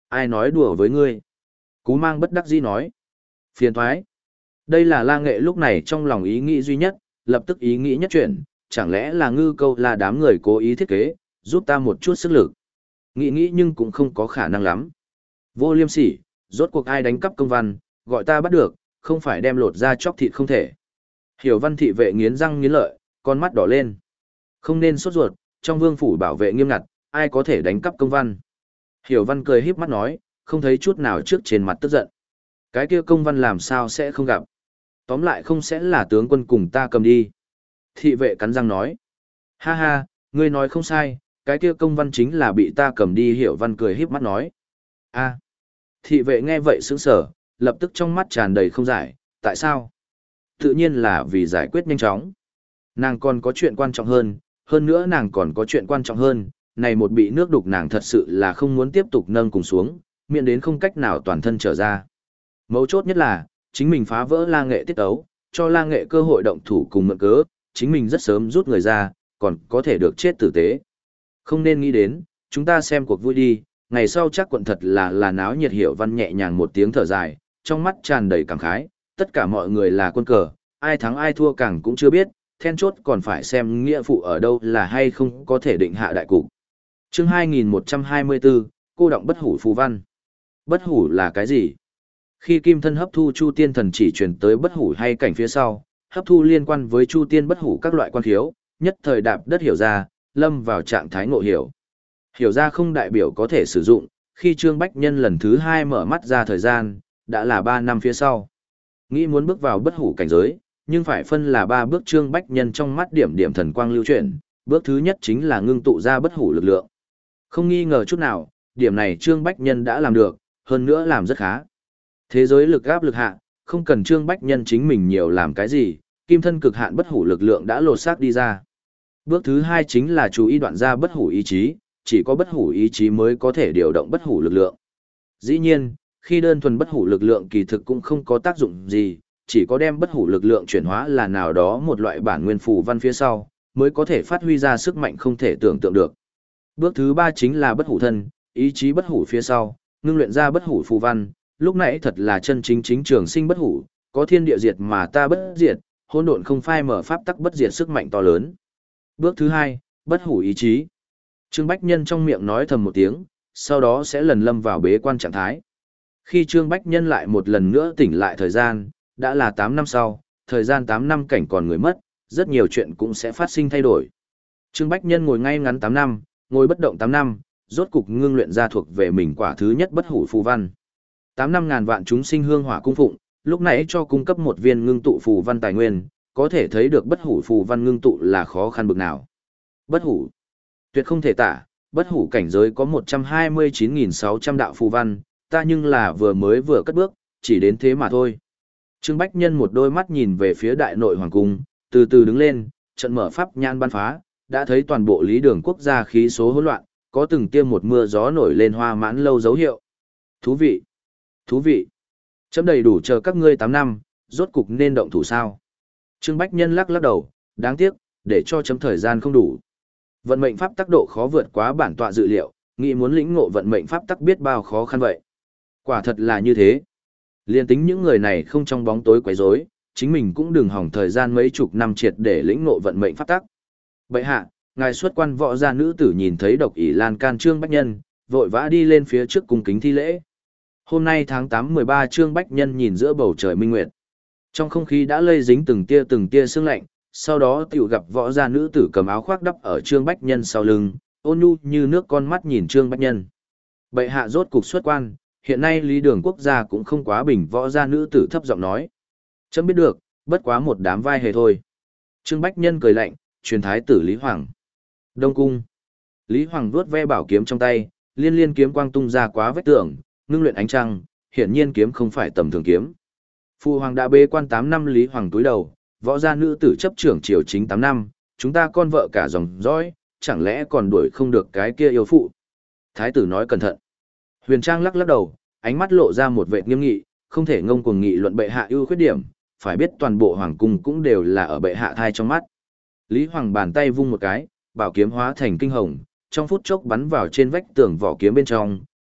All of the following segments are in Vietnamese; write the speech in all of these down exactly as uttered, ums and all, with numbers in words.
Ai nói đùa với ngươi? Cú Mang bất đắc dĩ nói. Phiền thoái. Đây là La Nghệ lúc này trong lòng ý nghĩ duy nhất, lập tức ý nghĩ nhất chuyển, chẳng lẽ là Ngư Câu là đám người cố ý thiết kế, giúp ta một chút sức lực. Nghĩ nghĩ nhưng cũng không có khả năng lắm. Vô Liêm Sỉ, rốt cuộc ai đánh cắp công văn, gọi ta bắt được, không phải đem lột ra chóc thịt không thể. Hiểu Văn thị vệ nghiến răng nghiến lợi, con mắt đỏ lên. Không nên sốt ruột, trong vương phủ bảo vệ nghiêm ngặt, ai có thể đánh cắp công văn. Hiểu Văn cười híp mắt nói, không thấy chút nào trước trên mặt tức giận. Cái kia công văn làm sao sẽ không gặp. Tóm lại không sẽ là tướng quân cùng ta cầm đi. Thị vệ cắn răng nói. Ha ha, ngươi nói không sai, cái kia công văn chính là bị ta cầm đi. Hiểu Văn cười híp mắt nói. A. Thị vệ nghe vậy sững sờ, lập tức trong mắt tràn đầy không giải, tại sao? Tự nhiên là vì giải quyết nhanh chóng. Nàng còn có chuyện quan trọng hơn, hơn nữa nàng còn có chuyện quan trọng hơn, này một bị nước đục nàng thật sự là không muốn tiếp tục nâng cùng xuống, miễn đến không cách nào toàn thân trở ra. Mấu chốt nhất là, chính mình phá vỡ La Nghệ tiết ấu, cho La Nghệ cơ hội động thủ cùng mượn cớ, chính mình rất sớm rút người ra, còn có thể được chết tử tế. Không nên nghĩ đến, chúng ta xem cuộc vui đi, ngày sau chắc quận thật là là náo nhiệt. Hiểu Văn nhẹ nhàng một tiếng thở dài, trong mắt tràn đầy cảm khái, tất cả mọi người là quân cờ, ai thắng ai thua càng cũng chưa biết, then chốt còn phải xem nghĩa phụ ở đâu là hay không có thể định hạ đại cục. Chương hai nghìn một trăm hai mươi bốn, cô động bất hủ phù văn. Bất hủ là cái gì? Khi Kim Thân hấp thu Chu Tiên thần chỉ truyền tới bất hủ hay cảnh phía sau, hấp thu liên quan với Chu Tiên bất hủ các loại quan khiếu, nhất thời đạp đất hiểu ra, lâm vào trạng thái ngộ hiểu. Hiểu ra không đại biểu có thể sử dụng, khi Trương Bách Nhân lần thứ hai mở mắt ra thời gian, đã là ba năm phía sau. Nghĩ muốn bước vào bất hủ cảnh giới, nhưng phải phân là ba bước. Trương Bách Nhân trong mắt điểm điểm thần quang lưu chuyển, bước thứ nhất chính là ngưng tụ ra bất hủ lực lượng. Không nghi ngờ chút nào, điểm này Trương Bách Nhân đã làm được, hơn nữa làm rất khá. Thế giới lực áp lực hạ, không cần Trương Bách Nhân chính mình nhiều làm cái gì, kim thân cực hạn bất hủ lực lượng đã lột xác đi ra. Bước thứ hai chính là chú ý đoạn ra bất hủ ý chí, chỉ có bất hủ ý chí mới có thể điều động bất hủ lực lượng. Dĩ nhiên, khi đơn thuần bất hủ lực lượng kỳ thực cũng không có tác dụng gì, chỉ có đem bất hủ lực lượng chuyển hóa là nào đó một loại bản nguyên phù văn phía sau, mới có thể phát huy ra sức mạnh không thể tưởng tượng được. Bước thứ ba chính là bất hủ thân, ý chí bất hủ phía sau, ngưng luyện ra bất hủ phù văn, lúc nãy thật là chân chính chính trường sinh bất hủ, có thiên địa diệt mà ta bất diệt, hỗn độn không phai mở pháp tắc bất diệt sức mạnh to lớn. Bước thứ hai, bất hủ ý chí. Trương Bách Nhân trong miệng nói thầm một tiếng, sau đó sẽ lần lâm vào bế quan trạng thái. Khi Trương Bách Nhân lại một lần nữa tỉnh lại thời gian, đã là tám năm sau, thời gian tám năm cảnh còn người mất, rất nhiều chuyện cũng sẽ phát sinh thay đổi. Trương Bách Nhân ngồi ngay ngắn tám năm, ngồi bất động tám năm, rốt cục ngưng luyện ra thuộc về mình quả thứ nhất bất hủ phù văn. tám năm ngàn vạn chúng sinh hương hỏa cung phụng, lúc nãy cho cung cấp một viên ngưng tụ phù văn tài nguyên, có thể thấy được bất hủ phù văn ngưng tụ là khó khăn bực nào. Bất hủ, tuyệt không thể tả, bất hủ cảnh giới có một trăm hai mươi chín nghìn sáu trăm đạo phù văn, ta nhưng là vừa mới vừa cất bước, chỉ đến thế mà thôi. Trương Bách Nhân một đôi mắt nhìn về phía đại nội hoàng cung, từ từ đứng lên, trận mở pháp nhan ban phá, đã thấy toàn bộ lý đường quốc gia khí số hỗn loạn, có từng tiêm một mưa gió nổi lên hoa mãn lâu dấu hiệu. Thú vị, thú vị. Chấm đầy đủ chờ các ngươi tám năm, rốt cục nên động thủ sao. Trương Bách Nhân lắc lắc đầu, đáng tiếc, để cho chấm thời gian không đủ. Vận mệnh pháp tắc độ khó vượt quá bản tọa dự liệu, nghĩ muốn lĩnh ngộ vận mệnh pháp tắc biết bao khó khăn vậy. Quả thật là như thế. Liên tính những người này không trong bóng tối quấy rối, chính mình cũng đừng hỏng thời gian mấy chục năm triệt để lĩnh ngộ vận mệnh pháp tắc. Bệ hạ, ngài xuất quan võ gia nữ tử nhìn thấy độc ỷ lan can Trương Bách Nhân, vội vã đi lên phía trước cung kính thi lễ. Hôm nay tháng tám mười ba, Trương Bách Nhân nhìn giữa bầu trời minh nguyệt. Trong không khí đã lây dính từng tia từng tia sương lạnh, sau đó tiểu gặp võ gia nữ tử cầm áo khoác đắp ở Trương Bách Nhân sau lưng, ôn nhu như nước con mắt nhìn Trương Bách Nhân. Bệ hạ rốt cục xuất quan, hiện nay lý đường quốc gia cũng không quá bình. Võ gia nữ tử thấp giọng nói. Chấm biết được, bất quá một đám vai hề thôi. Trương Bách Nhân cười lạnh, truyền thái tử Lý Hoàng. Đông cung. Lý Hoàng vuốt ve bảo kiếm trong tay, liên liên kiếm quang tung ra quá vách tường, ngưng luyện ánh trăng, hiển nhiên kiếm không phải tầm thường kiếm. Phu hoàng đã bế quan tám năm. Lý Hoàng túi đầu, võ gia nữ tử chấp trưởng triều chính tám năm, chúng ta con vợ cả dòng dõi, chẳng lẽ còn đuổi không được cái kia yêu phụ. Thái tử nói cẩn thận. Huyền Trang lắc lắc đầu, ánh mắt lộ ra một vẻ nghiêm nghị, không thể ngông cuồng nghị luận bệ hạ ưu khuyết điểm, phải biết toàn bộ hoàng cung cũng đều là ở bệ hạ thai trong mắt. Lý Hoàng bàn tay vung một cái, bảo kiếm hóa thành kinh hồng, trong phút chốc bắn vào trên vách tường vỏ kiếm bên trong,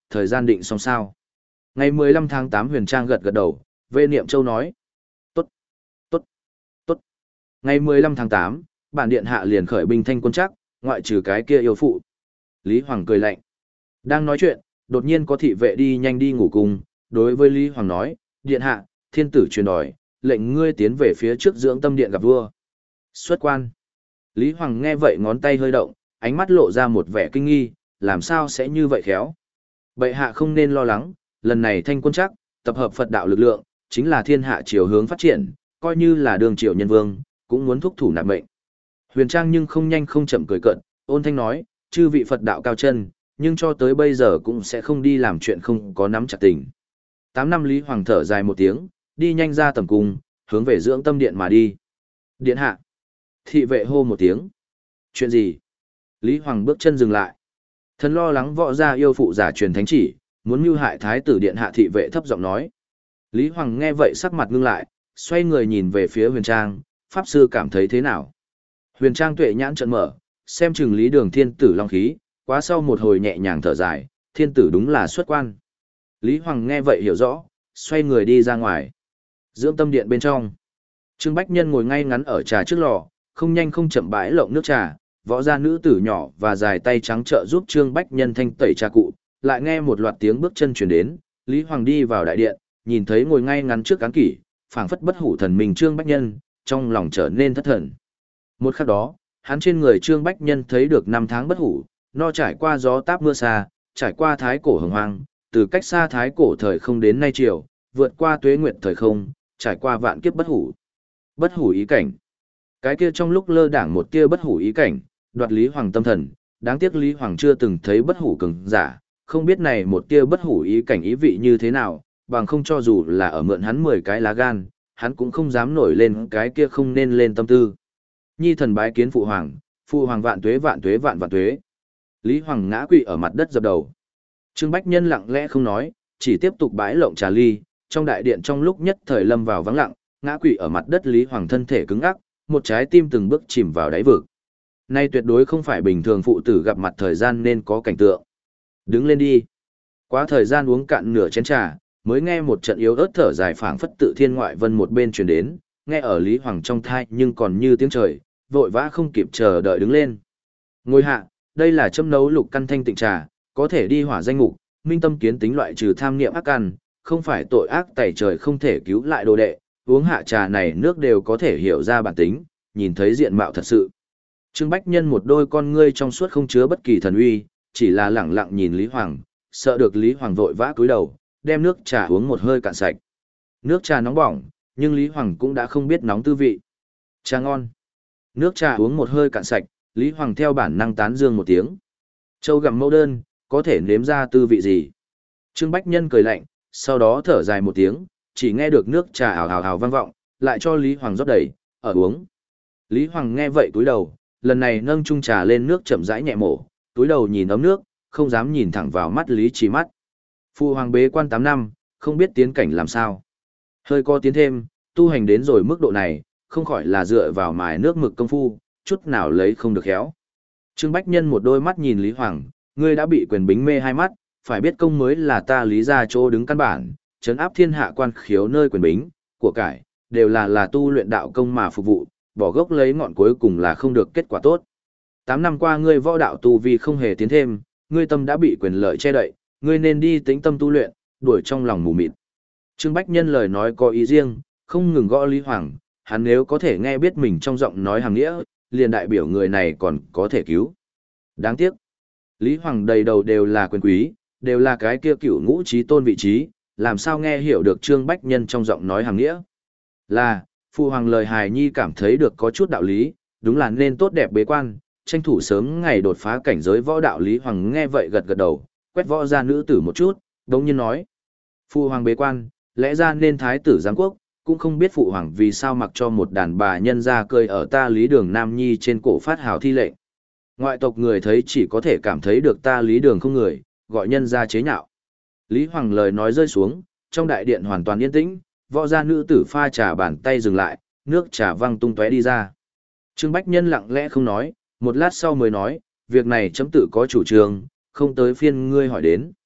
thời gian định xong sao? Ngày mười lăm tháng tám Huyền Trang gật gật đầu, Vệ Niệm Châu nói. Tốt, tốt, tốt. Ngày mười lăm tháng tám, bản điện hạ liền khởi binh thanh quân chắc, ngoại trừ cái kia yêu phụ. Lý Hoàng cười lạnh. Đang nói chuyện, đột nhiên có thị vệ đi nhanh đi ngủ cùng, đối với Lý Hoàng nói, điện hạ, thiên tử truyền đòi, lệnh ngươi tiến về phía trước dưỡng tâm điện gặp vua. Xuất quan. Lý Hoàng nghe vậy ngón tay hơi động, ánh mắt lộ ra một vẻ kinh nghi, làm sao sẽ như vậy khéo. Bệ hạ không nên lo lắng, lần này thanh quân chắc, tập hợp Phật đạo lực lượng, chính là thiên hạ chiều hướng phát triển, coi như là đường triều nhân vương, cũng muốn thúc thủ nạp mệnh. Huyền Trang nhưng không nhanh không chậm cười cợt, ôn thanh nói, chư vị Phật đạo cao chân, nhưng cho tới bây giờ cũng sẽ không đi làm chuyện không có nắm chặt tình. Tám năm Lý Hoàng thở dài một tiếng, đi nhanh ra tầm cung, hướng về dưỡng tâm điện mà đi. Điện hạ. Thị vệ hô một tiếng. Chuyện gì? Lý Hoàng bước chân dừng lại. Thần lo lắng võ gia yêu phụ giả truyền thánh chỉ, muốn mưu hại thái tử điện hạ, thị vệ thấp giọng nói. Lý Hoàng nghe vậy sắc mặt ngưng lại, xoay người nhìn về phía Huyền Trang, pháp sư cảm thấy thế nào? Huyền Trang tuệ nhãn trợn mở, xem chừng Lý Đường thiên tử long khí, quá sau một hồi nhẹ nhàng thở dài, thiên tử đúng là xuất quan. Lý Hoàng nghe vậy hiểu rõ, xoay người đi ra ngoài. Dưỡng tâm điện bên trong. Trương Bách Nhân ngồi ngay ngắn ở trà trước lò, không nhanh không chậm bãi lộng nước trà, võ gia nữ tử nhỏ và dài tay trắng trợ giúp Trương Bách Nhân thanh tẩy trà cụ, lại nghe một loạt tiếng bước chân truyền đến, Lý Hoàng đi vào đại điện, nhìn thấy ngồi ngay ngắn trước cán kỷ, phảng phất bất hủ thần mình Trương Bách Nhân, trong lòng trở nên thất thần. Một khắc đó, hắn trên người Trương Bách Nhân thấy được năm tháng bất hủ, no trải qua gió táp mưa xa, trải qua thái cổ hồng hoang, từ cách xa thái cổ thời không đến nay triều, vượt qua tuế nguyệt thời không, trải qua vạn kiếp bất hủ. Bất hủ ý cảnh. Cái kia trong lúc lơ đảng một tia bất hủ ý cảnh, đoạt Lý Hoàng tâm thần, đáng tiếc Lý Hoàng chưa từng thấy bất hủ cường giả, không biết này một tia bất hủ ý cảnh ý vị như thế nào, bằng không cho dù là ở mượn hắn mười cái lá gan, hắn cũng không dám nổi lên cái kia không nên lên tâm tư. Nhi thần bái kiến phụ hoàng, phụ hoàng vạn tuế vạn tuế vạn vạn tuế. Lý Hoàng ngã quỵ ở mặt đất dập đầu. Trương Bách Nhân lặng lẽ không nói, chỉ tiếp tục bãi lộng trà ly, trong đại điện trong lúc nhất thời lâm vào vắng lặng, ngã quỵ ở mặt đất Lý Hoàng thân thể cứng ngắc, một trái tim từng bước chìm vào đáy vực. Nay tuyệt đối không phải bình thường phụ tử gặp mặt thời gian nên có cảnh tượng. Đứng lên đi. Quá thời gian uống cạn nửa chén trà, mới nghe một trận yếu ớt thở dài phảng phất tự thiên ngoại vân một bên truyền đến, nghe ở Lý Hoàng trong thai nhưng còn như tiếng trời, vội vã không kịp chờ đợi đứng lên. Ngồi hạ, đây là châm nấu lục căn thanh tịnh trà, có thể đi hỏa danh ngục, minh tâm kiến tính loại trừ tham niệm ác căn, không phải tội ác tẩy trời không thể cứu lại đồ đệ, uống hạ trà này nước đều có thể hiểu ra bản tính, nhìn thấy diện mạo thật sự. Trương Bách Nhân một đôi con ngươi trong suốt không chứa bất kỳ thần uy, chỉ là lẳng lặng nhìn Lý Hoàng, sợ được Lý Hoàng vội vã cúi đầu, đem nước trà uống một hơi cạn sạch. Nước trà nóng bỏng, nhưng Lý Hoàng cũng đã không biết nóng tư vị. Trà ngon. Nước trà uống một hơi cạn sạch, Lý Hoàng theo bản năng tán dương một tiếng. Châu gặm mẫu đơn, có thể nếm ra tư vị gì? Trương Bách Nhân cười lạnh, sau đó thở dài một tiếng, chỉ nghe được nước trà ào ào ào vang vọng, lại cho Lý Hoàng rót đầy, ở uống. Lý Hoàng nghe vậy cúi đầu, lần này nâng chung trà lên nước chậm rãi nhẹ mổ, cúi đầu nhìn ấm nước, không dám nhìn thẳng vào mắt Lý Chỉ mắt. Phụ hoàng bế quan tám năm, không biết tiến cảnh làm sao. Hơi co tiến thêm, tu hành đến rồi mức độ này, không khỏi là dựa vào mài nước mực công phu, chút nào lấy không được khéo. Trương Bách Nhân một đôi mắt nhìn Lý Hoàng, ngươi đã bị quyền bính mê hai mắt, phải biết công mới là ta Lý gia chỗ đứng căn bản, trấn áp thiên hạ quan khiếu nơi quyền bính, của cải, đều là là tu luyện đạo công mà phục vụ, bỏ gốc lấy ngọn cuối cùng là không được kết quả tốt. Tám năm qua ngươi võ đạo tu vi không hề tiến thêm, ngươi tâm đã bị quyền lợi che đậy, ngươi nên đi tĩnh tâm tu luyện, đuổi trong lòng mù mịt. Trương Bách Nhân lời nói có ý riêng, không ngừng gõ Lý Hoàng, hắn nếu có thể nghe biết mình trong giọng nói hàng nghĩa, liền đại biểu người này còn có thể cứu. Đáng tiếc, Lý Hoàng đầy đầu đều là quyền quý, đều là cái kia cửu ngũ trí tôn vị trí, làm sao nghe hiểu được Trương Bách Nhân trong giọng nói hàng nghĩa. Là, Phụ Hoàng lời hài nhi cảm thấy được có chút đạo lý, đúng là nên tốt đẹp bế quan, tranh thủ sớm ngày đột phá cảnh giới võ đạo. Lý Hoàng nghe vậy gật gật đầu, quét võ ra nữ tử một chút, đống nhiên nói. Phụ Hoàng bế quan, lẽ ra nên thái tử giáng quốc, cũng không biết Phụ Hoàng vì sao mặc cho một đàn bà nhân ra cười ở ta Lý Đường Nam Nhi trên cổ phát hào thi lệnh. Ngoại tộc người thấy chỉ có thể cảm thấy được ta Lý Đường không người, gọi nhân ra chế nhạo. Lý Hoàng lời nói rơi xuống, trong đại điện hoàn toàn yên tĩnh, võ gia nữ tử pha trà bàn tay dừng lại, nước trà văng tung tóe đi ra. Trương Bách Nhân lặng lẽ không nói, một lát sau mới nói, việc này chấm tự có chủ trương, không tới phiên ngươi hỏi đến.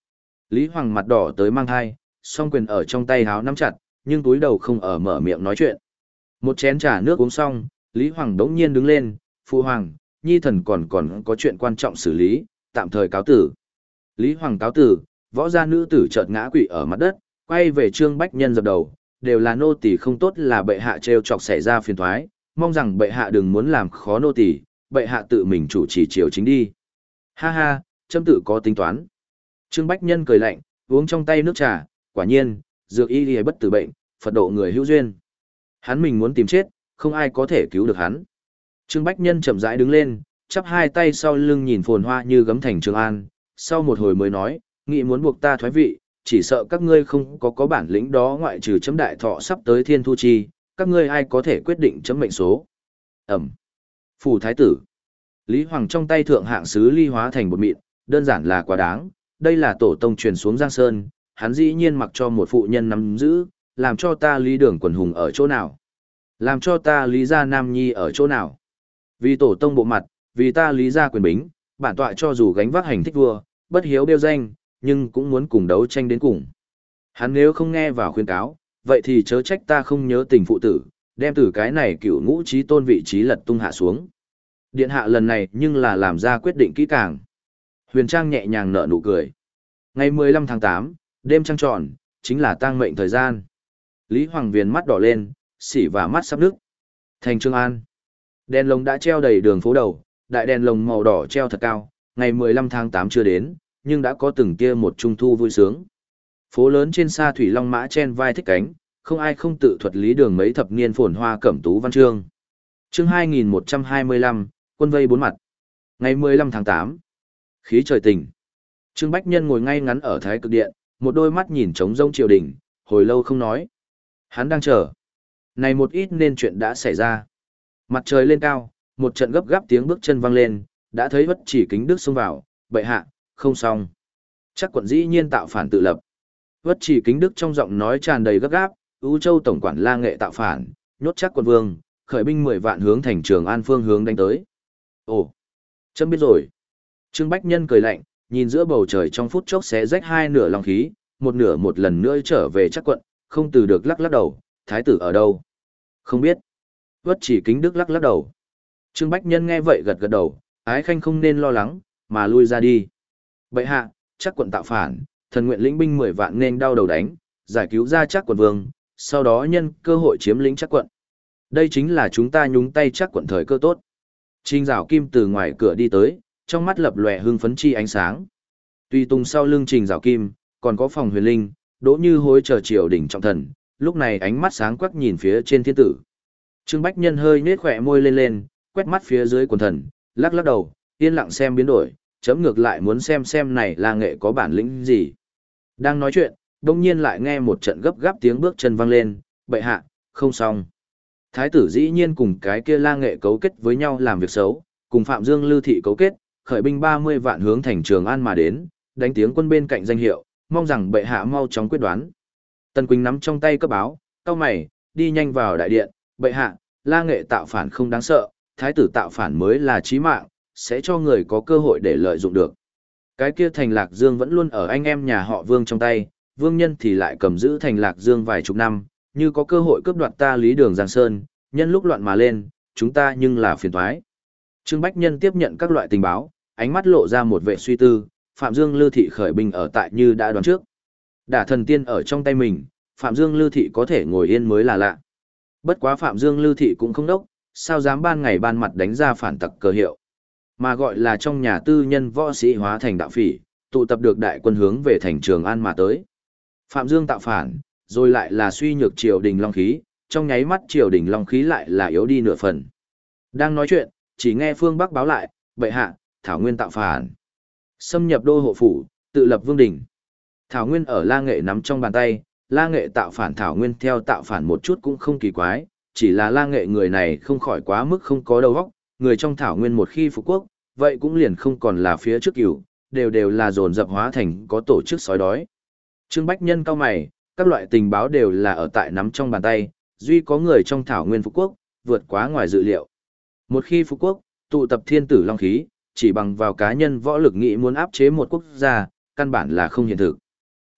Lý Hoàng mặt đỏ tới mang thai, song quyền ở trong tay háo nắm chặt, nhưng túi đầu không ở mở miệng nói chuyện. Một chén trà nước uống xong, Lý Hoàng đống nhiên đứng lên, Phụ Hoàng, Nhi thần còn còn có chuyện quan trọng xử lý, tạm thời cáo tử. Lý Hoàng cáo tử, võ gia nữ tử chợt ngã quỵ ở mặt đất, quay về Trương Bách Nhân dập đầu, đều là nô tỳ không tốt là bệ hạ trêu chọc xảy ra phiền toái, mong rằng bệ hạ đừng muốn làm khó nô tỳ, bệ hạ tự mình chủ trì triều chính đi. Ha ha, châm tự có tính toán. Trương Bách Nhân cười lạnh, uống trong tay nước trà, quả nhiên, dược y y bất tử bệnh, Phật độ người hữu duyên. Hắn mình muốn tìm chết, không ai có thể cứu được hắn. Trương Bách Nhân chậm rãi đứng lên, chắp hai tay sau lưng nhìn phồn hoa như gấm thành Trường An, sau một hồi mới nói, nghĩ muốn buộc ta thoái vị, chỉ sợ các ngươi không có có bản lĩnh đó ngoại trừ chấm đại thọ sắp tới thiên thu chi, các ngươi ai có thể quyết định chấm mệnh số. Ẩm. Phủ thái tử. Lý Hoàng trong tay thượng hạng sứ ly hóa thành bột mịn, đơn giản là quá đáng, đây là tổ tông truyền xuống Giang Sơn, hắn dĩ nhiên mặc cho một phụ nhân nắm giữ, làm cho ta Lý Đường quần hùng ở chỗ nào? Làm cho ta Lý gia Nam Nhi ở chỗ nào? Vì tổ tông bộ mặt, vì ta Lý gia quyền bính, bản tọa cho dù gánh vác hành thích vua, bất hiếu đeo danh, nhưng cũng muốn cùng đấu tranh đến cùng. Hắn nếu không nghe vào khuyên cáo, vậy thì chớ trách ta không nhớ tình phụ tử, đem từ cái này cựu ngũ trí tôn vị trí lật tung hạ xuống. Điện hạ lần này nhưng là làm ra quyết định kỹ càng. Huyền Trang nhẹ nhàng nở nụ cười. Ngày mười lăm tháng tám, đêm trăng tròn, chính là tang mệnh thời gian. Lý Hoàng Viền mắt đỏ lên, xỉ và mắt sắp nước. Thành Trường An. Đèn lồng đã treo đầy đường phố đầu, đại đèn lồng màu đỏ treo thật cao, ngày mười lăm tháng tám chưa đến, nhưng đã có từng kia một trung thu vui sướng. Phố lớn trên xa thủy long mã chen vai thích cánh, không ai không tự thuật lý đường mấy thập niên phồn hoa cẩm tú văn chương. Chương hai nghìn một trăm hai mươi lăm, quân vây bốn mặt. Ngày mười lăm tháng tám. Khí trời tỉnh. Trương Bách Nhân ngồi ngay ngắn ở Thái Cực Điện, một đôi mắt nhìn trống rỗng triều đình, hồi lâu không nói. Hắn đang chờ. Này một ít nên chuyện đã xảy ra. Mặt trời lên cao, một trận gấp gáp tiếng bước chân vang lên, đã thấy Vất Chỉ Kính Đức xông vào, bệ hạ, không xong. Chắc quận dĩ nhiên tạo phản tự lập. Vất Chỉ Kính Đức trong giọng nói tràn đầy gấp gáp, Ú Châu tổng quản La Nghệ tạo phản, nhốt chắc quận vương, khởi binh mười vạn hướng thành Trường An phương hướng đánh tới. Ồ, chấm biết rồi. Trương Bách Nhân cười lạnh, nhìn giữa bầu trời trong phút chốc xé rách hai nửa long khí, một nửa một lần nữa trở về chắc quận, không từ được lắc lắc đầu, thái tử ở đâu? Không biết. Vất Chỉ Kính Đức lắc lắc đầu. Trương Bách Nhân nghe vậy gật gật đầu, ái khanh không nên lo lắng, mà lui ra đi. Bệ hạ, chắc quận tạo phản, thần nguyện lĩnh binh mười vạn nên đau đầu đánh, giải cứu ra chắc quận vương, sau đó nhân cơ hội chiếm lĩnh chắc quận. Đây chính là chúng ta nhúng tay chắc quận thời cơ tốt. Trình Giảo Kim từ ngoài cửa đi tới, trong mắt lập lòe hưng phấn chi ánh sáng. Tùy tùng sau lưng Trình Giảo Kim, còn có Phòng Huyền Linh, Đỗ Như Hối chờ triều đỉnh trọng thần, lúc này ánh mắt sáng quắc nhìn phía trên thiên tử. Trương Bách Nhân hơi nhếch khỏe môi lên lên, quét mắt phía dưới quần thần, lắc lắc đầu, yên lặng xem biến đổi, chấm ngược lại muốn xem xem này là nghệ có bản lĩnh gì. Đang nói chuyện, đông nhiên lại nghe một trận gấp gáp tiếng bước chân vang lên, bệ hạ, không xong. Thái tử dĩ nhiên cùng cái kia la nghệ cấu kết với nhau làm việc xấu, cùng Phạm Dương Lư Thị cấu kết, khởi binh ba mươi vạn hướng thành Trường An mà đến, đánh tiếng quân bên cạnh danh hiệu, mong rằng bệ hạ mau chóng quyết đoán. Tần Quỳnh nắm trong tay cấp báo, cau mày, đi nhanh vào đại điện, bệ hạ, la nghệ tạo phản không đáng sợ, thái tử tạo phản mới là chí mạng, sẽ cho người có cơ hội để lợi dụng được. Cái kia thành Lạc Dương vẫn luôn ở anh em nhà họ Vương trong tay, Vương Nhân thì lại cầm giữ thành Lạc Dương vài chục năm, như có cơ hội cướp đoạt ta Lý Đường Giang Sơn, nhân lúc loạn mà lên, chúng ta nhưng là phiền toái. Trương Bách Nhân tiếp nhận các loại tình báo, ánh mắt lộ ra một vẻ suy tư, Phạm Dương Lư Thị khởi binh ở tại như đã đoán trước. Đả thần tiên ở trong tay mình, Phạm Dương Lư Thị có thể ngồi yên mới là lạ. Bất quá Phạm Dương Lư Thị cũng không đốc, sao dám ban ngày ban mặt đánh ra phản tặc cơ hiệu. Mà gọi là trong nhà tư nhân võ sĩ hóa thành đạo phỉ, tụ tập được đại quân hướng về thành Trường An mà tới. Phạm Dương tạo phản, rồi lại là suy nhược triều đình long khí, trong nháy mắt triều đình long khí lại là yếu đi nửa phần. Đang nói chuyện, chỉ nghe phương Bắc báo lại, bệ hạ, Thảo Nguyên tạo phản. Xâm nhập đô hộ phủ, tự lập vương đình. Thảo Nguyên ở La Nghệ nắm trong bàn tay, La Nghệ tạo phản Thảo Nguyên theo tạo phản một chút cũng không kỳ quái, chỉ là La Nghệ người này không khỏi quá mức không có đầu óc, người trong Thảo Nguyên một khi phục quốc, vậy cũng liền không còn là phía trước cửu, đều đều là dồn dập hóa thành có tổ chức sói đói. Trương Bách Nhân cao mày, các loại tình báo đều là ở tại nắm trong bàn tay, duy có người trong Thảo Nguyên phục quốc, vượt quá ngoài dự liệu. Một khi phục quốc, tụ tập thiên tử long khí, chỉ bằng vào cá nhân võ lực nghĩ muốn áp chế một quốc gia, căn bản là không hiện thực.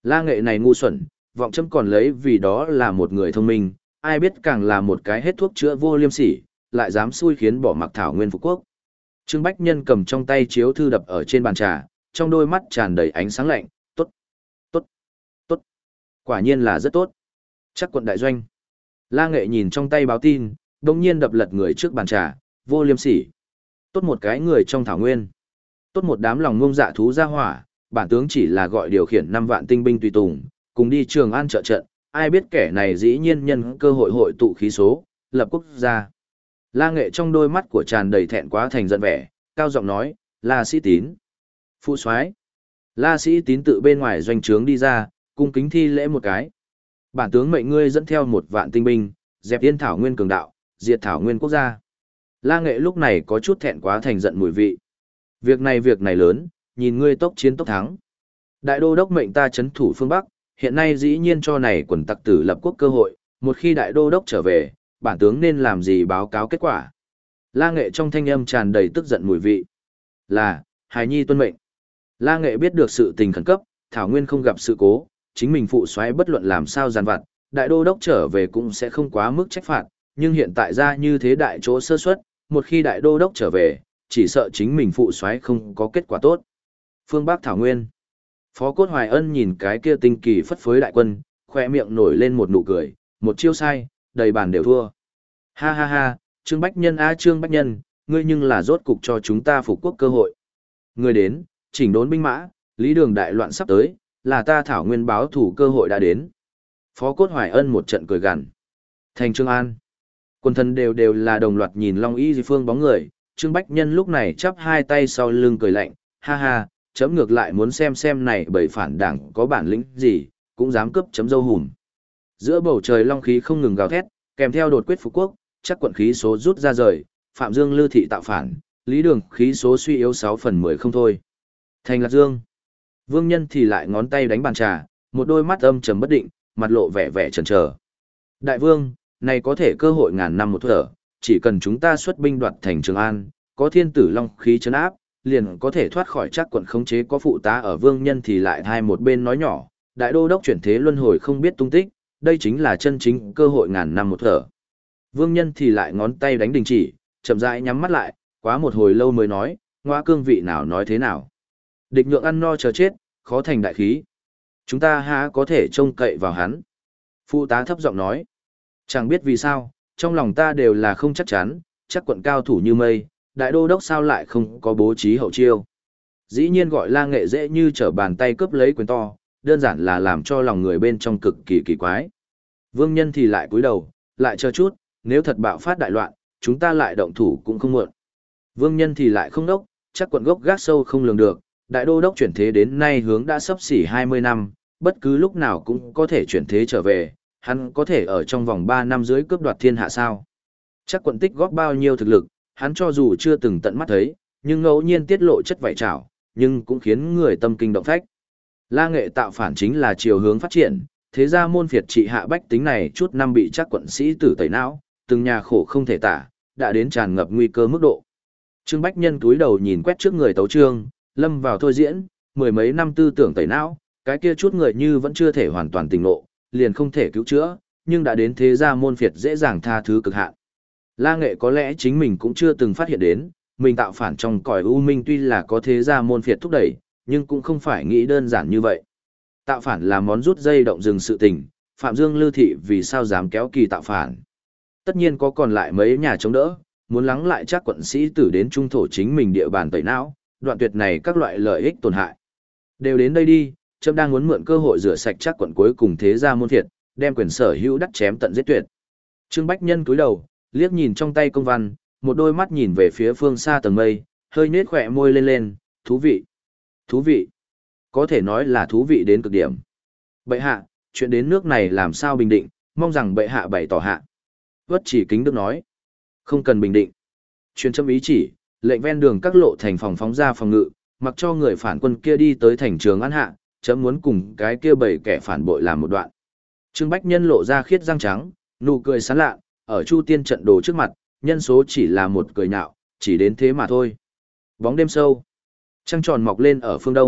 La Nghệ này ngu xuẩn, vọng châm còn lấy vì đó là một người thông minh, ai biết càng là một cái hết thuốc chữa vô liêm sỉ, lại dám xui khiến bỏ mặc Thảo Nguyên Phục Quốc. Trương Bách Nhân cầm trong tay chiếu thư đập ở trên bàn trà, trong đôi mắt tràn đầy ánh sáng lạnh, tốt, tốt, tốt, quả nhiên là rất tốt. Chắc quận đại doanh. La Nghệ nhìn trong tay báo tin, đồng nhiên đập lật người trước bàn trà, vô liêm sỉ. Tốt một cái người trong Thảo Nguyên. Tốt một đám lòng ngông dạ thú ra hỏa, bản tướng chỉ là gọi điều khiển năm vạn tinh binh tùy tùng, cùng đi Trường An trợ trận, ai biết kẻ này dĩ nhiên nhân cơ hội hội tụ khí số, lập quốc gia. La Nghệ trong đôi mắt của tràn đầy thẹn quá thành giận vẻ, cao giọng nói, La Sĩ Tín. Phụ soái. La Sĩ Tín tự bên ngoài doanh trướng đi ra, cung kính thi lễ một cái. Bản tướng mệnh ngươi dẫn theo một vạn tinh binh, dẹp yên Thảo Nguyên cường đạo, diệt Thảo Nguyên quốc gia. La Nghệ lúc này có chút thẹn quá thành giận mùi vị. Việc này việc này lớn, nhìn ngươi tốc chiến tốc thắng. Đại đô đốc mệnh ta chấn thủ phương Bắc, hiện nay dĩ nhiên cho này quần tặc tử lập quốc cơ hội, một khi đại đô đốc trở về, bản tướng nên làm gì báo cáo kết quả. La Nghệ trong thanh âm tràn đầy tức giận mùi vị. Là, hài nhi tuân mệnh. La Nghệ biết được sự tình khẩn cấp, Thảo Nguyên không gặp sự cố, chính mình phụ soái bất luận làm sao giàn vặt, đại đô đốc trở về cũng sẽ không quá mức trách phạt, nhưng hiện tại ra như thế đại chỗ sơ suất, một khi đại đô đốc trở về, chỉ sợ chính mình phụ soái không có kết quả tốt. Phương Bắc Thảo Nguyên. Phó Cốt Hoài Ân nhìn cái kia tinh kỳ phất phới đại quân, khoe miệng nổi lên một nụ cười, một chiêu sai, đầy bàn đều thua. Ha ha ha, Trương Bách Nhân a Trương Bách Nhân, ngươi nhưng là rốt cục cho chúng ta phục quốc cơ hội. Ngươi đến, chỉnh đốn binh mã, lý đường đại loạn sắp tới, là ta Thảo Nguyên báo thủ cơ hội đã đến. Phó Cốt Hoài Ân một trận cười gằn. Thành Trương An. Quân thần đều đều là đồng loạt nhìn Long Y Di Phương bóng người, Trương Bách Nhân lúc này chắp hai tay sau lưng cười lạnh, ha ha, chấm ngược lại muốn xem xem này bởi phản đảng có bản lĩnh gì, cũng dám cướp chấm dâu hùm. Giữa bầu trời long khí không ngừng gào thét, kèm theo đột quyết phục quốc, chắc quận khí số rút ra rời, Phạm Dương Lư thị tạo phản, Lý Đường khí số suy yếu sáu phần mười không thôi. Thành Lạc Dương. Vương Nhân thì lại ngón tay đánh bàn trà, một đôi mắt âm trầm bất định, mặt lộ vẻ vẻ chần chờ. Đại vương, này có thể cơ hội ngàn năm một thở, chỉ cần chúng ta xuất binh đoạt thành Trường An, có thiên tử long khí trấn áp, liền có thể thoát khỏi chắc quận khống chế có phụ tá ở Vương Nhân thì lại hai một bên nói nhỏ, đại đô đốc chuyển thế luân hồi không biết tung tích, đây chính là chân chính cơ hội ngàn năm một thở. Vương Nhân thì lại ngón tay đánh đình chỉ, chậm rãi nhắm mắt lại, quá một hồi lâu mới nói, ngoa cương vị nào nói thế nào. Địch nhượng ăn no chờ chết, khó thành đại khí. Chúng ta há có thể trông cậy vào hắn. Phụ tá thấp giọng nói, chẳng biết vì sao, trong lòng ta đều là không chắc chắn, chắc quận cao thủ như mây, đại đô đốc sao lại không có bố trí hậu chiêu. Dĩ nhiên gọi La Nghệ dễ như trở bàn tay cướp lấy quyền to, đơn giản là làm cho lòng người bên trong cực kỳ kỳ quái. Vương Nhân thì lại cúi đầu, lại chờ chút, nếu thật bạo phát đại loạn, chúng ta lại động thủ cũng không muộn. Vương Nhân thì lại không đốc, chắc quận gốc gác sâu không lường được, đại đô đốc chuyển thế đến nay hướng đã sắp xỉ hai mươi năm, bất cứ lúc nào cũng có thể chuyển thế trở về, hắn có thể ở trong vòng ba năm dưới cướp đoạt thiên hạ sao. Chắc quận tích góp bao nhiêu thực lực, hắn cho dù chưa từng tận mắt thấy, nhưng ngẫu nhiên tiết lộ chất vảy trảo, nhưng cũng khiến người tâm kinh động phách. La Nghệ tạo phản chính là chiều hướng phát triển, thế ra môn phiệt trị hạ bách tính này chút năm bị chắc quận sĩ tử tẩy não, từng nhà khổ không thể tả, đã đến tràn ngập nguy cơ mức độ. Trương Bách Nhân túi đầu nhìn quét trước người tấu trương, lâm vào thôi diễn, mười mấy năm tư tưởng tẩy não, cái kia chút người như vẫn chưa thể hoàn toàn tỉnh ngộ, liền không thể cứu chữa, nhưng đã đến thế gia môn phiệt dễ dàng tha thứ cực hạn. La Nghệ có lẽ chính mình cũng chưa từng phát hiện đến, mình tạo phản trong cõi u minh tuy là có thế gia môn phiệt thúc đẩy, nhưng cũng không phải nghĩ đơn giản như vậy. Tạo phản là món rút dây động rừng sự tình, Phạm Dương Lư thị vì sao dám kéo kỳ tạo phản. Tất nhiên có còn lại mấy nhà chống đỡ, muốn lắng lại chắc quận sĩ tử đến trung thổ chính mình địa bàn tẩy não, đoạn tuyệt này các loại lợi ích tổn hại. Đều đến đây đi, trẫm đang muốn mượn cơ hội rửa sạch chắc quận cuối cùng thế gia môn phiệt, đem quyền sở hữu đắc chém tận giết tuyệt. Trương Bách Nhân cúi đầu, liếc nhìn trong tay công văn, một đôi mắt nhìn về phía phương xa tầng mây, hơi nết khỏe môi lên lên, thú vị. Thú vị. Có thể nói là thú vị đến cực điểm. Bệ hạ, chuyện đến nước này làm sao bình định, mong rằng bệ hạ bày tỏ hạ. Vất Chỉ Kính Đức nói, không cần bình định. Truyền châm ý chỉ, lệnh ven đường các lộ thành phòng phóng ra phòng ngự, mặc cho người phản quân kia đi tới thành trường An Hạ, chấm muốn cùng cái kia bảy kẻ phản bội làm một đoạn. Trương Bách Nhân lộ ra khiết răng trắng, nụ cười sán lạ, ở Chu Tiên trận đồ trước mặt, nhân số chỉ là một cười nhạo, chỉ đến thế mà thôi. Bóng đêm sâu, trăng tròn mọc lên ở phương đông,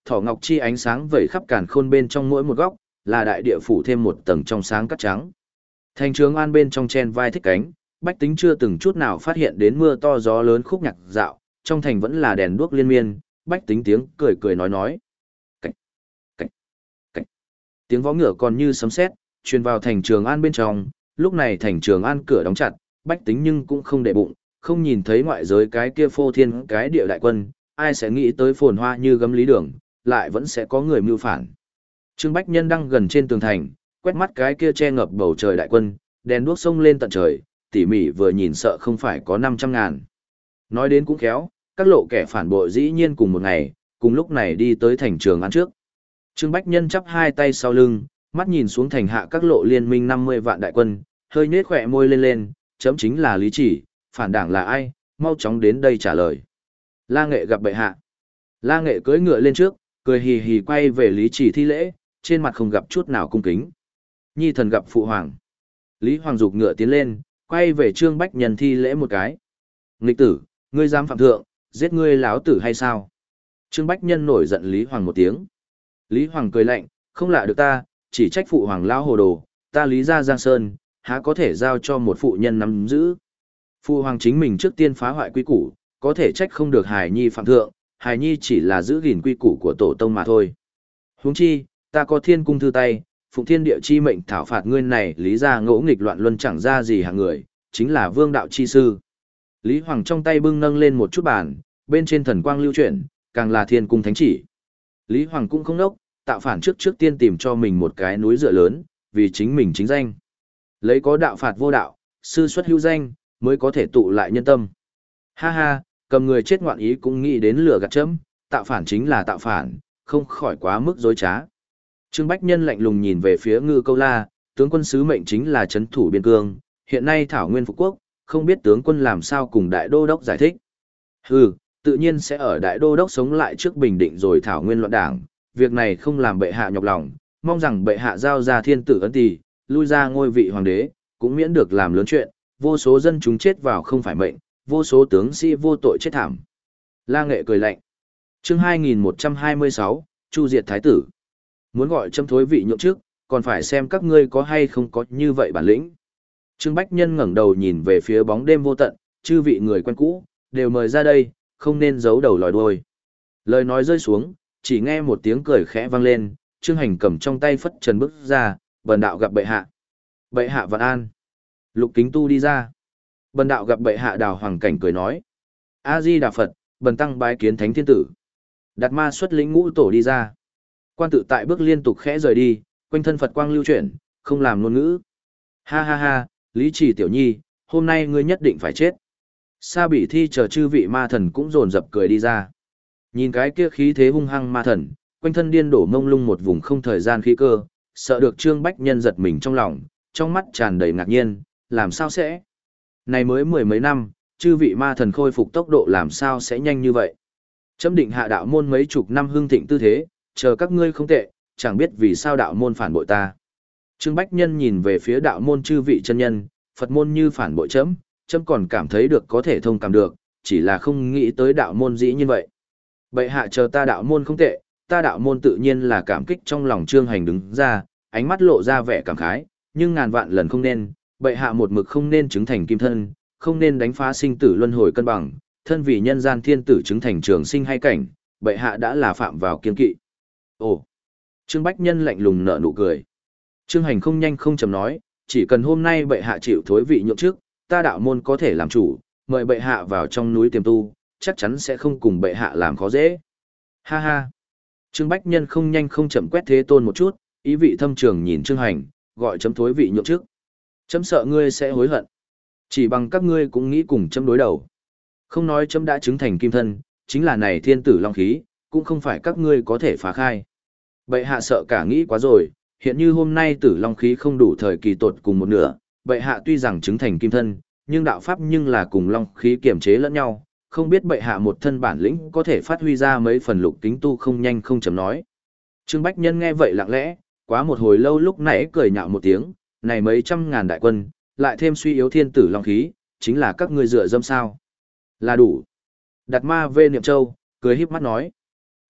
thỏ ngọc chi ánh sáng vẩy khắp càn khôn bên trong mỗi một góc, là đại địa phủ thêm một tầng trong sáng cắt trắng. Thành Trường An bên trong chen vai thích cánh, bách tính chưa từng chút nào phát hiện đến mưa to gió lớn khúc nhạc dạo, trong thành vẫn là đèn đuốc liên miên, bách tính tiếng cười cười nói nói. Cảnh, cảnh, cảnh. Tiếng vó ngựa còn như sấm sét, truyền vào thành Trường An bên trong, lúc này thành Trường An cửa đóng chặt, bách tính nhưng cũng không để bụng, không nhìn thấy ngoại giới cái kia phô thiên cái địa đại quân, ai sẽ nghĩ tới phồn hoa như gấm lý đường, lại vẫn sẽ có người mưu phản. Trương Bách Nhân đang gần trên tường thành, quét mắt cái kia che ngập bầu trời đại quân, đèn đuốc sông lên tận trời, tỉ mỉ vừa nhìn sợ không phải có năm trăm ngàn. Nói đến cũng khéo, các lộ kẻ phản bội dĩ nhiên cùng một ngày, cùng lúc này đi tới thành Trường An trước. Trương Bách Nhân chắp hai tay sau lưng, mắt nhìn xuống thành hạ các lộ liên minh năm mươi vạn đại quân, hơi nhếch khỏe môi lên lên, chấm chính là Lý Chỉ, phản đảng là ai, mau chóng đến đây trả lời. La Nghệ gặp bệ hạ. La Nghệ cưỡi ngựa lên trước, cười hì hì quay về Lý Chỉ thi lễ, trên mặt không gặp chút nào cung kính. Nhi thần gặp phụ hoàng. Lý Hoàng giục ngựa tiến lên, quay về Trương Bách Nhân thi lễ một cái. Nghịch tử, ngươi dám phạm thượng, giết ngươi láo tử hay sao? Trương Bách Nhân nổi giận Lý Hoàng một tiếng. Lý Hoàng cười lạnh, không lạ được ta, chỉ trách phụ hoàng lão hồ đồ, ta Lý gia Giang Sơn, há có thể giao cho một phụ nhân nắm giữ. Phụ hoàng chính mình trước tiên phá hoại quy củ, có thể trách không được Hải Nhi phạm thượng, Hải Nhi chỉ là giữ gìn quy củ của tổ tông mà thôi. Huống chi, ta có thiên cung thư tay, phụng thiên địa chi mệnh thảo phạt ngươi này Lý gia ngỗ nghịch loạn luân chẳng ra gì hạng người, chính là vương đạo chi sư. Lý Hoàng trong tay bưng nâng lên một chút bàn, bên trên thần quang lưu chuyển, càng là thiên cung thánh chỉ. Lý Hoàng cũng không nốc, tạo phản trước trước tiên tìm cho mình một cái núi dựa lớn, vì chính mình chính danh. Lấy có đạo phạt vô đạo, sư xuất hữu danh, mới có thể tụ lại nhân tâm. Ha ha, cầm người chết ngoạn ý cũng nghĩ đến lửa gạt chấm, tạo phản chính là tạo phản, không khỏi quá mức dối trá. Trương Bách Nhân lạnh lùng nhìn về phía Ngư Câu La, tướng quân sứ mệnh chính là trấn thủ biên cương, hiện nay thảo nguyên phục quốc, không biết tướng quân làm sao cùng đại đô đốc giải thích. Hừ, tự nhiên sẽ ở đại đô đốc sống lại trước bình định rồi thảo nguyên loạn đảng, việc này không làm bệ hạ nhọc lòng, mong rằng bệ hạ giao ra thiên tử ấn tỷ, lui ra ngôi vị hoàng đế, cũng miễn được làm lớn chuyện, vô số dân chúng chết vào không phải mệnh, vô số tướng sĩ vô tội chết thảm. La Nghệ cười lạnh. Chương hai nghìn một trăm hai mươi sáu, Chu diệt thái tử. Muốn gọi châm thối vị nhượng trước, còn phải xem các ngươi có hay không có như vậy bản lĩnh. Trương Bách Nhân ngẩng đầu nhìn về phía bóng đêm vô tận, chư vị người quen cũ, đều mời ra đây, không nên giấu đầu lòi đuôi. Lời nói rơi xuống, chỉ nghe một tiếng cười khẽ vang lên, Trương Hành cầm trong tay phất trần bước ra, bần đạo gặp bệ hạ. Bệ hạ vạn an. Lục Kính Tu đi ra. Bần đạo gặp bệ hạ Đào Hoàng Cảnh cười nói. A Di Đà Phật, bần tăng bái kiến thánh thiên tử. Đạt ma xuất lĩnh ngũ tổ đi ra. Quan tự tại bước liên tục khẽ rời đi, quanh thân Phật quang lưu chuyển, không làm ngôn ngữ. Ha ha ha, Lý Chỉ tiểu nhi, hôm nay ngươi nhất định phải chết. Sa Bị Thi chờ chư vị ma thần cũng dồn dập cười đi ra. Nhìn cái kia khí thế hung hăng ma thần, quanh thân điên đổ mông lung một vùng không thời gian khí cơ, sợ được Trương Bách Nhân giật mình trong lòng, trong mắt tràn đầy ngạc nhiên, làm sao sẽ? Này mới mười mấy năm, chư vị ma thần khôi phục tốc độ làm sao sẽ nhanh như vậy? Chấm định hạ đạo môn mấy chục năm hưng thịnh tư thế, chờ các ngươi không tệ, chẳng biết vì sao đạo môn phản bội ta. Trương Bách Nhân nhìn về phía đạo môn chư vị chân nhân, Phật môn như phản bội chấm, chấm còn cảm thấy được có thể thông cảm được, chỉ là không nghĩ tới đạo môn dĩ như vậy. Bệ hạ chờ ta đạo môn không tệ, ta đạo môn tự nhiên là cảm kích trong lòng Trương Hành đứng ra, ánh mắt lộ ra vẻ cảm khái, nhưng ngàn vạn lần không nên, bệ hạ một mực không nên chứng thành kim thân, không nên đánh phá sinh tử luân hồi cân bằng, thân vì nhân gian thiên tử chứng thành trường sinh hay cảnh, bệ hạ đã là phạm vào kiên kỵ. Ồ! Trương Bách Nhân lạnh lùng nở nụ cười. Trương Hành không nhanh không chậm nói, chỉ cần hôm nay bệ hạ chịu thối vị nhượng trước, ta đạo môn có thể làm chủ, mời bệ hạ vào trong núi tiềm tu, chắc chắn sẽ không cùng bệ hạ làm khó dễ. Ha ha! Trương Bách Nhân không nhanh không chậm quét Thế Tôn một chút, ý vị thâm trường nhìn Trương Hành, gọi chấm thối vị nhượng trước. Chấm sợ ngươi sẽ hối hận. Chỉ bằng các ngươi cũng nghĩ cùng chấm đối đầu. Không nói chấm đã chứng thành kim thân, chính là này thiên tử long khí, cũng không phải các ngươi có thể phá khai. Bệ hạ sợ cả nghĩ quá rồi, hiện như hôm nay tử long khí không đủ thời kỳ tột cùng một nửa, bệ hạ tuy rằng chứng thành kim thân, nhưng đạo pháp nhưng là cùng long khí kiềm chế lẫn nhau, không biết bệ hạ một thân bản lĩnh có thể phát huy ra mấy phần Lục Kính Tu không nhanh không chậm nói. Trương Bách Nhân nghe vậy lặng lẽ, quá một hồi lâu lúc nãy cười nhạo một tiếng, này mấy trăm ngàn đại quân, lại thêm suy yếu thiên tử long khí, chính là các ngươi dựa dâm sao. Là đủ. Đạt ma vê niệm châu, cười híp mắt nói.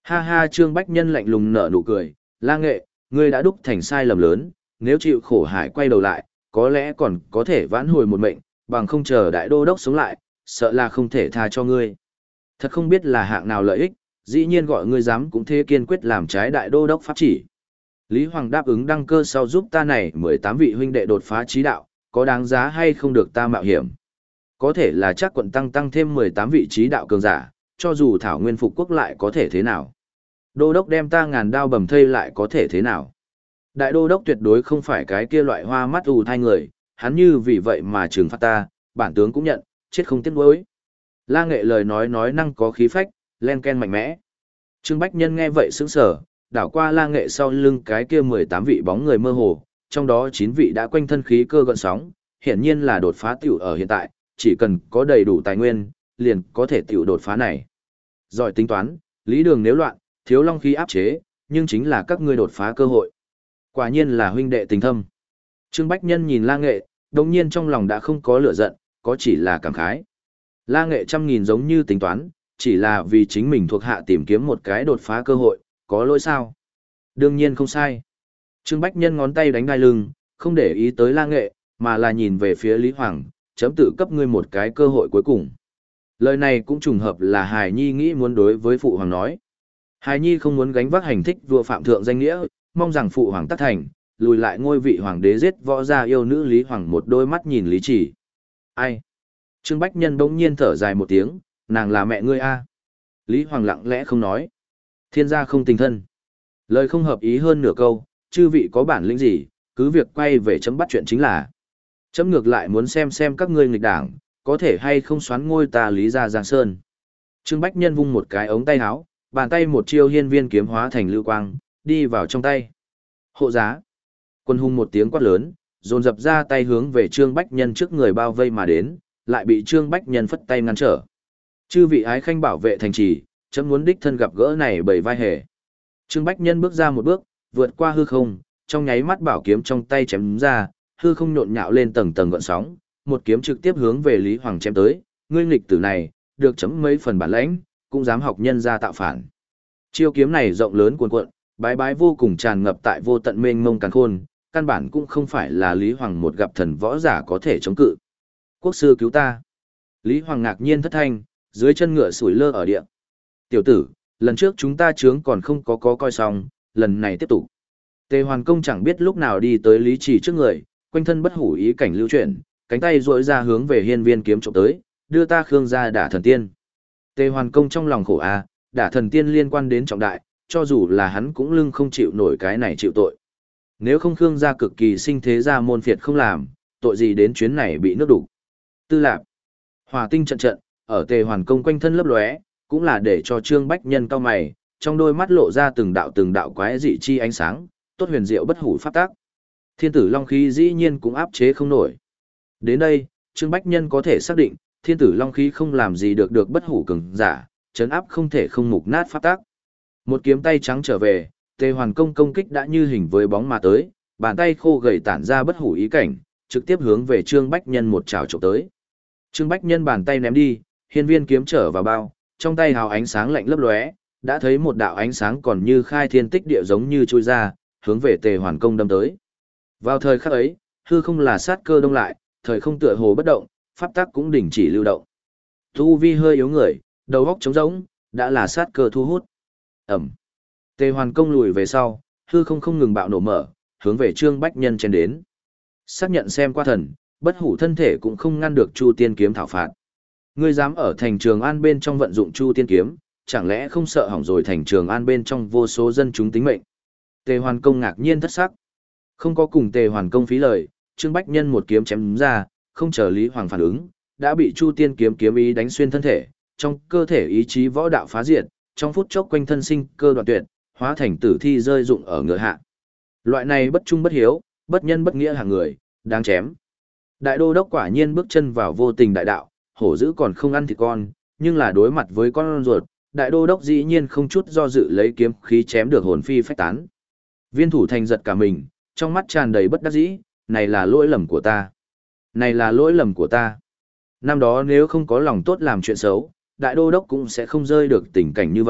Ha ha, Trương Bách Nhân lạnh lùng nở nụ cười, La Nghệ, ngươi đã đúc thành sai lầm lớn, nếu chịu khổ hải quay đầu lại, có lẽ còn có thể vãn hồi một mệnh, bằng không chờ đại đô đốc sống lại, sợ là không thể tha cho ngươi. Thật không biết là hạng nào lợi ích, dĩ nhiên gọi ngươi dám cũng thế kiên quyết làm trái đại đô đốc pháp chỉ. Lý Hoàng đáp ứng đăng cơ sau giúp ta này mười tám vị huynh đệ đột phá trí đạo, có đáng giá hay không được ta mạo hiểm. Có thể là chắc quận tăng tăng thêm mười tám vị trí đạo cường giả, cho dù Thảo Nguyên phục quốc lại có thể thế nào. Đô đốc đem ta ngàn đao bầm thây lại có thể thế nào. Đại đô đốc tuyệt đối không phải cái kia loại hoa mắt ù thai người, hắn như vì vậy mà trừng phạt ta, bản tướng cũng nhận, chết không tiếc nuối. La Nghệ lời nói nói năng có khí phách, len ken mạnh mẽ. Trương Bách Nhân nghe vậy sững sờ, đảo qua La Nghệ sau lưng cái kia mười tám vị bóng người mơ hồ, trong đó chín vị đã quanh thân khí cơ gợn sóng, hiển nhiên là đột phá tiểu ở hiện tại, chỉ cần có đầy đủ tài nguyên, liền có thể tiểu đột phá này. Giỏi tính toán, lý đường nếu loạn, thiếu long khí áp chế, nhưng chính là các ngươi đột phá cơ hội. Quả nhiên là huynh đệ tình thâm. Trương Bách Nhân nhìn La Nghệ, đồng nhiên trong lòng đã không có lửa giận, có chỉ là cảm khái. La Nghệ trăm nghìn giống như tính toán, chỉ là vì chính mình thuộc hạ tìm kiếm một cái đột phá cơ hội, có lỗi sao? Đương nhiên không sai. Trương Bách Nhân ngón tay đánh đai lưng, không để ý tới La Nghệ, mà là nhìn về phía Lý Hoàng, chấm tự cấp ngươi một cái cơ hội cuối cùng. Lời này cũng trùng hợp là Hải Nhi nghĩ muốn đối với Phụ Hoàng nói. Hải Nhi không muốn gánh vác hành thích vua phạm thượng danh nghĩa, mong rằng Phụ Hoàng tác thành, lùi lại ngôi vị Hoàng đế giết võ gia yêu nữ Lý Hoàng một đôi mắt nhìn Lý Chỉ. Ai? Trương Bách Nhân bỗng nhiên thở dài một tiếng, nàng là mẹ ngươi a. Lý Hoàng lặng lẽ không nói. Thiên gia không tình thân. Lời không hợp ý hơn nửa câu, chư vị có bản lĩnh gì, cứ việc quay về chấm bắt chuyện chính là. Chấm ngược lại muốn xem xem các ngươi nghịch đảng, có thể hay không xoán ngôi ta Lý gia Giang Sơn. Trương Bách Nhân vung một cái ống tay áo, bàn tay một chiêu hiên viên kiếm hóa thành lưu quang, đi vào trong tay. Hộ giá. Quân hùng một tiếng quát lớn, dồn dập ra tay hướng về Trương Bách Nhân trước người bao vây mà đến, lại bị Trương Bách Nhân phất tay ngăn trở. Chư vị ái khanh bảo vệ thành trì, chấm muốn đích thân gặp gỡ này bởi vai hề. Trương Bách Nhân bước ra một bước, vượt qua hư không, trong nháy mắt bảo kiếm trong tay chém ra, hư không nhộn nhạo lên tầng tầng gợn sóng, một kiếm trực tiếp hướng về Lý Hoàng chém tới, ngươi nghịch tử này, được chấm mấy phần bản lãnh, cũng dám học nhân ra tạo phản. Chiêu kiếm này rộng lớn cuồn cuộn, bái bái vô cùng tràn ngập tại vô tận mênh mông càn khôn, căn bản cũng không phải là Lý Hoàng một gặp thần võ giả có thể chống cự. Quốc sư cứu ta. Lý Hoàng ngạc nhiên thất thanh, dưới chân ngựa sủi lơ ở địa. Tiểu tử, lần trước chúng ta chướng còn không có có coi xong, lần này tiếp tục. Tề Hoàn Công chẳng biết lúc nào đi tới Lý Trì trước người, quanh thân bất hủ ý cảnh lưu chuyển, cánh tay duỗi ra hướng về hiên viên kiếm trộm tới, đưa ta Khương ra đả thần tiên. Tề Hoàn Công trong lòng khổ a, đả thần tiên liên quan đến trọng đại, cho dù là hắn cũng lưng không chịu nổi cái này chịu tội. Nếu không Khương gia cực kỳ sinh thế gia môn phiệt không làm, tội gì đến chuyến này bị nước đủ. Tư Lạp, Hỏa tinh trận trận, ở Tề Hoàn Công quanh thân lấp lóe, cũng là để cho Trương Bách Nhân cao mày, trong đôi mắt lộ ra từng đạo từng đạo quái dị chi ánh sáng, tốt huyền diệu bất hủ pháp tác. Thiên tử long khí dĩ nhiên cũng áp chế không nổi. Đến đây, Trương Bách Nhân có thể xác định, thiên tử long khí không làm gì được được bất hủ cường giả, chấn áp không thể không mục nát pháp tác. Một kiếm tay trắng trở về, Tề Hoàn Công công kích đã như hình với bóng mà tới, bàn tay khô gầy tản ra bất hủ ý cảnh, trực tiếp hướng về Trương Bách Nhân một trảo chụp tới. Trương Bách Nhân bàn tay ném đi, hiên viên kiếm trở vào bao, trong tay hào ánh sáng lạnh lấp lóe, đã thấy một đạo ánh sáng còn như khai thiên tích địa giống như chui ra, hướng về Tề Hoàn Công đâm tới. Vào thời khắc ấy, hư không là sát cơ đông lại, thời không tựa hồ bất động, pháp tắc cũng đình chỉ lưu động. Tu vi hơi yếu người, đầu óc trống rỗng, đã là sát cơ thu hút. Ẩm. Tề Hoàn Công lùi về sau, hư không không ngừng bạo nổ mở, hướng về Trương Bách Nhân chen đến. Xác nhận xem qua thần, bất hủ thân thể cũng không ngăn được Chu Tiên kiếm thảo phạt. Ngươi dám ở thành Trường An bên trong vận dụng Chu Tiên kiếm, chẳng lẽ không sợ hỏng rồi thành Trường An bên trong vô số dân chúng tính mệnh? Tề Hoàn Công ngạc nhiên thất sắc. Không có cùng Tề Hoàn Công phí lời, Trương Bách Nhân một kiếm chém ra, không chờ Lý Hoàng phản ứng, đã bị Chu Tiên kiếm kiếm ý đánh xuyên thân thể, trong cơ thể ý chí võ đạo phá diệt, trong phút chốc quanh thân sinh cơ đoạn tuyệt, hóa thành tử thi rơi rụng ở ngựa hạ. Loại này bất trung bất hiếu, bất nhân bất nghĩa hạng người, đáng chém. Đại đô đốc quả nhiên bước chân vào vô tình đại đạo, hổ dữ còn không ăn thịt con, nhưng là đối mặt với con ruột, đại đô đốc dĩ nhiên không chút do dự lấy kiếm khí chém được hồn phi phách tán. Viên thủ thành giật cả mình, trong mắt tràn đầy bất đắc dĩ, này là lỗi lầm của ta. Này là lỗi lầm của ta. Năm đó nếu không có lòng tốt làm chuyện xấu, đại đô đốc cũng sẽ không rơi được tình cảnh như vậy,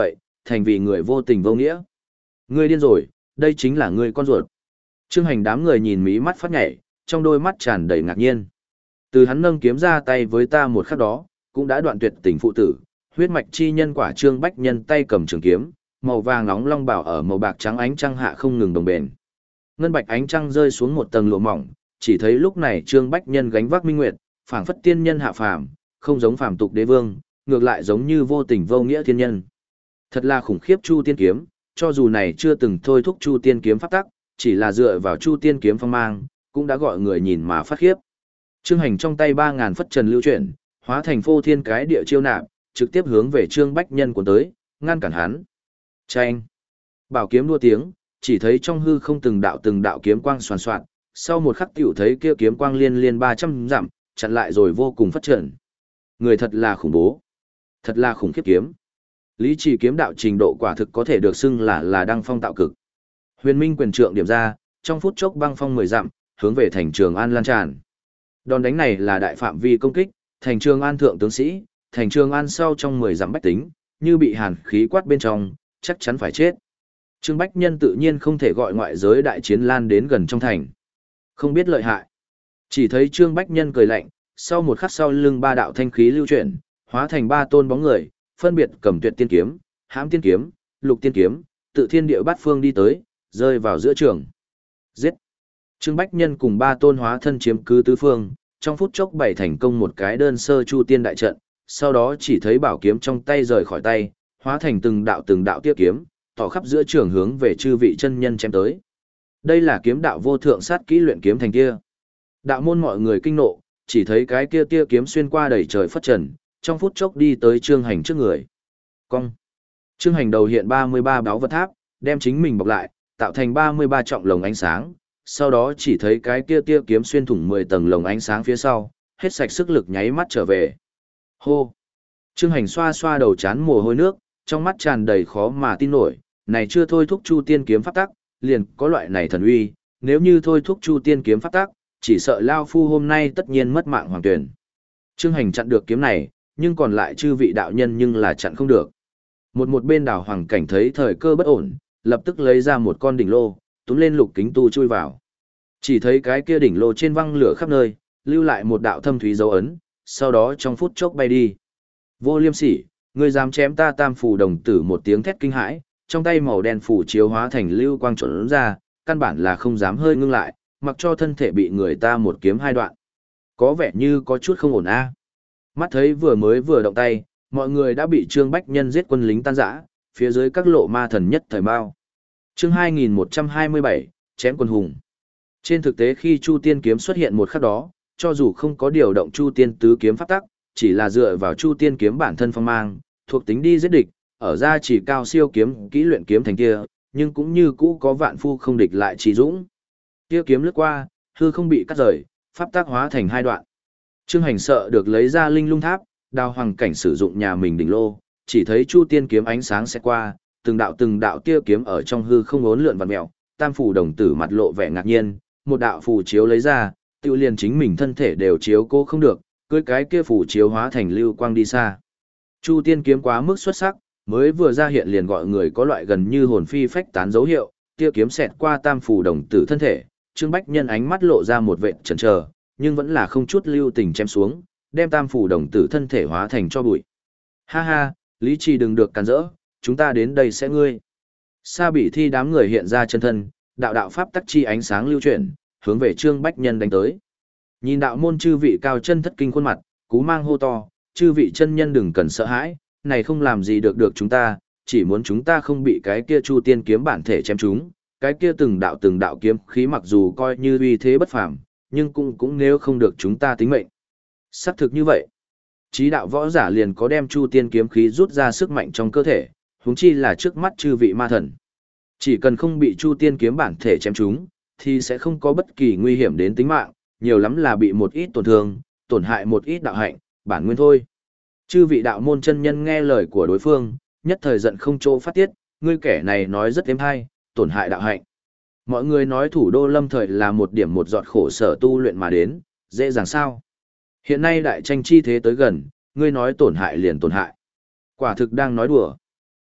thành vì người vô tình vô nghĩa. Ngươi điên rồi, đây chính là ngươi con ruột. Trương Hành đám người nhìn mí mắt phát nhảy, trong đôi mắt tràn đầy ngạc nhiên. Từ hắn nâng kiếm ra tay với ta một khắc đó, cũng đã đoạn tuyệt tình phụ tử, huyết mạch chi nhân quả Trương Bách Nhân tay cầm trường kiếm, màu vàng nóng long bảo ở màu bạc trắng ánh trăng hạ không ngừng đồng bền. Ngân bạch ánh trăng rơi xuống một tầng lụa mỏng, chỉ thấy lúc này Trương Bách Nhân gánh vác minh nguyệt, phảng phất tiên nhân hạ phàm, không giống phàm tục đế vương, ngược lại giống như vô tình vô nghĩa thiên nhân. Thật là khủng khiếp Chu Tiên kiếm, cho dù này chưa từng thôi thúc Chu Tiên kiếm pháp tắc, chỉ là dựa vào Chu Tiên kiếm phong mang, cũng đã gọi người nhìn mà phát khiếp. Trương Hành trong tay ba ngàn phất trần lưu chuyển, hóa thành phô thiên cái địa chiêu nạp, trực tiếp hướng về Trương Bách Nhân cuốn tới, ngăn cản hắn. Chanh! Bảo kiếm đua tiếng, chỉ thấy trong hư không từng đạo từng đạo kiếm quang xoàn xoạt, sau một khắc tiểu thấy kia kiếm quang liên liên ba trăm dặm, chặn lại rồi vô cùng phát triển. Người thật là khủng bố, thật là khủng khiếp kiếm. Lý Trì kiếm đạo trình độ quả thực có thể được xưng là là đăng phong tạo cực. Huyền Minh quyền trượng điểm ra, trong phút chốc băng phong mười dặm, hướng về thành Trường An lan tràn. Đòn đánh này là đại phạm vi công kích, thành Trường An thượng tướng sĩ, thành Trường An sau trong mười dặm bách tính, như bị hàn khí quát bên trong, chắc chắn phải chết. Trương Bách Nhân tự nhiên không thể gọi ngoại giới đại chiến lan đến gần trong thành. Không biết lợi hại. Chỉ thấy Trương Bách Nhân cười lạnh, sau một khắc sau lưng ba đạo thanh khí lưu chuyển, hóa thành ba tôn bóng người, phân biệt cầm tuyệt tiên kiếm, hãm tiên kiếm, lục tiên kiếm, tự thiên địa bát phương đi tới, rơi vào giữa trường. Giết! Trương Bách Nhân cùng ba tôn hóa thân chiếm cứ tứ phương, trong phút chốc bày thành công một cái đơn sơ chu tiên đại trận, sau đó chỉ thấy bảo kiếm trong tay rời khỏi tay, hóa thành từng đạo từng đạo tiêu kiếm, tỏ khắp giữa trường hướng về chư vị chân nhân chém tới. Đây là kiếm đạo vô thượng sát kỹ luyện kiếm thành kia. Đạo môn mọi người kinh nộ, chỉ thấy cái kia tia kiếm xuyên qua đầy trời phất trần, trong phút chốc đi tới Trương Hành trước người. Cong. Trương Hành đầu hiện ba mươi ba báo vật tháp, đem chính mình bọc lại, tạo thành ba mươi ba trọng lồng ánh sáng, sau đó chỉ thấy cái kia tia kiếm xuyên thủng mười tầng lồng ánh sáng phía sau, hết sạch sức lực nháy mắt trở về. Hô. Trương Hành xoa xoa đầu chán mồ hôi nước, trong mắt tràn đầy khó mà tin nổi, này chưa thôi thúc Chu Tiên kiếm pháp tắc, liền có loại này thần uy, nếu như thôi thúc Chu Tiên kiếm pháp tắc, chỉ sợ lao phu hôm nay tất nhiên mất mạng hoàng tuyển. Trương Hành chặn được kiếm này, nhưng còn lại chư vị đạo nhân nhưng là chặn không được. Một một bên đảo hoàng cảnh thấy thời cơ bất ổn, lập tức lấy ra một con đỉnh lô, túm lên lục kính tu chui vào. Chỉ thấy cái kia đỉnh lô trên văng lửa khắp nơi, lưu lại một đạo thâm thúy dấu ấn, sau đó trong phút chốc bay đi. Vô Liêm Sỉ, ngươi dám chém ta Tam Phù đồng tử, một tiếng thét kinh hãi, trong tay màu đen phủ chiếu hóa thành lưu quang trốn ra, căn bản là không dám hơi ngưng lại, mặc cho thân thể bị người ta một kiếm hai đoạn. Có vẻ như có chút không ổn a. Mắt thấy vừa mới vừa động tay, mọi người đã bị Trương Bách Nhân giết quân lính tan rã, phía dưới các lộ ma thần nhất thời bao. Chương hai nghìn một trăm hai mươi bảy, chém quân hùng. Trên thực tế khi Chu Tiên kiếm xuất hiện một khắc đó, cho dù không có điều động Chu Tiên tứ kiếm pháp tắc, chỉ là dựa vào Chu Tiên kiếm bản thân phong mang, thuộc tính đi giết địch, ở ra chỉ cao siêu kiếm kỹ luyện kiếm thành kia, nhưng cũng như cũ có vạn phu không địch lại trí dũng. Kia kiếm lướt qua, hư không bị cắt rời, pháp tác hóa thành hai đoạn. Trương Hành sợ được lấy ra linh lung tháp, đào hoàng cảnh sử dụng nhà mình đỉnh lô, chỉ thấy Chu Tiên kiếm ánh sáng sẽ qua, từng đạo từng đạo tia kiếm ở trong hư không uốn lượn vặn mèo, Tam Phủ đồng tử mặt lộ vẻ ngạc nhiên, một đạo phù chiếu lấy ra, tiêu liền chính mình thân thể đều chiếu cô không được, cưới cái kia phù chiếu hóa thành lưu quang đi xa. Chu Tiên kiếm quá mức xuất sắc, mới vừa ra hiện liền gọi người có loại gần như hồn phi phách tán dấu hiệu, tia kiếm xẹt qua Tam Phủ đồng tử thân thể, Trương Bách Nhân ánh mắt lộ ra một vệt chần chờ, nhưng vẫn là không chút lưu tình chém xuống, đem Tam Phủ đồng tử thân thể hóa thành cho bụi. Ha ha, Lý Trì đừng được cản rỡ, chúng ta đến đây sẽ ngươi. Sa Bỉ Thi đám người hiện ra chân thân, đạo đạo pháp tắc chi ánh sáng lưu chuyển, hướng về Trương Bách Nhân đánh tới. Nhìn đạo môn chư vị cao chân thất kinh khuôn mặt, Cú Mang hô to, chư vị chân nhân đừng cần sợ hãi, này không làm gì được được chúng ta, chỉ muốn chúng ta không bị cái kia Chu Tiên kiếm bản thể chém chúng, cái kia từng đạo từng đạo kiếm khí mặc dù coi như uy thế bất phàm, nhưng cũng cũng nếu không được chúng ta tính mệnh. Xác thực như vậy. Chí đạo võ giả liền có đem Chu Tiên kiếm khí rút ra sức mạnh trong cơ thể, huống chi là trước mắt chư vị ma thần. Chỉ cần không bị Chu Tiên kiếm bản thể chém chúng, thì sẽ không có bất kỳ nguy hiểm đến tính mạng, nhiều lắm là bị một ít tổn thương, tổn hại một ít đạo hạnh, bản nguyên thôi. Chư vị đạo môn chân nhân nghe lời của đối phương, nhất thời giận không chỗ phát tiết, ngươi kẻ này nói rất êm hay, tổn hại đạo hạnh. Mọi người nói thủ đô lâm thời là một điểm một giọt khổ sở tu luyện mà đến, dễ dàng sao? Hiện nay đại tranh chi thế tới gần, ngươi nói tổn hại liền tổn hại. Quả thực đang nói đùa.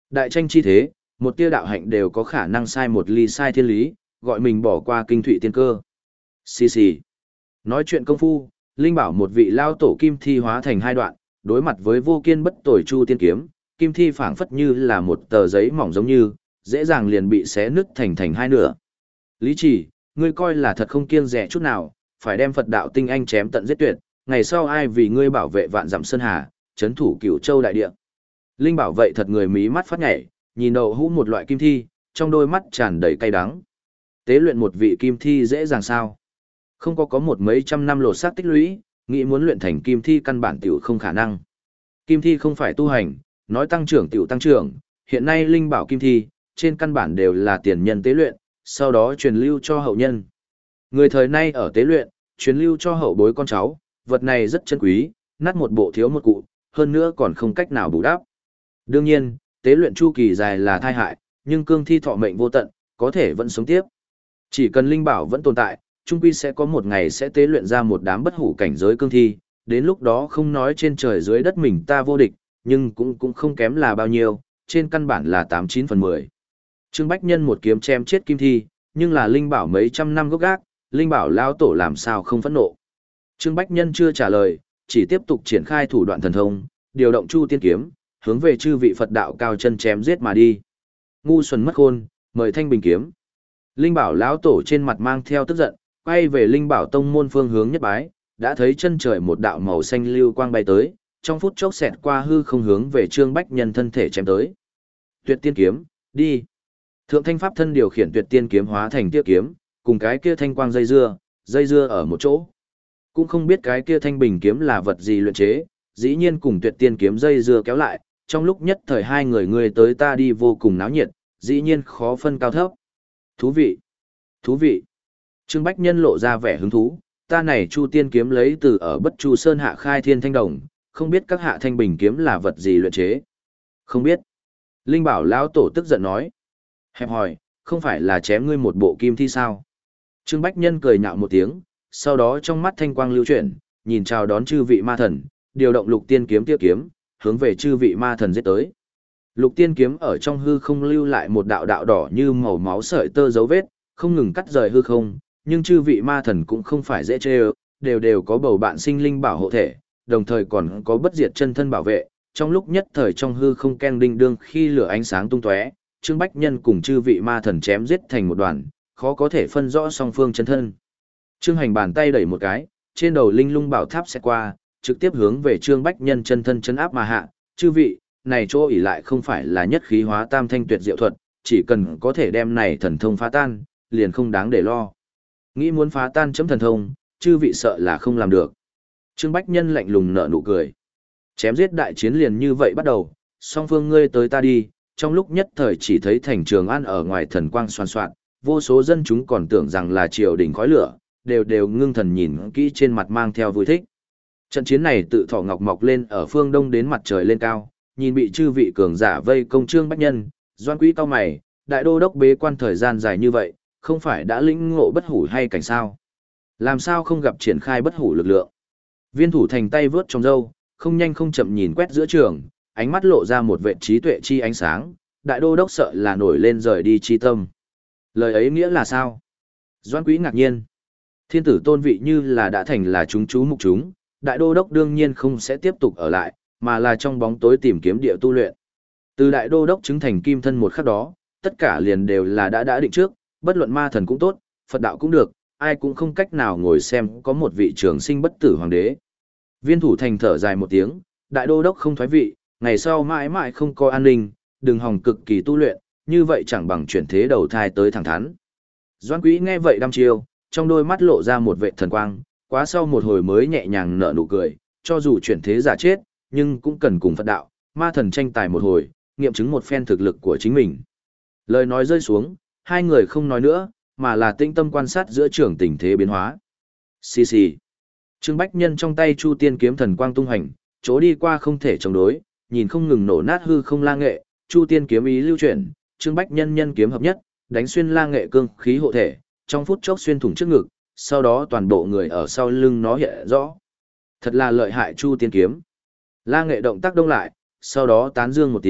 Đại tranh chi thế, một tia đạo hạnh đều có khả năng sai một ly sai thiên lý, gọi mình bỏ qua kinh thụy tiên cơ. Xì xì. Nói chuyện công phu, Linh bảo một vị lao tổ kim thi hóa thành hai đoạn, đối mặt với vô kiên bất tồi chu tiên kiếm, kim thi phảng phất như là một tờ giấy mỏng giống như, dễ dàng liền bị xé nứt thành thành hai nửa. Lý Chỉ, ngươi coi là thật không kiêng dè chút nào, phải đem Phật đạo tinh anh chém tận giết tuyệt, ngày sau ai vì ngươi bảo vệ vạn dặm sơn hà, chấn thủ cửu châu đại địa. Linh bảo vậy thật người mí mắt phát nhảy, nhìn đậu hũ một loại kim thi, trong đôi mắt tràn đầy cay đắng. Tế luyện một vị kim thi dễ dàng sao? Không có có một mấy trăm năm lột xác tích lũy, nghĩ muốn luyện thành kim thi căn bản tiểu không khả năng. Kim thi không phải tu hành, nói tăng trưởng tiểu tăng trưởng, hiện nay linh bảo kim thi, trên căn bản đều là tiền nhân tế luyện, sau đó truyền lưu cho hậu nhân. Người thời nay ở tế luyện, truyền lưu cho hậu bối con cháu, vật này rất chân quý, nát một bộ thiếu một cụ, hơn nữa còn không cách nào bù đắp. Đương nhiên, tế luyện chu kỳ dài là thai hại, nhưng cương thi thọ mệnh vô tận, có thể vẫn sống tiếp. Chỉ cần linh bảo vẫn tồn tại, trung quy sẽ có một ngày sẽ tế luyện ra một đám bất hủ cảnh giới cương thi, đến lúc đó không nói trên trời dưới đất mình ta vô địch, nhưng cũng cũng không kém là bao nhiêu, trên căn bản là tám chín phần mười. Trương Bách Nhân một kiếm chém chết kim thi, nhưng là linh bảo mấy trăm năm gốc gác, linh bảo lao tổ làm sao không phẫn nộ. Trương Bách Nhân chưa trả lời, chỉ tiếp tục triển khai thủ đoạn thần thông, điều động chu tiên kiếm, hướng về chư vị Phật đạo cao chân chém giết mà đi. Ngu xuẩn mất khôn, mời thanh bình kiếm. Linh bảo lão tổ trên mặt mang theo tức giận, quay về linh bảo tông môn phương hướng nhất bái, đã thấy chân trời một đạo màu xanh lưu quang bay tới, trong phút chốc xẹt qua hư không hướng về Trương Bách Nhân thân thể chém tới. Tuyệt tiên kiếm, đi. Thượng thanh pháp thân điều khiển tuyệt tiên kiếm hóa thành tia kiếm, cùng cái kia thanh quang dây dưa, dây dưa ở một chỗ. Cũng không biết cái kia thanh bình kiếm là vật gì luyện chế, dĩ nhiên cùng tuyệt tiên kiếm dây dưa kéo lại, trong lúc nhất thời hai người người tới ta đi vô cùng náo nhiệt, dĩ nhiên khó phân cao thấp. Thú vị, thú vị. Trương Bách Nhân lộ ra vẻ hứng thú, ta này chu tiên kiếm lấy từ ở Bất Chu Sơn hạ khai thiên thanh đồng, không biết các hạ thanh bình kiếm là vật gì luyện chế. Không biết. Linh bảo lão tổ tức giận nói. Hẹp hỏi, không phải là chém ngươi một bộ kim thi sao? Trương Bách Nhân cười nhạo một tiếng, sau đó trong mắt thanh quang lưu chuyển, nhìn chào đón chư vị ma thần, điều động lục tiên kiếm tiêu kiếm, hướng về chư vị ma thần giết tới. Lục tiên kiếm ở trong hư không lưu lại một đạo đạo đỏ như màu máu sợi tơ dấu vết, không ngừng cắt rời hư không, nhưng chư vị ma thần cũng không phải dễ chê ơ, đều đều có bầu bạn sinh linh bảo hộ thể, đồng thời còn có bất diệt chân thân bảo vệ, trong lúc nhất thời trong hư không ken đinh đương khi lửa ánh sáng tung tóe, Trương Bách Nhân cùng chư vị ma thần chém giết thành một đoàn, khó có thể phân rõ song phương chân thân. Trương Hành bàn tay đẩy một cái, trên đầu linh lung bảo tháp sẽ qua, trực tiếp hướng về Trương Bách Nhân chân thân chấn áp mà hạ, chư vị, này chỗ ỷ lại không phải là nhất khí hóa tam thanh tuyệt diệu thuật, chỉ cần có thể đem này thần thông phá tan, liền không đáng để lo. Nghĩ muốn phá tan chấm thần thông, chư vị sợ là không làm được. Trương Bách Nhân lạnh lùng nở nụ cười. Chém giết đại chiến liền như vậy bắt đầu, song phương ngươi tới ta đi, trong lúc nhất thời chỉ thấy thành Trường An ở ngoài thần quang xoan xoạn, vô số dân chúng còn tưởng rằng là triều đình khói lửa, đều đều ngưng thần nhìn kỹ trên mặt mang theo vui thích. Trận chiến này tự thọ ngọc mọc lên ở phương đông đến mặt trời lên cao, nhìn bị chư vị cường giả vây công Trương Bách Nhân, Doan Quý cao mày, đại đô đốc bế quan thời gian dài như vậy, không phải đã lĩnh ngộ bất hủ hay cảnh sao? Làm sao không gặp triển khai bất hủ lực lượng? Viên thủ thành tay vướt trong râu, không nhanh không chậm nhìn quét giữa trường, ánh mắt lộ ra một vệ trí tuệ chi ánh sáng, đại đô đốc sợ là nổi lên rời đi chi tâm. Lời ấy nghĩa là sao? Doan Quý ngạc nhiên. Thiên tử tôn vị như là đã thành là chúng chú mục chúng, đại đô đốc đương nhiên không sẽ tiếp tục ở lại, mà là trong bóng tối tìm kiếm địa tu luyện. Từ đại đô đốc chứng thành kim thân một khắc đó, tất cả liền đều là đã đã định trước, bất luận ma thần cũng tốt, Phật đạo cũng được, ai cũng không cách nào ngồi xem có một vị trường sinh bất tử hoàng đế. Viên thủ thành thở dài một tiếng, đại đô đốc không thoái vị, ngày sau mãi mãi không có an ninh, đừng hòng cực kỳ tu luyện, như vậy chẳng bằng chuyển thế đầu thai tới thẳng thắn. Doan Quý nghe vậy đăm chiêu, trong đôi mắt lộ ra một vệ thần quang, quá sau một hồi mới nhẹ nhàng nở nụ cười, cho dù chuyển thế giả chết, nhưng cũng cần cùng Phật đạo, ma thần tranh tài một hồi, nghiệm chứng một phen thực lực của chính mình. Lời nói rơi xuống, hai người không nói nữa, mà là tinh tâm quan sát giữa trường tình thế biến hóa. Xì xì. Trương Bách Nhân trong tay Chu Tiên kiếm thần quang tung hành, chỗ đi qua không thể chống đối, nhìn không ngừng nổ nát hư không la nghệ, Chu Tiên kiếm ý lưu chuyển, Trương Bách Nhân nhân kiếm hợp nhất, đánh xuyên la nghệ cương khí hộ thể, trong phút chốc xuyên thủng trước ngực, sau đó toàn bộ người ở sau lưng nó hiện rõ. Thật là lợi hại Chu Tiên kiếm. La nghệ động tác đông lại, sau đó tán dương một tiếng,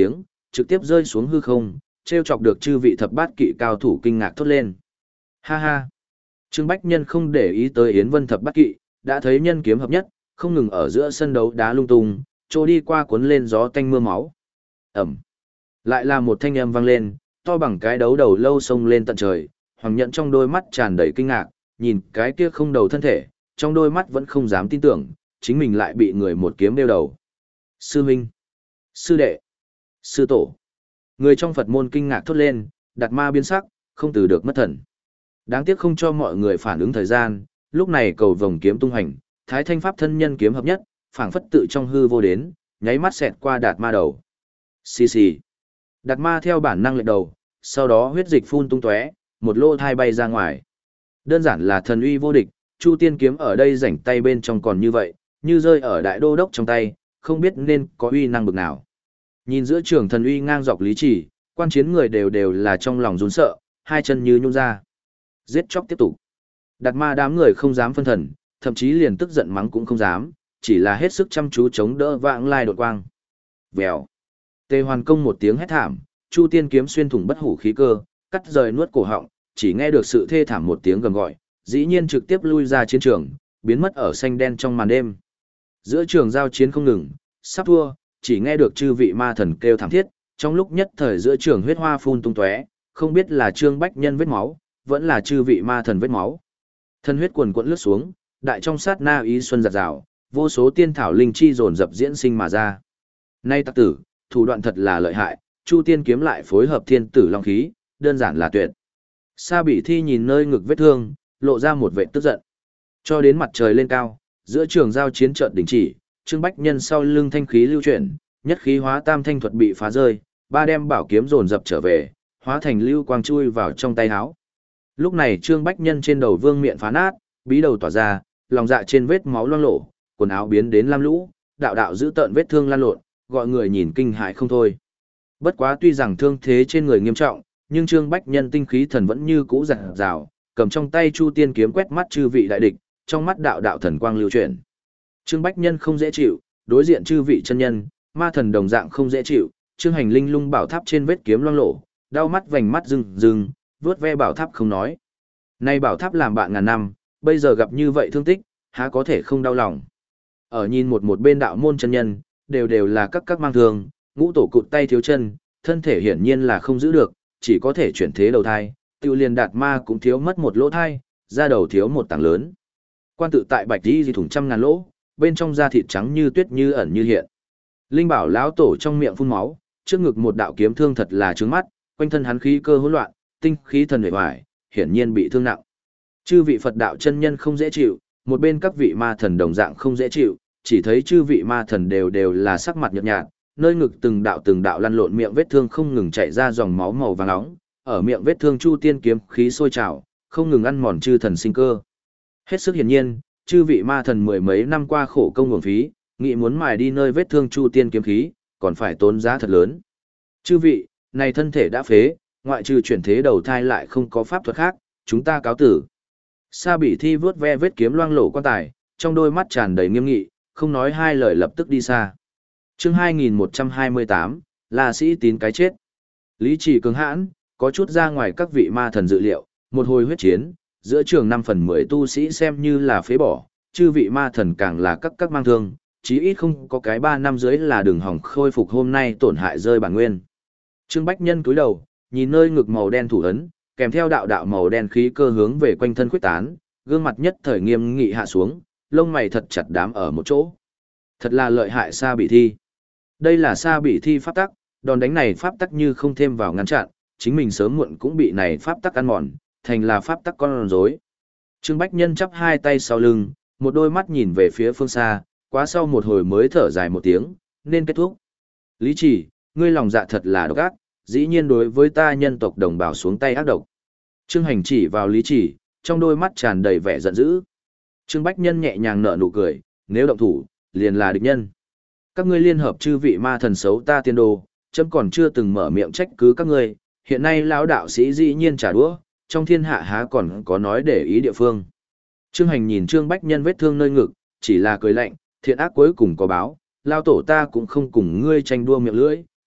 trực tiếp rơi xuống hư không, treo chọc được chư vị thập bát kỵ cao thủ kinh ngạc thốt lên. Ha ha! Trương Bách Nhân không để ý tới Yến Vân thập bát kỵ, đã thấy nhân kiếm hợp nhất, không ngừng ở giữa sân đấu đá lung tung, trôi đi qua cuốn lên gió tanh mưa máu. Ẩm! Lại là một thanh âm vang lên, to bằng cái đấu đầu lâu sông lên tận trời, Hoàng Nhẫn trong đôi mắt tràn đầy kinh ngạc, nhìn cái kia không đầu thân thể, trong đôi mắt vẫn không dám tin tưởng, chính mình lại bị người một kiếm đeo đầu. Sư huynh, sư đệ, sư tổ. Người trong Phật môn kinh ngạc thốt lên, Đạt Ma biến sắc, không từ được mất thần. Đáng tiếc không cho mọi người phản ứng thời gian, lúc này cầu vồng kiếm tung hành, Thái Thanh Pháp thân nhân kiếm hợp nhất, phảng phất tự trong hư vô đến, nháy mắt xẹt qua Đạt Ma đầu. Xì xì. Đạt Ma theo bản năng lệch đầu, sau đó huyết dịch phun tung tóe, một lô thai bay ra ngoài. Đơn giản là thần uy vô địch, Chu Tiên kiếm ở đây rảnh tay bên trong còn như vậy, như rơi ở đại đô đốc trong tay, không biết nên có uy năng bực nào. Nhìn giữa trường thần uy ngang dọc lý chỉ, quan chiến người đều đều là trong lòng run sợ, hai chân như nhún ra. Giết chóc tiếp tục. Đạt Ma đám người không dám phân thần, thậm chí liền tức giận mắng cũng không dám, chỉ là hết sức chăm chú chống đỡ vãng lai đột quang. Vèo. Tề Hoàn Công một tiếng hét thảm, Chu Tiên kiếm xuyên thủng bất hủ khí cơ, cắt rời nuốt cổ họng, chỉ nghe được sự thê thảm một tiếng gầm gọi, dĩ nhiên trực tiếp lui ra chiến trường, biến mất ở xanh đen trong màn đêm. Giữa trường giao chiến không ngừng, sắp thua, chỉ nghe được chư vị ma thần kêu thảm thiết, trong lúc nhất thời giữa trường huyết hoa phun tung tóe, không biết là Trương Bách Nhân vết máu, vẫn là chư vị ma thần vết máu. Thân huyết quần quẫn lướt xuống, đại trong sát na ý xuân giật rào, vô số tiên thảo linh chi dồn dập diễn sinh mà ra. Nay tặc tử, thủ đoạn thật là lợi hại, Chu Tiên kiếm lại phối hợp thiên tử long khí, đơn giản là tuyệt. Sa Bỉ Thi nhìn nơi ngực vết thương, lộ ra một vẻ tức giận. Cho đến mặt trời lên cao, giữa trường giao chiến trận đình chỉ, Trương Bách Nhân sau lưng thanh khí lưu chuyển, nhất khí hóa tam thanh thuật bị phá rơi, ba đem bảo kiếm dồn dập trở về, hóa thành lưu quang chui vào trong tay áo. Lúc này Trương Bách Nhân trên đầu vương miện phá nát, bí đầu tỏa ra, lòng dạ trên vết máu loang lổ, quần áo biến đến lam lũ, đạo đạo giữ tợn vết thương lan lộn, gọi người nhìn kinh hãi không thôi. Bất quá tuy rằng thương thế trên người nghiêm trọng, nhưng Trương Bách Nhân tinh khí thần vẫn như cũ dạt dào, cầm trong tay Chu Tiên kiếm quét mắt chư vị đại địch, trong mắt đạo đạo thần quang lưu chuyển. Trương Bách Nhân không dễ chịu, đối diện chư vị chân nhân, ma thần đồng dạng không dễ chịu, Trương Hành Linh lung bảo tháp trên vết kiếm loang lổ, đau mắt vành mắt rừng rừng, vướt ve bảo tháp không nói. Nay bảo tháp làm bạn ngàn năm, bây giờ gặp như vậy thương tích, há có thể không đau lòng. Ở nhìn một một bên đạo môn chân nhân, đều đều là các các mang thương, ngũ tổ cụt tay thiếu chân, thân thể hiển nhiên là không giữ được, chỉ có thể chuyển thế đầu thai, tiêu liền Đạt Ma cũng thiếu mất một lỗ thai, da đầu thiếu một tảng lớn. Quan tự tại bạch đi di thủng trăm ngàn lỗ, bên trong da thịt trắng như tuyết như ẩn như hiện. Linh bảo lão tổ trong miệng phun máu, trước ngực một đạo kiếm thương thật là trướng mắt, quanh thân hắn khí cơ hỗn loạn, tinh khí thần hề hoài, hiển nhiên bị thương nặng. Chư vị Phật đạo chân nhân không dễ chịu, một bên các vị ma thần đồng dạng không dễ chịu, chỉ thấy chư vị ma thần đều đều là sắc mặt nhợt nhạt, nơi ngực từng đạo từng đạo lăn lộn miệng vết thương không ngừng chảy ra dòng máu màu vàng nóng, ở miệng vết thương Chu Tiên kiếm khí sôi trào, không ngừng ăn mòn chư thần sinh cơ. Hết sức hiển nhiên, chư vị ma thần mười mấy năm qua khổ công uổng phí, nghĩ muốn mài đi nơi vết thương Chu Tiên kiếm khí, còn phải tốn giá thật lớn. Chư vị, này thân thể đã phế, ngoại trừ chuyển thế đầu thai lại không có pháp thuật khác, chúng ta cáo tử. Sa Bỉ Thi vướt ve vết kiếm loang lổ quan tài, trong đôi mắt tràn đầy nghiêm nghị, không nói hai lời lập tức đi xa. Chương hai nghìn một trăm hai mươi tám, là sĩ tín cái chết. Lý Chỉ cứng hãn, có chút ra ngoài các vị ma thần dự liệu, một hồi huyết chiến, giữa trường năm phần mười tu sĩ xem như là phế bỏ, chư vị ma thần càng là các các mang thương, chí ít không có cái ba năm dưới là đường hỏng khôi phục hôm nay tổn hại rơi bản nguyên. Trương Bách Nhân cúi đầu, nhìn nơi ngực màu đen thủ ấn, kèm theo đạo đạo màu đen khí cơ hướng về quanh thân khuếch tán, gương mặt nhất thời nghiêm nghị hạ xuống, lông mày thật chặt đám ở một chỗ. Thật là lợi hại Sa Bỉ Thi. Đây là Sa Bỉ Thi pháp tắc, đòn đánh này pháp tắc như không thêm vào ngăn chặn, chính mình sớm muộn cũng bị này pháp tắc ăn mòn, thành là pháp tắc con rối. Trương Bách Nhân chắp hai tay sau lưng, một đôi mắt nhìn về phía phương xa, quá sau một hồi mới thở dài một tiếng, nên kết thúc. Lý Chỉ, ngươi lòng dạ thật là độc ác, dĩ nhiên đối với ta nhân tộc đồng bào xuống tay ác độc. Trương Hành chỉ vào Lý Chỉ, trong đôi mắt tràn đầy vẻ giận dữ. Trương Bách Nhân nhẹ nhàng nở nụ cười, nếu động thủ, liền là địch nhân. Các ngươi liên hợp chư vị ma thần xấu ta tiên đồ, chấm còn chưa từng mở miệng trách cứ các ngươi, hiện nay lão đạo sĩ dĩ nhiên trả đũa, trong thiên hạ há còn có nói để ý địa phương. Trương Hành nhìn Trương Bách Nhân vết thương nơi ngực, chỉ là cười lạnh, thiện ác cuối cùng có báo, lao tổ ta cũng không cùng ngươi tranh đua miệng lưỡi,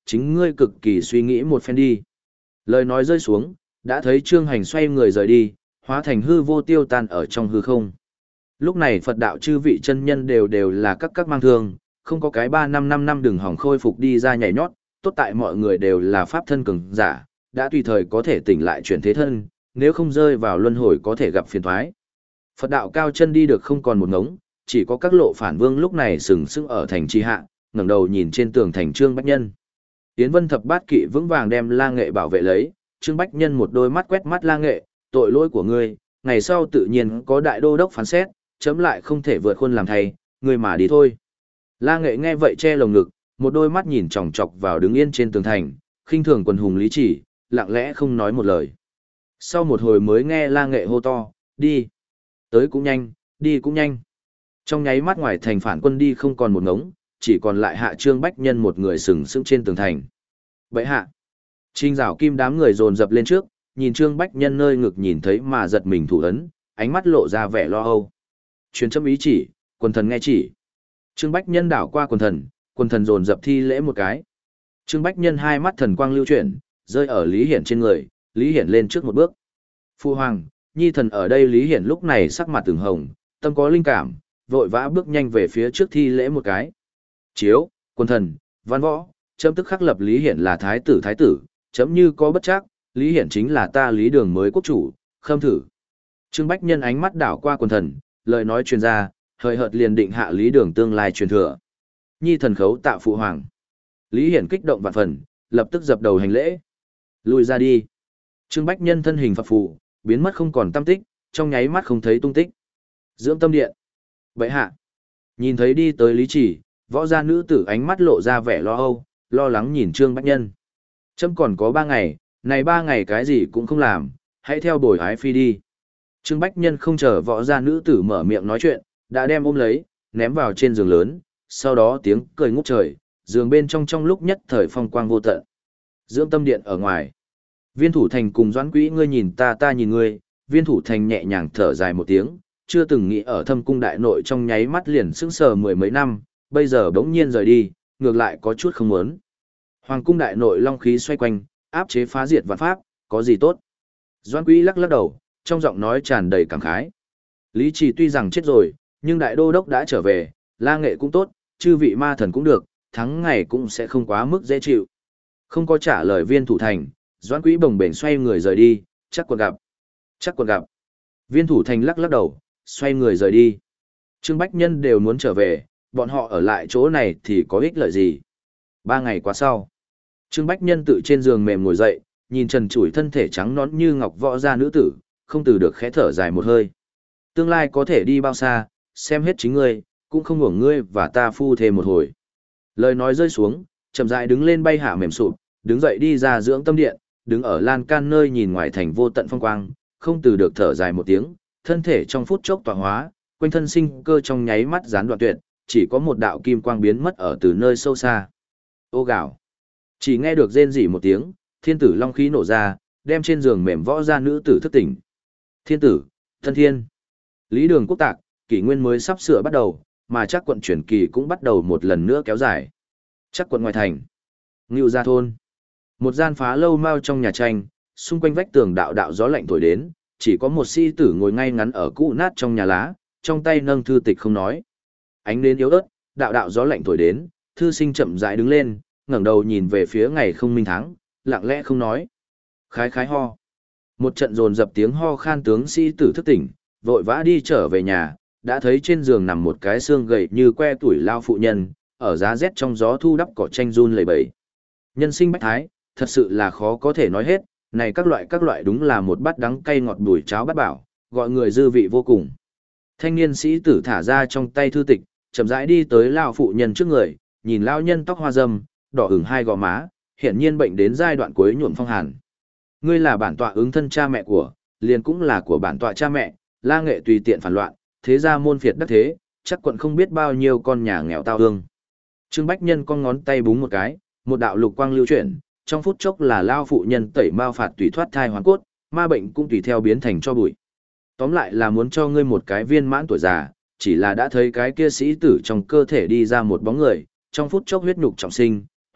chính ngươi cực kỳ suy nghĩ một phen đi. Lời nói rơi xuống, đã thấy Trương Hành xoay người rời đi, hóa thành hư vô tiêu tan ở trong hư không. Lúc này Phật đạo chư vị chân nhân đều đều là các các mang thương, không có cái ba năm năm năm đừng hỏng khôi phục đi ra nhảy nhót, tốt tại mọi người đều là pháp thân cường giả, đã tùy thời có thể tỉnh lại chuyển thế thân, nếu không rơi vào luân hồi có thể gặp phiền toái. Phật đạo cao chân đi được không còn một ngống, chỉ có các lộ phản vương lúc này sừng sững ở thành trì hạ, ngẩng đầu nhìn trên tường thành Trương Bách Nhân. Yến Vân thập bát kỵ vững vàng đem La Nghệ bảo vệ lấy, Trương Bách Nhân một đôi mắt quét mắt La Nghệ, tội lỗi của ngươi, ngày sau tự nhiên có đại đô đốc phán xét, chấm lại không thể vượt khuôn làm thay, ngươi mà đi thôi. La Nghệ nghe vậy che lồng ngực, một đôi mắt nhìn chòng chọc vào đứng yên trên tường thành, khinh thường quần hùng lý chỉ, lặng lẽ không nói một lời. Sau một hồi mới nghe La Nghệ hô to, đi. Tới cũng nhanh, đi cũng nhanh. Trong nháy mắt ngoài thành phản quân đi không còn một ngống, chỉ còn lại hạ Trương Bách Nhân một người sừng sững trên tường thành. Vậy hạ, Trình Giảo Kim đám người dồn dập lên trước, nhìn Trương Bách Nhân nơi ngực nhìn thấy mà giật mình thủ ấn, ánh mắt lộ ra vẻ lo âu. Truyền chấm ý chỉ, quần thần nghe chỉ. Trương Bách Nhân đảo qua quần thần, quần thần dồn dập thi lễ một cái. Trương Bách Nhân hai mắt thần quang lưu chuyển, rơi ở Lý Hiển trên người, Lý Hiển lên trước một bước. Phu hoàng, nhi thần ở đây. Lý Hiển lúc này sắc mặt từng hồng, tâm có linh cảm, vội vã bước nhanh về phía trước thi lễ một cái. Chiếu, quần thần, văn võ, chấm tức khắc lập Lý Hiển là thái tử thái tử, chấm như có bất trắc, Lý Hiển chính là ta Lý Đường mới quốc chủ, khâm thử. Trương Bách Nhân ánh mắt đảo qua quần thần, lời nói truyền ra, hời hợt liền định hạ Lý Đường tương lai truyền thừa. Nhi thần khấu tạ phụ hoàng. Lý Hiển kích động vạn phần, lập tức dập đầu hành lễ. Lùi ra đi. Trương Bách Nhân thân hình phập phù, biến mất không còn tăm tích, trong nháy mắt không thấy tung tích. Dưỡng tâm điện. Bệ hạ. Nhìn thấy đi tới Lý Chỉ, võ gia nữ tử ánh mắt lộ ra vẻ lo âu, lo lắng nhìn Trương Bách Nhân. Chấm còn có ba ngày, này ba ngày cái gì cũng không làm, hãy theo bồi ái phi đi. Trương Bách Nhân không chờ võ gia nữ tử mở miệng nói chuyện, đã đem ôm lấy, ném vào trên giường lớn, sau đó tiếng cười ngút trời, giường bên trong trong lúc nhất thời phong quang vô tận. Dưỡng tâm điện ở ngoài. Viên Thủ Thành cùng Doãn Quỹ ngươi nhìn ta ta nhìn ngươi, Viên Thủ Thành nhẹ nhàng thở dài một tiếng, chưa từng nghĩ ở Thâm cung đại nội trong nháy mắt liền sững sờ mười mấy năm, bây giờ bỗng nhiên rời đi, ngược lại có chút không muốn. Hoàng cung đại nội long khí xoay quanh, áp chế phá diệt vạn pháp, có gì tốt? Doãn Quỹ lắc lắc đầu, trong giọng nói tràn đầy cảm khái. Lý Trì tuy rằng chết rồi, nhưng đại đô đốc đã trở về, La Nghệ cũng tốt, chư vị ma thần cũng được, thắng ngày cũng sẽ không quá mức dễ chịu. Không có trả lời Viên Thủ Thành, Doãn Quỹ bồng bềnh xoay người rời đi, chắc còn gặp. Chắc còn gặp. Viên Thủ Thành lắc lắc đầu, xoay người rời đi. Trương Bách Nhân đều muốn trở về, bọn họ ở lại chỗ này thì có ích lợi gì. Ba ngày qua sau, Trương Bách Nhân tự trên giường mềm ngồi dậy, nhìn trần trụi thân thể trắng nõn như ngọc võ gia nữ tử, không từ được khẽ thở dài một hơi. Tương lai có thể đi bao xa, xem hết chính ngươi, cũng không hưởng ngươi và ta phu thêm một hồi. Lời nói rơi xuống, chậm rãi đứng lên bay hạ mềm sụp, đứng dậy đi ra dưỡng tâm điện, đứng ở lan can nơi nhìn ngoài thành vô tận phong quang, không từ được thở dài một tiếng, thân thể trong phút chốc tọa hóa, quanh thân sinh cơ trong nháy mắt gián đoạn tuyệt, chỉ có một đạo kim quang biến mất ở từ nơi sâu xa. Ô gào. Chỉ nghe được rên rỉ một tiếng, thiên tử long khí nổ ra, đem trên giường mềm võ ra nữ tử thức tỉnh. Thiên tử, thân thiên. Lý Đường quốc tạc, kỷ nguyên mới sắp sửa bắt đầu, mà chắc quận chuyển kỳ cũng bắt đầu một lần nữa kéo dài. Chắc quận ngoài thành. Ngưu Gia thôn. Một gian phá lâu mau trong nhà tranh, xung quanh vách tường đạo đạo gió lạnh thổi đến, chỉ có một sĩ tử ngồi ngay ngắn ở cũ nát trong nhà lá, trong tay nâng thư tịch không nói. Ánh đến yếu ớt, đạo đạo gió lạnh thổi đến, thư sinh chậm rãi đứng lên, ngẩng đầu nhìn về phía ngày không minh tháng, lặng lẽ không nói. Khái khái ho. Một trận dồn dập tiếng ho khan tướng sĩ tử thức tỉnh, vội vã đi trở về nhà, đã thấy trên giường nằm một cái xương gầy như que tuổi lao phụ nhân, ở giá rét trong gió thu đắp cỏ tranh run lẩy bẩy. Nhân sinh bách thái, thật sự là khó có thể nói hết, này các loại các loại đúng là một bát đắng cay ngọt bùi cháo bát bảo, gọi người dư vị vô cùng. Thanh niên sĩ tử thả ra trong tay thư tịch, chậm rãi đi tới lao phụ nhân trước người, nhìn lao nhân tóc hoa râm, đỏ ửng hai gò má, hiển nhiên bệnh đến giai đoạn cuối nhuộm phong hàn. Ngươi là bản tọa ứng thân cha mẹ của, liền cũng là của bản tọa cha mẹ, La Nghệ tùy tiện phản loạn, thế ra môn phiệt đắc thế, chắc quận không biết bao nhiêu con nhà nghèo tao hương. Trương Bách Nhân con ngón tay búng một cái, một đạo lục quang lưu chuyển, trong phút chốc là lao phụ nhân tẩy mao phạt tùy thoát thai hoàn cốt, ma bệnh cũng tùy theo biến thành cho bụi. Tóm lại là muốn cho ngươi một cái viên mãn tuổi già, chỉ là đã thấy cái kia sĩ tử trong cơ thể đi ra một bóng người, trong phút chốc huyết nhục trọng sinh,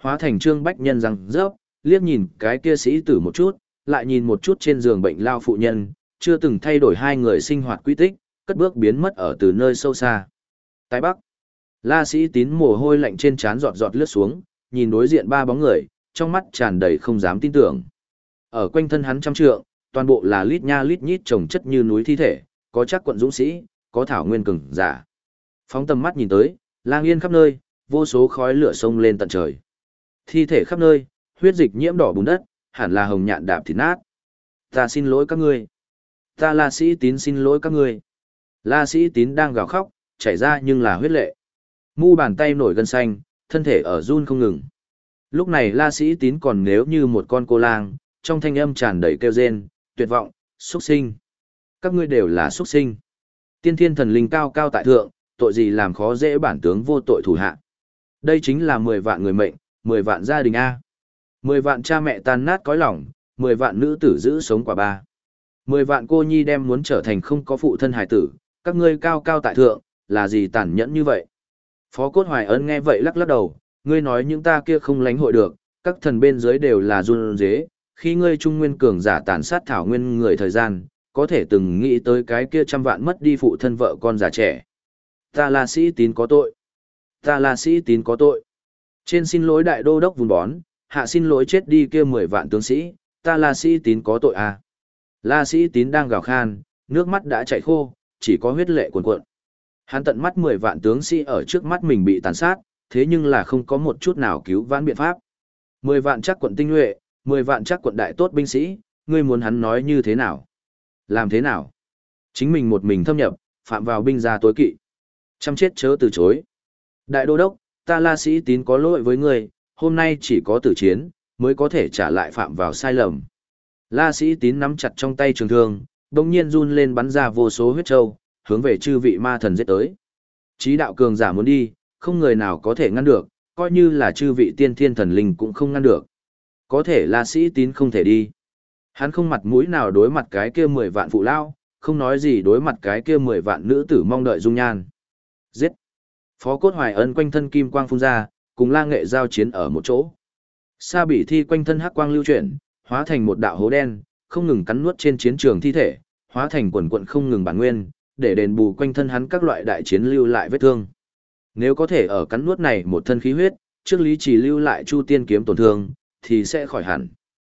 hóa thành Trương Bách Nhân răng rớp, liếc nhìn cái kia sĩ tử một chút, lại nhìn một chút trên giường bệnh lao phụ nhân, chưa từng thay đổi hai người sinh hoạt quy tích, cất bước biến mất ở từ nơi sâu xa. Tái Bắc. La Sĩ Tín mồ hôi lạnh trên trán giọt giọt lướt xuống, nhìn đối diện ba bóng người, trong mắt tràn đầy không dám tin tưởng. Ở quanh thân hắn trăm trượng, toàn bộ là lít nha lít nhít chồng chất như núi thi thể, có chắc quận dũng sĩ, có thảo nguyên cường giả. Phóng tầm mắt nhìn tới, lang yên khắp nơi, vô số khói lửa sông lên tận trời. Thi thể khắp nơi, huyết dịch nhiễm đỏ bùn đất, hẳn là hồng nhạn đạp thịt nát. Ta xin lỗi các ngươi. Ta La Sĩ Tín xin lỗi các ngươi. La Sĩ Tín đang gào khóc, chảy ra nhưng là huyết lệ. Mu bàn tay nổi gân xanh, thân thể ở run không ngừng. Lúc này La Sĩ Tín còn nếu như một con cô lang, trong thanh âm tràn đầy kêu rên, tuyệt vọng, xuất sinh. Các ngươi đều là xuất sinh. Tiên thiên thần linh cao cao tại thượng, tội gì làm khó dễ bản tướng vô tội thủ hạ. Đây chính là mười vạn người mệnh, mười vạn gia đình A. mười vạn cha mẹ tan nát cõi lòng, mười vạn nữ tử giữ sống quả ba. mười vạn cô nhi đem muốn trở thành không có phụ thân hài tử, các ngươi cao cao tại thượng, là gì tàn nhẫn như vậy? Phó Cốt Hoài Ân nghe vậy lắc lắc đầu, ngươi nói những ta kia không lánh hội được, các thần bên dưới đều là run dế, khi ngươi trung nguyên cường giả tàn sát thảo nguyên người thời gian, có thể từng nghĩ tới cái kia trăm vạn mất đi phụ thân vợ con già trẻ. Ta La Sĩ Tín có tội. Ta La Sĩ Tín có tội. Trên xin lỗi đại đô đốc vùng bón, hạ xin lỗi chết đi kia mười vạn tướng sĩ, ta La Sĩ Tín có tội à. La Sĩ Tín đang gào khan, nước mắt đã chảy khô, chỉ có huyết lệ cuồn cuộn. Hắn tận mắt mười vạn tướng sĩ ở trước mắt mình bị tàn sát, thế nhưng là không có một chút nào cứu vãn biện pháp. Mười vạn chắc quận tinh nhuệ, mười vạn chắc quận đại tốt binh sĩ, ngươi muốn hắn nói như thế nào? Làm thế nào? Chính mình một mình thâm nhập, phạm vào binh gia tối kỵ. Chăm chết chớ từ chối. Đại đô đốc, ta La Sĩ Tín có lỗi với ngươi, hôm nay chỉ có tử chiến, mới có thể trả lại phạm vào sai lầm. La Sĩ Tín nắm chặt trong tay trường thương, đồng nhiên run lên bắn ra vô số huyết châu, hướng về chư vị ma thần giết tới. Chí đạo cường giả muốn đi, không người nào có thể ngăn được, coi như là chư vị tiên thiên thần linh cũng không ngăn được. Có thể La Sĩ Tín không thể đi. Hắn không mặt mũi nào đối mặt cái kia mười vạn phụ lao, không nói gì đối mặt cái kia mười vạn nữ tử mong đợi dung nhan. Giết! Phó Cốt Hoài Ân quanh thân kim quang phun ra, cùng La Nghệ giao chiến ở một chỗ. Sa Bỉ Thi quanh thân hắc quang lưu chuyển, hóa thành một đạo hố đen, không ngừng cắn nuốt trên chiến trường thi thể, hóa thành quần quần không ngừng bản nguyên, để đền bù quanh thân hắn các loại đại chiến lưu lại vết thương. Nếu có thể ở cắn nuốt này một thân khí huyết, trước lý chỉ lưu lại Chu Tiên kiếm tổn thương, thì sẽ khỏi hẳn.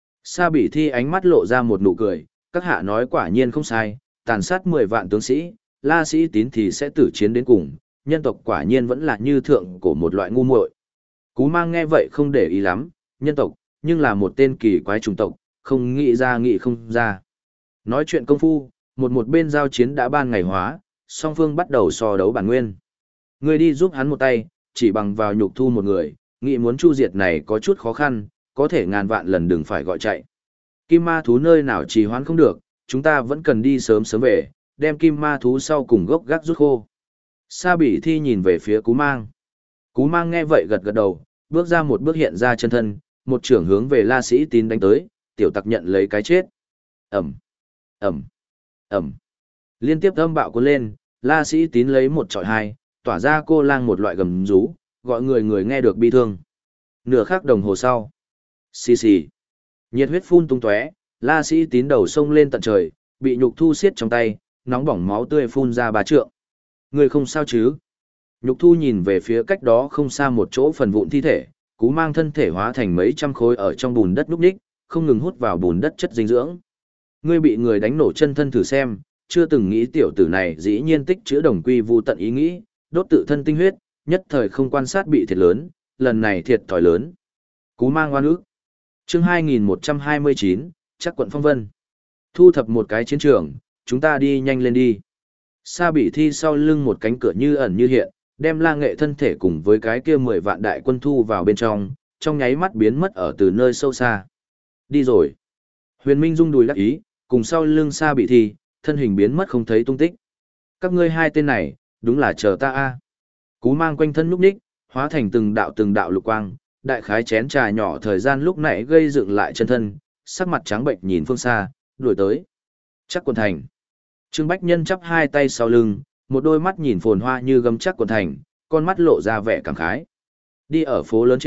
Sa Bỉ Thi ánh mắt lộ ra một nụ cười, các hạ nói quả nhiên không sai, tàn sát mười vạn tướng sĩ, La Sĩ Tín thì sẽ tử chiến đến cùng, nhân tộc quả nhiên vẫn là như thượng của một loại ngu muội. Cú Mang nghe vậy không để ý lắm, nhân tộc, nhưng là một tên kỳ quái chủng tộc, không nghĩ ra nghĩ không ra. Nói chuyện công phu, một một bên giao chiến đã ban ngày hóa, song phương bắt đầu so đấu bản nguyên. Người đi giúp hắn một tay, chỉ bằng vào nhục thu một người, nghĩ muốn chu diệt này có chút khó khăn, có thể ngàn vạn lần đừng phải gọi chạy. Kim ma thú nơi nào trì hoãn không được, chúng ta vẫn cần đi sớm sớm về, đem kim ma thú sau cùng gốc gác rút khô. Sa Bỉ Thi nhìn về phía Cú Mang. Cú Mang nghe vậy gật gật đầu, bước ra một bước hiện ra chân thân, một trưởng hướng về La Sĩ Tín đánh tới, tiểu tặc nhận lấy cái chết. Ẩm, Ẩm, Ẩm. Liên tiếp âm bạo cuốn lên, La Sĩ Tín lấy một trọi hai, tỏa ra cô lang một loại gầm rú, gọi người người nghe được bi thương. Nửa khắc đồng hồ sau. Xì xì. Nhiệt huyết phun tung tóe, La Sĩ Tín đầu sông lên tận trời, bị nhục thu siết trong tay, nóng bỏng máu tươi phun ra ba trượng. Người không sao chứ? Nhục thu nhìn về phía cách đó không xa một chỗ phần vụn thi thể, Cú Mang thân thể hóa thành mấy trăm khối ở trong bùn đất núp ních, không ngừng hút vào bùn đất chất dinh dưỡng. Ngươi bị người đánh nổ chân thân thử xem, chưa từng nghĩ tiểu tử này dĩ nhiên tích chữa đồng quy vu tận ý nghĩ, đốt tự thân tinh huyết, nhất thời không quan sát bị thiệt lớn, lần này thiệt thòi lớn. Cú Mang oan ức. Chương hai nghìn một trăm hai mươi chín, chắc quận phong vân. Thu thập một cái chiến trường, chúng ta đi nhanh lên đi. Sa Bỉ Thi sau lưng một cánh cửa như ẩn như hiện, đem La Nghệ thân thể cùng với cái kia mười vạn đại quân thu vào bên trong, trong nháy mắt biến mất ở từ nơi sâu xa. Đi rồi. Huyền Minh rung đùi đắc ý, cùng sau lưng Sa Bỉ Thi, thân hình biến mất không thấy tung tích. Các ngươi hai tên này, đúng là chờ ta a. Cú Mang quanh thân núp ních, hóa thành từng đạo từng đạo lục quang, đại khái chén trà nhỏ thời gian lúc nãy gây dựng lại chân thân, sắc mặt trắng bệnh nhìn phương xa, đuổi tới. Chắc quận thành. Trương Bách Nhân chắp hai tay sau lưng, một đôi mắt nhìn phồn hoa như gấm chắc quận thành, con mắt lộ ra vẻ cảm khái. Đi ở phố lớn trên,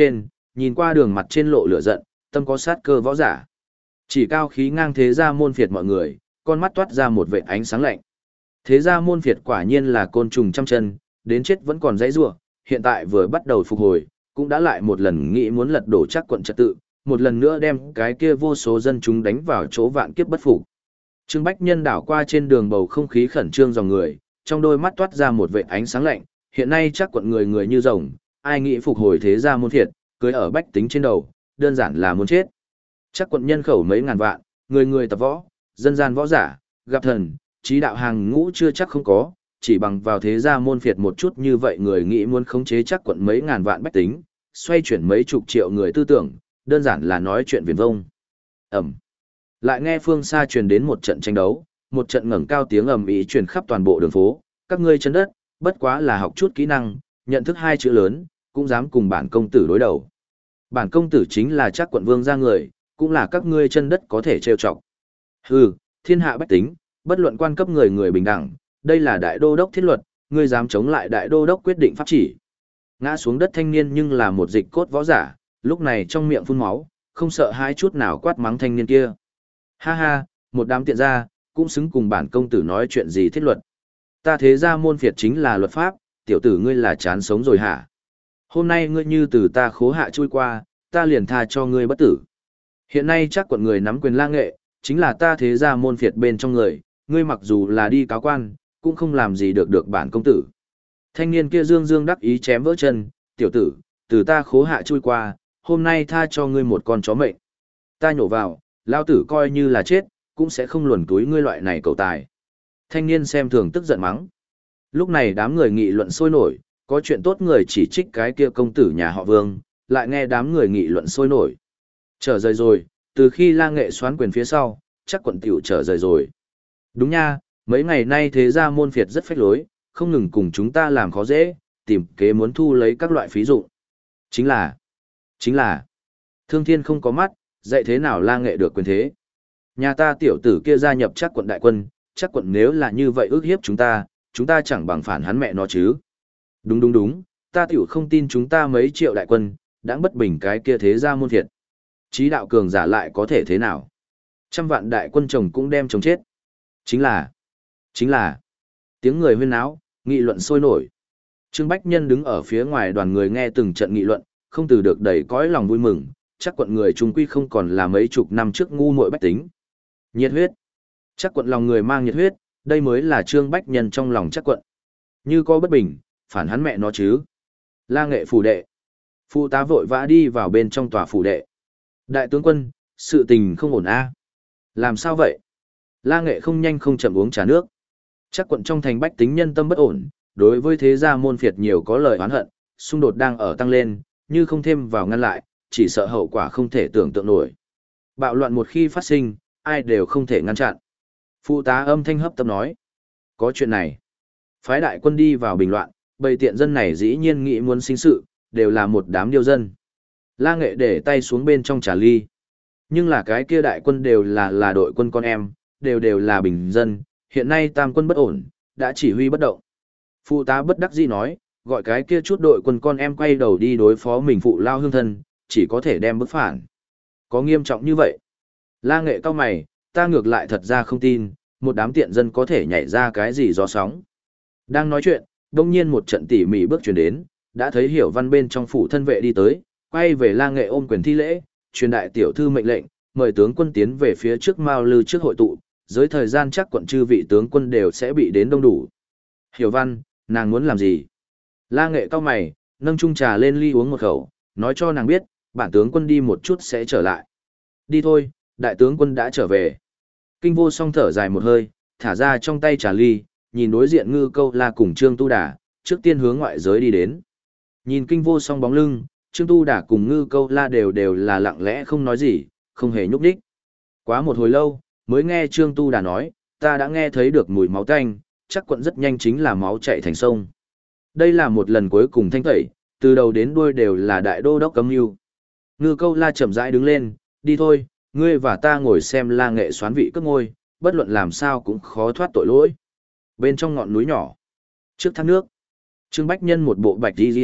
nhìn qua đường mặt trên lộ lửa giận, tâm có sát cơ võ giả. Chỉ cao khí ngang thế gia môn phiệt mọi người, con mắt toát ra một vệt ánh sáng lạnh. Thế gia môn phiệt quả nhiên là côn trùng trăm chân, đến chết vẫn còn dãy rủa, hiện tại vừa bắt đầu phục hồi, cũng đã lại một lần nghĩ muốn lật đổ chắc quận trật tự, một lần nữa đem cái kia vô số dân chúng đánh vào chỗ vạn kiếp bất phục. Trương Bách Nhân đảo qua trên đường bầu không khí khẩn trương dòng người, trong đôi mắt toát ra một vệt ánh sáng lạnh, hiện nay chắc quận người người như rồng, ai nghĩ phục hồi thế gia môn phiệt, cưới ở bách tính trên đầu, đơn giản là muốn chết. Chắc quận nhân khẩu mấy ngàn vạn, người người tập võ, dân gian võ giả, gặp thần, trí đạo hàng ngũ chưa chắc không có, chỉ bằng vào thế gia môn phiệt một chút như vậy người nghĩ muốn khống chế chắc quận mấy ngàn vạn bách tính, xoay chuyển mấy chục triệu người tư tưởng, đơn giản là nói chuyện viển vông. Ẩm. Lại nghe phương xa truyền đến một trận tranh đấu, một trận ngẩng cao tiếng ầm ĩ truyền khắp toàn bộ đường phố, các ngươi chân đất, bất quá là học chút kỹ năng, nhận thức hai chữ lớn, cũng dám cùng bản công tử đối đầu. Bản công tử chính là chắc quận vương gia người, cũng là các ngươi chân đất có thể trêu chọc. Hừ, thiên hạ bách tính, bất luận quan cấp người người bình đẳng, đây là đại đô đốc thiết luật, ngươi dám chống lại đại đô đốc quyết định pháp chỉ. Ngã xuống đất thanh niên nhưng là một dịch cốt võ giả, lúc này trong miệng phun máu, không sợ hãi chút nào quát mắng thanh niên kia. Ha ha, một đám tiện gia, cũng xứng cùng bản công tử nói chuyện gì thiết luật. Ta thế gia môn phiệt chính là luật pháp, tiểu tử ngươi là chán sống rồi hả? Hôm nay ngươi như từ ta khố hạ chui qua, ta liền tha cho ngươi bất tử. Hiện nay chắc quận người nắm quyền la nghệ, chính là ta thế gia môn phiệt bên trong người, ngươi mặc dù là đi cáo quan, cũng không làm gì được được bản công tử. Thanh niên kia dương dương đắc ý chém vỡ chân, tiểu tử, từ ta khố hạ chui qua, hôm nay tha cho ngươi một con chó mệnh. Ta nhổ vào, lao tử coi như là chết, cũng sẽ không luồn túi ngươi loại này cầu tài. Thanh niên xem thường tức giận mắng. Lúc này đám người nghị luận sôi nổi, có chuyện tốt người chỉ trích cái kia công tử nhà họ Vương, lại nghe đám người nghị luận sôi nổi. Trở rời rồi, từ khi La Nghệ xoán quyền phía sau, chắc quận tiểu trở rời rồi. Đúng nha, mấy ngày nay thế gia môn phiệt rất phách lối, không ngừng cùng chúng ta làm khó dễ, tìm kế muốn thu lấy các loại phí dụng. Chính là, chính là, Thương Thiên không có mắt, dạy thế nào La Nghệ được quyền thế. Nhà ta tiểu tử kia gia nhập chắc quận đại quân, chắc quận nếu là như vậy ước hiếp chúng ta, chúng ta chẳng bằng phản hắn mẹ nó chứ. Đúng đúng đúng, ta tiểu không tin chúng ta mấy triệu đại quân, đã bất bình cái kia thế gia môn phiệt. Trí đạo cường giả lại có thể thế nào? Trăm vạn đại quân chồng cũng đem chồng chết. Chính là, chính là, tiếng người huyên náo, nghị luận sôi nổi. Trương Bách Nhân đứng ở phía ngoài đoàn người nghe từng trận nghị luận, không từ được đầy cõi lòng vui mừng, chắc quận người trung quy không còn là mấy chục năm trước ngu muội bách tính. Nhiệt huyết. Chắc quận lòng người mang nhiệt huyết, đây mới là Trương Bách Nhân trong lòng chắc quận. Như có bất bình, phản hắn mẹ nó chứ. La Nghệ phủ đệ. Phụ tá vội vã đi vào bên trong tòa phủ đệ. Đại tướng quân, sự tình không ổn a. Làm sao vậy? La Nghệ không nhanh không chậm uống trà nước. Chắc quận trong thành bách tính nhân tâm bất ổn, đối với thế gia môn phiệt nhiều có lời oán hận, xung đột đang ở tăng lên, như không thêm vào ngăn lại, chỉ sợ hậu quả không thể tưởng tượng nổi. Bạo loạn một khi phát sinh, ai đều không thể ngăn chặn. Phụ tá âm thanh hấp tấp nói. Có chuyện này. Phái đại quân đi vào bình loạn, bầy tiện dân này dĩ nhiên nghĩ muốn sinh sự, đều là một đám điêu dân. La Nghệ để tay xuống bên trong trà ly. Nhưng là cái kia đại quân đều là là đội quân con em, đều đều là bình dân, hiện nay tam quân bất ổn, đã chỉ huy bất động. Phụ tá bất đắc dĩ nói, gọi cái kia chút đội quân con em quay đầu đi đối phó mình phụ lao hương thân, chỉ có thể đem bức phản. Có nghiêm trọng như vậy? La Nghệ cao mày, ta ngược lại thật ra không tin, một đám tiện dân có thể nhảy ra cái gì gió sóng. Đang nói chuyện, đông nhiên một trận tỉ mỉ bước chuyển đến, đã thấy Hiểu Văn bên trong phủ thân vệ đi tới, quay về La Nghệ ôm quyền thi lễ, truyền đại tiểu thư mệnh lệnh, mời tướng quân tiến về phía trước Mao Lư trước hội tụ, dưới thời gian chắc quận chư vị tướng quân đều sẽ bị đến đông đủ. Hiểu Văn, nàng muốn làm gì? La Nghệ cao mày, nâng chung trà lên ly uống một khẩu, nói cho nàng biết, bản tướng quân đi một chút sẽ trở lại. Đi thôi, đại tướng quân đã trở về. Kinh Vô Song thở dài một hơi, thả ra trong tay trà ly, nhìn đối diện Ngư Câu La cùng Trương Tu Đà, trước tiên hướng ngoại giới đi đến. Nhìn Kinh Vô Song bóng lưng, Trương Tu Đà cùng Ngư Câu La đều đều là lặng lẽ không nói gì, không hề nhúc nhích. Quá một hồi lâu, mới nghe Trương Tu Đà nói, ta đã nghe thấy được mùi máu tanh, chắc quận rất nhanh chính là máu chảy thành sông. Đây là một lần cuối cùng thanh tẩy, từ đầu đến đuôi đều là đại đô đốc cấm mưu. Ngư Câu La chậm rãi đứng lên, đi thôi, ngươi và ta ngồi xem La Nghệ soán vị cướp ngôi, bất luận làm sao cũng khó thoát tội lỗi. Bên trong ngọn núi nhỏ, trước thác nước, Trương Bách Nhân một bộ bạch đi rìa,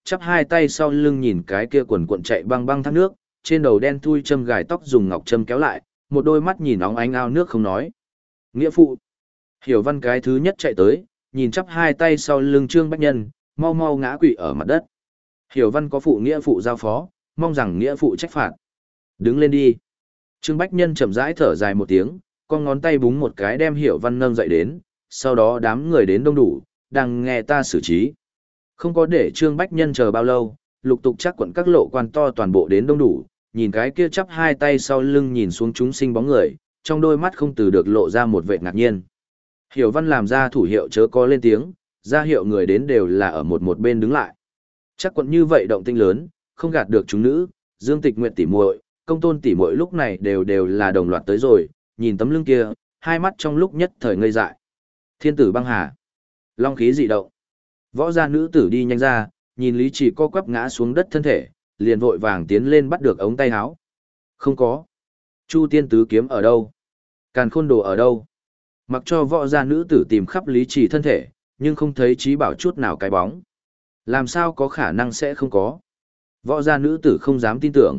chắp hai tay sau lưng nhìn cái kia quần cuộn chạy băng băng thác nước, trên đầu đen thui châm gài tóc dùng ngọc châm kéo lại, một đôi mắt nhìn óng ánh ao nước không nói. Nghĩa phụ. Hiểu Văn cái thứ nhất chạy tới, nhìn chắp hai tay sau lưng Trương Bách Nhân, mau mau ngã quỵ ở mặt đất. Hiểu Văn có phụ nghĩa phụ giao phó, mong rằng nghĩa phụ trách phạt. Đứng lên đi. Trương Bách Nhân chậm rãi thở dài một tiếng, con ngón tay búng một cái đem Hiểu Văn nâng dậy đến, sau đó đám người đến đông đủ, đang nghe ta xử trí. Không có để Trương Bách Nhân chờ bao lâu, lục tục chắc quận các lộ quan to toàn bộ đến đông đủ, nhìn cái kia chắp hai tay sau lưng nhìn xuống chúng sinh bóng người, trong đôi mắt không từ được lộ ra một vẻ ngạc nhiên. Hiểu Văn làm ra thủ hiệu chớ có lên tiếng, ra hiệu người đến đều là ở một một bên đứng lại. Chắc quận như vậy động tinh lớn, không gạt được chúng nữ, Dương Tịch Nguyệt tỷ muội, Công Tôn tỷ muội lúc này đều đều là đồng loạt tới rồi, nhìn tấm lưng kia, hai mắt trong lúc nhất thời ngây dại. Thiên tử băng hà, long khí dị động. Võ gia nữ tử đi nhanh ra, nhìn Lý Chỉ co quắp ngã xuống đất thân thể, liền vội vàng tiến lên bắt được ống tay áo. Không có. Chu tiên tứ kiếm ở đâu? Càn khôn đồ ở đâu? Mặc cho võ gia nữ tử tìm khắp Lý Chỉ thân thể, nhưng không thấy trí bảo chút nào cái bóng. Làm sao có khả năng sẽ không có? Võ gia nữ tử không dám tin tưởng.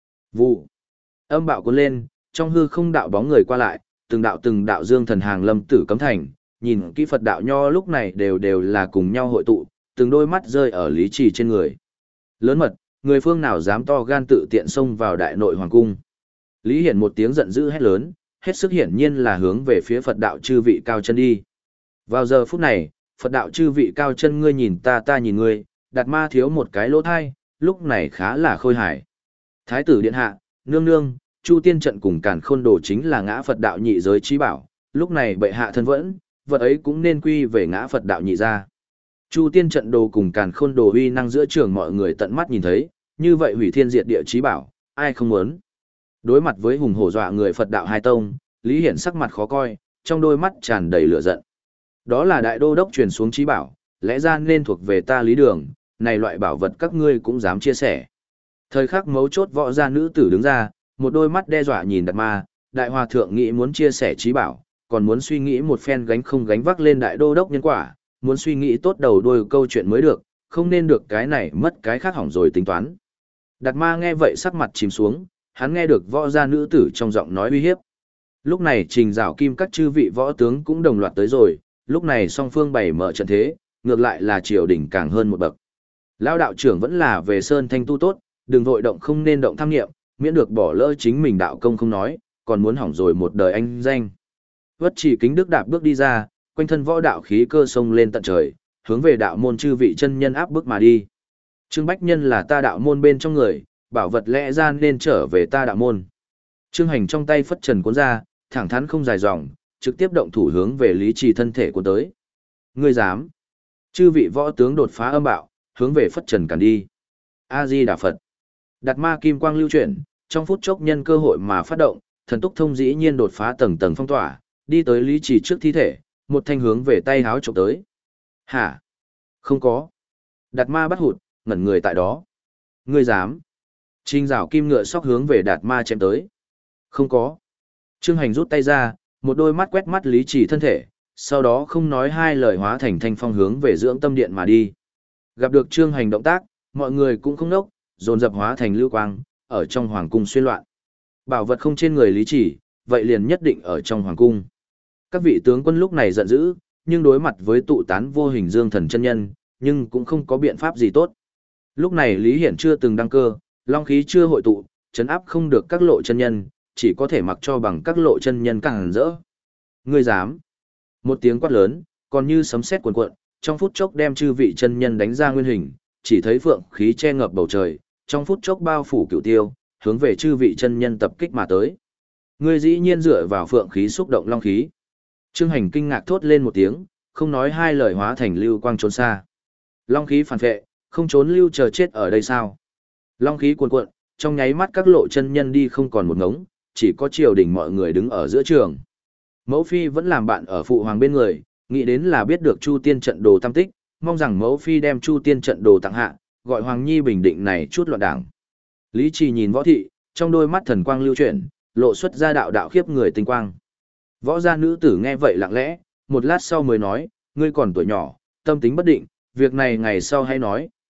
Vụ. Âm bạo cuốn lên, trong hư không đạo bóng người qua lại, từng đạo từng đạo dương thần hàng lâm tử cấm thành, nhìn kỹ Phật đạo nho lúc này đều đều là cùng nhau hội tụ, từng đôi mắt rơi ở Lý Trì trên người. Lớn mật, người phương nào dám to gan tự tiện xông vào đại nội hoàng cung. Lý Hiển một tiếng giận dữ hét lớn, hết sức hiển nhiên là hướng về phía Phật đạo chư vị cao chân đi. Vào giờ phút này, Phật đạo chư vị cao chân ngươi nhìn ta ta nhìn ngươi, Đạt Ma thiếu một cái lỗ thai, lúc này khá là khôi hài. Thái tử điện hạ, nương nương, Chu tiên trận cùng Càn Khôn đồ chính là ngã Phật đạo nhị giới trí bảo, lúc này bệ hạ thân vẫn, vật ấy cũng nên quy về ngã Phật đạo nhị gia. Chu tiên trận đồ cùng Càn Khôn đồ uy năng giữa trường mọi người tận mắt nhìn thấy, như vậy hủy thiên diệt địa trí bảo, ai không muốn. Đối mặt với hùng hổ dọa người Phật đạo hai tông, Lý Hiển sắc mặt khó coi, trong đôi mắt tràn đầy lửa giận. Đó là đại đô đốc truyền xuống trí bảo, lẽ ra nên thuộc về ta Lý Đường, này loại bảo vật các ngươi cũng dám chia sẻ. Thời khắc mấu chốt võ gia nữ tử đứng ra, một đôi mắt đe dọa nhìn Đạt Ma, đại hòa thượng nghĩ muốn chia sẻ trí bảo, còn muốn suy nghĩ một phen gánh không gánh vác lên đại đô đốc nhân quả, muốn suy nghĩ tốt đầu đuôi câu chuyện mới được, không nên được cái này mất cái khác hỏng rồi tính toán. Đạt Ma nghe vậy sắc mặt chìm xuống, hắn nghe được võ gia nữ tử trong giọng nói uy hiếp. Lúc này Trình Giảo Kim các chư vị võ tướng cũng đồng loạt tới rồi, lúc này song phương bày mở trận thế, ngược lại là triều đình càng hơn một bậc. Lão đạo trưởng vẫn là về sơn thanh tu tốt, đừng vội động không nên động tham nghiệm, miễn được bỏ lỡ chính mình đạo công không nói, còn muốn hỏng rồi một đời anh danh. Vất Chỉ Kính Đức đạp bước đi ra, quanh thân võ đạo khí cơ sông lên tận trời, hướng về đạo môn chư vị chân nhân áp bước mà đi. Trương Bách Nhân là ta đạo môn bên trong người, bảo vật lẽ ra nên trở về ta đạo môn. Trương Hành trong tay phất trần cuốn ra, thẳng thắn không dài dòng, trực tiếp động thủ hướng về Lý Trì thân thể của tới. Ngươi dám? Chư vị võ tướng đột phá âm bạo, hướng về phất trần cản đi. A Di Đà Phật. Đạt Ma kim quang lưu chuyển, trong phút chốc nhân cơ hội mà phát động, thần túc thông dĩ nhiên đột phá tầng tầng phong tỏa, đi tới Lý Trì trước thi thể, một thanh hướng về tay háo chụp tới. Hả? Không có. Đạt Ma bắt hụt, ngẩn người tại đó. Ngươi dám? Trình Giảo Kim ngựa sóc hướng về Đạt Ma chém tới. Không có. Trương Hành rút tay ra, một đôi mắt quét mắt Lý Trì thân thể, sau đó không nói hai lời hóa thành thanh phong hướng về dưỡng tâm điện mà đi. Gặp được Trương Hành động tác, mọi người cũng không nốc, dồn dập hóa thành lưu quang, ở trong hoàng cung xuyên loạn. Bảo vật không trên người Lý Trì, vậy liền nhất định ở trong hoàng cung. Các vị tướng quân lúc này giận dữ, nhưng đối mặt với tụ tán vô hình dương thần chân nhân, nhưng cũng không có biện pháp gì tốt. Lúc này Lý Hiển chưa từng đăng cơ, long khí chưa hội tụ, chấn áp không được các lộ chân nhân, chỉ có thể mặc cho bằng các lộ chân nhân càng rỡ. Ngươi dám? Một tiếng quát lớn, còn như sấm sét cuồn cuộn, trong phút chốc đem chư vị chân nhân đánh ra nguyên hình, chỉ thấy phượng khí che ngập bầu trời, trong phút chốc bao phủ cửu tiêu, hướng về chư vị chân nhân tập kích mà tới. Ngươi dĩ nhiên dựa vào phượng khí xúc động long khí. Trương Hành kinh ngạc thốt lên một tiếng, không nói hai lời hóa thành lưu quang trốn xa. Long khí phản vệ, không trốn lưu chờ chết ở đây sao? Long khí cuồn cuộn, trong nháy mắt các lộ chân nhân đi không còn một ngống, chỉ có triều đình mọi người đứng ở giữa trường. Mẫu phi vẫn làm bạn ở phụ hoàng bên người, nghĩ đến là biết được Chu Tiên trận đồ tam tích, mong rằng mẫu phi đem Chu Tiên trận đồ tặng hạ, gọi Hoàng Nhi bình định này chút loạn đảng. Lý Trì nhìn Võ thị, trong đôi mắt thần quang lưu chuyển, lộ xuất ra đạo đạo khiếp người tinh quang. Võ gia nữ tử nghe vậy lặng lẽ, một lát sau mới nói, ngươi còn tuổi nhỏ, tâm tính bất định, việc này ngày sau hay nói,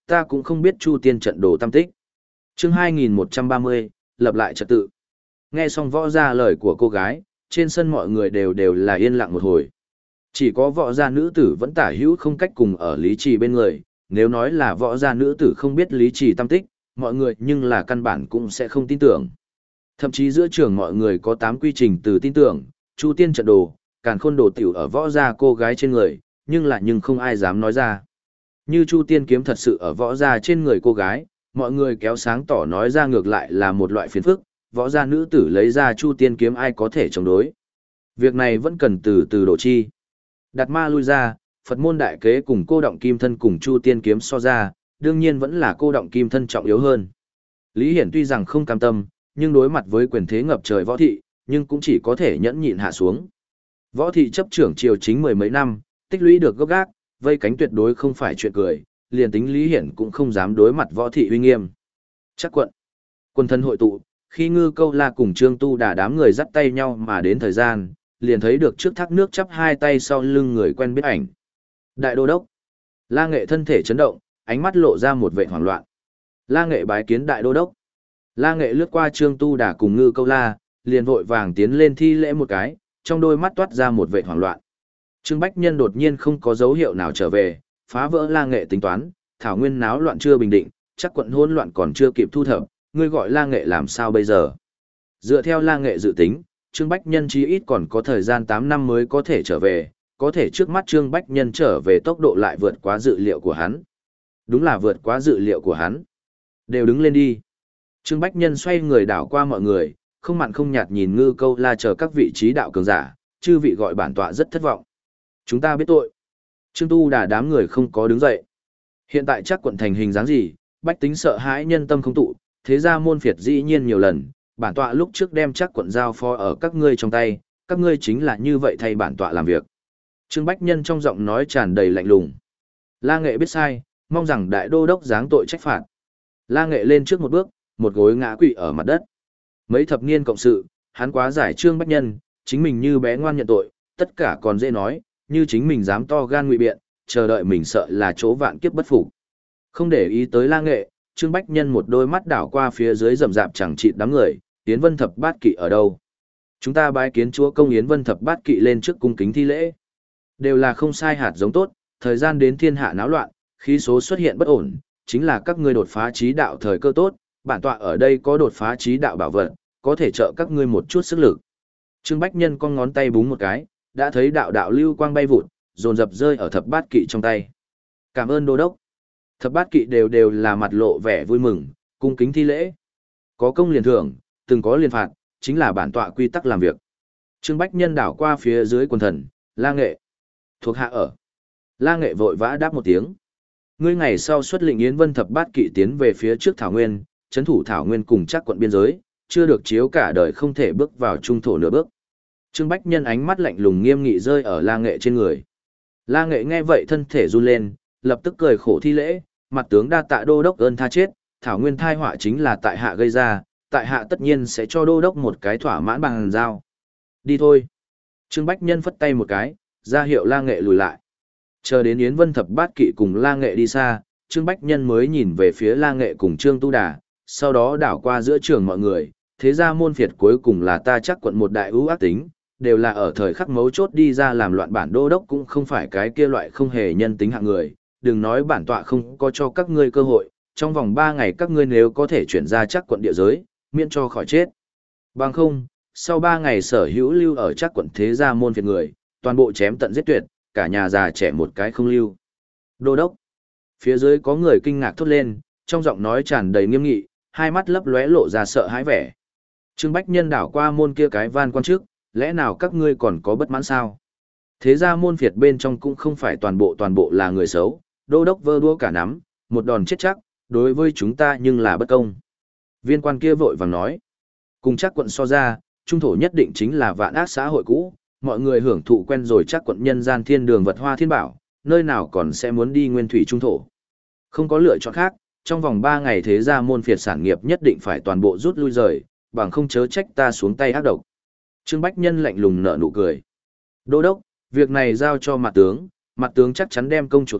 ta cũng không biết Chu Tiên trận đồ tam tích. Chương hai nghìn một trăm ba mươi, lập lại trật tự. Nghe xong võ gia lời của cô gái, trên sân mọi người đều đều là yên lặng một hồi. Chỉ có võ gia nữ tử vẫn tả hữu không cách cùng ở Lý Trì bên người, nếu nói là võ gia nữ tử không biết Lý Trì tam tích, mọi người nhưng là căn bản cũng sẽ không tin tưởng. Thậm chí giữa trường mọi người có tám quy trình từ tin tưởng, Chu Tiên trận đồ, càn khôn đồ tiểu ở võ gia cô gái trên người, nhưng là nhưng không ai dám nói ra. Như Chu Tiên kiếm thật sự ở võ gia trên người cô gái, mọi người kéo sáng tỏ nói ra ngược lại là một loại phiền phức, võ gia nữ tử lấy ra Chu Tiên kiếm ai có thể chống đối. Việc này vẫn cần từ từ độ chi. Đặt ma lui ra, Phật môn đại kế cùng cô động kim thân cùng Chu Tiên kiếm so ra, đương nhiên vẫn là cô động kim thân trọng yếu hơn. Lý Hiển tuy rằng không cam tâm, nhưng đối mặt với quyền thế ngập trời võ thị, nhưng cũng chỉ có thể nhẫn nhịn hạ xuống. Võ thị chấp trưởng triều chính mười mấy năm, tích lũy được gốc gác, vây cánh tuyệt đối không phải chuyện cười, liền tính Lý Hiển cũng không dám đối mặt võ thị uy nghiêm. Chắc quận. Quân thân hội tụ, khi Ngư Câu La cùng Trương Tu Đà đám người dắt tay nhau mà đến thời gian, liền thấy được trước thác nước chắp hai tay sau lưng người quen biết ảnh. Đại đô đốc. La Nghệ thân thể chấn động, ánh mắt lộ ra một vẻ hoảng loạn. La Nghệ bái kiến đại đô đốc. La Nghệ lướt qua Trương Tu Đà cùng Ngư Câu La, liền vội vàng tiến lên thi lễ một cái, trong đôi mắt toát ra một vẻ hoảng loạn. Trương Bách Nhân đột nhiên không có dấu hiệu nào trở về, phá vỡ La Nghệ tính toán, thảo nguyên náo loạn chưa bình định, chắc quận hỗn loạn còn chưa kịp thu thập, ngươi gọi La Nghệ làm sao bây giờ? Dựa theo La Nghệ dự tính, Trương Bách Nhân chí ít còn có thời gian tám năm mới có thể trở về, có thể trước mắt Trương Bách Nhân trở về tốc độ lại vượt quá dự liệu của hắn. Đúng là vượt quá dự liệu của hắn. Đều đứng lên đi. Trương Bách Nhân xoay người đảo qua mọi người, không mặn không nhạt nhìn Ngư Câu La chờ các vị trí đạo cường giả, chư vị gọi bản tọa rất thất vọng. Chúng ta biết tội. Trương Tu Đà đám người không có đứng dậy. Hiện tại chắc quận thành hình dáng gì, bách tính sợ hãi nhân tâm không tụ, thế ra môn phiệt dĩ nhiên nhiều lần, bản tọa lúc trước đem chắc quận giao phó ở các ngươi trong tay, các ngươi chính là như vậy thay bản tọa làm việc. Trương Bách Nhân trong giọng nói tràn đầy lạnh lùng. La Nghệ biết sai, mong rằng đại đô đốc giáng tội trách phạt. La Nghệ lên trước một bước, một gối ngã quỵ ở mặt đất. Mấy thập niên cộng sự, hắn quá giải Trương Bách Nhân, chính mình như bé ngoan nhận tội, tất cả còn dễ nói, như chính mình dám to gan ngụy biện, chờ đợi mình sợ là chỗ vạn kiếp bất phục. Không để ý tới La Nghệ, Trương Bách Nhân một đôi mắt đảo qua phía dưới rậm rạp chẳng chịt đám người, Yến Vân Thập Bát Kỵ ở đâu? Chúng ta bái kiến chúa công Yến Vân Thập Bát Kỵ lên trước cung kính thi lễ. Đều là không sai hạt giống tốt, thời gian đến thiên hạ náo loạn, khí số xuất hiện bất ổn, chính là các ngươi đột phá trí đạo thời cơ tốt, bản tọa ở đây có đột phá trí đạo bảo vật, có thể trợ các ngươi một chút sức lực. Trương Bách Nhân con ngón tay búng một cái, đã thấy đạo đạo lưu quang bay vụt, dồn dập rơi ở Thập Bát Kỵ trong tay. Cảm ơn đô đốc. Thập Bát Kỵ đều đều là mặt lộ vẻ vui mừng, cung kính thi lễ. Có công liền thưởng, từng có liền phạt, chính là bản tọa quy tắc làm việc. Trương Bách Nhân đảo qua phía dưới quần thần, La Nghệ. Thuộc hạ ở. La Nghệ vội vã đáp một tiếng. Ngươi ngày sau xuất lệnh Yến Vân Thập Bát Kỵ tiến về phía trước Thảo Nguyên, trấn thủ Thảo Nguyên cùng chắc quận biên giới, chưa được chiếu cả đời không thể bước vào trung thổ nửa bước. Trương Bách Nhân ánh mắt lạnh lùng nghiêm nghị rơi ở La Nghệ trên người. La Nghệ nghe vậy thân thể run lên, lập tức cười khổ thi lễ, mặt tướng đa tạ đô đốc ơn tha chết, Thảo Nguyên thai họa chính là tại hạ gây ra, tại hạ tất nhiên sẽ cho đô đốc một cái thỏa mãn bằng giao. Đi thôi. Trương Bách Nhân phất tay một cái, ra hiệu La Nghệ lùi lại. Chờ đến Yến Vân Thập Bát Kỵ cùng La Nghệ đi xa, Trương Bách Nhân mới nhìn về phía La Nghệ cùng Trương Tu Đà, sau đó đảo qua giữa trường mọi người, thế ra môn phiệt cuối cùng là ta chắc quận một đại ưu ác tính, đều là ở thời khắc mấu chốt đi ra làm loạn bản đô đốc cũng không phải cái kia loại không hề nhân tính hạng người, đừng nói bản tọa không có cho các ngươi cơ hội, trong vòng ba ngày các ngươi nếu có thể chuyển ra chắc quận địa giới, miễn cho khỏi chết. Bằng không, sau ba ngày sở hữu lưu ở chắc quận thế gia môn phiệt người, toàn bộ chém tận giết tuyệt, cả nhà già trẻ một cái không lưu. Đô đốc. Phía dưới có người kinh ngạc thốt lên, trong giọng nói tràn đầy nghiêm nghị, hai mắt lấp lóe lộ ra sợ hãi vẻ. Trương Bách Nhân đảo qua môn kia cái van quan trước, lẽ nào các ngươi còn có bất mãn sao? Thế ra môn phiệt bên trong cũng không phải toàn bộ toàn bộ là người xấu, đô đốc vơ đua cả nắm, một đòn chết chắc, đối với chúng ta nhưng là bất công. Viên quan kia vội vàng nói, cùng chắc quận so ra, trung thổ nhất định chính là vạn ác xã hội cũ, mọi người hưởng thụ quen rồi chắc quận nhân gian thiên đường vật hoa thiên bảo, nơi nào còn sẽ muốn đi nguyên thủy trung thổ. Không có lựa chọn khác, trong vòng ba ngày thế gia môn phiệt sản nghiệp nhất định phải toàn bộ rút lui rời, bằng không chớ trách ta xuống tay ác độc. Trương Bách Nhân lạnh lùng nở nụ cười. Đô đốc, việc này giao cho mặt tướng, mặt tướng chắc chắn đem công chủ tội,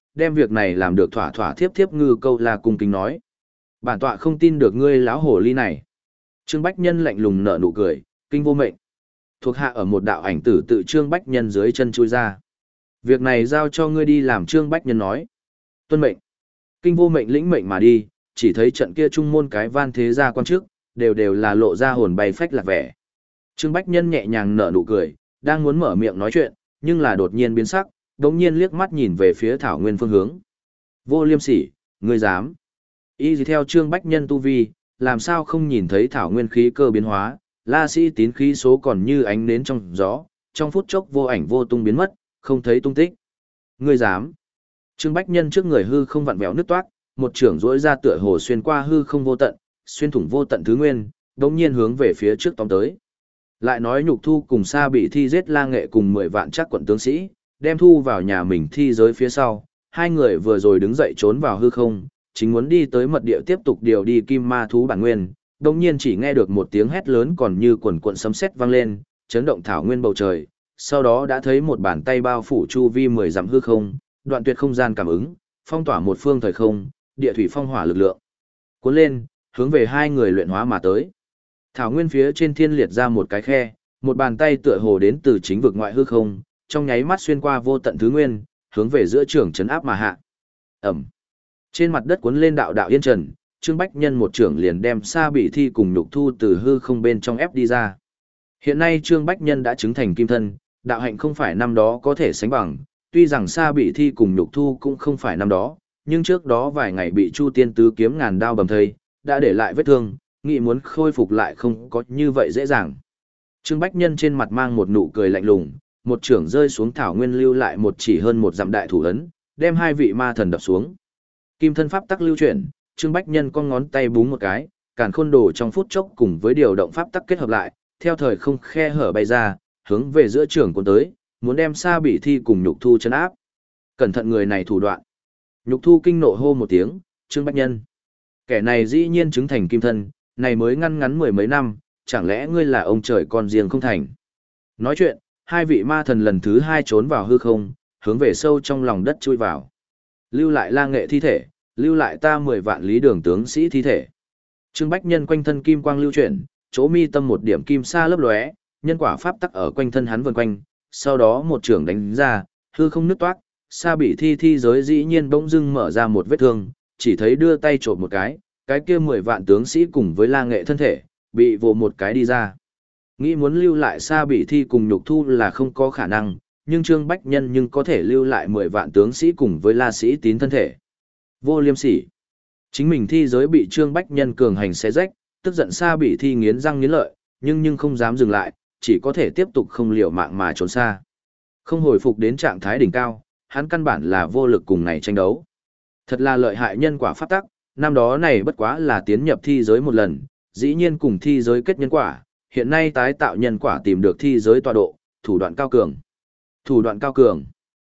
đem việc này làm được thỏa thỏa thiếp thiếp ngư câu là cung kính nói. Bản tọa không tin được ngươi lão hồ ly này. Trương Bách Nhân lạnh lùng nở nụ cười, kinh vô mệnh. Thuộc hạ ở một đạo ảnh tử tự Trương Bách Nhân dưới chân chui ra. Việc này giao cho ngươi đi làm. Trương Bách Nhân nói. Tuân mệnh. Kinh vô mệnh lĩnh mệnh mà đi, chỉ thấy trận kia trung môn cái van thế gia quan trước, đều đều là lộ ra hồn bay phách lạc vẻ. Trương Bách Nhân nhẹ nhàng nở nụ cười, đang muốn mở miệng nói chuyện, nhưng là đột nhiên biến sắc, đột nhiên liếc mắt nhìn về phía Thảo Nguyên phương hướng. Vô Liêm Sỉ, ngươi dám? Y gì theo Trương Bách Nhân tu vi, làm sao không nhìn thấy Thảo Nguyên khí cơ biến hóa, La Sĩ Tín khí số còn như ánh nến trong gió, trong phút chốc vô ảnh vô tung biến mất, không thấy tung tích. Ngươi dám? Trương Bách Nhân trước người hư không vặn vẹo nứt toát, một trưởng rỗi ra tựa hồ xuyên qua hư không vô tận, xuyên thủng vô tận thứ nguyên, đột nhiên hướng về phía trước tóm tới. Lại nói Nhục Thu cùng Sa Bị Thi giết La Nghệ cùng mười vạn chắc quận tướng sĩ, đem thu vào nhà mình thi giới phía sau, hai người vừa rồi đứng dậy trốn vào hư không, chính muốn đi tới mật địa tiếp tục điều đi kim ma thú bản nguyên, đột nhiên chỉ nghe được một tiếng hét lớn còn như quần cuộn sấm sét vang lên, chấn động thảo nguyên bầu trời, sau đó đã thấy một bàn tay bao phủ chu vi mười dặm hư không, đoạn tuyệt không gian cảm ứng, phong tỏa một phương thời không, địa thủy phong hỏa lực lượng. Cuốn lên, hướng về hai người luyện hóa mà tới. Thảo nguyên phía trên thiên liệt ra một cái khe, một bàn tay tựa hồ đến từ chính vực ngoại hư không, trong nháy mắt xuyên qua vô tận thứ nguyên, hướng về giữa trường trấn áp mà hạ. Ẩm. Trên mặt đất cuốn lên đạo đạo yên trần, Trương Bách Nhân một trưởng liền đem Sa Bị Thi cùng Nhục Thu từ hư không bên trong ép đi ra. Hiện nay Trương Bách Nhân đã chứng thành kim thân, đạo hạnh không phải năm đó có thể sánh bằng, tuy rằng Sa Bị Thi cùng Nhục Thu cũng không phải năm đó, nhưng trước đó vài ngày bị Chu Tiên Tứ kiếm ngàn đao bầm thây, đã để lại vết thương, nghĩ muốn khôi phục lại không có như vậy dễ dàng. Trương Bách Nhân trên mặt mang một nụ cười lạnh lùng, một trưởng rơi xuống thảo nguyên lưu lại một chỉ hơn một dặm đại thủ ấn, đem hai vị ma thần đập xuống. Kim thân pháp tắc lưu chuyển, Trương Bách Nhân con ngón tay búng một cái, càn khôn đồ trong phút chốc cùng với điều động pháp tắc kết hợp lại, theo thời không khe hở bay ra, hướng về giữa trường cuốn tới, muốn đem Sa Bị Thi cùng Nhục Thu trấn áp. Cẩn thận người này thủ đoạn. Nhục Thu kinh nộ hô một tiếng, Trương Bách Nhân. Kẻ này dĩ nhiên chứng thành kim thân, này mới ngăn ngắn mười mấy năm, chẳng lẽ ngươi là ông trời con riêng không thành. Nói chuyện, hai vị ma thần lần thứ hai trốn vào hư không, hướng về sâu trong lòng đất chui vào. Lưu lại La Nghệ thi thể, lưu lại ta mười vạn lý đường tướng sĩ thi thể. Trương Bách Nhân quanh thân kim quang lưu chuyển, chỗ mi tâm một điểm kim sa lấp lóe, nhân quả pháp tắc ở quanh thân hắn vần quanh, sau đó một trưởng đánh ra, hư không nứt toát, Sa Bị Thi thi giới dĩ nhiên bỗng dưng mở ra một vết thương, chỉ thấy đưa tay chộp một cái, cái kia mười vạn tướng sĩ cùng với La Nghệ thân thể, bị vồ một cái đi ra. Nghĩ muốn lưu lại Sa Bị Thi cùng Nhục Thu là không có khả năng, nhưng Trương Bách Nhân nhưng có thể lưu lại mười vạn tướng sĩ cùng với La Sĩ Tín thân thể. Vô Liêm Sỉ. Chính mình thi giới bị Trương Bách Nhân cường hành xé rách, tức giận Sa Bị Thi nghiến răng nghiến lợi, nhưng nhưng không dám dừng lại, chỉ có thể tiếp tục không liều mạng mà trốn xa. Không hồi phục đến trạng thái đỉnh cao, hắn căn bản là vô lực cùng này tranh đấu. Thật là lợi hại nhân quả pháp tắc, năm đó này bất quá là tiến nhập thi giới một lần, dĩ nhiên cùng thi giới kết nhân quả, hiện nay tái tạo nhân quả tìm được thi giới tọa độ, thủ đoạn cao cường. Thủ đoạn cao cường.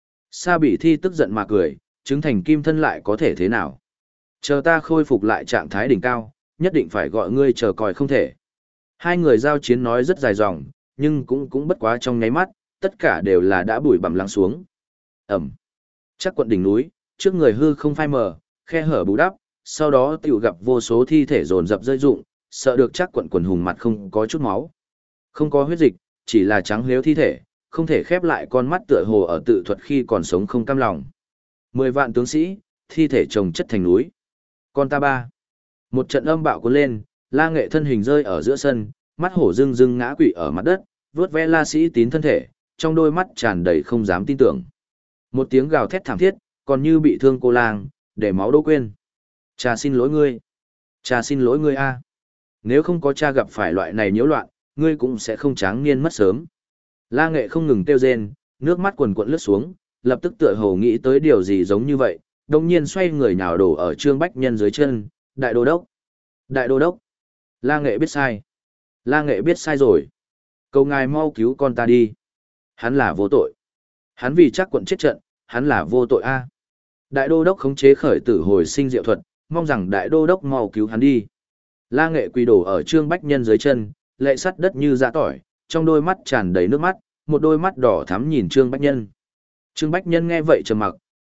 Sa Bị Thi tức giận mà cười, chứng thành kim thân lại có thể thế nào? Chờ ta khôi phục lại trạng thái đỉnh cao, nhất định phải gọi ngươi chờ còi không thể. Hai người giao chiến nói rất dài dòng, nhưng cũng cũng bất quá trong nháy mắt, tất cả đều là đã bụi bặm lắng xuống. Ẩm. Chắc quận đỉnh núi, trước người hư không phai mờ, khe hở bù đắp, sau đó tiểu gặp vô số thi thể dồn dập rơi rụng, sợ được chắc quận quần hùng mặt không có chút máu. Không có huyết dịch, chỉ là trắng lếu thi thể, không thể khép lại con mắt tựa hồ ở tự thuật khi còn sống không cam lòng. Mười vạn tướng sĩ, thi thể chồng chất thành núi. Con ta ba. Một trận âm bạo cuốn lên, La Nghệ thân hình rơi ở giữa sân, mắt hổ dưng dưng ngã quỵ ở mặt đất, vướt ve La Sĩ Tín thân thể, trong đôi mắt tràn đầy không dám tin tưởng. Một tiếng gào thét thảm thiết, còn như bị thương cô lang, để máu đô quên. Cha xin lỗi ngươi. Cha xin lỗi ngươi a. Nếu không có cha gặp phải loại này nhiễu loạn, ngươi cũng sẽ không tráng niên mất sớm. La Nghệ không ngừng kêu rên, nước mắt quần quận lướt xuống, lập tức tựa hồ nghĩ tới điều gì giống như vậy, đồng nhiên xoay người nhào đổ ở Trương Bách Nhân dưới chân, đại đô đốc. Đại đô đốc. La Nghệ biết sai. La Nghệ biết sai rồi. Cầu ngài mau cứu con ta đi. Hắn là vô tội. Hắn vì chắc quận chết trận, hắn là vô tội a. Đại đô đốc khống chế khởi tử hồi sinh diệu thuật, mong rằng đại đô đốc mau cứu hắn đi. La Nghệ quỳ đổ ở Trương Bách Nhân dưới chân, lệ sắt đất như dã tỏi, trong đôi mắt tràn đầy nước mắt, một đôi mắt đỏ thắm nhìn Trương Bách Nhân. Trương Bách Nhân nghe vậy trầm mặc,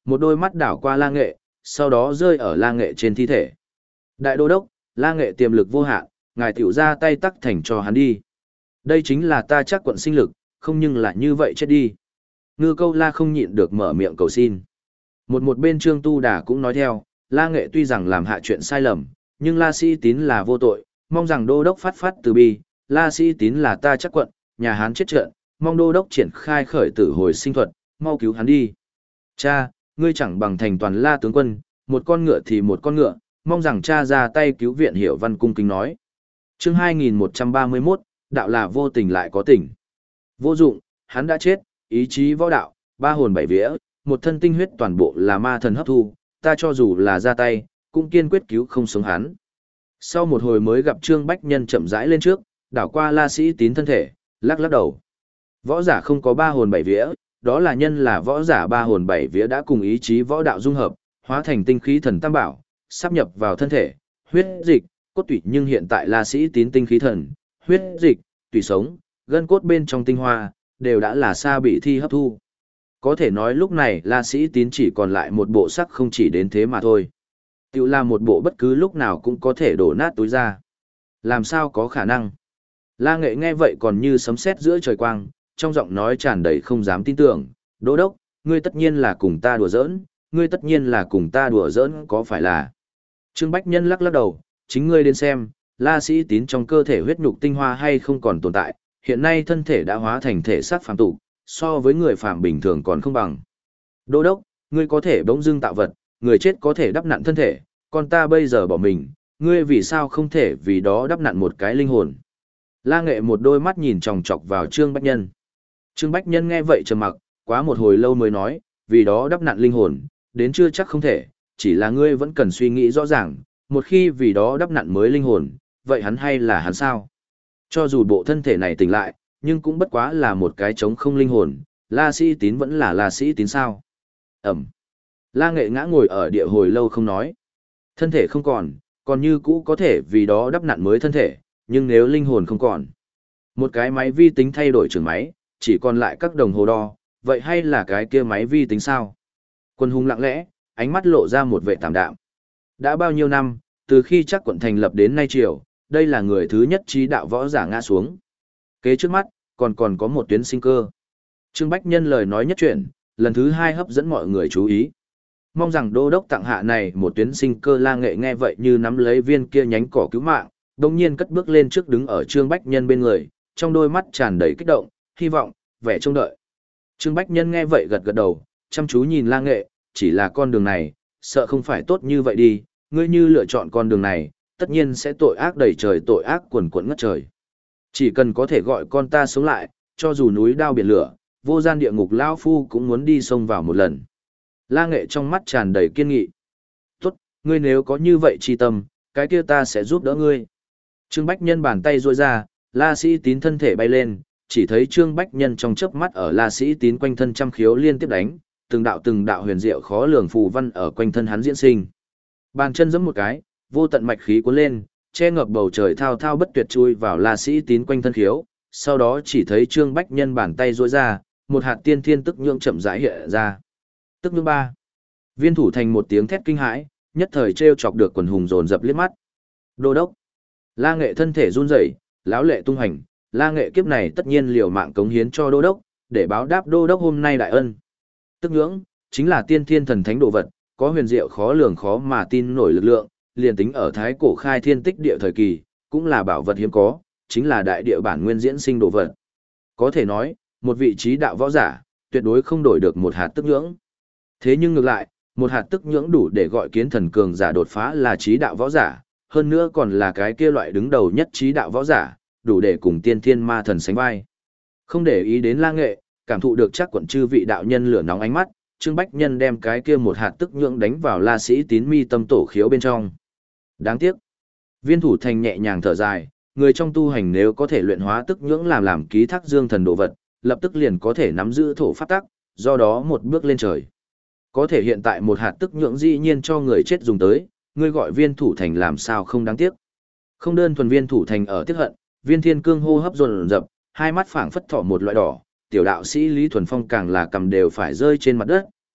Một đôi mắt đảo qua La Nghệ, sau đó rơi ở La Nghệ trên thi thể. Đại đô đốc, La Nghệ tiềm lực vô hạn, ngài tiểu ra tay tắc thành cho hắn đi. Đây chính là ta chắc quận sinh lực, không nhưng là như vậy chết đi. Ngư Câu La không nhịn được mở miệng cầu xin. Một một bên Trương Tu Đà cũng nói theo, La Nghệ tuy rằng làm hạ chuyện sai lầm, nhưng La Sĩ Tín là vô tội, mong rằng đô đốc phát phát từ bi, La Sĩ Tín là ta chắc quận, nhà Hán chết trận, mong đô đốc triển khai khởi tử hồi sinh thuật, mau cứu hắn đi. Cha, ngươi chẳng bằng thành toàn La tướng quân, một con ngựa thì một con ngựa, mong rằng cha ra tay cứu viện Hiểu Văn cung kính nói. Chương hai nghìn một trăm ba mươi mốt, đạo là vô tình lại có tình. Vô dụng, hắn đã chết, ý chí võ đạo, ba hồn bảy vía, một thân tinh huyết toàn bộ là ma thần hấp thu, ta cho dù là ra tay, cũng kiên quyết cứu không sống hắn. Sau một hồi mới gặp Trương Bách Nhân chậm rãi lên trước, đảo qua La Sĩ Tín thân thể, lắc lắc đầu. Võ giả không có ba hồn bảy vía, đó là nhân là võ giả ba hồn bảy vía đã cùng ý chí võ đạo dung hợp, hóa thành tinh khí thần tam bảo, sáp nhập vào thân thể, huyết dịch, cốt tủy, nhưng hiện tại La Sĩ Tín tinh khí thần, huyết dịch, tủy sống, gân cốt bên trong tinh hoa, đều đã là xa bị thi hấp thu. Có thể nói lúc này La Sĩ Tín chỉ còn lại một bộ sắc không chỉ đến thế mà thôi. Tiểu là một bộ bất cứ lúc nào cũng có thể đổ nát túi ra. Làm sao có khả năng? La Nghệ nghe vậy còn như sấm sét giữa trời quang, trong giọng nói tràn đầy không dám tin tưởng. Đô đốc, ngươi tất nhiên là cùng ta đùa giỡn, ngươi tất nhiên là cùng ta đùa giỡn có phải là? Trương Bách Nhân lắc lắc đầu, chính ngươi đến xem, La Sĩ Tín trong cơ thể huyết nhục tinh hoa hay không còn tồn tại, hiện nay thân thể đã hóa thành thể xác phàm tục, so với người phàm bình thường còn không bằng. Đô đốc, ngươi có thể bỗng dưng tạo vật, người chết có thể đắp nặn thân thể, còn ta bây giờ bỏ mình, ngươi vì sao không thể vì đó đắp nặn một cái linh hồn? La Nghệ một đôi mắt nhìn chòng chọc vào Trương Bách Nhân. Trương Bách Nhân nghe vậy trầm mặc, quá một hồi lâu mới nói, vì đó đắp nặn linh hồn, đến chưa chắc không thể, chỉ là ngươi vẫn cần suy nghĩ rõ ràng, một khi vì đó đắp nặn mới linh hồn, vậy hắn hay là hắn sao? Cho dù bộ thân thể này tỉnh lại, nhưng cũng bất quá là một cái trống không linh hồn, La Sĩ Tín vẫn là La Sĩ Tín sao? Ẩm. La Nghệ ngã ngồi ở địa hồi lâu không nói. Thân thể không còn, còn như cũ có thể vì đó đắp nặn mới thân thể, nhưng nếu linh hồn không còn, một cái máy vi tính thay đổi trường máy, chỉ còn lại các đồng hồ đo, vậy hay là cái kia máy vi tính sao? Quân hùng lặng lẽ, ánh mắt lộ ra một vẻ tạm đạm. Đã bao nhiêu năm, từ khi chắc quận thành lập đến nay chiều, đây là người thứ nhất trí đạo võ giả ngã xuống. Kế trước mắt, còn còn có một tuyến sinh cơ. Trương Bách Nhân lời nói nhất chuyển, lần thứ hai hấp dẫn mọi người chú ý. Mong rằng đô đốc tặng hạ này một tuyến sinh cơ. La Nghệ nghe vậy như nắm lấy viên kia nhánh cỏ cứu mạng, đồng nhiên cất bước lên trước đứng ở Trương Bách Nhân bên người, trong đôi mắt tràn đầy kích động, hy vọng, vẻ trông đợi. Trương Bách Nhân nghe vậy gật gật đầu, chăm chú nhìn La Nghệ, chỉ là con đường này, sợ không phải tốt như vậy đi, ngươi như lựa chọn con đường này, tất nhiên sẽ tội ác đầy trời, tội ác quần quẫn ngất trời. Chỉ cần có thể gọi con ta sống lại, cho dù núi đao biển lửa, vô gian địa ngục lao phu cũng muốn đi xông vào một lần. La Nghệ trong mắt tràn đầy kiên nghị. Tốt, ngươi nếu có như vậy chi tâm, cái kia ta sẽ giúp đỡ ngươi. Trương Bách Nhân bàn tay duỗi ra, La Sĩ Tín thân thể bay lên, chỉ thấy Trương Bách Nhân trong chớp mắt ở La Sĩ Tín quanh thân trăm khiếu liên tiếp đánh, từng đạo từng đạo huyền diệu khó lường phù văn ở quanh thân hắn diễn sinh. Bàn chân giẫm một cái, vô tận mạch khí cuốn lên, che ngập bầu trời thao thao bất tuyệt chui vào La Sĩ Tín quanh thân khiếu, sau đó chỉ thấy Trương Bách Nhân bàn tay duỗi ra, một hạt tiên thiên tức nhưỡng chậm rãi hiện ra. Tức nhưỡng ba. Viên thủ thành một tiếng thét kinh hãi, nhất thời trêu chọc được quần hùng dồn dập liếc mắt. Đô đốc. La Nghệ thân thể run rẩy, lão lệ tung hành, La Nghệ kiếp này tất nhiên liều mạng cống hiến cho đô đốc, để báo đáp đô đốc hôm nay đại ân. Tức nhưỡng chính là tiên thiên thần thánh đồ vật, có huyền diệu khó lường khó mà tin nổi lực lượng, liền tính ở thái cổ khai thiên tích địa thời kỳ, cũng là bảo vật hiếm có, chính là đại địa bản nguyên diễn sinh đồ vật. Có thể nói, một vị trí đạo võ giả, tuyệt đối không đổi được một hạt tức nhưỡng. Thế nhưng ngược lại, một hạt tức nhưỡng đủ để gọi kiến thần cường giả đột phá là trí đạo võ giả, hơn nữa còn là cái kia loại đứng đầu nhất trí đạo võ giả, đủ để cùng tiên thiên ma thần sánh vai. Không để ý đến La Nghệ, cảm thụ được chắc quận chư vị đạo nhân lửa nóng ánh mắt, Trương Bách Nhân đem cái kia một hạt tức nhưỡng đánh vào La Sĩ Tín mi tâm tổ khiếu bên trong. Đáng tiếc. Viên thủ thành nhẹ nhàng thở dài, người trong tu hành nếu có thể luyện hóa tức nhưỡng làm làm ký thác dương thần đồ vật, lập tức liền có thể nắm giữ thổ pháp tắc, do đó một bước lên trời. Có thể hiện tại một hạt tức nhưỡng dĩ nhiên cho người chết dùng tới, ngươi gọi viên thủ thành làm sao không đáng tiếc. Không đơn thuần viên thủ thành ở tiếc hận, viên thiên cương hô hấp dồn dập, hai mắt phảng phất thỏ một loại đỏ, tiểu đạo sĩ Lý Thuần Phong càng là cầm đều phải rơi trên mặt đất,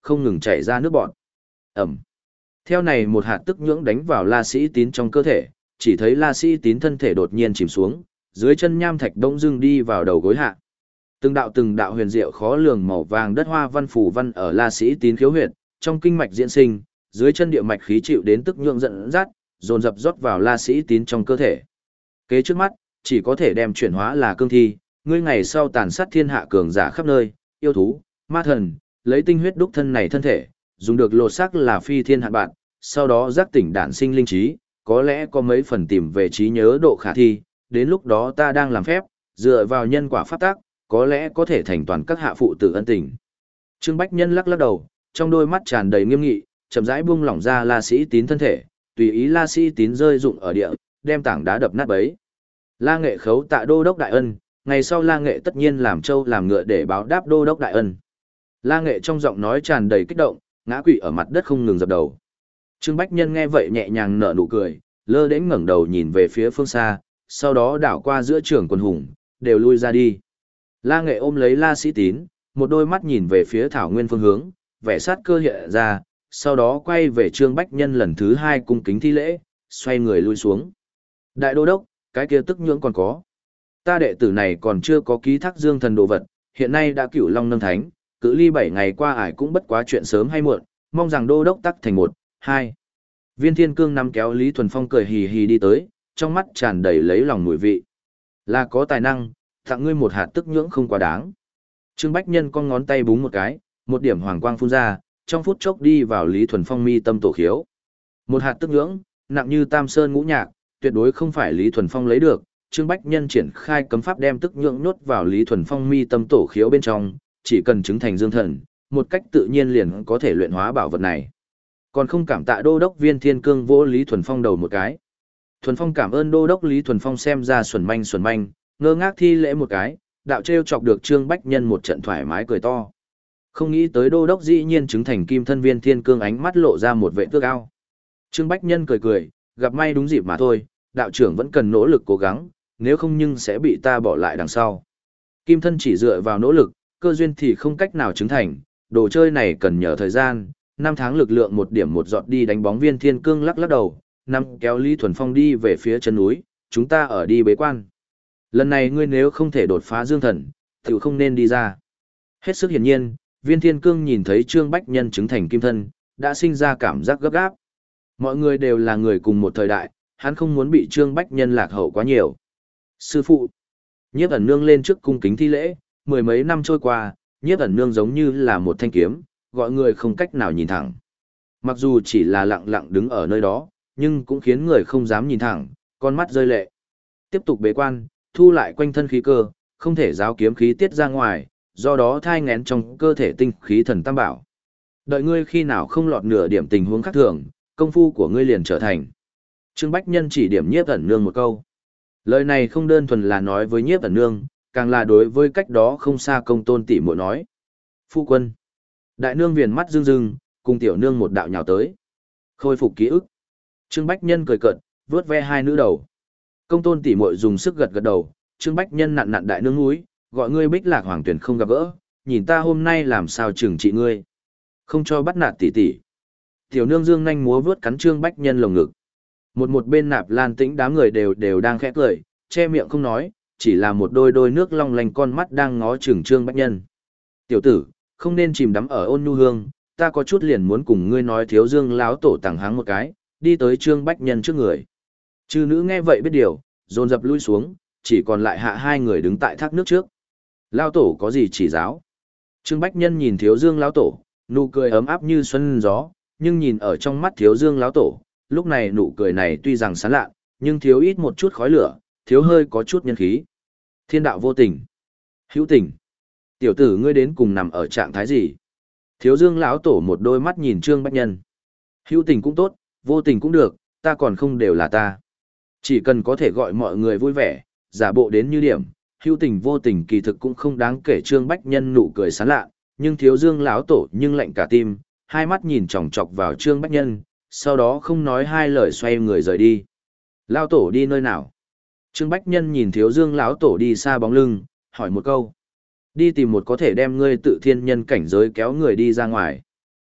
không ngừng chảy ra nước bọt. Ẩm. Theo này một hạt tức nhưỡng đánh vào La Sĩ Tín trong cơ thể, chỉ thấy La Sĩ Tín thân thể đột nhiên chìm xuống, dưới chân nham thạch bỗng dưng đi vào đầu gối hạ. Từng đạo từng đạo huyền diệu khó lường màu vàng đất hoa văn phù văn ở La Sĩ Tín khiếu huyệt, trong kinh mạch diễn sinh, dưới chân địa mạch khí chịu đến tức nhưỡng dẫn dắt, dồn dập rót vào La Sĩ Tín trong cơ thể. Kế trước mắt, chỉ có thể đem chuyển hóa là cương thi, ngươi ngày sau tàn sát thiên hạ cường giả khắp nơi, yêu thú, ma thần, lấy tinh huyết đúc thân này thân thể, dùng được lột xác là phi thiên hạn bạn, sau đó giác tỉnh đản sinh linh trí, có lẽ có mấy phần tìm về trí nhớ độ khả thi, đến lúc đó ta đang làm phép, dựa vào nhân quả pháp tác, có lẽ có thể thành toàn các hạ phụ tử ân tình. Trương Bách Nhân lắc lắc đầu, trong đôi mắt tràn đầy nghiêm nghị, chậm rãi buông lỏng ra La Sĩ Tín thân thể, tùy ý La Sĩ Tín rơi rụng ở địa, đem tảng đá đập nát bấy. La Nghệ khấu tạ đô đốc đại ân, ngày sau La Nghệ tất nhiên làm trâu làm ngựa để báo đáp đô đốc đại ân. La Nghệ trong giọng nói tràn đầy kích động, ngã quỵ ở mặt đất không ngừng dập đầu. Trương Bách Nhân nghe vậy nhẹ nhàng nở nụ cười, lơ đễnh ngẩng đầu nhìn về phía phương xa, sau đó đảo qua giữa trường quân hùng, đều lui ra đi. La Nghệ ôm lấy La Sĩ Tín, một đôi mắt nhìn về phía thảo nguyên phương hướng, vẻ sát cơ hiện ra, sau đó quay về Trương Bách Nhân lần thứ hai cung kính thi lễ, xoay người lui xuống. Đại đô đốc, cái kia tức nhưỡng còn có. Ta đệ tử này còn chưa có ký thác dương thần đồ vật, hiện nay đã cửu long nâng thánh, cự ly bảy ngày qua ải cũng bất quá chuyện sớm hay muộn, mong rằng đô đốc tắc thành một, hai. Viên Thiên Cương nắm kéo Lý Thuần Phong cười hì hì đi tới, trong mắt tràn đầy lấy lòng mùi vị. Là có tài năng, tặng ngươi một hạt tức nhưỡng không quá đáng. Trương Bách Nhân con ngón tay búng một cái, một điểm hoàng quang phun ra, trong phút chốc đi vào Lý Thuần Phong mi tâm tổ khiếu. Một hạt tức nhưỡng, nặng như tam sơn ngũ nhạc, tuyệt đối không phải Lý Thuần Phong lấy được. Trương Bách Nhân triển khai cấm pháp đem tức nhưỡng nhốt vào Lý Thuần Phong mi tâm tổ khiếu bên trong, chỉ cần chứng thành dương thần, một cách tự nhiên liền có thể luyện hóa bảo vật này. Còn không cảm tạ đô đốc Viên Thiên Cương vỗ Lý Thuần Phong đầu một cái. Thuần Phong cảm ơn đô đốc Lý Thuần Phong xem ra xuẩn manh xuẩn manh, ngơ ngác thi lễ một cái, đạo trêu chọc được Trương Bách Nhân một trận thoải mái cười to. Không nghĩ tới đô đốc dĩ nhiên chứng thành kim thân Viên Thiên Cương ánh mắt lộ ra một vệ tước ao. Trương Bách Nhân cười cười, gặp may đúng dịp mà thôi, đạo trưởng vẫn cần nỗ lực cố gắng, nếu không nhưng sẽ bị ta bỏ lại đằng sau. Kim thân chỉ dựa vào nỗ lực, cơ duyên thì không cách nào chứng thành, đồ chơi này cần nhờ thời gian, năm tháng lực lượng một điểm một giọt đi đánh bóng Viên Thiên Cương lắc lắc đầu, năm kéo Lý Thuần Phong đi về phía chân núi, chúng ta ở đi bế quan. Lần này ngươi nếu không thể đột phá dương thần, thì không nên đi ra. Hết sức hiển nhiên, Viên Thiên Cương nhìn thấy Trương Bách Nhân chứng thành kim thân, đã sinh ra cảm giác gấp gáp. Mọi người đều là người cùng một thời đại, hắn không muốn bị Trương Bách Nhân lạc hậu quá nhiều. Sư phụ, Nhiếp ẩn nương lên trước cung kính thi lễ, mười mấy năm trôi qua, Nhiếp ẩn nương giống như là một thanh kiếm, gọi người không cách nào nhìn thẳng. Mặc dù chỉ là lặng lặng đứng ở nơi đó, nhưng cũng khiến người không dám nhìn thẳng, con mắt rơi lệ. Tiếp tục bế quan, thu lại quanh thân khí cơ, không thể giáo kiếm khí tiết ra ngoài, do đó thai ngén trong cơ thể tinh khí thần tam bảo. Đợi ngươi khi nào không lọt nửa điểm tình huống khác thường, công phu của ngươi liền trở thành. Trương Bách Nhân chỉ điểm Nhiếp ẩn nương một câu. Lời này không đơn thuần là nói với Nhiếp ẩn nương, càng là đối với cách đó không xa Công Tôn tỷ muội nói. Phu quân. Đại nương viền mắt rưng rưng, cùng tiểu nương một đạo nhào tới. Khôi phục ký ức. Trương Bách Nhân cười cợt, vướt ve hai nữ đầu. Công Tôn tỷ muội dùng sức gật gật đầu, Trương Bách Nhân nặn nặn đại nương núi, gọi ngươi Bích Lạc Hoàng Tuyển không gặp gỡ, nhìn ta hôm nay làm sao trừng trị ngươi. Không cho bắt nạt tỷ tỷ. Tiểu nương dương nhanh múa vướt cắn Trương Bách Nhân lồng ngực. Một một bên Nạp Lan Tĩnh đám người đều đều đang khẽ cười, che miệng không nói, chỉ là một đôi đôi nước long lanh con mắt đang ngó chừng Trương Bách Nhân. Tiểu tử, không nên chìm đắm ở ôn nhu hương, ta có chút liền muốn cùng ngươi nói Thiếu Dương láo tổ tàng háng một cái, đi tới Trương Bách Nhân trước người. Chư nữ nghe vậy biết điều, dồn dập lui xuống, chỉ còn lại hạ hai người đứng tại thác nước trước. Lao tổ có gì chỉ giáo? Trương Bách Nhân nhìn Thiếu Dương láo tổ, nụ cười ấm áp như xuân gió, nhưng nhìn ở trong mắt Thiếu Dương láo tổ, lúc này nụ cười này tuy rằng sán lạ, nhưng thiếu ít một chút khói lửa, thiếu hơi có chút nhân khí. Thiên đạo vô tình, hữu tình. Tiểu tử ngươi đến cùng nằm ở trạng thái gì? Thiếu Dương lão tổ một đôi mắt nhìn Trương Bách Nhân. Hữu tình cũng tốt, vô tình cũng được, ta còn không đều là ta. Chỉ cần có thể gọi mọi người vui vẻ, giả bộ đến như điểm, hữu tình vô tình kỳ thực cũng không đáng kể. Trương Bách Nhân nụ cười sán lạ, nhưng Thiếu Dương lão tổ nhưng lạnh cả tim, hai mắt nhìn chòng chọc vào Trương Bách Nhân, sau đó không nói hai lời xoay người rời đi. Lão tổ đi nơi nào? Trương Bách Nhân nhìn Thiếu Dương lão tổ đi xa bóng lưng, hỏi một câu. Đi tìm một có thể đem ngươi tự thiên nhân cảnh giới kéo người đi ra ngoài.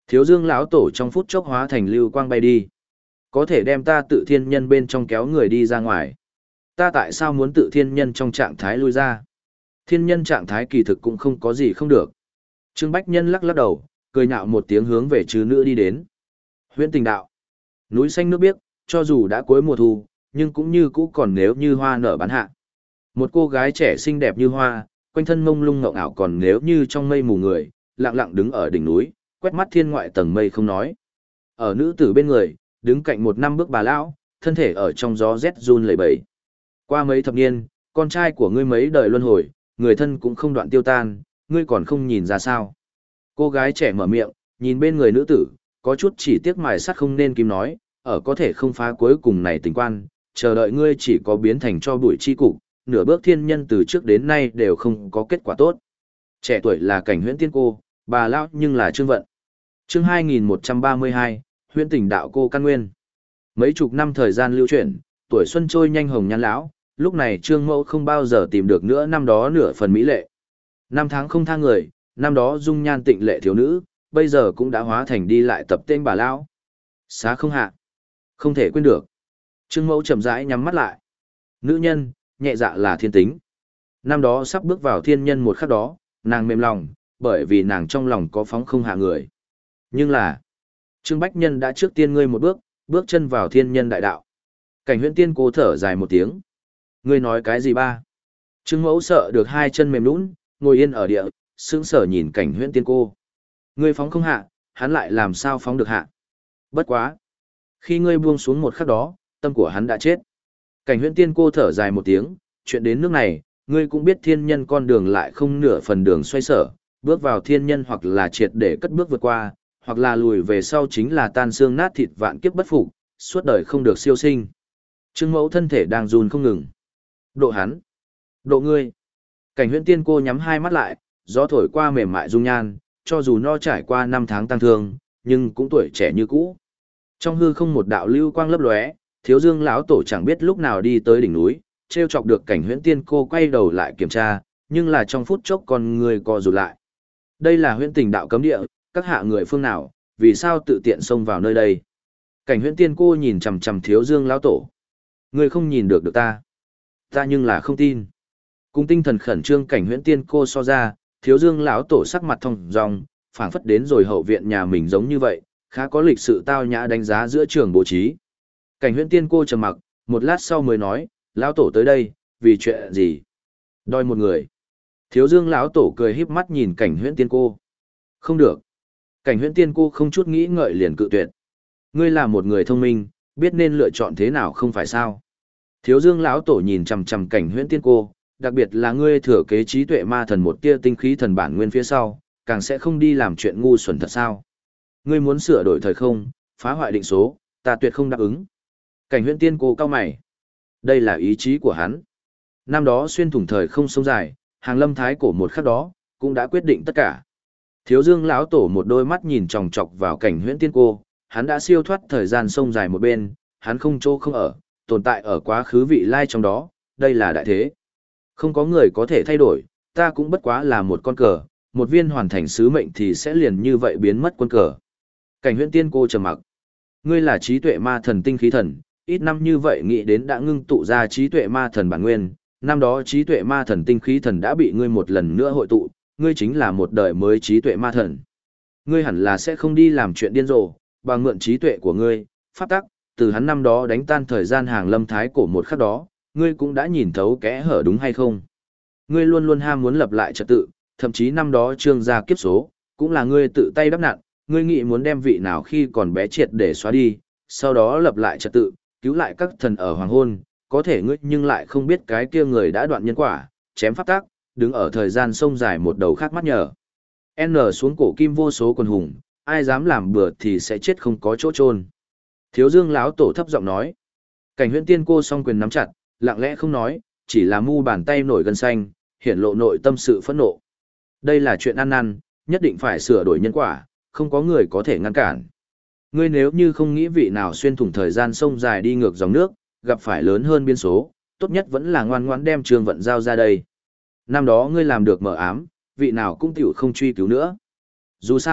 Thiếu Dương lão tổ trong phút chốc hóa thành lưu quang bay đi. Có thể đem ta tự thiên nhân bên trong kéo người đi ra ngoài. Ta tại sao muốn tự thiên nhân trong trạng thái lui ra? Thiên nhân trạng thái kỳ thực cũng không có gì không được. Trương Bách Nhân lắc lắc đầu, cười nhạo một tiếng hướng về trứ nữ đi đến. Huyễn Tình đạo. Núi xanh nước biếc, cho dù đã cuối mùa thu, nhưng cũng như cũ còn nếu như hoa nở bán hạ. Một cô gái trẻ xinh đẹp như hoa, quanh thân mông lung ngộng ảo còn nếu như trong mây mù người, lặng lặng đứng ở đỉnh núi, quét mắt thiên ngoại tầng mây không nói. Ở nữ tử bên người, đứng cạnh một năm bước bà lão, thân thể ở trong gió rét run lẩy bẩy. Qua mấy thập niên, con trai của ngươi mấy đời luân hồi, người thân cũng không đoạn tiêu tan, ngươi còn không nhìn ra sao. Cô gái trẻ mở miệng, nhìn bên người nữ tử, có chút chỉ tiếc mài sắt không nên kim nói, ở có thể không phá cuối cùng này tình quan, chờ đợi ngươi chỉ có biến thành cho bụi chi cục, nửa bước thiên nhân từ trước đến nay đều không có kết quả tốt. Trẻ tuổi là Cảnh Huyễn Tiên cô, bà lão nhưng là Trương Vận. Chương hai nghìn một trăm ba mươi hai, Huyễn Tình đạo cô căn nguyên. Mấy chục năm thời gian lưu chuyển, tuổi xuân trôi nhanh hồng nhan lão, lúc này Trương Mẫu không bao giờ tìm được nữa năm đó nửa phần mỹ lệ. Năm tháng không tha người, năm đó dung nhan tịnh lệ thiếu nữ, bây giờ cũng đã hóa thành đi lại tập tên bà lão. Xá không hạ, không thể quên được. Trương Mẫu chậm rãi nhắm mắt lại. Nữ nhân, nhẹ dạ là thiên tính. Năm đó sắp bước vào thiên nhân một khắc đó, nàng mềm lòng, bởi vì nàng trong lòng có phóng không hạ người. Nhưng là, Trương Bách Nhân đã trước tiên ngươi một bước, bước chân vào thiên nhân đại đạo. Cảnh Huyễn Tiên cô thở dài một tiếng. Ngươi nói cái gì ba? Trương Mẫu sợ được hai chân mềm nhũn, ngồi yên ở địa, sững sờ nhìn Cảnh Huyễn Tiên cô. Ngươi phóng không hạ, hắn lại làm sao phóng được hạ? Bất quá, khi ngươi buông xuống một khắc đó, tâm của hắn đã chết. Cảnh Huyễn Tiên cô thở dài một tiếng, chuyện đến nước này, ngươi cũng biết thiên nhân con đường lại không nửa phần đường xoay sở, bước vào thiên nhân hoặc là triệt để cất bước vượt qua, hoặc là lùi về sau chính là tan xương nát thịt vạn kiếp bất phục, suốt đời không được siêu sinh. Trương Mẫu thân thể đang run không ngừng. Độ hắn, độ ngươi. Cảnh Huyễn Tiên cô nhắm hai mắt lại, gió thổi qua mềm mại dung nhan, cho dù no trải qua năm tháng tăng thương, nhưng cũng tuổi trẻ như cũ. Trong hư không một đạo lưu quang lấp lóe, Thiếu Dương lão tổ chẳng biết lúc nào đi tới đỉnh núi, trêu chọc được Cảnh Huyễn Tiên cô quay đầu lại kiểm tra, nhưng là trong phút chốc con người co rụt lại. Đây là Huyễn Tình đạo cấm địa, các hạ người phương nào, vì sao tự tiện xông vào nơi đây? Cảnh Huyễn Tiên cô nhìn chằm chằm Thiếu Dương lão tổ. Ngươi không nhìn được được ta. Ta nhưng là không tin. Cùng tinh thần khẩn trương Cảnh Huyễn Tiên cô so ra, Thiếu Dương lão tổ sắc mặt thông dong, phảng phất đến rồi hậu viện nhà mình giống như vậy, khá có lịch sự tao nhã đánh giá giữa trường bố trí. Cảnh Huyễn Tiên cô trầm mặc, một lát sau mới nói, lão tổ tới đây, vì chuyện gì? Đòi một người. Thiếu Dương lão tổ cười híp mắt nhìn Cảnh Huyễn Tiên cô. Không được. Cảnh Huyễn Tiên cô không chút nghĩ ngợi liền cự tuyệt. Ngươi là một người thông minh, biết nên lựa chọn thế nào không phải sao? Thiếu Dương lão tổ nhìn chằm chằm Cảnh Huyễn Tiên cô, đặc biệt là ngươi thừa kế trí tuệ ma thần một tia tinh khí thần bản nguyên phía sau, càng sẽ không đi làm chuyện ngu xuẩn thật sao? Ngươi muốn sửa đổi thời không, phá hoại định số, ta tuyệt không đáp ứng. Cảnh Huyễn Tiên cô cau mày. Đây là ý chí của hắn. Năm đó xuyên thủng thời không sông dài, hàng lâm thái cổ một khắc đó, cũng đã quyết định tất cả. Thiếu Dương lão tổ một đôi mắt nhìn chòng chọc vào Cảnh Huyễn Tiên cô, hắn đã siêu thoát thời gian sông dài một bên, hắn không chỗ không ở, tồn tại ở quá khứ vị lai trong đó, đây là đại thế. Không có người có thể thay đổi, ta cũng bất quá là một con cờ, một viên hoàn thành sứ mệnh thì sẽ liền như vậy biến mất quân cờ. Cảnh Huyễn Tiên cô trầm mặc. Ngươi là trí tuệ ma thần tinh khí thần, ít năm như vậy nghĩ đến đã ngưng tụ ra trí tuệ ma thần bản nguyên, năm đó trí tuệ ma thần tinh khí thần đã bị ngươi một lần nữa hội tụ, ngươi chính là một đời mới trí tuệ ma thần. Ngươi hẳn là sẽ không đi làm chuyện điên rồ, bằng mượn trí tuệ của ngươi, pháp tắc, từ hắn năm đó đánh tan thời gian hàng lâm thái cổ một khắc đó, ngươi cũng đã nhìn thấu kẽ hở đúng hay không? Ngươi luôn luôn ham muốn lập lại trật tự, thậm chí năm đó trương gia kiếp số, cũng là ngươi tự tay đắp nặn, ngươi nghĩ muốn đem vị nào khi còn bé triệt để xóa đi, sau đó lập lại trật tự, cứu lại các thần ở hoàng hôn, có thể ngươi nhưng lại không biết cái kia người đã đoạn nhân quả, chém pháp tắc, đứng ở thời gian sông dài một đầu khác mắt nhờ. N xuống cổ kim vô số quần hùng, ai dám làm bừa thì sẽ chết không có chỗ chôn. Thiếu Dương lão tổ thấp giọng nói. Cảnh Huyễn Tiên cô song quyền nắm chặt, lặng lẽ không nói, chỉ là mu bàn tay nổi gân xanh, hiển lộ nội tâm sự phẫn nộ. Đây là chuyện ăn năn, nhất định phải sửa đổi nhân quả, không có người có thể ngăn cản. Ngươi nếu như không nghĩ vị nào xuyên thủng thời gian sông dài đi ngược dòng nước, gặp phải lớn hơn biên số, tốt nhất vẫn là ngoan ngoãn đem Trương Vận giao ra đây. Năm đó ngươi làm được mờ ám, vị nào cũng tiểu không truy cứu nữa. Dù sao,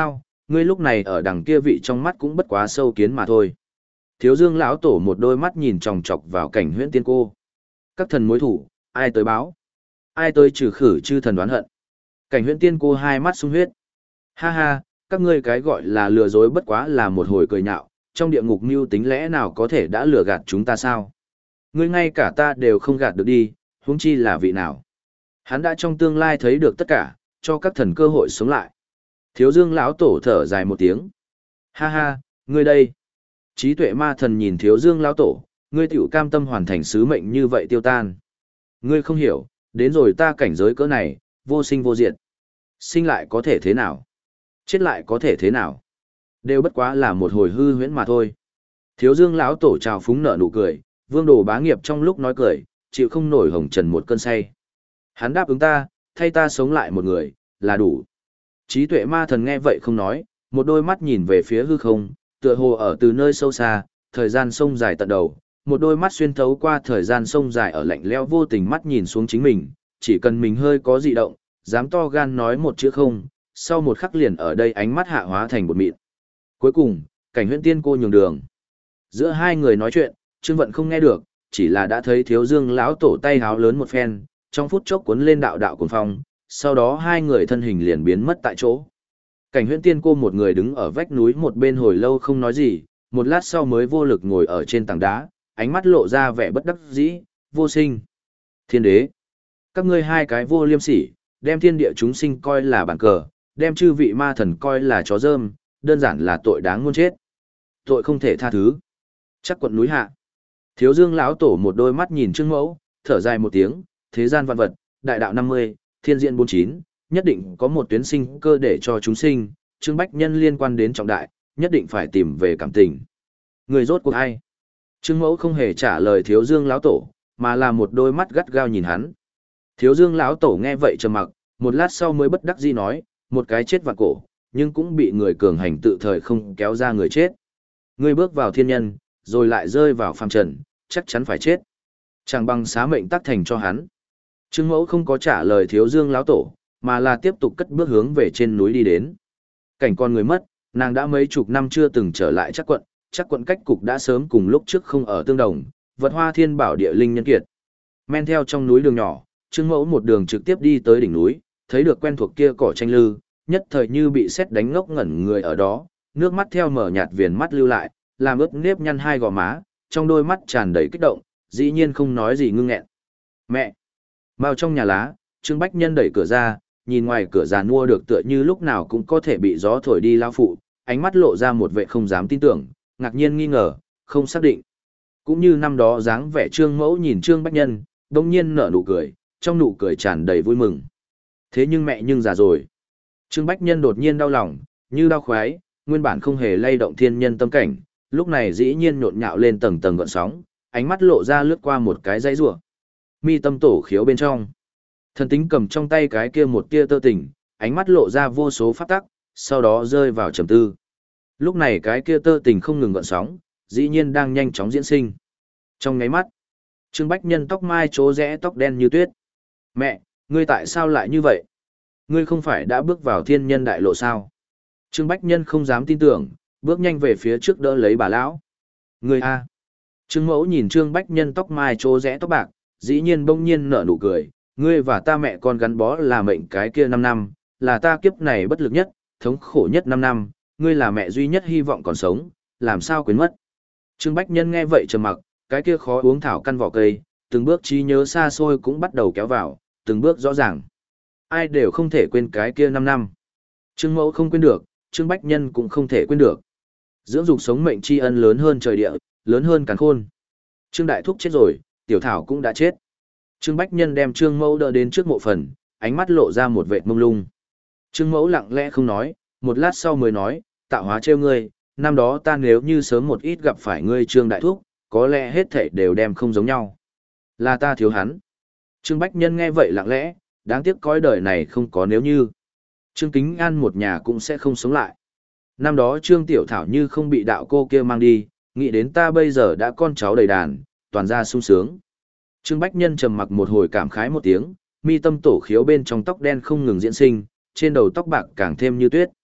Ngươi lúc này ở đằng kia vị trong mắt cũng bất quá sâu kiến mà thôi. Thiếu Dương lão tổ một đôi mắt nhìn chòng chọc vào Cảnh Huyễn Tiên cô. Các thần mối thủ, ai tới báo? Ai tới trừ khử chư thần đoán hận? Cảnh Huyễn Tiên cô hai mắt sung huyết. Ha ha, các ngươi cái gọi là lừa dối bất quá là một hồi cười nhạo, trong địa ngục mưu tính lẽ nào có thể đã lừa gạt chúng ta sao? Ngươi ngay cả ta đều không gạt được đi, huống chi là vị nào? Hắn đã trong tương lai thấy được tất cả, cho các thần cơ hội sống lại. Thiếu Dương lão tổ thở dài một tiếng. Ha ha, ngươi đây. Trí tuệ ma thần nhìn Thiếu Dương lão tổ, ngươi tiểu cam tâm hoàn thành sứ mệnh như vậy tiêu tan. Ngươi không hiểu, đến rồi ta cảnh giới cỡ này, vô sinh vô diệt. Sinh lại có thể thế nào? Chết lại có thể thế nào? Đều bất quá là một hồi hư huyễn mà thôi. Thiếu Dương lão tổ trào phúng nở nụ cười, Vương Đồ Bá Nghiệp trong lúc nói cười, chịu không nổi hồng trần một cơn say. Hắn đáp ứng ta, thay ta sống lại một người, là đủ. Trí tuệ ma thần nghe vậy không nói, một đôi mắt nhìn về phía hư không, tựa hồ ở từ nơi sâu xa, thời gian sông dài tận đầu, một đôi mắt xuyên thấu qua thời gian sông dài ở lạnh lẽo vô tình mắt nhìn xuống chính mình, chỉ cần mình hơi có dị động, dám to gan nói một chữ không, sau một khắc liền ở đây ánh mắt hạ hóa thành bột mịn. Cuối cùng, Cảnh Huyễn Tiên cô nhường đường. Giữa hai người nói chuyện, Trương Vận không nghe được, chỉ là đã thấy Thiếu Dương lão tổ tay háo lớn một phen, trong phút chốc cuốn lên đạo đạo cuồng phong, sau đó hai người thân hình liền biến mất tại chỗ. Cảnh Huyễn Tiên cô một người đứng ở vách núi một bên hồi lâu không nói gì, một lát sau mới vô lực ngồi ở trên tảng đá, ánh mắt lộ ra vẻ bất đắc dĩ, vô sinh. Thiên đế, các ngươi hai cái vô liêm sỉ, đem thiên địa chúng sinh coi là bàn cờ, đem chư vị ma thần coi là chó rơm, đơn giản là tội đáng muôn chết. Tội không thể tha thứ. Chắc quận núi hạ. Thiếu Dương lão tổ một đôi mắt nhìn Trương Mẫu, thở dài một tiếng, thế gian vạn vật, đại đạo năm mươi, thiên diện bốn mươi chín, nhất định có một tuyến sinh cơ để cho chúng sinh, Trương Bách Nhân liên quan đến trọng đại, nhất định phải tìm về cảm tình. Người rốt cuộc ai? Trương Mẫu không hề trả lời Thiếu Dương lão tổ, mà là một đôi mắt gắt gao nhìn hắn. Thiếu Dương lão tổ nghe vậy trầm mặc, một lát sau mới bất đắc dĩ nói, một cái chết vạn cổ, nhưng cũng bị người cường hành tự thời không kéo ra người chết. Ngươi bước vào thiên nhân, rồi lại rơi vào phàm trần, chắc chắn phải chết. Chẳng bằng xá mệnh tác thành cho hắn. Trương Mẫu không có trả lời Thiếu Dương lão tổ, mà là tiếp tục cất bước hướng về trên núi đi đến. Cảnh con người mất, nàng đã mấy chục năm chưa từng trở lại Chắc quận, Chắc quận cách cục đã sớm cùng lúc trước không ở tương đồng, vật hoa thiên bảo địa linh nhân kiệt. Men theo trong núi đường nhỏ, Trương Mẫu một đường trực tiếp đi tới đỉnh núi, thấy được quen thuộc kia cỏ tranh lư, nhất thời như bị sét đánh ngốc ngẩn người ở đó, nước mắt theo mở nhạt viền mắt lưu lại, làm ướt nếp nhăn hai gò má, trong đôi mắt tràn đầy kích động, dĩ nhiên không nói gì ngưng nghẹn. Mẹ! Vào trong nhà lá, Trương Bách Nhân đẩy cửa ra, nhìn ngoài cửa giàn mua được tựa như lúc nào cũng có thể bị gió thổi đi lao phụ, ánh mắt lộ ra một vẻ không dám tin tưởng, ngạc nhiên nghi ngờ, không xác định. Cũng như năm đó dáng vẻ Trương Mẫu nhìn Trương Bách Nhân, đông nhiên nở nụ cười, trong nụ cười tràn đầy vui mừng. Thế nhưng mẹ nhưng già rồi. Trương Bách Nhân đột nhiên đau lòng, như đau khoái, nguyên bản không hề lay động thiên nhân tâm cảnh, lúc này dĩ nhiên nhộn nhạo lên tầng tầng gợn sóng, ánh mắt lộ ra lướt qua một cái dãy rủa. Mi tâm tổ khiếu bên trong. Thần tính cầm trong tay cái kia một tia tơ tình, ánh mắt lộ ra vô số pháp tắc, sau đó rơi vào trầm tư. Lúc này cái kia tơ tình không ngừng gợn sóng, dĩ nhiên đang nhanh chóng diễn sinh. Trong ngáy mắt, Trương Bách Nhân tóc mai chỗ rẽ tóc đen như tuyết. Mẹ, ngươi tại sao lại như vậy? Ngươi không phải đã bước vào thiên nhân đại lộ sao? Trương Bách Nhân không dám tin tưởng, bước nhanh về phía trước đỡ lấy bà lão. Ngươi a. Trương Mẫu nhìn Trương Bách Nhân tóc mai chỗ rẽ tóc bạc, dĩ nhiên bỗng nhiên nở nụ cười, ngươi và ta mẹ con gắn bó là mệnh cái kia năm năm, là ta kiếp này bất lực nhất, thống khổ nhất năm năm, ngươi là mẹ duy nhất hy vọng còn sống, làm sao quên mất. Trương Bách Nhân nghe vậy trầm mặc, cái kia khó uống thảo căn vỏ cây, từng bước trí nhớ xa xôi cũng bắt đầu kéo vào, từng bước rõ ràng. Ai đều không thể quên cái kia năm năm. Trương Mẫu không quên được, Trương Bách Nhân cũng không thể quên được. Dưỡng dục sống mệnh tri ân lớn hơn trời địa, lớn hơn càn khôn. Trương Đại Thúc chết rồi, Tiểu Thảo cũng đã chết. Trương Bách Nhân đem Trương Mẫu đỡ đến trước mộ phần, ánh mắt lộ ra một vệt mông lung. Trương Mẫu lặng lẽ không nói, một lát sau mới nói, tạo hóa trêu ngươi, năm đó ta nếu như sớm một ít gặp phải ngươi Trương Đại Thúc, có lẽ hết thảy đều đem không giống nhau. Là ta thiếu hắn. Trương Bách Nhân nghe vậy lặng lẽ, đáng tiếc cõi đời này không có nếu như. Trương Kính An một nhà cũng sẽ không sống lại. Năm đó Trương Tiểu Thảo như không bị đạo cô kia mang đi, nghĩ đến ta bây giờ đã con cháu đầy đàn, toàn ra sung sướng. Trương Bách Nhân trầm mặc một hồi cảm khái một tiếng, mi tâm tổ khiếu bên trong tóc đen không ngừng diễn sinh, trên đầu tóc bạc càng thêm như tuyết.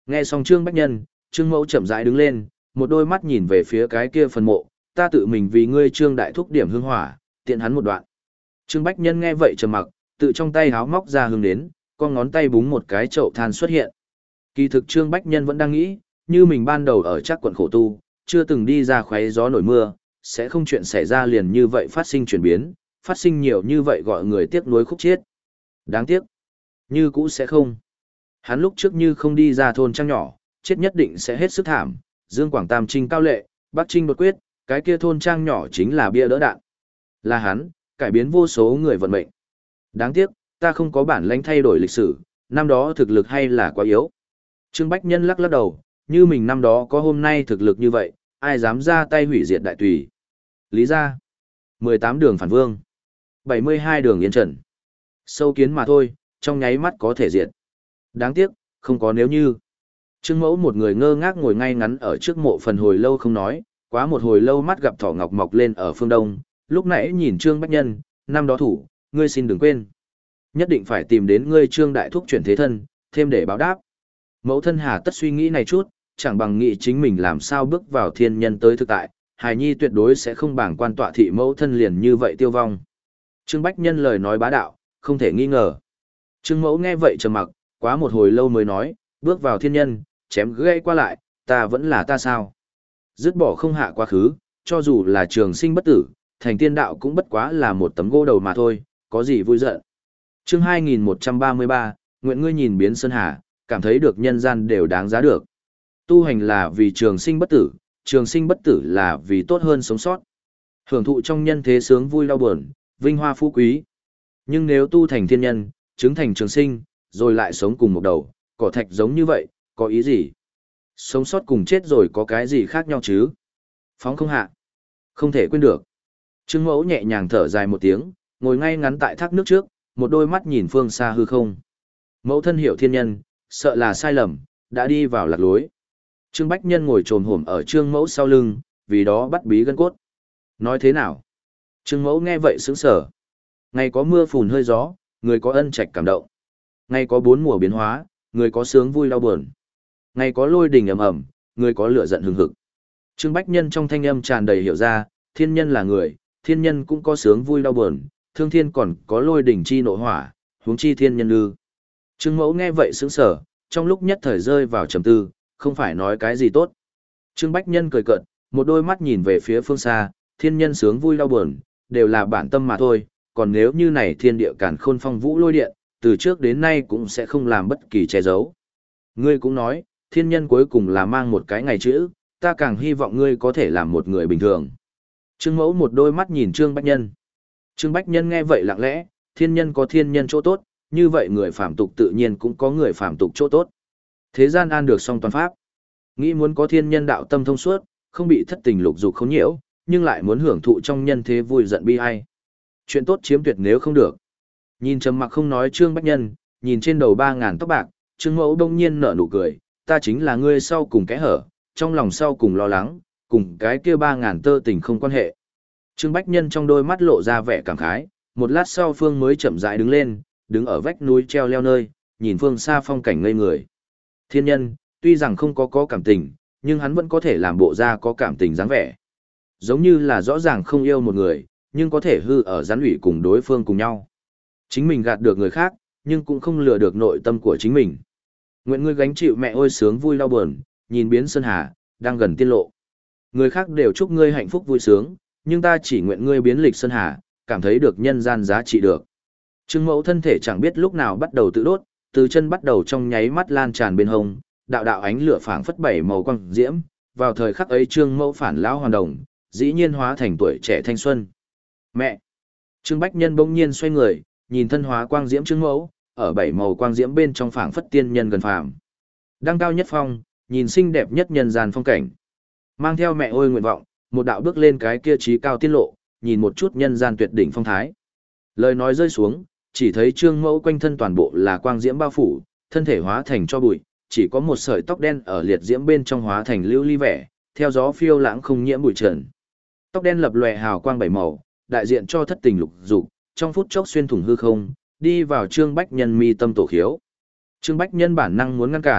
Nghe xong Trương Bách Nhân, Trương Mẫu chậm rãi đứng lên, một đôi mắt nhìn về phía cái kia phần mộ, ta tự mình vì ngươi Trương đại thúc điểm hương hỏa, tiện hắn một đoạn. Trương Bách Nhân nghe vậy trầm mặc, tự trong tay háo móc ra hương đến, con ngón tay búng một cái chậu than xuất hiện. Kỳ thực Trương Bách Nhân vẫn đang nghĩ, như mình ban đầu ở chắc quận khổ tu, chưa từng đi ra khoáy gió nổi mưa, sẽ không chuyện xảy ra liền như vậy phát sinh chuyển biến, phát sinh nhiều như vậy gọi người tiếc nuối khúc chiết. Đáng tiếc, như cũ sẽ không. Hắn lúc trước như không đi ra thôn trang nhỏ, chết nhất định sẽ hết sức thảm, Dương Quảng Tam Trinh cao lệ, Bắc Trinh đột quyết, cái kia thôn trang nhỏ chính là bia đỡ đạn. Là hắn, cải biến vô số người vận mệnh. Đáng tiếc, ta không có bản lãnh thay đổi lịch sử, năm đó thực lực hay là quá yếu. Trương Bách Nhân lắc lắc đầu, như mình năm đó có hôm nay thực lực như vậy, ai dám ra tay hủy diệt đại tùy. Lý ra, mười tám đường phản vương, bảy mươi hai đường yên trần. Sâu kiến mà thôi, trong nháy mắt có thể diệt. Đáng tiếc, không có nếu như. Trương Mẫu một người ngơ ngác ngồi ngay ngắn ở trước mộ phần hồi lâu không nói, quá một hồi lâu mắt gặp thỏ ngọc mọc lên ở phương đông, lúc nãy nhìn Trương Bách Nhân, năm đó thủ, ngươi xin đừng quên. Nhất định phải tìm đến ngươi Trương đại thúc chuyển thế thân, thêm để báo đáp. Mẫu thân hà tất suy nghĩ này chút, chẳng bằng nghĩ chính mình làm sao bước vào thiên nhân tới thực tại, hài nhi tuyệt đối sẽ không bảng quan tọa thị mẫu thân liền như vậy tiêu vong. Trương Bách Nhân lời nói bá đạo, không thể nghi ngờ. Trương Mẫu nghe vậy trầm mặc, quá một hồi lâu mới nói, bước vào thiên nhân, chém gãy qua lại, ta vẫn là ta sao? Dứt bỏ không hạ quá khứ, cho dù là trường sinh bất tử, thành tiên đạo cũng bất quá là một tấm gỗ đầu mà thôi, có gì vui giận. Chương hai nghìn một trăm ba mươi ba, nguyện ngươi nhìn biến sơn hà, cảm thấy được nhân gian đều đáng giá được. Tu hành là vì trường sinh bất tử, trường sinh bất tử là vì tốt hơn sống sót. Hưởng thụ trong nhân thế sướng vui đau buồn, vinh hoa phú quý. Nhưng nếu tu thành thiên nhân, chứng thành trường sinh, rồi lại sống cùng một đầu, cỏ thạch giống như vậy, có ý gì? Sống sót cùng chết rồi có cái gì khác nhau chứ? Phóng không hạ. Không thể quên được. Trương Mẫu nhẹ nhàng thở dài một tiếng, ngồi ngay ngắn tại thác nước trước, một đôi mắt nhìn phương xa hư không. Mẫu thân hiểu thiên nhân, sợ là sai lầm, đã đi vào lạc lối. Trương Bách Nhân ngồi trồm hổm ở Trương Mẫu sau lưng, vì đó bắt bí gân cốt. Nói thế nào? Trương Mẫu nghe vậy sững sờ. Ngày có mưa phùn hơi gió, người có ân trạch cảm động. Ngày có bốn mùa biến hóa, người có sướng vui đau buồn. Ngày có lôi đình ầm ầm, người có lửa giận hừng hực. Trương Bách Nhân trong thanh âm tràn đầy hiểu ra, thiên nhân là người, thiên nhân cũng có sướng vui đau buồn, thương thiên còn có lôi đỉnh chi nộ hỏa, huống chi thiên nhân ư? Trương Mẫu nghe vậy sững sờ, trong lúc nhất thời rơi vào trầm tư, không phải nói cái gì tốt. Trương Bách Nhân cười cợt, một đôi mắt nhìn về phía phương xa, thiên nhân sướng vui đau buồn, đều là bản tâm mà thôi, còn nếu như này thiên địa càn khôn phong vũ lôi điện, từ trước đến nay cũng sẽ không làm bất kỳ che giấu. Ngươi cũng nói, thiên nhân cuối cùng là mang một cái ngày chữ, ta càng hy vọng ngươi có thể làm một người bình thường. Trương Mẫu một đôi mắt nhìn Trương Bách Nhân. Trương Bách Nhân nghe vậy lặng lẽ, thiên nhân có thiên nhân chỗ tốt, như vậy người phàm tục tự nhiên cũng có người phàm tục chỗ tốt. Thế gian an được song toàn pháp. Nghĩ muốn có thiên nhân đạo tâm thông suốt, không bị thất tình lục dục khống nhiễu, nhưng lại muốn hưởng thụ trong nhân thế vui giận bi ai. Chuyện tốt chiếm tuyệt nếu không được. Nhìn trầm mặc không nói Trương Bách Nhân, nhìn trên đầu ba ngàn tóc bạc, Trương Mẫu đông nhiên nở nụ cười, ta chính là ngươi sau cùng kẽ hở, trong lòng sau cùng lo lắng, cùng cái kia ba ngàn tơ tình không quan hệ. Trương Bách Nhân trong đôi mắt lộ ra vẻ cảm khái, một lát sau Phương mới chậm rãi đứng lên, đứng ở vách núi treo leo nơi, nhìn phương xa phong cảnh ngây người. Thiên nhân, tuy rằng không có có cảm tình, nhưng hắn vẫn có thể làm bộ ra có cảm tình dáng vẻ. Giống như là rõ ràng không yêu một người, nhưng có thể hư ở gián ủy cùng đối phương cùng nhau. Chính mình gạt được người khác, nhưng cũng không lừa được nội tâm của chính mình. Nguyện ngươi gánh chịu mẹ ôi sướng vui đau buồn, nhìn biến sơn hà, đang gần tiên lộ. Người khác đều chúc ngươi hạnh phúc vui sướng, nhưng ta chỉ nguyện ngươi biến lịch sơn hà, cảm thấy được nhân gian giá trị được. Trương Mẫu thân thể chẳng biết lúc nào bắt đầu tự đốt, từ chân bắt đầu trong nháy mắt lan tràn bên hông, đạo đạo ánh lửa phảng phất bảy màu quang diễm, vào thời khắc ấy Trương Mẫu phản lão hoàn đồng, dĩ nhiên hóa thành tuổi trẻ thanh xuân. Mẹ! Trương Bách Nhân bỗng nhiên xoay người, nhìn thân hóa quang diễm Trương Mẫu, ở bảy màu quang diễm bên trong phảng phất tiên nhân gần phàm. Đăng cao nhất phong, nhìn xinh đẹp nhất nhân gian phong cảnh. Mang theo mẹ ôi nguyện vọng, một đạo bước lên cái kia trí cao tiết lộ, nhìn một chút nhân gian tuyệt đỉnh phong thái. Lời nói rơi xuống, chỉ thấy Trương Mẫu quanh thân toàn bộ là quang diễm bao phủ, thân thể hóa thành cho bụi, chỉ có một sợi tóc đen ở liệt diễm bên trong hóa thành lưu ly vẻ, theo gió phiêu lãng không nhiễm bụi trần. Tóc đen lập lòe hào quang bảy màu, đại diện cho thất tình lục dục, trong phút chốc xuyên thủng hư không, đi vào Trương Bách Nhân mi tâm tổ khiếu. Trương Bách Nhân bản năng muốn ngăn cản,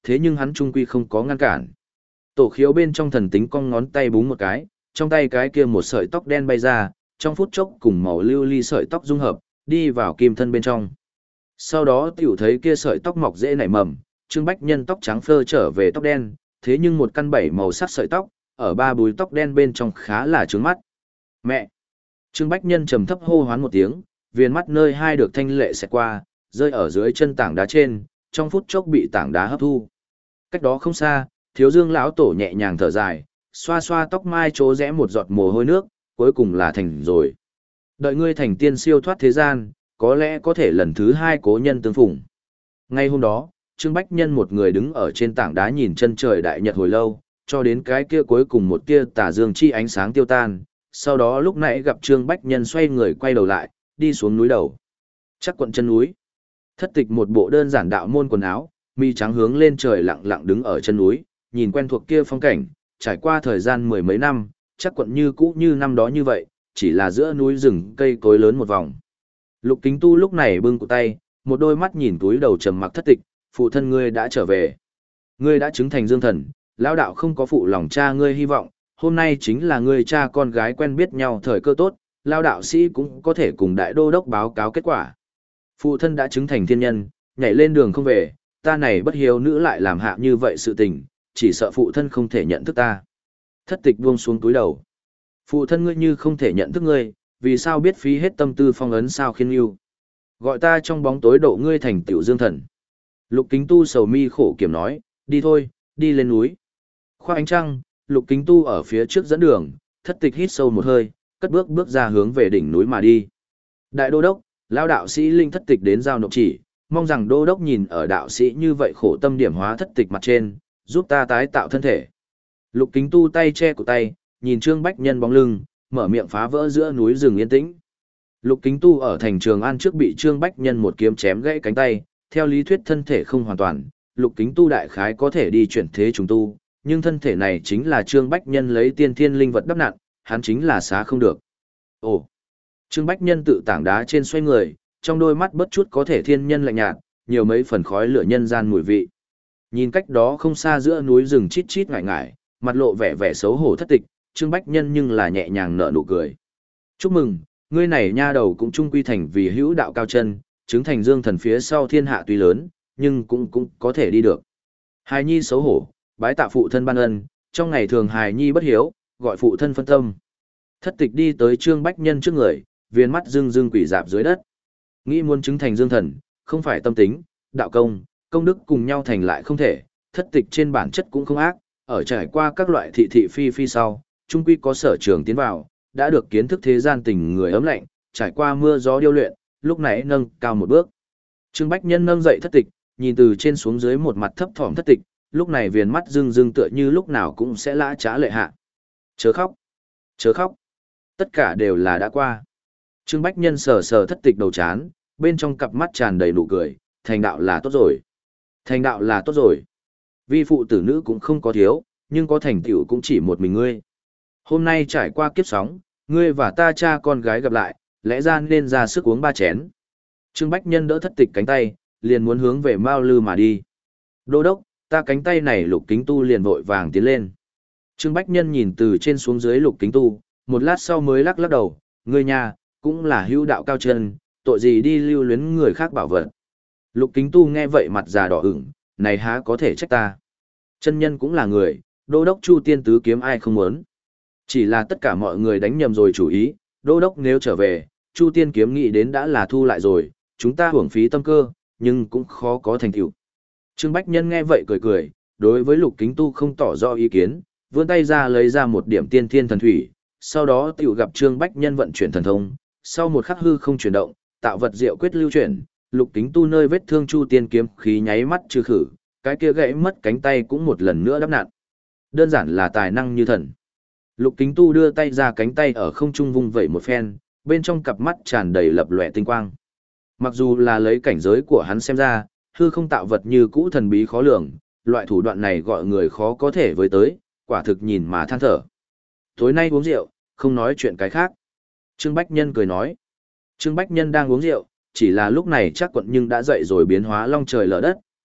thế nhưng hắn trung quy không có ngăn cản. Tổ khiếu bên trong thần tính cong ngón tay búng một cái, trong tay cái kia một sợi tóc đen bay ra, trong phút chốc cùng màu lưu ly sợi tóc dung hợp, đi vào kim thân bên trong. Sau đó tiểu thấy kia sợi tóc mọc dễ nảy mầm, Trương Bách Nhân tóc trắng phơ trở về tóc đen, thế nhưng một căn bảy màu sắc sợi tóc, ở ba búi tóc đen bên trong khá là trướng mắt. Mẹ! Trương Bách Nhân trầm thấp hô hoán một tiếng, viên mắt nơi hai được thanh lệ xẹt qua, rơi ở dưới chân tảng đá trên, trong phút chốc bị tảng đá hấp thu. Cách đó không xa, Thiếu Dương lão tổ nhẹ nhàng thở dài, xoa xoa tóc mai chỗ rẽ một giọt mồ hôi nước, cuối cùng là thành rồi. Đợi ngươi thành tiên siêu thoát thế gian, có lẽ có thể lần thứ hai cố nhân tương phùng. Ngay hôm đó, Trương Bách Nhân một người đứng ở trên tảng đá nhìn chân trời đại nhật hồi lâu, cho đến cái kia cuối cùng một tia tà dương chi ánh sáng tiêu tan, sau đó lúc nãy gặp Trương Bách Nhân xoay người quay đầu lại, đi xuống núi đầu. Chắc quận chân núi. Thất Tịch một bộ đơn giản đạo môn quần áo, mi trắng hướng lên trời lặng lặng đứng ở chân núi, nhìn quen thuộc kia phong cảnh, trải qua thời gian mười mấy năm, chắc quận như cũ như năm đó như vậy, chỉ là giữa núi rừng cây cối lớn một vòng. Lục Kính Tu lúc này bưng cụ tay, một đôi mắt nhìn túi đầu trầm mặc Thất Tịch, phụ thân ngươi đã trở về. Ngươi đã chứng thành dương thần, lão đạo không có phụ lòng cha ngươi hy vọng, hôm nay chính là ngươi cha con gái quen biết nhau thời cơ tốt, lão đạo sĩ cũng có thể cùng đại đô đốc báo cáo kết quả. Phụ thân đã chứng thành thiên nhân, nhảy lên đường không về, ta này bất hiếu nữ lại làm hạ như vậy sự tình, chỉ sợ phụ thân không thể nhận thức ta. Thất Tịch buông xuống túi đầu. Phụ thân ngươi như không thể nhận thức ngươi, vì sao biết phí hết tâm tư phong ấn sao khiên yêu. Gọi ta trong bóng tối độ ngươi thành tiểu dương thần. Lục Kính Tu sầu mi khổ kiểm nói, đi thôi, đi lên núi. Khoa ánh trăng, Lục Kính Tu ở phía trước dẫn đường, Thất Tịch hít sâu một hơi, cất bước bước ra hướng về đỉnh núi mà đi. Đại đô đốc, lão đạo sĩ linh Thất Tịch đến giao nộp chỉ, mong rằng đô đốc nhìn ở đạo sĩ như vậy khổ tâm điểm hóa Thất Tịch mặt trên, giúp ta tái tạo thân thể. Lục Kính Tu tay che cổ tay, nhìn Trương Bách Nhân bóng lưng, mở miệng phá vỡ giữa núi rừng yên tĩnh. Lục Kính Tu ở thành Trường An trước bị Trương Bách Nhân một kiếm chém gãy cánh tay, theo lý thuyết thân thể không hoàn toàn, Lục Kính Tu đại khái có thể đi chuyển thế trùng tu, nhưng thân thể này chính là Trương Bách Nhân lấy tiên thiên linh vật đắp nặn, hắn chính là xá không được. Ồ! Trương Bách Nhân tự tảng đá trên xoay người, trong đôi mắt bất chút có thể thiên nhân lạnh nhạt, nhiều mấy phần khói lửa nhân gian mùi vị. Nhìn cách đó không xa giữa núi rừng chít chít ngại ngại, mặt lộ vẻ vẻ xấu hổ Thất Tịch, Trương Bách Nhân nhưng là nhẹ nhàng nở nụ cười. Chúc mừng, ngươi này nha đầu cũng trung quy thành vì hữu đạo cao chân, chứng thành dương thần phía sau thiên hạ tuy lớn, nhưng cũng cũng có thể đi được. Hài nhi xấu hổ, bái tạ phụ thân ban ân, trong ngày thường hài nhi bất hiếu, gọi phụ thân phân tâm. Thất Tịch đi tới Trương Bách Nhân trước người, viên mắt rưng rưng quỷ dạp dưới đất. Nghĩ muốn chứng thành dương thần, không phải tâm tính, đạo công, công đức cùng nhau thành lại không thể, Thất Tịch trên bản chất cũng không ác, ở trải qua các loại thị thị phi phi sau, trung quy có sở trường tiến vào, đã được kiến thức thế gian tình người ấm lạnh, trải qua mưa gió điêu luyện, lúc nãy nâng cao một bước. Trương Bách Nhân nâng dậy Thất Tịch, nhìn từ trên xuống dưới một mặt thấp thỏm Thất Tịch, lúc này viền mắt rưng rưng tựa như lúc nào cũng sẽ lã trá lệ hạ. Chớ khóc, chớ khóc, tất cả đều là đã qua. Trương Bách Nhân sờ sờ Thất Tịch đầu chán, bên trong cặp mắt tràn đầy nụ cười, thành đạo là tốt rồi. Thành đạo là tốt rồi. Vi phụ tử nữ cũng không có thiếu, nhưng có thành tựu cũng chỉ một mình ngươi. Hôm nay trải qua kiếp sóng, ngươi và ta cha con gái gặp lại, lẽ ra nên ra sức uống ba chén. Trương Bách Nhân đỡ Thất Tịch cánh tay, liền muốn hướng về Mao Lư mà đi. Đô đốc, ta cánh tay này Lục Kính Tu liền vội vàng tiến lên. Trương Bách Nhân nhìn từ trên xuống dưới Lục Kính Tu, một lát sau mới lắc lắc đầu, ngươi nhà, cũng là hữu đạo cao chân, tội gì đi lưu luyến người khác bảo vật. Lục Kính Tu nghe vậy mặt già đỏ ửng, này há có thể trách ta. Chân nhân cũng là người, đô đốc Chu Tiên tứ kiếm ai không muốn. Chỉ là tất cả mọi người đánh nhầm rồi chủ ý, đô đốc nếu trở về, Chu Tiên kiếm nghĩ đến đã là thu lại rồi, chúng ta hưởng phí tâm cơ, nhưng cũng khó có thành tựu. Trương Bách Nhân nghe vậy cười cười, đối với Lục Kính Tu không tỏ rõ ý kiến, vươn tay ra lấy ra một điểm tiên thiên thần thủy, sau đó tiểu gặp Trương Bách Nhân vận chuyển thần thông, sau một khắc hư không chuyển động, tạo vật diệu quyết lưu chuyển, Lục Kính Tu nơi vết thương Chu Tiên kiếm khí nháy mắt trừ khử, cái kia gãy mất cánh tay cũng một lần nữa đắp nặn. Đơn giản là tài năng như thần. Lục Kính Tu đưa tay ra cánh tay ở không trung vung vẩy một phen, bên trong cặp mắt tràn đầy lập lòe tinh quang. Mặc dù là lấy cảnh giới của hắn xem ra, hư không tạo vật như cũ thần bí khó lường, loại thủ đoạn này gọi người khó có thể với tới, quả thực nhìn mà than thở. Tối nay uống rượu, không nói chuyện cái khác. Trương Bách Nhân cười nói. Trương Bách Nhân đang uống rượu, chỉ là lúc này chắc quận nhưng đã dậy rồi biến hóa long trời lở đất,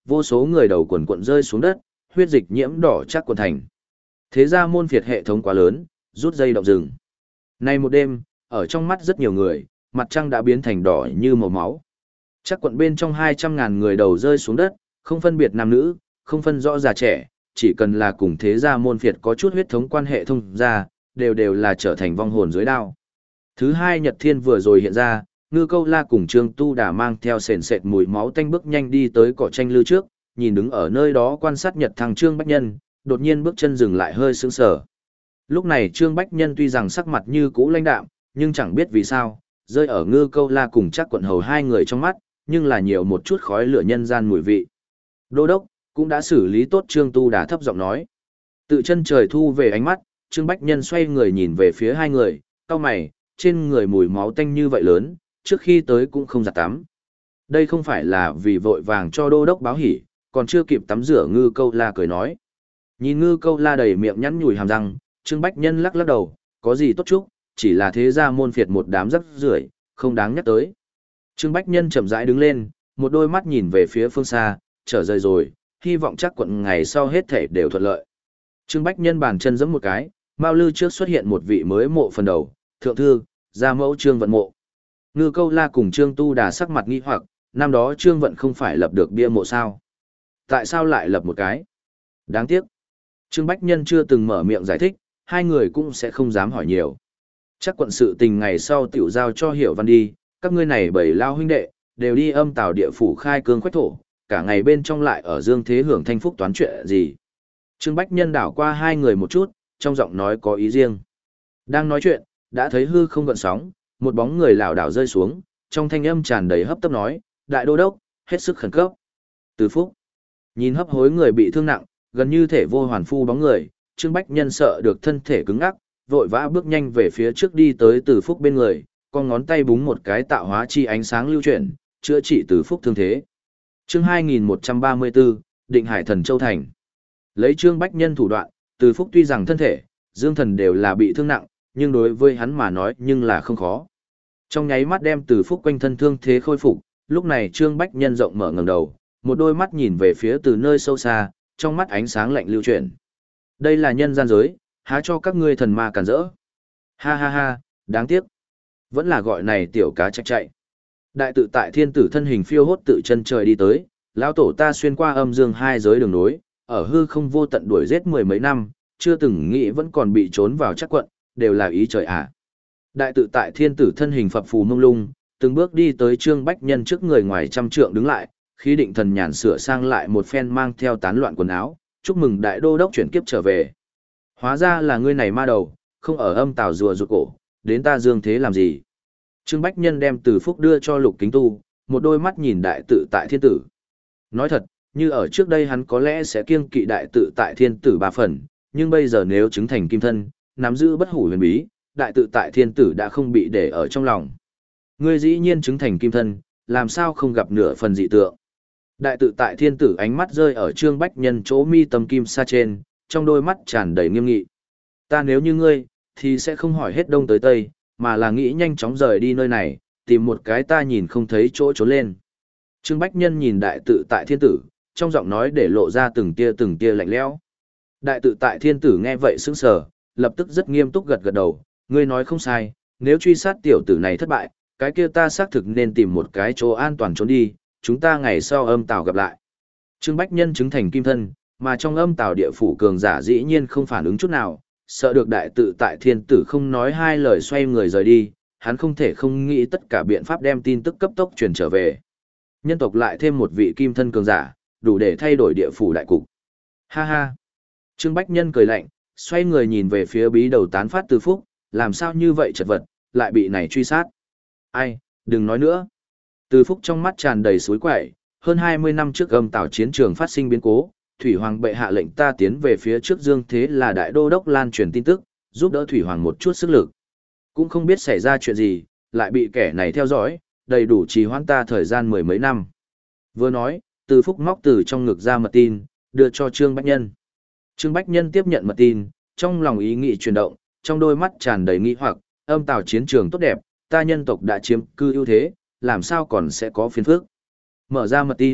vô số người đầu quần quận rơi xuống đất, huyết dịch nhiễm đỏ chắc quần thành. Thế ra môn phiệt hệ thống quá lớn, rút dây động rừng. Nay một đêm, ở trong mắt rất nhiều người, mặt trăng đã biến thành đỏ như màu máu. Chắc quận bên trong hai trăm ngàn người đầu rơi xuống đất, không phân biệt nam nữ, không phân rõ già trẻ, chỉ cần là cùng thế gia môn phiệt có chút huyết thống quan hệ thông gia, đều đều là trở thành vong hồn dưới đao. Thứ hai Nhật Thiên vừa rồi hiện ra, Ngư Câu La cùng Trương Tu Đà mang theo sền sệt mùi máu tanh bước nhanh đi tới cỏ tranh lư trước, nhìn đứng ở nơi đó quan sát Nhật thằng Trương Bách Nhân, đột nhiên bước chân dừng lại hơi sững sờ. Lúc này Trương Bách Nhân tuy rằng sắc mặt như cũ lãnh đạm, nhưng chẳng biết vì sao, rơi ở Ngư Câu La cùng chắc quận hầu hai người trong mắt, nhưng là nhiều một chút khói lửa nhân gian mùi vị. Đô đốc, cũng đã xử lý tốt. Trương Tu Đà thấp giọng nói. Tự chân trời thu về ánh mắt, Trương Bách Nhân xoay người nhìn về phía hai người, cau mày, trên người mùi máu tanh như vậy lớn, trước khi tới cũng không giặt tắm. Đây không phải là vì vội vàng cho đô đốc báo hỉ, còn chưa kịp tắm rửa. Ngư Câu La cười nói. Nhìn Ngư Câu La đầy miệng nhắn nhủi hàm răng, Trương Bách Nhân lắc lắc đầu, có gì tốt chúc, chỉ là thế gia môn phiệt một đám rắc rưởi, không đáng nhắc tới. Trương Bách Nhân chậm rãi đứng lên, một đôi mắt nhìn về phía phương xa, trở rời rồi, hy vọng chắc quận ngày sau hết thể đều thuận lợi. Trương Bách Nhân bàn chân giẫm một cái, Mao Lư trước xuất hiện một vị mới mộ phần đầu, thượng thư, gia mẫu Trương Vận mộ. Ngư Câu La cùng Trương Tu Đà sắc mặt nghi hoặc, năm đó Trương Vận không phải lập được bia mộ sao? Tại sao lại lập một cái? Đáng tiếc. Trương Bách Nhân chưa từng mở miệng giải thích, hai người cũng sẽ không dám hỏi nhiều. Chắc quận sự tình ngày sau tiểu giao cho Hiểu Văn đi, các ngươi này bảy lao huynh đệ, đều đi âm tào địa phủ khai cương quách thổ, cả ngày bên trong lại ở dương thế hưởng thanh phúc toán chuyện gì. Trương Bách Nhân đảo qua hai người một chút, trong giọng nói có ý riêng. Đang nói chuyện, đã thấy hư không gợn sóng, một bóng người lảo đảo rơi xuống, trong thanh âm tràn đầy hấp tấp nói, đại đô đốc, hết sức khẩn cấp. Từ Phúc, nhìn hấp hối người bị thương nặng, gần như thể vô hoàn phu bóng người, Trương Bách Nhân sợ được thân thể cứng ngắc, vội vã bước nhanh về phía trước đi tới Từ Phúc bên người, con ngón tay búng một cái tạo hóa chi ánh sáng lưu chuyển, chữa trị Từ Phúc thương thế. Chương hai nghìn một trăm ba mươi tư, Định Hải Thần Châu Thành. Lấy Trương Bách Nhân thủ đoạn, Từ Phúc tuy rằng thân thể, dương thần đều là bị thương nặng, nhưng đối với hắn mà nói nhưng là không khó. Trong nháy mắt đem Từ Phúc quanh thân thương thế khôi phục, lúc này Trương Bách Nhân rộng mở ngẩng đầu, một đôi mắt nhìn về phía từ nơi sâu xa, trong mắt ánh sáng lạnh lưu chuyển. Đây là nhân gian giới, há cho các ngươi thần ma cản rỡ. Ha ha ha, đáng tiếc. Vẫn là gọi này tiểu cá chạy chạy. Đại tự tại thiên tử thân hình phiêu hốt tự chân trời đi tới, lão tổ ta xuyên qua âm dương hai giới đường nối, ở hư không vô tận đuổi giết mười mấy năm, chưa từng nghĩ vẫn còn bị trốn vào chắc quận, đều là ý trời ạ. À. Đại tự tại thiên tử thân hình phập phù mông lung, từng bước đi tới Trương Bách Nhân trước người ngoài trăm trượng đứng lại, khí định thần nhàn sửa sang lại một phen mang theo tán loạn quần áo, chúc mừng đại đô đốc chuyển kiếp trở về. Hóa ra là ngươi này ma đầu, không ở âm tào rùa rụt cổ, đến ta dương thế làm gì? Trương Bách Nhân đem Từ Phúc đưa cho Lục Kính Tu, một đôi mắt nhìn đại tự tại thiên tử. Nói thật, như ở trước đây hắn có lẽ sẽ kiêng kỵ đại tự tại thiên tử ba phần, nhưng bây giờ nếu chứng thành kim thân, nắm giữ bất hủ huyền bí, đại tự tại thiên tử đã không bị để ở trong lòng. Ngươi dĩ nhiên chứng thành kim thân, làm sao không gặp nửa phần dị tượng. Đại tự tại thiên tử ánh mắt rơi ở Trương Bách Nhân chỗ mi tâm kim sa trên, trong đôi mắt tràn đầy nghiêm nghị. Ta nếu như ngươi, thì sẽ không hỏi hết đông tới tây, mà là nghĩ nhanh chóng rời đi nơi này, tìm một cái ta nhìn không thấy chỗ trốn lên. Trương Bách Nhân nhìn đại tự tại thiên tử, trong giọng nói để lộ ra từng tia từng tia lạnh lẽo. Đại tự tại thiên tử nghe vậy sững sờ, lập tức rất nghiêm túc gật gật đầu, ngươi nói không sai, nếu truy sát tiểu tử này thất bại, cái kia ta xác thực nên tìm một cái chỗ an toàn trốn đi, chúng ta ngày sau âm tào gặp lại. Trương Bách Nhân chứng thành kim thân, mà trong âm tào địa phủ cường giả dĩ nhiên không phản ứng chút nào, sợ được đại tự tại thiên tử không nói hai lời xoay người rời đi, hắn không thể không nghĩ tất cả biện pháp đem tin tức cấp tốc truyền trở về. Nhân tộc lại thêm một vị kim thân cường giả, đủ để thay đổi địa phủ đại cục. Ha ha! Trương Bách Nhân cười lạnh, xoay người nhìn về phía bí đầu tán phát Từ Phúc, làm sao như vậy chật vật, lại bị này truy sát. Ai, đừng nói nữa. Từ Phúc trong mắt tràn đầy suối quậy, hơn hai mươi năm trước âm tào chiến trường phát sinh biến cố, Thủy Hoàng bệ hạ lệnh ta tiến về phía trước dương thế là đại đô đốc lan truyền tin tức, giúp đỡ Thủy Hoàng một chút sức lực. Cũng không biết xảy ra chuyện gì, lại bị kẻ này theo dõi, đầy đủ trì hoãn ta thời gian mười mấy năm. Vừa nói, Từ Phúc móc từ trong ngực ra mật tin, đưa cho Trương Bách Nhân. Trương Bách Nhân tiếp nhận mật tin, trong lòng ý nghĩ chuyển động, trong đôi mắt tràn đầy nghi hoặc, âm tào chiến trường tốt đẹp, ta nhân tộc đã chiếm cư ưu thế, làm sao còn sẽ có phiền phức. Mở ra mật tin,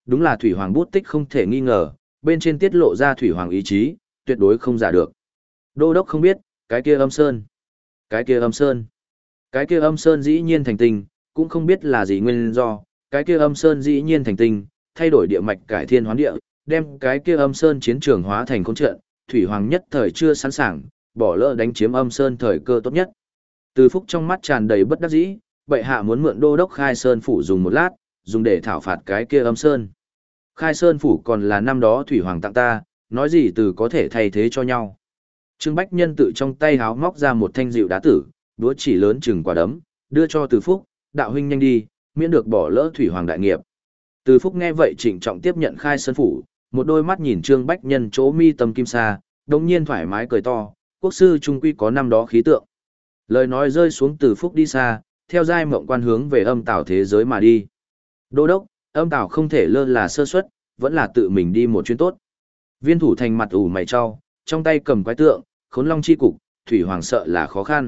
Đúng là thủy hoàng bút tích không thể nghi ngờ, bên trên tiết lộ ra thủy hoàng ý chí, tuyệt đối không giả được. Đô đốc không biết, cái kia âm sơn, cái kia âm sơn, cái kia âm sơn dĩ nhiên thành tinh, cũng không biết là gì nguyên do, cái kia âm sơn dĩ nhiên thành tinh, thay đổi địa mạch cải thiên hoán địa, đem cái kia âm sơn chiến trường hóa thành khốn trận, thủy hoàng nhất thời chưa sẵn sàng, bỏ lỡ đánh chiếm âm sơn thời cơ tốt nhất. Từ Phúc trong mắt tràn đầy bất đắc dĩ, bệ hạ muốn mượn đô đốc Khai Sơn phủ dùng một lát, dùng để thảo phạt cái kia âm sơn. Khai Sơn phủ còn là năm đó thủy hoàng tặng ta, nói gì từ có thể thay thế cho nhau. Trương Bách Nhân tự trong tay háo móc ra một thanh dịu đá tử, đũa chỉ lớn chừng quả đấm, đưa cho Từ Phúc, đạo huynh nhanh đi, miễn được bỏ lỡ thủy hoàng đại nghiệp. Từ Phúc nghe vậy trịnh trọng tiếp nhận Khai Sơn phủ, một đôi mắt nhìn Trương Bách Nhân chỗ mi tâm kim sa, đồng nhiên thoải mái cười to, quốc sư trung quy có năm đó khí tượng. Lời nói rơi xuống Từ Phúc đi xa, theo giai mộng quan hướng về âm tảo thế giới mà đi. Đô đốc, âm tảo không thể lơ là sơ suất, vẫn là tự mình đi một chuyến tốt. Viên thủ thành mặt ủ mày cho, trong tay cầm quái tượng, khốn long chi cục, thủy hoàng sợ là khó khăn.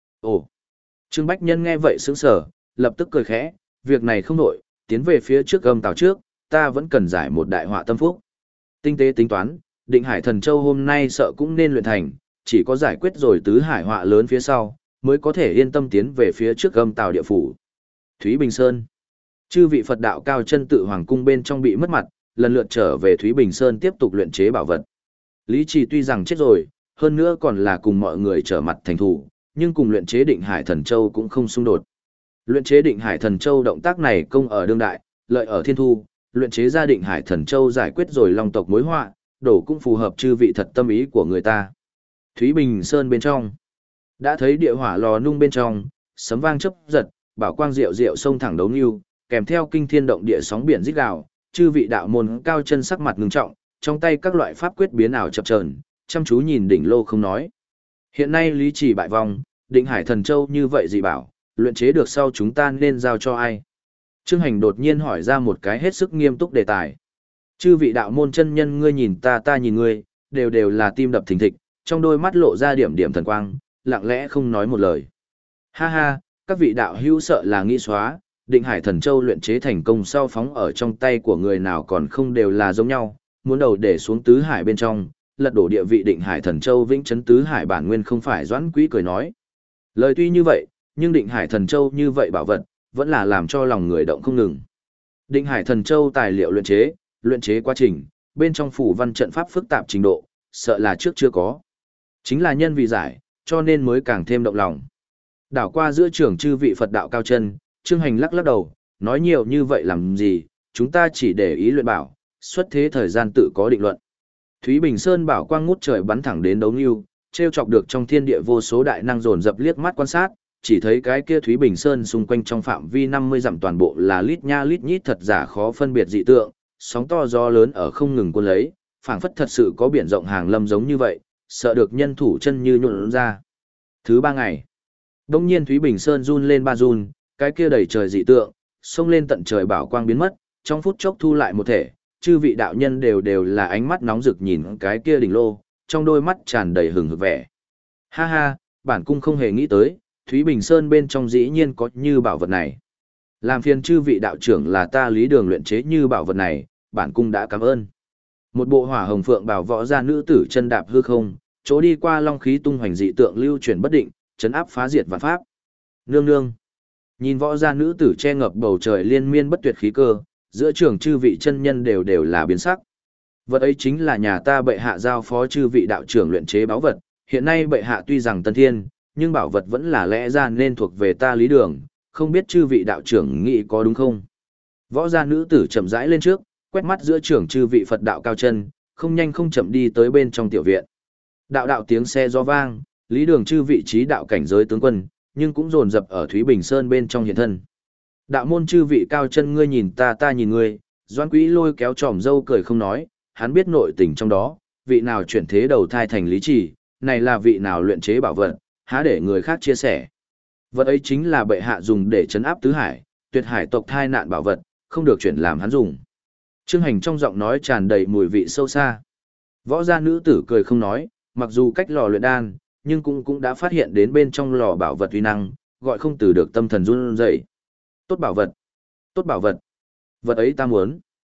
Ồ! Trương Bách Nhân nghe vậy sững sờ, lập tức cười khẽ, việc này không nổi, tiến về phía trước âm tảo trước, ta vẫn cần giải một đại họa tâm phúc. Tinh tế tính toán, Định Hải Thần Châu hôm nay sợ cũng nên luyện thành, chỉ có giải quyết rồi tứ hải họa lớn phía sau, mới có thể yên tâm tiến về phía trước âm tảo địa phủ. Thúy Bình Sơn. Chư vị Phật đạo cao chân tự hoàng cung bên trong bị mất mặt, lần lượt trở về Thúy Bình Sơn tiếp tục luyện chế bảo vật. Lý Trì tuy rằng chết rồi, hơn nữa còn là cùng mọi người trở mặt thành thủ, nhưng cùng luyện chế Định Hải Thần Châu cũng không xung đột. Luyện chế Định Hải Thần Châu động tác này công ở đương đại, lợi ở thiên thu, luyện chế ra Định Hải Thần Châu giải quyết rồi Long tộc mối họa, đổ cũng phù hợp chư vị thật tâm ý của người ta. Thúy Bình Sơn bên trong, đã thấy địa hỏa lò nung bên trong, sấm vang chớp giật, bảo quang diệu diệu sông thẳng đấu nhưu, kèm theo kinh thiên động địa sóng biển rít gào, chư vị đạo môn cao chân sắc mặt ngưng trọng, trong tay các loại pháp quyết biến ảo chập chờn, chăm chú nhìn đỉnh lô không nói. Hiện nay Lý Trì bại vong, Định Hải Thần Châu như vậy dị bảo, luyện chế được sau chúng ta nên giao cho ai? Trương Hành đột nhiên hỏi ra một cái hết sức nghiêm túc đề tài. Chư vị đạo môn chân nhân ngươi nhìn ta ta nhìn ngươi, đều đều là tim đập thình thịch, trong đôi mắt lộ ra điểm điểm thần quang, lặng lẽ không nói một lời. Ha ha, các vị đạo hữu sợ là nghĩ xóa, Định Hải Thần Châu luyện chế thành công sau phóng ở trong tay của người nào còn không đều là giống nhau, muốn đầu để xuống tứ hải bên trong, lật đổ địa vị Định Hải Thần Châu vĩnh trấn tứ hải bản nguyên không phải Doãn Quý cười nói. Lời tuy như vậy, nhưng Định Hải Thần Châu như vậy bảo vật, vẫn là làm cho lòng người động không ngừng. Định Hải Thần Châu tài liệu luyện chế, luyện chế quá trình, bên trong phủ văn trận pháp phức tạp trình độ, sợ là trước chưa có. Chính là nhân vì giải, cho nên mới càng thêm động lòng. Đảo qua giữa trường chư vị Phật đạo cao chân, Trương Hành lắc lắc đầu, nói nhiều như vậy làm gì, chúng ta chỉ để ý luyện bảo, xuất thế thời gian tự có định luận. Thúy Bình Sơn bảo quang ngút trời bắn thẳng đến đấu nhưu, treo chọc được trong thiên địa vô số đại năng dồn dập liếc mắt quan sát, chỉ thấy cái kia Thúy Bình Sơn xung quanh trong phạm vi năm mươi dặm toàn bộ là lít nha lít nhít thật giả khó phân biệt dị tượng, sóng to gió lớn ở không ngừng cuốn lấy, phảng phất thật sự có biển rộng hàng lâm giống như vậy, sợ được nhân thủ chân như nhuộn ra. Thứ ba ngày, đông nhiên Thúy Bình Sơn run lên ba run, cái kia đầy trời dị tượng, xông lên tận trời bảo quang biến mất, trong phút chốc thu lại một thể, chư vị đạo nhân đều đều là ánh mắt nóng rực nhìn cái kia đỉnh lô, trong đôi mắt tràn đầy hừng hực vẻ. Ha ha, bản cung không hề nghĩ tới, Thúy Bình Sơn bên trong dĩ nhiên có như bảo vật này. Làm phiền chư vị đạo trưởng là ta Lý Đường luyện chế như bảo vật này, bản cung đã cảm ơn. Một bộ hỏa hồng phượng bảo võ ra nữ tử chân đạp hư không, chỗ đi qua long khí tung hoành dị tượng lưu chuyển bất định, chấn áp phá diệt vạn pháp. Nương nương. Nhìn võ gia nữ tử che ngập bầu trời liên miên bất tuyệt khí cơ, giữa trường chư vị chân nhân đều đều là biến sắc. Vật ấy chính là nhà ta bệ hạ giao phó chư vị đạo trưởng luyện chế báu vật, hiện nay bệ hạ tuy rằng tân thiên, nhưng bảo vật vẫn là lẽ ra nên thuộc về ta Lý Đường, không biết chư vị đạo trưởng nghĩ có đúng không? Võ gia nữ tử chậm rãi lên trước, quét mắt giữa trường chư vị Phật đạo cao chân, không nhanh không chậm đi tới bên trong tiểu viện. Đạo đạo tiếng xe gió vang, Lý Đường chư vị trí đạo cảnh giới tướng quân, nhưng cũng dồn dập ở Thúy Bình Sơn bên trong hiện thân. Đạo môn chư vị cao chân ngươi nhìn ta ta nhìn ngươi, Doãn Quý lôi kéo tròm dâu cười không nói, hắn biết nội tình trong đó, vị nào chuyển thế đầu thai thành Lý Trì, này là vị nào luyện chế bảo vật, há để người khác chia sẻ. Vật ấy chính là bệ hạ dùng để trấn áp tứ hải, tuyệt hải tộc thai nạn bảo vật, không được chuyển làm hắn dùng. Trương Hành trong giọng nói tràn đầy mùi vị sâu xa. Võ gia nữ tử cười không nói, mặc dù cách lò luyện đan, nhưng cũng cũng đã phát hiện đến bên trong lò bảo vật uy năng, gọi không từ được tâm thần run rẩy. Tốt bảo vật, tốt bảo vật, vật ấy ta muốn.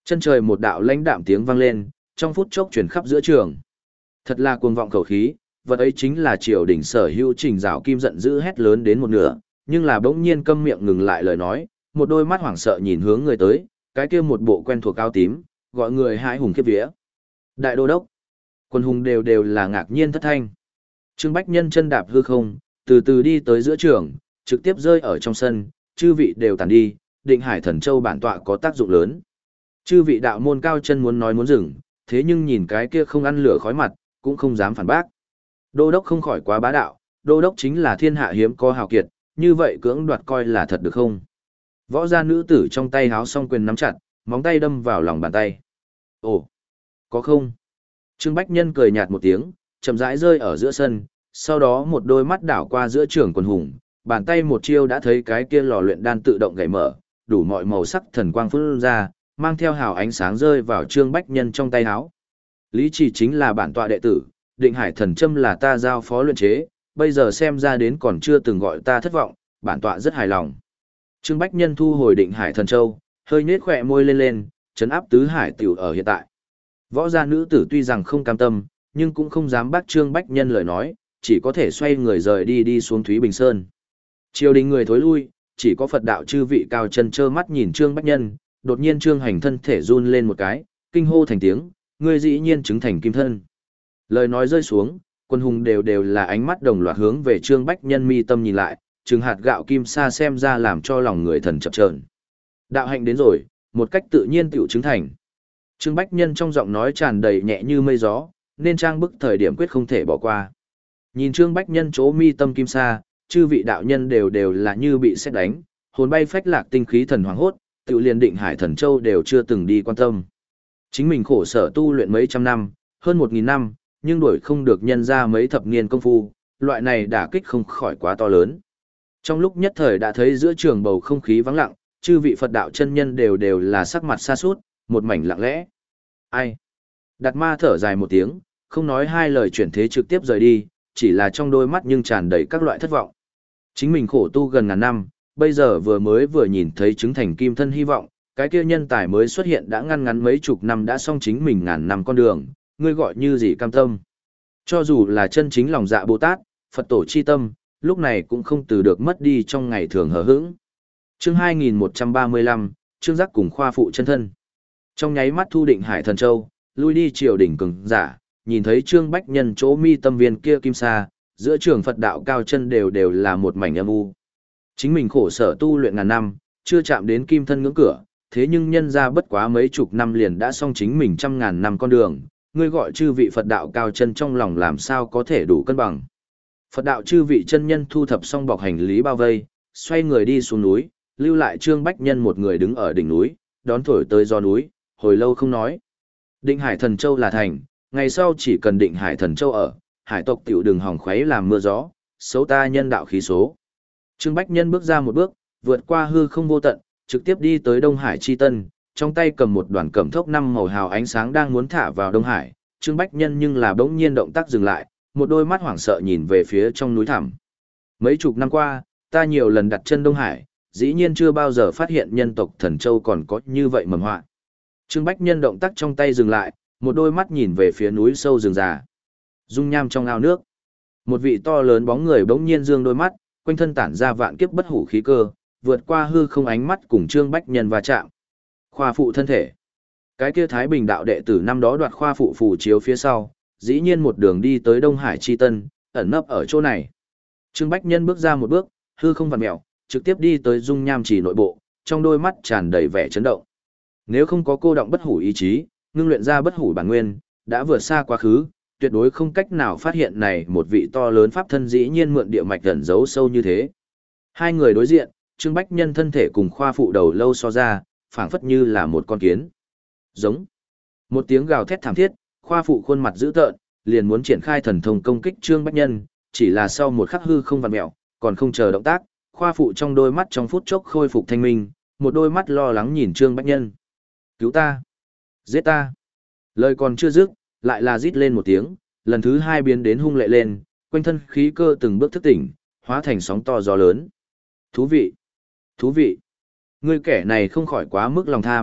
Chân trời một đạo lãnh đạm tiếng vang lên, trong phút chốc truyền khắp giữa trường. Thật là cuồng vọng khẩu khí, vật ấy chính là triều đình sở hữu. Trình Dạo Kim giận dữ hét lớn đến một nửa, nhưng là bỗng nhiên câm miệng ngừng lại lời nói, một đôi mắt hoảng sợ nhìn hướng người tới, cái kia một bộ quen thuộc áo tím, gọi người hãi hùng khiếp vía. Đại đô đốc, quân hùng đều đều là ngạc nhiên thất thanh. Trương Bách Nhân chân đạp hư không, từ từ đi tới giữa trường, trực tiếp rơi ở trong sân, chư vị đều tàn đi, Định Hải Thần Châu bản tọa có tác dụng lớn. Chư vị đạo môn cao chân muốn nói muốn dừng, thế nhưng nhìn cái kia không ăn lửa khói mặt, cũng không dám phản bác. Đô đốc không khỏi quá bá đạo, đô đốc chính là thiên hạ hiếm có hào kiệt, như vậy cưỡng đoạt coi là thật được không? Võ gia nữ tử trong tay háo song quyền nắm chặt, móng tay đâm vào lòng bàn tay. Ồ, có không? Trương Bách Nhân cười nhạt một tiếng, chậm rãi rơi ở giữa sân, sau đó một đôi mắt đảo qua giữa trường quần hùng, bàn tay một chiêu đã thấy cái kia lò luyện đan tự động gảy mở, đủ mọi màu sắc thần quang phun ra, mang theo hào ánh sáng rơi vào Trương Bách Nhân trong tay háo. Lý Chỉ chính là bản tọa đệ tử, Định Hải Thần Châm là ta giao phó luyện chế, bây giờ xem ra đến còn chưa từng gọi ta thất vọng, bản tọa rất hài lòng. Trương Bách Nhân thu hồi Định Hải Thần Châu, hơi nhếch khỏe môi lên lên, trấn áp tứ hải tiểu ở hiện tại. Võ gia nữ tử tuy rằng không cam tâm, nhưng cũng không dám bác Trương Bách Nhân lời nói, chỉ có thể xoay người rời đi đi xuống Thúy Bình Sơn. Triều đình người thối lui, chỉ có Phật đạo chư vị cao chân trơ mắt nhìn Trương Bách Nhân, đột nhiên Trương Hành thân thể run lên một cái, kinh hô thành tiếng, ngươi dĩ nhiên chứng thành kim thân. Lời nói rơi xuống, quân hùng đều đều là ánh mắt đồng loạt hướng về Trương Bách Nhân mi tâm nhìn lại, trừng hạt gạo kim sa xem ra làm cho lòng người thần chập chờn. Đạo hạnh đến rồi, một cách tự nhiên tiểu chứng thành. Trương Bách Nhân trong giọng nói tràn đầy nhẹ như mây gió, nên trang bức thời điểm quyết không thể bỏ qua. Nhìn Trương Bách Nhân chỗ mi tâm kim sa, chư vị đạo nhân đều đều là như bị sét đánh, hồn bay phách lạc tinh khí thần hoàng hốt, tự liền Định Hải Thần Châu đều chưa từng đi quan tâm. Chính mình khổ sở tu luyện mấy trăm năm, hơn một nghìn năm, nhưng đuổi không được nhân ra mấy thập niên công phu, loại này đả kích không khỏi quá to lớn. Trong lúc nhất thời đã thấy giữa trường bầu không khí vắng lặng, chư vị Phật đạo chân nhân đều đều là sắc mặt xa sút, một mảnh lặng lẽ. Ai? Đạt Ma thở dài một tiếng, không nói hai lời chuyển thế trực tiếp rời đi, chỉ là trong đôi mắt nhưng tràn đầy các loại thất vọng. Chính mình khổ tu gần ngàn năm, bây giờ vừa mới vừa nhìn thấy chứng thành kim thân hy vọng, cái kia nhân tài mới xuất hiện đã ngăn ngắn mấy chục năm đã xong chính mình ngàn năm con đường, ngươi gọi như gì cam tâm. Cho dù là chân chính lòng dạ Bồ Tát, Phật tổ chi tâm, lúc này cũng không từ được mất đi trong ngày thường hờ hững. Chương hai nghìn một trăm ba mươi lăm, Trương Giác cùng khoa phụ chân thân. Trong nháy mắt thu Định Hải Thần Châu, lui đi triều đỉnh cường giả, nhìn thấy Trương Bách Nhân chỗ mi tâm viên kia kim sa, giữa trường Phật đạo cao chân đều đều là một mảnh âm u. Chính mình khổ sở tu luyện ngàn năm, chưa chạm đến kim thân ngưỡng cửa, thế nhưng nhân ra bất quá mấy chục năm liền đã xong chính mình trăm ngàn năm con đường, ngươi gọi chư vị Phật đạo cao chân trong lòng làm sao có thể đủ cân bằng. Phật đạo chư vị chân nhân thu thập xong bọc hành lý bao vây, xoay người đi xuống núi, lưu lại Trương Bách Nhân một người đứng ở đỉnh núi, đón thổi tới gió núi, hồi lâu không nói. Định Hải Thần Châu là thành, ngày sau chỉ cần Định Hải Thần Châu ở, hải tộc tiểu đừng hòng khuấy làm mưa gió, xấu ta nhân đạo khí số. Trương Bách Nhân bước ra một bước, vượt qua hư không vô tận, trực tiếp đi tới Đông Hải Chi Tân, trong tay cầm một đoàn cẩm thốc năm màu hào ánh sáng đang muốn thả vào Đông Hải. Trương Bách Nhân nhưng là bỗng nhiên động tác dừng lại, một đôi mắt hoảng sợ nhìn về phía trong núi thẳm. Mấy chục năm qua, ta nhiều lần đặt chân Đông Hải, dĩ nhiên chưa bao giờ phát hiện nhân tộc Thần Châu còn có như vậy mầm họa. Trương Bách Nhân động tác trong tay dừng lại, một đôi mắt nhìn về phía núi sâu rừng già. Dung nham trong ao nước. Một vị to lớn bóng người bỗng nhiên dương đôi mắt, quanh thân tản ra vạn kiếp bất hủ khí cơ, vượt qua hư không ánh mắt cùng Trương Bách Nhân va chạm. Khoa phụ thân thể. Cái kia Thái Bình đạo đệ tử năm đó đoạt khoa phụ phù chiếu phía sau, dĩ nhiên một đường đi tới Đông Hải Chi Tân, ẩn nấp ở chỗ này. Trương Bách Nhân bước ra một bước, hư không vặn mèo, trực tiếp đi tới dung nham chỉ nội bộ, trong đôi mắt tràn đầy vẻ chấn động. Nếu không có cô động bất hủ ý chí, ngưng luyện ra bất hủ bản nguyên, đã vượt xa quá khứ, tuyệt đối không cách nào phát hiện này một vị to lớn pháp thân dĩ nhiên mượn địa mạch ẩn giấu sâu như thế. Hai người đối diện, Trương Bách Nhân thân thể cùng khoa phụ đầu lâu so ra, phảng phất như là một con kiến. Giống. Một tiếng gào thét thảm thiết, khoa phụ khuôn mặt dữ tợn, liền muốn triển khai thần thông công kích Trương Bách Nhân, chỉ là sau một khắc hư không vặn mèo, còn không chờ động tác, khoa phụ trong đôi mắt trong phút chốc khôi phục thanh minh, một đôi mắt lo lắng nhìn Trương Bách Nhân. Cứu ta! Giết ta! Lời còn chưa dứt, lại là rít lên một tiếng, lần thứ hai biến đến hung lệ lên, quanh thân khí cơ từng bước thức tỉnh, hóa thành sóng to gió lớn. Thú vị! Thú vị! Ngươi kẻ này không khỏi quá mức lòng tham,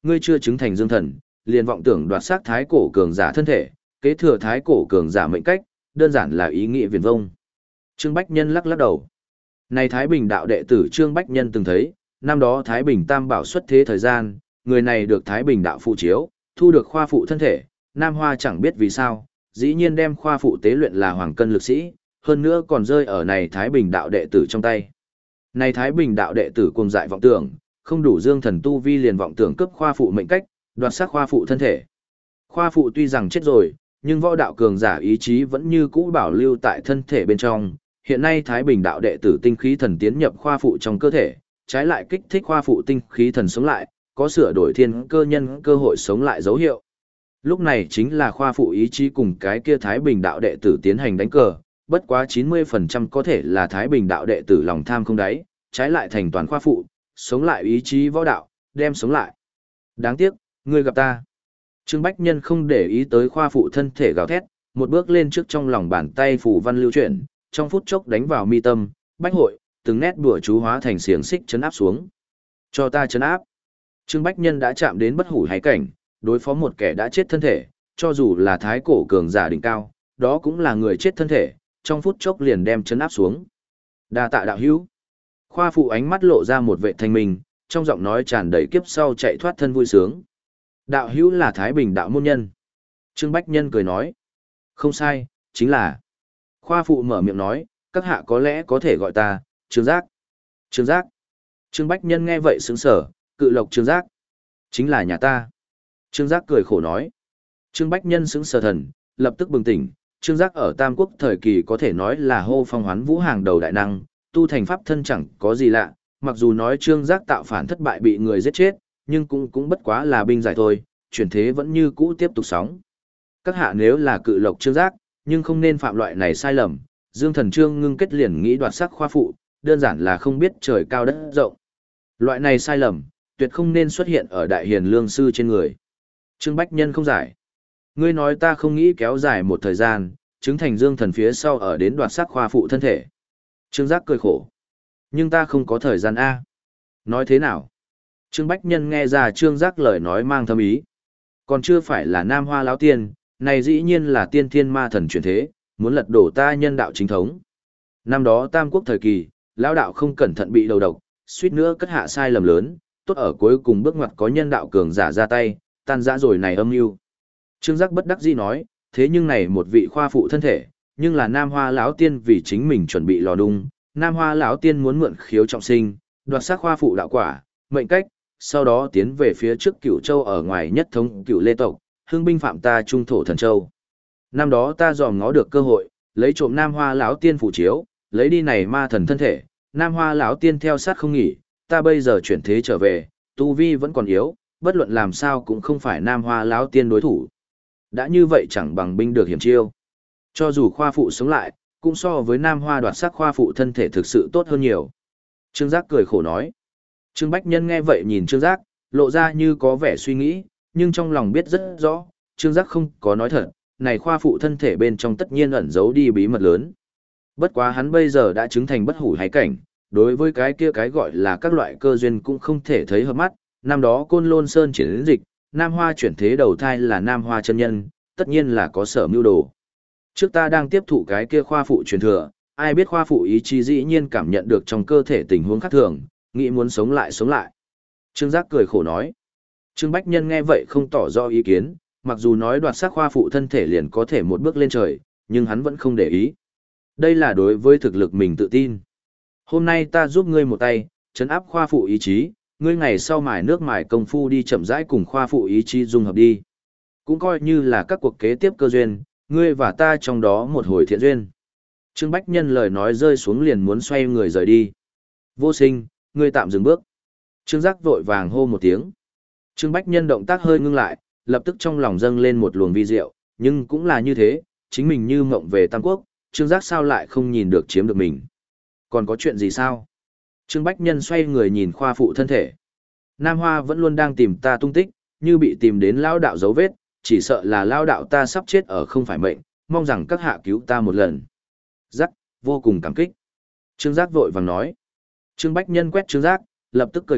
ngươi chưa chứng thành dương thần, liền vọng tưởng đoạt xác thái cổ cường giả thân thể, kế thừa thái cổ cường giả mệnh cách, đơn giản là ý nghĩa viển vông. Trương Bách Nhân lắc lắc đầu. Này Thái Bình đạo đệ tử Trương Bách Nhân từng thấy, năm đó Thái Bình Tam Bảo xuất thế thời gian, người này được Thái Bình đạo phụ chiếu, thu được khoa phụ thân thể, Nam Hoa chẳng biết vì sao, dĩ nhiên đem khoa phụ tế luyện là hoàng cân lực sĩ, hơn nữa còn rơi ở này Thái Bình đạo đệ tử trong tay. Này Thái Bình đạo đệ tử cùng dại vọng tưởng, không đủ dương thần tu vi liền vọng tưởng cướp khoa phụ mệnh cách, đoạt xác khoa phụ thân thể. Khoa phụ tuy rằng chết rồi, nhưng võ đạo cường giả ý chí vẫn như cũ bảo lưu tại thân thể bên trong. Hiện nay Thái Bình đạo đệ tử tinh khí thần tiến nhập khoa phụ trong cơ thể, trái lại kích thích khoa phụ tinh khí thần sống lại, có sửa đổi thiên cơ nhân cơ hội sống lại dấu hiệu. Lúc này chính là khoa phụ ý chí cùng cái kia Thái Bình đạo đệ tử tiến hành đánh cờ, bất quá chín mươi phần trăm có thể là Thái Bình đạo đệ tử lòng tham không đáy, trái lại thành toàn khoa phụ, sống lại ý chí võ đạo, đem sống lại. Đáng tiếc, ngươi gặp ta. Trương Bách Nhân không để ý tới khoa phụ thân thể gào thét, một bước lên trước trong lòng bàn tay phủ văn lưu chuyển, trong phút chốc đánh vào mi tâm, bách hội, từng nét đùa chú hóa thành xiềng xích chấn áp xuống. Cho ta chấn áp. Trương Bách Nhân đã chạm đến bất hủ hải cảnh, đối phó một kẻ đã chết thân thể, cho dù là thái cổ cường giả đỉnh cao, đó cũng là người chết thân thể, trong phút chốc liền đem chấn áp xuống. Đa tạ đạo hữu. Khoa phụ ánh mắt lộ ra một vệ thanh minh, trong giọng nói tràn đầy kiếp sau chạy thoát thân vui sướng. Đạo hữu là Thái Bình đạo môn nhân. Trương Bách Nhân cười nói. Không sai, chính là. Khoa phụ mở miệng nói, các hạ có lẽ có thể gọi ta, Trương Giác. Trương Giác. Trương Bách Nhân nghe vậy sững sờ, cự lộc Trương Giác. Chính là nhà ta. Trương Giác cười khổ nói. Trương Bách Nhân sững sờ thần, lập tức bừng tỉnh. Trương Giác ở Tam Quốc thời kỳ có thể nói là hô phong hoán vũ hàng đầu đại năng, tu thành pháp thân chẳng có gì lạ, mặc dù nói Trương Giác tạo phản thất bại bị người giết chết, nhưng cũng cũng bất quá là binh giải thôi, chuyển thế vẫn như cũ tiếp tục sóng. Các hạ nếu là cự lộc Trương Giác, nhưng không nên phạm loại này sai lầm, Dương Thần Trương ngưng kết liền nghĩ đoạt sắc khoa phụ, đơn giản là không biết trời cao đất rộng. Loại này sai lầm, tuyệt không nên xuất hiện ở đại hiền lương sư trên người. Trương Bách Nhân không giải. Ngươi nói ta không nghĩ kéo dài một thời gian, chứng thành Dương Thần phía sau ở đến đoạt sắc khoa phụ thân thể. Trương Giác cười khổ. Nhưng ta không có thời gian A. Nói thế nào? Trương Bách Nhân nghe ra Trương Giác lời nói mang thâm ý. Còn chưa phải là Nam Hoa lão tiên, này dĩ nhiên là tiên thiên ma thần chuyển thế, muốn lật đổ ta nhân đạo chính thống. Năm đó Tam Quốc thời kỳ, lão đạo không cẩn thận bị đầu độc, suýt nữa cất hạ sai lầm lớn, tốt ở cuối cùng bước ngoặt có nhân đạo cường giả ra tay, tan rã rồi này âm mưu. Trương Giác bất đắc dĩ nói, thế nhưng này một vị khoa phụ thân thể, nhưng là Nam Hoa lão tiên vì chính mình chuẩn bị lò đung, Nam Hoa lão tiên muốn mượn khiếu trọng sinh, đoạt xác khoa phụ đạo quả, mệnh cách, sau đó tiến về phía trước Cửu Châu ở ngoài nhất thống Cửu Lê tộc, hưng binh phạm ta trung thổ thần châu. Năm đó ta dòm ngó được cơ hội, lấy trộm Nam Hoa lão tiên phủ chiếu, lấy đi này ma thần thân thể, Nam Hoa lão tiên theo sát không nghỉ, ta bây giờ chuyển thế trở về, tu vi vẫn còn yếu, bất luận làm sao cũng không phải Nam Hoa lão tiên đối thủ. Đã như vậy chẳng bằng binh được hiểm chiêu. Cho dù khoa phụ sống lại, cũng so với Nam Hoa đoạt sắc khoa phụ thân thể thực sự tốt hơn nhiều. Trương Giác cười khổ nói. Trương Bách Nhân nghe vậy nhìn Trương Giác, lộ ra như có vẻ suy nghĩ, nhưng trong lòng biết rất rõ, Trương Giác không có nói thật, này khoa phụ thân thể bên trong tất nhiên ẩn giấu đi bí mật lớn. Bất quá hắn bây giờ đã chứng thành bất hủ hải cảnh, đối với cái kia cái gọi là các loại cơ duyên cũng không thể thấy hợp mắt, năm đó Côn Lôn Sơn triển dịch, Nam Hoa chuyển thế đầu thai là Nam Hoa chân nhân, tất nhiên là có sở mưu đồ. Trước ta đang tiếp thụ cái kia khoa phụ truyền thừa, ai biết khoa phụ ý chí dĩ nhiên cảm nhận được trong cơ thể tình huống khác thường, nghĩ muốn sống lại sống lại. Trương Giác cười khổ nói. Trương Bách Nhân nghe vậy không tỏ rõ ý kiến, mặc dù nói đoạt xác khoa phụ thân thể liền có thể một bước lên trời, nhưng hắn vẫn không để ý. Đây là đối với thực lực mình tự tin. Hôm nay ta giúp ngươi một tay, trấn áp khoa phụ ý chí, ngươi ngày sau mài nước mài công phu đi chậm rãi cùng khoa phụ ý chí dung hợp đi. Cũng coi như là các cuộc kế tiếp cơ duyên, ngươi và ta trong đó một hồi thiện duyên. Trương Bách Nhân lời nói rơi xuống liền muốn xoay người rời đi. Vô Sinh, ngươi tạm dừng bước. Trương Giác vội vàng hô một tiếng. Trương Bách Nhân động tác hơi ngưng lại, lập tức trong lòng dâng lên một luồng vi diệu, nhưng cũng là như thế, chính mình như mộng về Tam Quốc, Trương Giác sao lại không nhìn được chiếm được mình. Còn có chuyện gì sao? Trương Bách Nhân xoay người nhìn khoa phụ thân thể. Nam Hoa vẫn luôn đang tìm ta tung tích, như bị tìm đến lao đạo dấu vết, chỉ sợ là lao đạo ta sắp chết ở không phải mệnh, mong rằng các hạ cứu ta một lần. Giác, vô cùng cảm kích. Trương Giác vội vàng nói. Trương Bách Nhân quét Trương Giác, lập tức cười cợt,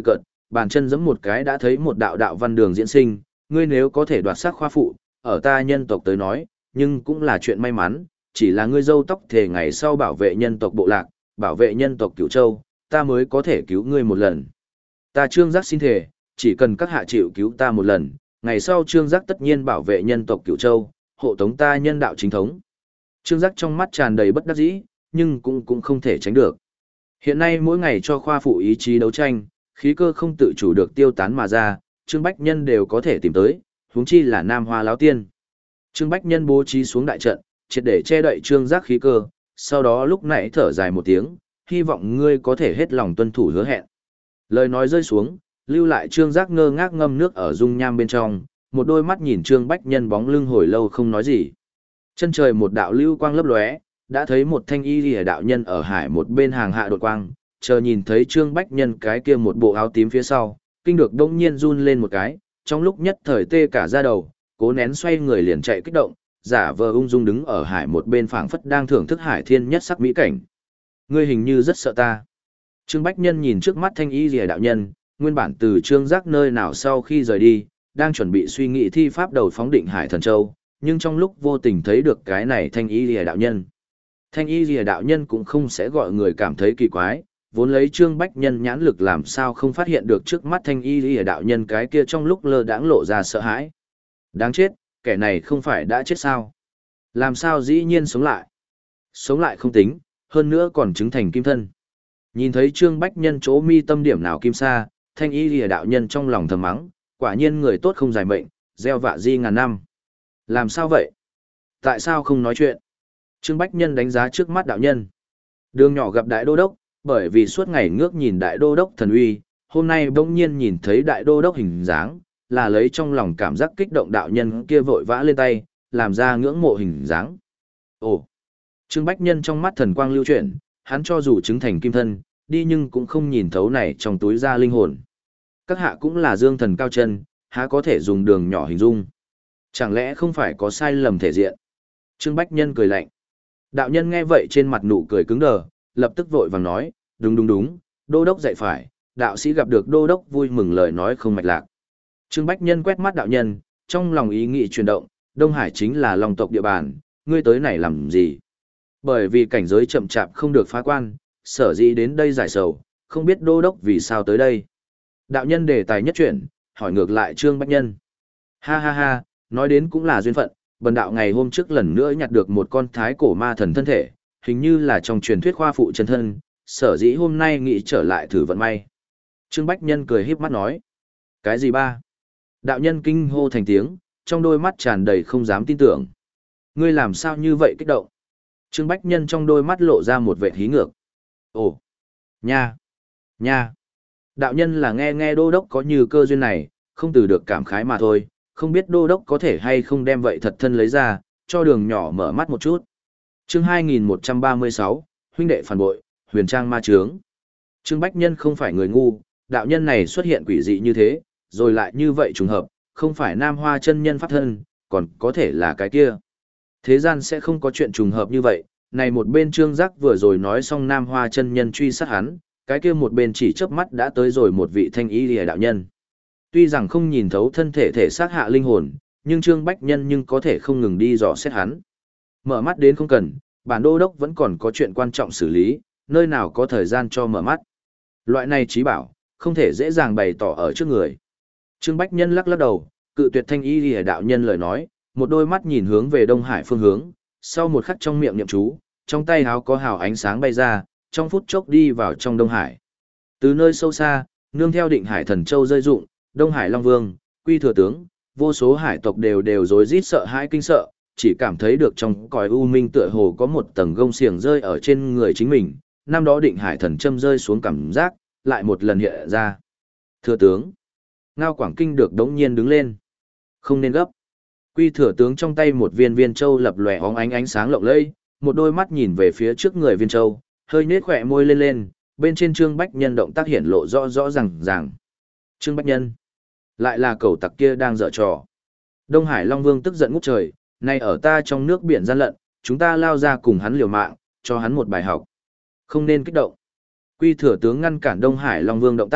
bàn chân giẫm một cái đã thấy một đạo đạo văn đường diễn sinh, ngươi nếu có thể đoạt sắc khoa phụ, ở ta nhân tộc tới nói, nhưng cũng là chuyện may mắn, chỉ là ngươi râu tóc thể ngày sau bảo vệ nhân tộc bộ lạc, bảo vệ nhân tộc Cửu Châu, ta mới có thể cứu ngươi một lần. Ta Trương Giác xin thề, chỉ cần các hạ chịu cứu ta một lần, ngày sau Trương Giác tất nhiên bảo vệ nhân tộc Cửu Châu, hộ tống ta nhân đạo chính thống. Trương Giác trong mắt tràn đầy bất đắc dĩ, nhưng cũng cũng không thể tránh được. Hiện nay mỗi ngày cho khoa phụ ý chí đấu tranh, khí cơ không tự chủ được tiêu tán mà ra, Trương Bách Nhân đều có thể tìm tới, huống chi là Nam Hoa Láo Tiên. Trương Bách Nhân bố trí xuống đại trận, triệt để che đậy Trương Giác khí cơ, sau đó lúc nãy thở dài một tiếng, hy vọng ngươi có thể hết lòng tuân thủ hứa hẹn. Lời nói rơi xuống, lưu lại Trương Giác ngơ ngác ngâm nước ở dung nham bên trong, một đôi mắt nhìn Trương Bách Nhân bóng lưng hồi lâu không nói gì. Chân trời một đạo lưu quang lấp lóe, đã thấy một thanh y lìa đạo nhân ở hải một bên hàng hạ đột quang, chờ nhìn thấy Trương Bách Nhân cái kia một bộ áo tím phía sau, kinh được đông nhiên run lên một cái, trong lúc nhất thời tê cả da đầu, cố nén xoay người liền chạy kích động, giả vờ ung dung đứng ở hải một bên phảng phất đang thưởng thức hải thiên nhất sắc mỹ cảnh. Ngươi hình như rất sợ ta. Trương Bách Nhân nhìn trước mắt thanh y lìa đạo nhân, nguyên bản từ Trương Giác nơi nào sau khi rời đi, đang chuẩn bị suy nghĩ thi pháp đầu phóng định Hải Thần Châu, nhưng trong lúc vô tình thấy được cái này thanh y lìa đạo nhân. Thanh y lìa đạo nhân cũng không sẽ gọi người cảm thấy kỳ quái, vốn lấy Trương Bách Nhân nhãn lực làm sao không phát hiện được trước mắt thanh y lìa đạo nhân cái kia trong lúc lơ đãng lộ ra sợ hãi. Đáng chết, kẻ này không phải đã chết sao? Làm sao dĩ nhiên sống lại? Sống lại không tính, hơn nữa còn chứng thành kim thân. Nhìn thấy Trương Bách Nhân chỗ mi tâm điểm nào kim sa, thanh y lìa đạo nhân trong lòng thầm mắng, quả nhiên người tốt không dài mệnh, gieo vạ di ngàn năm. Làm sao vậy? Tại sao không nói chuyện? Trương Bách Nhân đánh giá trước mắt đạo nhân. Đường nhỏ gặp đại đô đốc, bởi vì suốt ngày ngước nhìn đại đô đốc thần uy, hôm nay bỗng nhiên nhìn thấy đại đô đốc hình dáng, là lấy trong lòng cảm giác kích động đạo nhân kia vội vã lên tay, làm ra ngưỡng mộ hình dáng. Ồ! Trương Bách Nhân trong mắt thần quang lưu chuyển, hắn cho dù chứng thành kim thân, đi nhưng cũng không nhìn thấu này trong túi ra linh hồn. Các hạ cũng là dương thần cao chân, há có thể dùng đường nhỏ hình dung. Chẳng lẽ không phải có sai lầm thể diện? Trương Bách Nhân cười lạnh. Đạo nhân nghe vậy trên mặt nụ cười cứng đờ, lập tức vội vàng nói, đúng đúng đúng, đô đốc dạy phải, đạo sĩ gặp được đô đốc vui mừng lời nói không mạch lạc. Trương Bách Nhân quét mắt đạo nhân, trong lòng ý nghĩ chuyển động, Đông Hải chính là Long tộc địa bàn, ngươi tới này làm gì? Bởi vì cảnh giới chậm chạp không được phá quan, sở dĩ đến đây giải sầu, không biết đô đốc vì sao tới đây. Đạo nhân đề tài nhất chuyển, hỏi ngược lại Trương Bách Nhân. Ha ha ha, nói đến cũng là duyên phận, bần đạo ngày hôm trước lần nữa nhặt được một con thái cổ ma thần thân thể, hình như là trong truyền thuyết khoa phụ chân thân, sở dĩ hôm nay nghĩ trở lại thử vận may. Trương Bách Nhân cười híp mắt nói. Cái gì ba? Đạo nhân kinh hô thành tiếng, trong đôi mắt tràn đầy không dám tin tưởng. Ngươi làm sao như vậy kích động? Trương Bách Nhân trong đôi mắt lộ ra một vệt hí ngược. Ồ! Nha! Nha! Đạo nhân là nghe nghe đô đốc có như cơ duyên này, không từ được cảm khái mà thôi, không biết đô đốc có thể hay không đem vậy thật thân lấy ra, cho đường nhỏ mở mắt một chút. Chương hai nghìn một trăm ba mươi sáu, huynh đệ phản bội, huyền trang ma trướng. Trương Bách Nhân không phải người ngu, đạo nhân này xuất hiện quỷ dị như thế, rồi lại như vậy trùng hợp, không phải Nam Hoa chân nhân pháp thân, còn có thể là cái kia. Thế gian sẽ không có chuyện trùng hợp như vậy, này một bên Trương Giác vừa rồi nói xong Nam Hoa chân nhân truy sát hắn, cái kia một bên chỉ chớp mắt đã tới rồi một vị thanh ý lìa đạo nhân. Tuy rằng không nhìn thấu thân thể thể xác hạ linh hồn, nhưng Trương Bách Nhân nhưng có thể không ngừng đi dò xét hắn. Mở mắt đến không cần, bản đô đốc vẫn còn có chuyện quan trọng xử lý, nơi nào có thời gian cho mở mắt. Loại này trí bảo, không thể dễ dàng bày tỏ ở trước người. Trương Bách Nhân lắc lắc đầu, cự tuyệt thanh y lìa đạo nhân lời nói, một đôi mắt nhìn hướng về Đông Hải phương hướng, sau một khắc trong miệng niệm chú, trong tay háo có hào ánh sáng bay ra, trong phút chốc đi vào trong Đông Hải. Từ nơi sâu xa, nương theo định Hải Thần Châu rơi dụng, Đông Hải Long Vương, Quy Thừa Tướng, vô số hải tộc đều đều rối rít sợ hãi kinh sợ, chỉ cảm thấy được trong cõi u minh tựa hồ có một tầng gông xiềng rơi ở trên người chính mình, năm đó định Hải Thần Châm rơi xuống cảm giác, lại một lần hiện ra. Thừa tướng, Ngao Quảng Kinh được đống nhiên đứng lên. Không nên gấp. Quy Thừa Tướng trong tay một viên viên châu lập lòe óng ánh ánh sáng lộng lẫy, một đôi mắt nhìn về phía trước người viên châu, hơi nhếch khỏe môi lên lên, bên trên Trương Bách Nhân động tác hiển lộ rõ rõ ràng ràng. Trương Bách Nhân, lại là cẩu tặc kia đang dở trò. Đông Hải Long Vương tức giận ngút trời, nay ở ta trong nước biển gian lận, chúng ta lao ra cùng hắn liều mạng, cho hắn một bài học. Không nên kích động. Quy Thừa Tướng ngăn cản Đông Hải Long Vương động tác,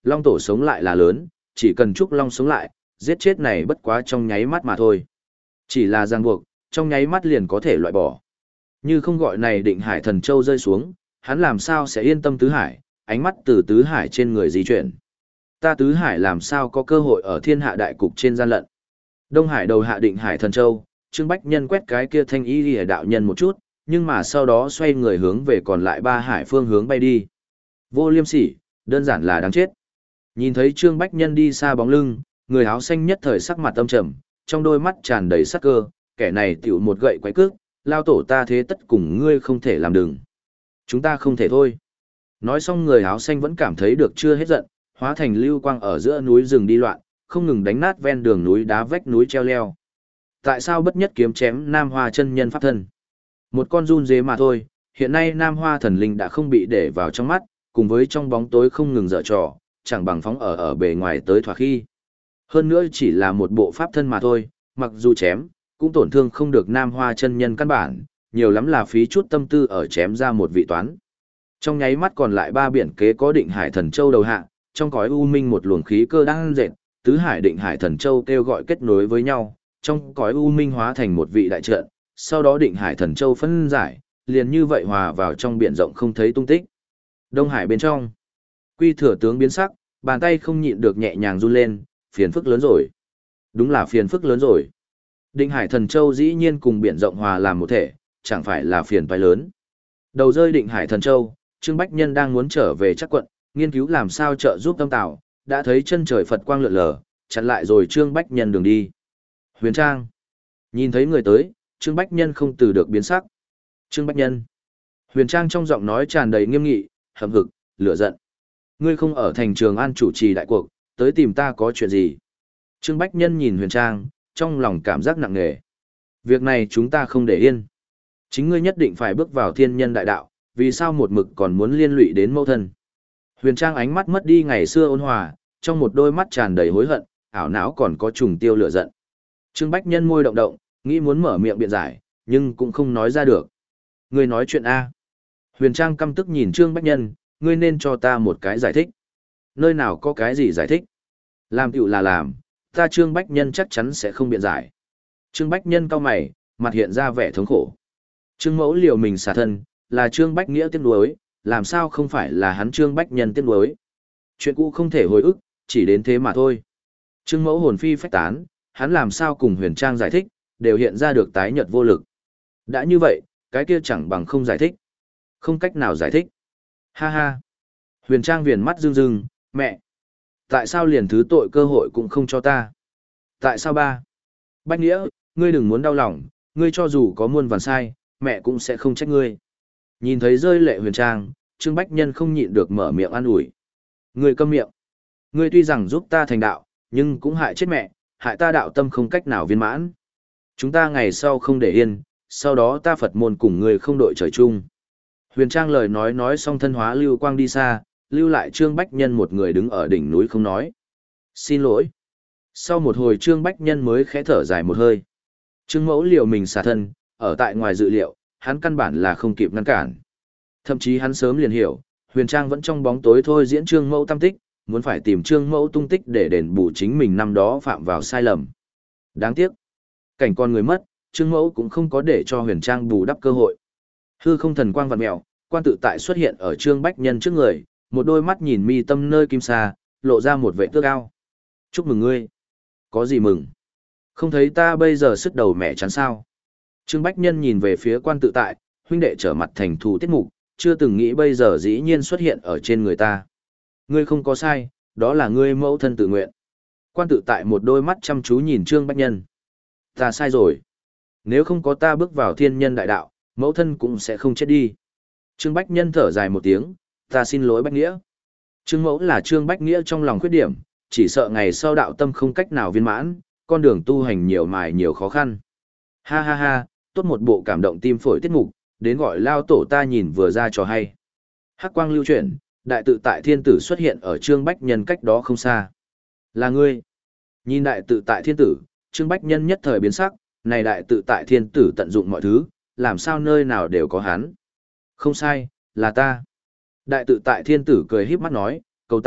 long tổ sống lại là lớn, chỉ cần Trúc Long sống lại, giết chết này bất quá trong nháy mắt mà thôi. Chỉ là ràng buộc, trong nháy mắt liền có thể loại bỏ. Như không gọi này định hải thần châu rơi xuống, hắn làm sao sẽ yên tâm tứ hải, ánh mắt từ tứ hải trên người di chuyển. Ta tứ hải làm sao có cơ hội ở thiên hạ đại cục trên gian lận. Đông Hải đầu hạ định hải thần châu, Trương Bách Nhân quét cái kia thanh y lìa đạo nhân một chút, nhưng mà sau đó xoay người hướng về còn lại ba hải phương hướng bay đi. Vô liêm sỉ, đơn giản là đáng chết. Nhìn thấy Trương Bách Nhân đi xa bóng lưng, người áo xanh nhất thời sắc mặt âm trầm, trong đôi mắt tràn đầy sắc cơ, kẻ này tiểu một gậy quái cước, lao tổ ta thế tất cùng ngươi không thể làm đừng. Chúng ta không thể thôi. Nói xong người áo xanh vẫn cảm thấy được chưa hết giận, hóa thành lưu quang ở giữa núi rừng đi loạn, không ngừng đánh nát ven đường núi đá vách núi treo leo. Tại sao bất nhất kiếm chém Nam Hoa chân nhân pháp thân? Một con run dế mà thôi, hiện nay Nam Hoa thần linh đã không bị để vào trong mắt, cùng với trong bóng tối không ngừng dở trò, chẳng bằng phóng ở ở bề ngoài tới thỏa khi. Hơn nữa chỉ là một bộ pháp thân mà thôi, mặc dù chém, cũng tổn thương không được Nam Hoa chân nhân căn bản, nhiều lắm là phí chút tâm tư ở chém ra một vị toán. Trong nháy mắt còn lại ba biển kế có định hải thần châu đầu hạ, trong cõi u minh một luồng khí cơ đang dệt, tứ hải định hải thần châu kêu gọi kết nối với nhau, trong cõi u minh hóa thành một vị đại trận, sau đó định hải thần châu phân giải, liền như vậy hòa vào trong biển rộng không thấy tung tích. Đông Hải bên trong, Quy Thừa tướng biến sắc, bàn tay không nhịn được nhẹ nhàng run lên, phiền phức lớn rồi. Đúng là phiền phức lớn rồi. Định Hải Thần Châu dĩ nhiên cùng biển rộng hòa làm một thể, chẳng phải là phiền toái lớn. Đầu rơi Định Hải Thần Châu, Trương Bách Nhân đang muốn trở về Trắc Quận, nghiên cứu làm sao trợ giúp Tâm Tào, đã thấy chân trời Phật quang lượn lờ, chặn lại rồi Trương Bách Nhân đường đi. Huyền Trang. Nhìn thấy người tới, Trương Bách Nhân không từ được biến sắc. Trương Bách Nhân. Huyền Trang trong giọng nói tràn đầy nghiêm nghị, hậm hực, lửa giận. Ngươi không ở thành Trường An chủ trì đại cuộc, tới tìm ta có chuyện gì? Trương Bách Nhân nhìn Huyền Trang, trong lòng cảm giác nặng nề. Việc này chúng ta không để yên. Chính ngươi nhất định phải bước vào thiên nhân đại đạo, vì sao một mực còn muốn liên lụy đến mẫu thân? Huyền Trang ánh mắt mất đi ngày xưa ôn hòa, trong một đôi mắt tràn đầy hối hận, ảo não còn có trùng tiêu lửa giận. Trương Bách Nhân môi động động, nghĩ muốn mở miệng biện giải, nhưng cũng không nói ra được. Ngươi nói chuyện A. Huyền Trang căm tức nhìn Trương Bách Nhân, ngươi nên cho ta một cái giải thích. Nơi nào có cái gì giải thích? Làm tựu là làm, ta Trương Bách Nhân chắc chắn sẽ không biện giải. Trương Bách Nhân cau mày, mặt hiện ra vẻ thống khổ. Trương Mẫu liều mình xả thân, là Trương Bách Nghĩa tiếc nuối, làm sao không phải là hắn Trương Bách Nhân tiếc nuối. Chuyện cũ không thể hồi ức, chỉ đến thế mà thôi. Trương Mẫu hồn phi phách tán, hắn làm sao cùng Huyền Trang giải thích, đều hiện ra được tái nhợt vô lực. Đã như vậy, cái kia chẳng bằng không giải thích. Không cách nào giải thích. Ha ha. Huyền Trang viền mắt rưng rưng, mẹ. Tại sao liền thứ tội cơ hội cũng không cho ta? Tại sao ba? Bách Nghĩa, ngươi đừng muốn đau lòng, ngươi cho dù có muôn vàn sai, mẹ cũng sẽ không trách ngươi. Nhìn thấy rơi lệ Huyền Trang, Trương Bách Nhân không nhịn được mở miệng an ủi. Ngươi câm miệng. Ngươi tuy rằng giúp ta thành đạo, nhưng cũng hại chết mẹ, hại ta đạo tâm không cách nào viên mãn. Chúng ta ngày sau không để yên, sau đó ta Phật môn cùng ngươi không đội trời chung. Huyền Trang lời nói nói xong thân hóa lưu quang đi xa, lưu lại Trương Bách Nhân một người đứng ở đỉnh núi không nói. Xin lỗi. Sau một hồi Trương Bách Nhân mới khẽ thở dài một hơi. Trương Mẫu liều mình xả thân, ở tại ngoài dự liệu, hắn căn bản là không kịp ngăn cản. Thậm chí hắn sớm liền hiểu, Huyền Trang vẫn trong bóng tối thôi diễn Trương Mẫu tâm tích, muốn phải tìm Trương Mẫu tung tích để đền bù chính mình năm đó phạm vào sai lầm. Đáng tiếc. Cảnh con người mất, Trương Mẫu cũng không có để cho Huyền Trang bù đắp cơ hội. Hư không thần quang vặn mèo, quan tự tại xuất hiện ở Trương Bách Nhân trước người, một đôi mắt nhìn mi tâm nơi kim sa, lộ ra một vẻ tước ao. Chúc mừng ngươi. Có gì mừng? Không thấy ta bây giờ sức đầu mẹ chán sao? Trương Bách Nhân nhìn về phía quan tự tại, huynh đệ trở mặt thành thù tiết mục, chưa từng nghĩ bây giờ dĩ nhiên xuất hiện ở trên người ta. Ngươi không có sai, đó là ngươi mẫu thân tự nguyện. Quan tự tại một đôi mắt chăm chú nhìn Trương Bách Nhân. Ta sai rồi. Nếu không có ta bước vào thiên nhân đại đạo, mẫu thân cũng sẽ không chết đi. Trương Bách Nhân thở dài một tiếng, ta xin lỗi Bách Nghĩa. Trương Mẫu là Trương Bách Nghĩa trong lòng khuyết điểm, chỉ sợ ngày sau đạo tâm không cách nào viên mãn, con đường tu hành nhiều mài nhiều khó khăn. Ha ha ha, tốt một bộ cảm động tim phổi tiết mục, đến gọi lao tổ ta nhìn vừa ra trò hay. Hắc quang lưu chuyển, đại tự tại thiên tử xuất hiện ở Trương Bách Nhân cách đó không xa. Là ngươi. Nhìn đại tự tại thiên tử, Trương Bách Nhân nhất thời biến sắc, này đại tự tại thiên tử tận dụng mọi thứ, làm sao nơi nào đều có hắn. Không sai, là ta. Đại tự tại thiên tử cười híp mắt nói, cầu ta,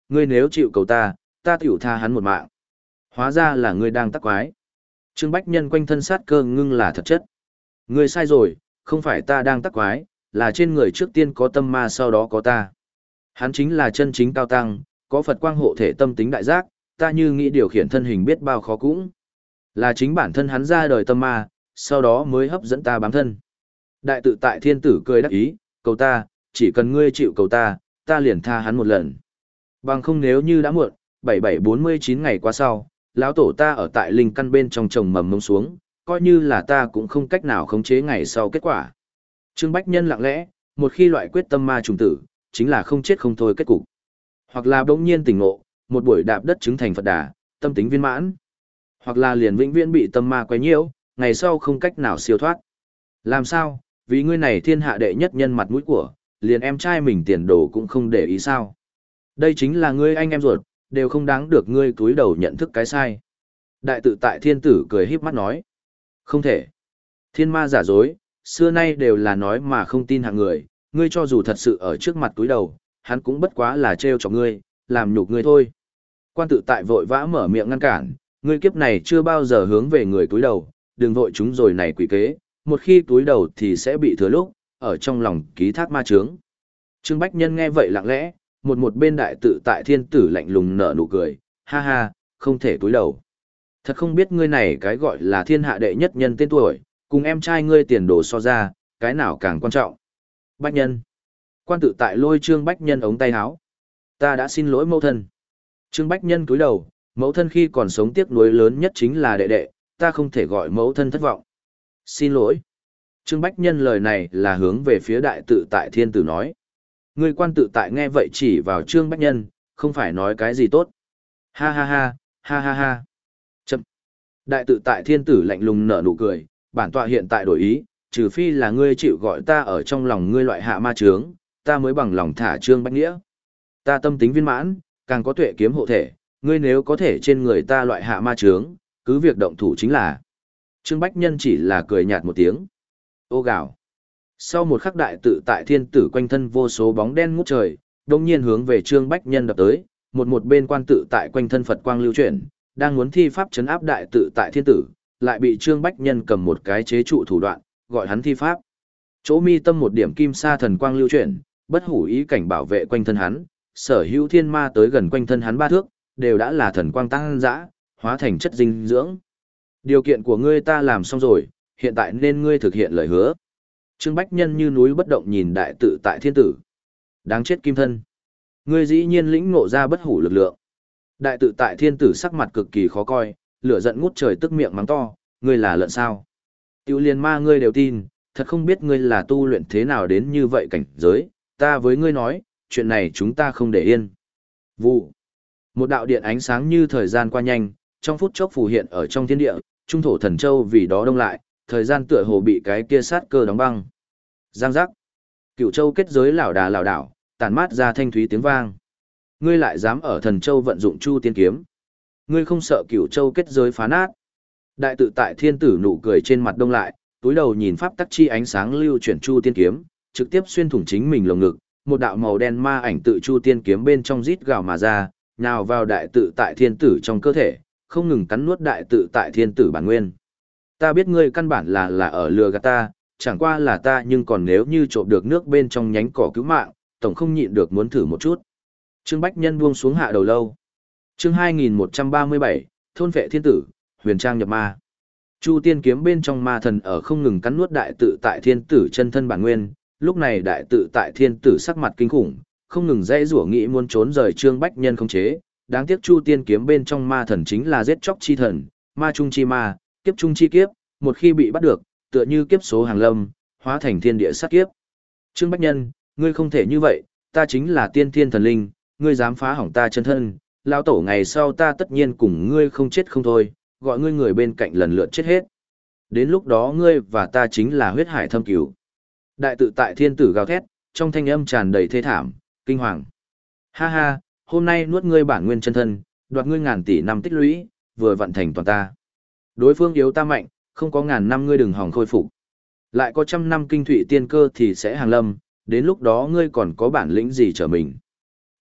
ngươi nếu chịu cầu ta, ta tiểu tha hắn một mạng. Hóa ra là ngươi đang tắc quái. Trương Bách Nhân quanh thân sát cơ ngưng là thật chất. Ngươi sai rồi, không phải ta đang tắc quái, là trên người trước tiên có tâm ma sau đó có ta. Hắn chính là chân chính cao tăng, có Phật quang hộ thể tâm tính đại giác, ta như nghĩ điều khiển thân hình biết bao khó cũng. Là chính bản thân hắn ra đời tâm ma, sau đó mới hấp dẫn ta bám thân. Đại tự tại thiên tử cười đắc ý, cầu ta, chỉ cần ngươi chịu cầu ta, ta liền tha hắn một lần. Bằng không nếu như đã muộn, bảy bảy bốn mươi chín ngày qua sau, lão tổ ta ở tại linh căn bên trong trồng mầm mông xuống, coi như là ta cũng không cách nào khống chế ngày sau kết quả. Trương Bách Nhân lặng lẽ, một khi loại quyết tâm ma trùng tử, chính là không chết không thôi kết cục. Hoặc là bỗng nhiên tỉnh ngộ, một buổi đạp đất chứng thành Phật Đà, tâm tính viên mãn. Hoặc là liền vĩnh viễn bị tâm ma quấy nhiễu, ngày sau không cách nào siêu thoát. Làm sao? Vì ngươi này thiên hạ đệ nhất nhân mặt mũi của, liền em trai mình tiền đồ cũng không để ý sao? Đây chính là ngươi anh em ruột, đều không đáng được ngươi cúi đầu nhận thức cái sai. Đại tự tại thiên tử cười híp mắt nói. Không thể. Thiên ma giả dối, xưa nay đều là nói mà không tin hạng người, ngươi cho dù thật sự ở trước mặt cúi đầu, hắn cũng bất quá là trêu cho ngươi, làm nhục ngươi thôi. Quan tự tại vội vã mở miệng ngăn cản, ngươi kiếp này chưa bao giờ hướng về người cúi đầu, đừng vội chúng rồi này quỷ kế, một khi cúi đầu thì sẽ bị thừa lúc, ở trong lòng ký thác ma chướng. Trương Bách Nhân nghe vậy lặng lẽ, một một bên đại tự tại thiên tử lạnh lùng nở nụ cười, ha ha, không thể cúi đầu. Thật không biết ngươi này cái gọi là thiên hạ đệ nhất nhân tên tuổi, cùng em trai ngươi tiền đồ so ra, cái nào càng quan trọng. Bách Nhân. Quan tự tại lôi Trương Bách Nhân ống tay áo. Ta đã xin lỗi mẫu thân. Trương Bách Nhân cúi đầu, mẫu thân khi còn sống tiếc nuối lớn nhất chính là đệ đệ, ta không thể gọi mẫu thân thất vọng. Xin lỗi. Trương Bách Nhân lời này là hướng về phía đại tự tại thiên tử nói. Người quan tự tại nghe vậy chỉ vào Trương Bách Nhân, không phải nói cái gì tốt. Ha ha ha, ha ha ha. Chậm. Đại tự tại thiên tử lạnh lùng nở nụ cười, bản tọa hiện tại đổi ý, trừ phi là ngươi chịu gọi ta ở trong lòng ngươi loại hạ ma chướng, ta mới bằng lòng thả Trương Bách Nghĩa. Ta tâm tính viên mãn, càng có tuệ kiếm hộ thể, ngươi nếu có thể trên người ta loại hạ ma chướng, cứ việc động thủ chính là. Trương Bách Nhân chỉ là cười nhạt một tiếng. Ô gào. Sau một khắc đại tự tại thiên tử quanh thân vô số bóng đen ngút trời, đồng nhiên hướng về Trương Bách Nhân đập tới, một một bên quan tự tại quanh thân Phật quang lưu chuyển, đang muốn thi pháp chấn áp đại tự tại thiên tử, lại bị Trương Bách Nhân cầm một cái chế trụ thủ đoạn, gọi hắn thi pháp. Chỗ mi tâm một điểm kim sa thần quang lưu chuyển, bất hủ ý cảnh bảo vệ quanh thân hắn, sở hữu thiên ma tới gần quanh thân hắn ba thước, đều đã là thần quang tăng dã, hóa thành chất dinh dưỡng. Điều kiện của ngươi ta làm xong rồi, hiện tại nên ngươi thực hiện lời hứa. Trương Bách Nhân như núi bất động nhìn đại tự tại thiên tử. Đáng chết kim thân. Ngươi dĩ nhiên lĩnh ngộ ra bất hủ lực lượng. Đại tự tại thiên tử sắc mặt cực kỳ khó coi, lửa giận ngút trời tức miệng mắng to, ngươi là lợn sao? Tiểu liền ma ngươi đều tin, thật không biết ngươi là tu luyện thế nào đến như vậy cảnh giới, ta với ngươi nói, chuyện này chúng ta không để yên. Vụ. Một đạo điện ánh sáng như thời gian qua nhanh, trong phút chốc phù hiện ở trong thiên địa, trung thổ thần châu vì đó đông lại, thời gian tựa hồ bị cái kia sát cơ đóng băng. Giang giác. Cựu châu kết giới lảo đà lảo đảo, tàn mát ra thanh thúy tiếng vang. Ngươi lại dám ở thần châu vận dụng chu tiên kiếm. Ngươi không sợ cựu châu kết giới phá nát. Đại tự tại thiên tử nụ cười trên mặt đông lại, túi đầu nhìn pháp tắc chi ánh sáng lưu chuyển chu tiên kiếm, trực tiếp xuyên thủng chính mình lồng ngực, một đạo màu đen ma ảnh tự chu tiên kiếm bên trong rít gào mà ra, nhào vào đại tự tại thiên tử trong cơ thể, không ngừng cắn nuốt đại tự tại thiên tử bản nguyên. Ta biết ngươi căn bản là là ở lừa gạt ta, chẳng qua là ta nhưng còn nếu như trộm được nước bên trong nhánh cỏ cứu mạng, tổng không nhịn được muốn thử một chút. Trương Bách Nhân buông xuống hạ đầu lâu. Chương hai nghìn một trăm ba mươi bảy, thôn vệ thiên tử, huyền trang nhập ma. Chu tiên kiếm bên trong ma thần ở không ngừng cắn nuốt đại tự tại thiên tử chân thân bản nguyên, lúc này đại tự tại thiên tử sắc mặt kinh khủng, không ngừng dãy rủa nghĩ muốn trốn rời Trương Bách Nhân không chế, đáng tiếc chu tiên kiếm bên trong ma thần chính là giết chóc chi thần, ma trung chi ma, kiếp trung chi kiếp, một khi bị bắt được, tựa như kiếp số hàng lâm, hóa thành thiên địa sát kiếp. Trương Bách Nhân, ngươi không thể như vậy, ta chính là tiên thiên thần linh, ngươi dám phá hỏng ta chân thân, lão tổ ngày sau ta tất nhiên cùng ngươi không chết không thôi, gọi ngươi người bên cạnh lần lượt chết hết. Đến lúc đó ngươi và ta chính là huyết hải thâm cửu. Đại tự tại thiên tử gào thét, trong thanh âm tràn đầy thê thảm, kinh hoàng. Ha ha, hôm nay nuốt ngươi bản nguyên chân thân, đoạt ngươi ngàn tỷ năm tích lũy, vừa vận thành toàn ta. Đối phương yếu ta mạnh, không có ngàn năm ngươi đừng hòng khôi phục. Lại có trăm năm kinh thụy tiên cơ thì sẽ hàng lâm, đến lúc đó ngươi còn có bản lĩnh gì trở mình.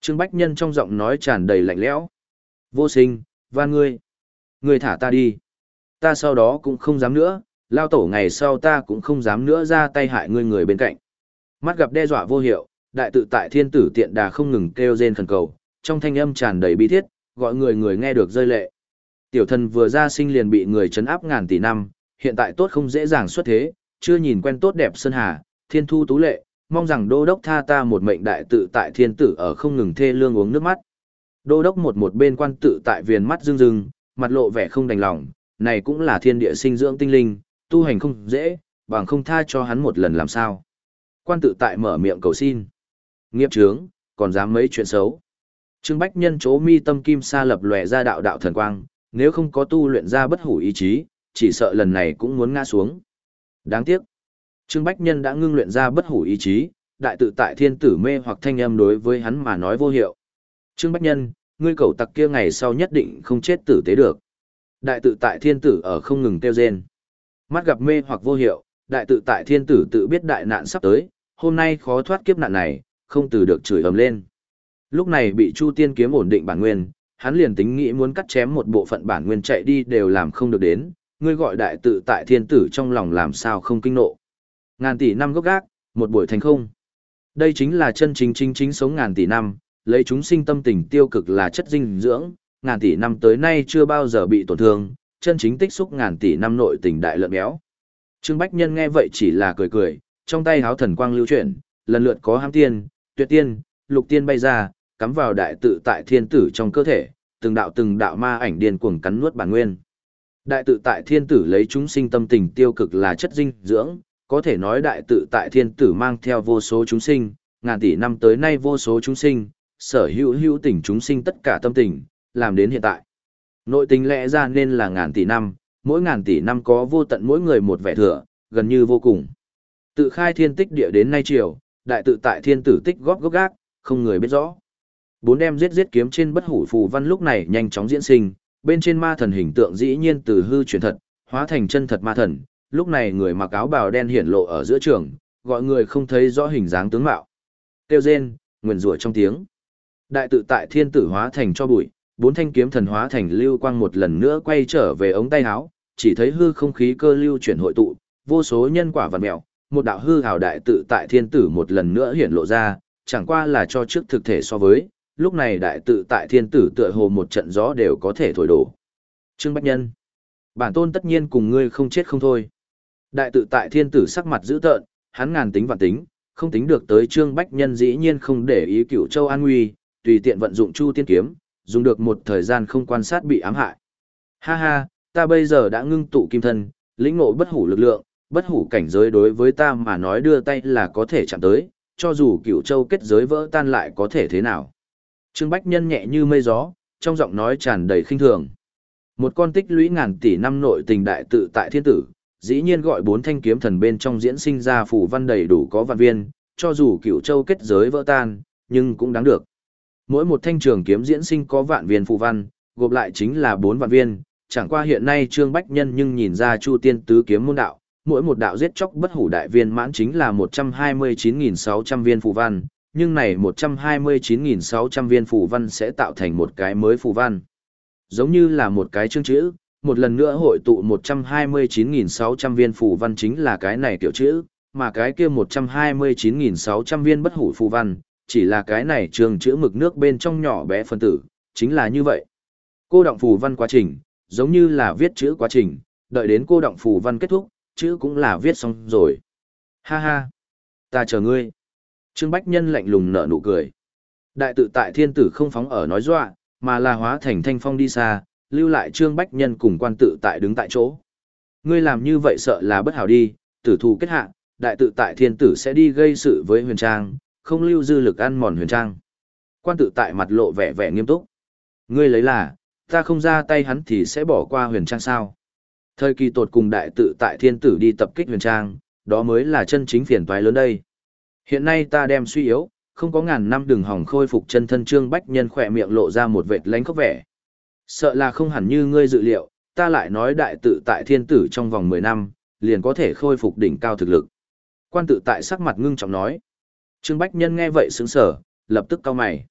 Trương Bách Nhân trong giọng nói tràn đầy lạnh lẽo. Vô Sinh, van ngươi. Ngươi thả ta đi. Ta sau đó cũng không dám nữa, lao tổ ngày sau ta cũng không dám nữa ra tay hại ngươi người bên cạnh. Mắt gặp đe dọa vô hiệu, đại tự tại thiên tử tiện đà không ngừng kêu rên khẩn cầu, trong thanh âm tràn đầy bi thiết, gọi người người nghe được rơi lệ. Tiểu thần vừa ra sinh liền bị người trấn áp ngàn tỷ năm, hiện tại tốt không dễ dàng xuất thế, chưa nhìn quen tốt đẹp sơn hà, thiên thu tú lệ, mong rằng đô đốc tha ta một mệnh. Đại tự tại thiên tử ở không ngừng thê lương uống nước mắt. Đô đốc một một bên quan tự tại viền mắt rưng rưng, mặt lộ vẻ không đành lòng, này cũng là thiên địa sinh dưỡng tinh linh, tu hành không dễ, bằng không tha cho hắn một lần làm sao. Quan tự tại mở miệng cầu xin. Nghiệp chướng, còn dám mấy chuyện xấu. Trương Bách Nhân chỗ mi tâm kim sa lập lòe ra đạo đạo thần quang, nếu không có tu luyện ra bất hủ ý chí, chỉ sợ lần này cũng muốn ngã xuống. Đáng tiếc, Trương Bách Nhân đã ngưng luyện ra bất hủ ý chí, đại tự tại thiên tử mê hoặc thanh âm đối với hắn mà nói vô hiệu. Trương Bách Nhân, ngươi cầu tặc kia ngày sau nhất định không chết tử tế được. Đại tự tại thiên tử ở không ngừng kêu rên. Mắt gặp mê hoặc vô hiệu, đại tự tại thiên tử tự biết đại nạn sắp tới, hôm nay khó thoát kiếp nạn này, không từ được chửi ầm lên. Lúc này bị Chu Tiên kiếm ổn định bản nguyên, hắn liền tính nghĩ muốn cắt chém một bộ phận bản nguyên chạy đi đều làm không được đến, ngươi gọi đại tự tại thiên tử trong lòng làm sao không kinh nộ. Ngàn tỷ năm gốc gác, một buổi thành không. Đây chính là chân chính chính chính sống ngàn tỷ năm, lấy chúng sinh tâm tình tiêu cực là chất dinh dưỡng, ngàn tỷ năm tới nay chưa bao giờ bị tổn thương, chân chính tích xúc ngàn tỷ năm nội tình đại lợn béo. Trương Bách Nhân nghe vậy chỉ là cười cười, trong tay háo thần quang lưu chuyển, lần lượt có hám tiên, tuyệt tiên, lục tiên bay ra, cắm vào đại tự tại thiên tử trong cơ thể, từng đạo từng đạo ma ảnh điên cuồng cắn nuốt bản nguyên. Đại tự tại thiên tử lấy chúng sinh tâm tình tiêu cực là chất dinh dưỡng, có thể nói đại tự tại thiên tử mang theo vô số chúng sinh, ngàn tỷ năm tới nay vô số chúng sinh, sở hữu hữu tình chúng sinh tất cả tâm tình, làm đến hiện tại. Nội tình lẽ ra nên là ngàn tỷ năm, mỗi ngàn tỷ năm có vô tận mỗi người một vẻ thừa, gần như vô cùng. Tự khai thiên tích địa đến nay triều, đại tự tại thiên tử tích góp gốc gác, không người biết rõ. Bốn đem giết giết kiếm trên bất hủ phù văn lúc này nhanh chóng diễn sinh, bên trên ma thần hình tượng dĩ nhiên từ hư chuyển thật, hóa thành chân thật ma thần, lúc này người mặc áo bào đen hiển lộ ở giữa trường, gọi người không thấy rõ hình dáng tướng mạo. Tiêu rên, nguyền rủa trong tiếng. Đại tự tại thiên tử hóa thành cho bụi, bốn thanh kiếm thần hóa thành lưu quang một lần nữa quay trở về ống tay áo, chỉ thấy hư không khí cơ lưu chuyển hội tụ, vô số nhân quả vằn mèo, một đạo hư hào đại tự tại thiên tử một lần nữa hiển lộ ra, chẳng qua là cho trước thực thể so với, lúc này đại tự tại thiên tử tựa hồ một trận gió đều có thể thổi đổ. Trương Bách Nhân, bản tôn tất nhiên cùng ngươi không chết không thôi. Đại tự tại thiên tử sắc mặt dữ tợn, hắn ngàn tính vạn tính, không tính được tới Trương Bách Nhân dĩ nhiên không để ý Cửu Châu an nguy, tùy tiện vận dụng Chu Tiên kiếm, dùng được một thời gian không quan sát bị ám hại. Ha ha, ta bây giờ đã ngưng tụ kim thân, lĩnh ngộ bất hủ lực lượng, bất hủ cảnh giới đối với ta mà nói đưa tay là có thể chạm tới, cho dù Cửu Châu kết giới vỡ tan lại có thể thế nào. Trương Bách Nhân nhẹ như mây gió, trong giọng nói tràn đầy khinh thường. Một con tích lũy ngàn tỷ năm nội tình đại tự tại thiên tử, dĩ nhiên gọi bốn thanh kiếm thần bên trong diễn sinh ra phù văn đầy đủ có vạn viên, cho dù Cửu Châu kết giới vỡ tan, nhưng cũng đáng được. Mỗi một thanh trường kiếm diễn sinh có vạn viên phù văn, gộp lại chính là bốn vạn viên, chẳng qua hiện nay Trương Bách Nhân nhưng nhìn ra Chu Tiên tứ kiếm môn đạo, mỗi một đạo giết chóc bất hủ đại viên mãn chính là một trăm hai mươi chín nghìn sáu trăm viên phù văn, nhưng này một trăm hai mươi chín nghìn sáu trăm viên phù văn sẽ tạo thành một cái mới phù văn. Giống như là một cái chương chữ, một lần nữa hội tụ một trăm hai mươi chín nghìn sáu trăm viên phù văn chính là cái này tiểu chữ, mà cái kia một trăm hai mươi chín nghìn sáu trăm viên bất hủ phù văn, chỉ là cái này trường chữ mực nước bên trong nhỏ bé phân tử, chính là như vậy. Cô động phù văn quá trình, giống như là viết chữ quá trình, đợi đến cô động phù văn kết thúc, chữ cũng là viết xong rồi. Ha ha, ta chờ ngươi. Trương Bách Nhân lạnh lùng nở nụ cười. Đại tự tại thiên tử không phóng ở nói dọa, mà là hóa thành thanh phong đi xa, lưu lại Trương Bách Nhân cùng quan tự tại đứng tại chỗ. Ngươi làm như vậy sợ là bất hảo đi, tử thù kết hạ, đại tự tại thiên tử sẽ đi gây sự với Huyền Trang, không lưu dư lực ăn mòn Huyền Trang. Quan tự tại mặt lộ vẻ vẻ nghiêm túc. Ngươi lấy là, ta không ra tay hắn thì sẽ bỏ qua Huyền Trang sao? Thời kỳ tột cùng đại tự tại thiên tử đi tập kích Huyền Trang, đó mới là chân chính phiền toái lớn đây. Hiện nay ta đem suy yếu, không có ngàn năm đường hỏng khôi phục chân thân. Trương Bách Nhân khỏe miệng lộ ra một vệt lánh khóc vẻ. Sợ là không hẳn như ngươi dự liệu, ta lại nói đại tự tại thiên tử trong vòng mười năm, liền có thể khôi phục đỉnh cao thực lực. Quan tự tại sắc mặt ngưng trọng nói. Trương Bách Nhân nghe vậy sững sờ, lập tức cau mày.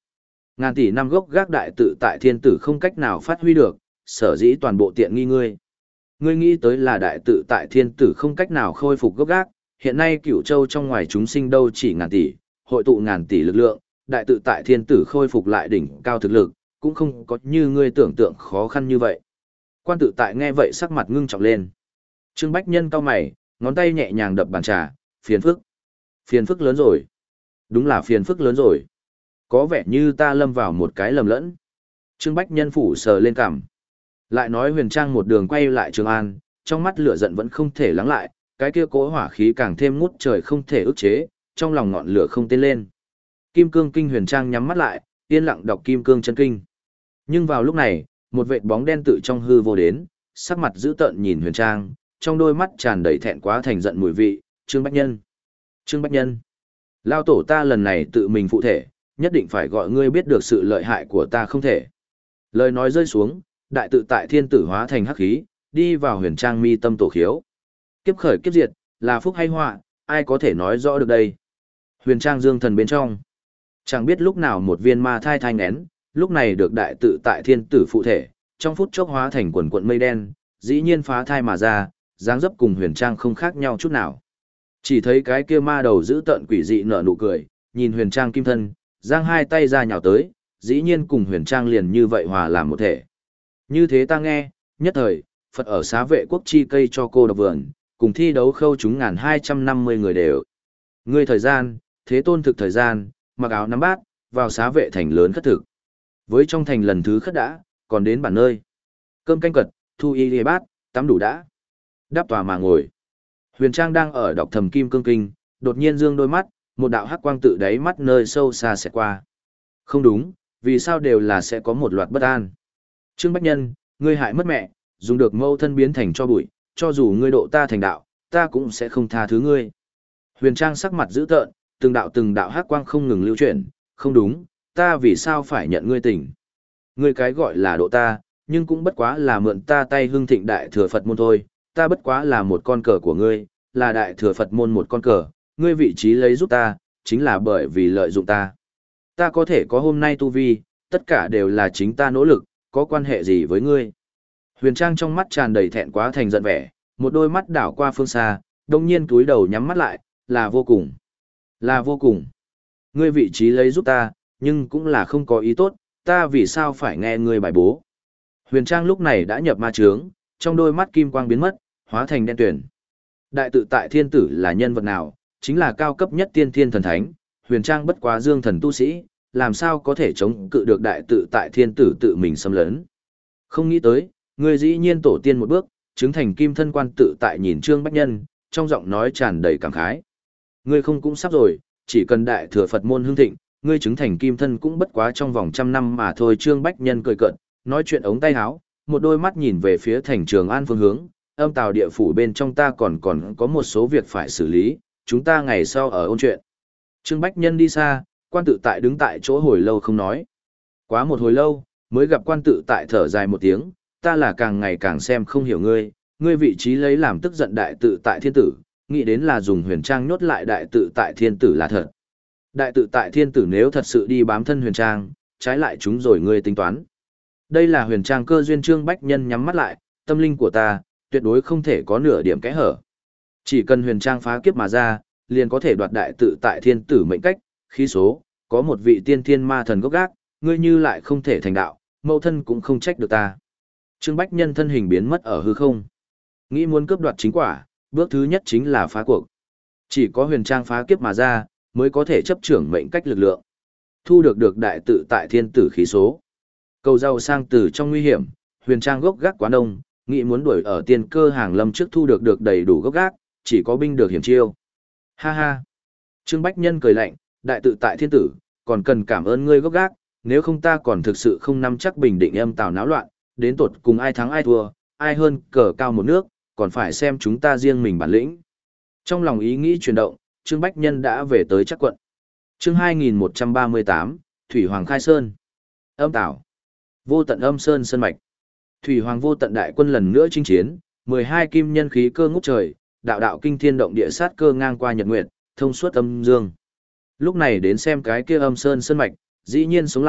Ngàn tỷ năm gốc gác đại tự tại thiên tử không cách nào phát huy được, sở dĩ toàn bộ tiện nghi ngươi. Ngươi nghĩ tới là đại tự tại thiên tử không cách nào khôi phục gốc gác, hiện nay cửu châu trong ngoài chúng sinh đâu chỉ ngàn tỷ, hội tụ ngàn tỷ lực lượng, đại tự tại thiên tử khôi phục lại đỉnh cao thực lực, cũng không có như ngươi tưởng tượng khó khăn như vậy. Quan tự tại nghe vậy sắc mặt ngưng trọng lên. Trương Bách Nhân cau mày, ngón tay nhẹ nhàng đập bàn trà, phiền phức. Phiền phức lớn rồi. Đúng là phiền phức lớn rồi. Có vẻ như ta lâm vào một cái lầm lẫn. Trương Bách Nhân phủ sờ lên cằm. Lại nói Huyền Trang một đường quay lại Trường An, trong mắt lửa giận vẫn không thể lắng lại, cái kia cỗ hỏa khí càng thêm ngút trời không thể ức chế, trong lòng ngọn lửa không tên lên. Kim Cương Kinh Huyền Trang nhắm mắt lại, yên lặng đọc Kim Cương chân kinh. Nhưng vào lúc này, một vệt bóng đen tự trong hư vô đến, sắc mặt dữ tợn nhìn Huyền Trang, trong đôi mắt tràn đầy thẹn quá thành giận mùi vị, Trương Bách Nhân. Trương Bách Nhân. Lao tổ ta lần này tự mình phụ thể, nhất định phải gọi ngươi biết được sự lợi hại của ta không thể. Lời nói rơi xuống, đại tự tại thiên tử hóa thành hắc khí, đi vào Huyền Trang mi tâm tổ khiếu. Kiếp khởi kiếp diệt, là phúc hay họa, ai có thể nói rõ được đây. Huyền Trang dương thần bên trong. Chẳng biết lúc nào một viên ma thai thai ngén, lúc này được đại tự tại thiên tử phụ thể, trong phút chốc hóa thành quần quận mây đen, dĩ nhiên phá thai mà ra, dáng dấp cùng Huyền Trang không khác nhau chút nào. Chỉ thấy cái kia ma đầu giữ tợn quỷ dị nở nụ cười, nhìn Huyền Trang kim thân, giang hai tay ra nhào tới, dĩ nhiên cùng Huyền Trang liền như vậy hòa làm một thể. Như thế ta nghe, nhất thời, Phật ở xá vệ quốc chi cây cho cô độc vườn, cùng thi đấu khâu chúng ngàn hai trăm năm mươi người đều. Ngươi thời gian, thế tôn thực thời gian, mặc áo nắm bát, vào xá vệ thành lớn khất thực. Với trong thành lần thứ khất đã, còn đến bản nơi. Cơm canh cật, thu y lìa bát, tắm đủ đã. Đáp tòa mà ngồi. Huyền Trang đang ở đọc thầm Kim Cương Kinh, đột nhiên dương đôi mắt, một đạo hắc quang tự đáy mắt nơi sâu xa sẽ qua. Không đúng, vì sao đều là sẽ có một loạt bất an. Trương Bách Nhân, ngươi hại mất mẹ, dùng được mâu thân biến thành cho bụi, cho dù ngươi độ ta thành đạo, ta cũng sẽ không tha thứ ngươi. Huyền Trang sắc mặt dữ tợn, từng đạo từng đạo hắc quang không ngừng lưu chuyển, không đúng, ta vì sao phải nhận ngươi tình. Ngươi cái gọi là độ ta, nhưng cũng bất quá là mượn ta tay hưng thịnh đại thừa Phật môn thôi, ta bất quá là một con cờ của ngươi, là đại thừa Phật môn một con cờ, ngươi vị trí lấy giúp ta, chính là bởi vì lợi dụng ta. Ta có thể có hôm nay tu vi, tất cả đều là chính ta nỗ lực, có quan hệ gì với ngươi. Huyền Trang trong mắt tràn đầy thẹn quá thành giận vẻ, một đôi mắt đảo qua phương xa, đồng nhiên túi đầu nhắm mắt lại, là vô cùng. Là vô cùng. Ngươi vị trí lấy giúp ta, nhưng cũng là không có ý tốt, ta vì sao phải nghe ngươi bài bố. Huyền Trang lúc này đã nhập ma trướng, trong đôi mắt kim quang biến mất, hóa thành đen tuyển. Đại tự tại thiên tử là nhân vật nào, chính là cao cấp nhất tiên thiên thần thánh, Huyền Trang bất quá dương thần tu sĩ, làm sao có thể chống cự được đại tự tại thiên tử tự mình xâm lấn. Không nghĩ tới, ngươi dĩ nhiên tổ tiên một bước, chứng thành kim thân quan tự tại nhìn Trương Bách Nhân, trong giọng nói tràn đầy cảm khái. Ngươi không cũng sắp rồi, chỉ cần đại thừa Phật môn hưng thịnh, ngươi chứng thành kim thân cũng bất quá trong vòng trăm năm mà thôi. Trương Bách Nhân cười cợt, nói chuyện ống tay áo, một đôi mắt nhìn về phía thành Trường An phương hướng, âm tào địa phủ bên trong ta còn còn có một số việc phải xử lý, chúng ta ngày sau ở ôn chuyện. Trương Bách Nhân đi xa, quan tự tại đứng tại chỗ hồi lâu không nói. Quá một hồi lâu, mới gặp quan tự tại thở dài một tiếng, ta là càng ngày càng xem không hiểu ngươi, ngươi vị trí lấy làm tức giận đại tự tại thiên tử, nghĩ đến là dùng Huyền Trang nhốt lại đại tự tại thiên tử là thật. Đại tự tại thiên tử nếu thật sự đi bám thân Huyền Trang, trái lại chúng rồi ngươi tính toán. Đây là Huyền Trang cơ duyên. Trương Bách Nhân nhắm mắt lại, tâm linh của ta, tuyệt đối không thể có nửa điểm kẽ hở. Chỉ cần Huyền Trang phá kiếp mà ra, liền có thể đoạt đại tự tại thiên tử mệnh cách, khí số, có một vị tiên thiên ma thần gốc gác, ngươi như lại không thể thành đạo, mẫu thân cũng không trách được ta. Trương Bách Nhân thân hình biến mất ở hư không. Nghĩ muốn cướp đoạt chính quả, bước thứ nhất chính là phá cuộc. Chỉ có Huyền Trang phá kiếp mà ra, mới có thể chấp trưởng mệnh cách lực lượng. Thu được được đại tự tại thiên tử khí số. Cầu giàu sang từ trong nguy hiểm, Huyền Trang gốc gác quá đông, nghĩ muốn đuổi ở tiên cơ hàng lâm trước thu được được đầy đủ gốc gác, chỉ có binh được hiểm chiêu. Ha ha. Trương Bách Nhân cười lạnh, đại tự tại thiên tử, còn cần cảm ơn ngươi gốc gác, nếu không ta còn thực sự không nắm chắc bình định âm tào náo loạn, đến tột cùng ai thắng ai thua, ai hơn cờ cao một nước, còn phải xem chúng ta riêng mình bản lĩnh. Trong lòng ý nghĩ chuyển động, Trương Bách Nhân đã về tới Trắc quận. Chương hai nghìn một trăm ba mươi tám, Thủy Hoàng khai sơn. Âm tào. Vô tận âm sơn sơn mạch. Thủy Hoàng vô tận đại quân lần nữa chinh chiến, mười hai kim nhân khí cơ ngút trời, đạo đạo kinh thiên động địa sát cơ ngang qua nhật nguyệt, thông suốt âm dương. Lúc này đến xem cái kia âm sơn sơn mạch, dĩ nhiên sống lại,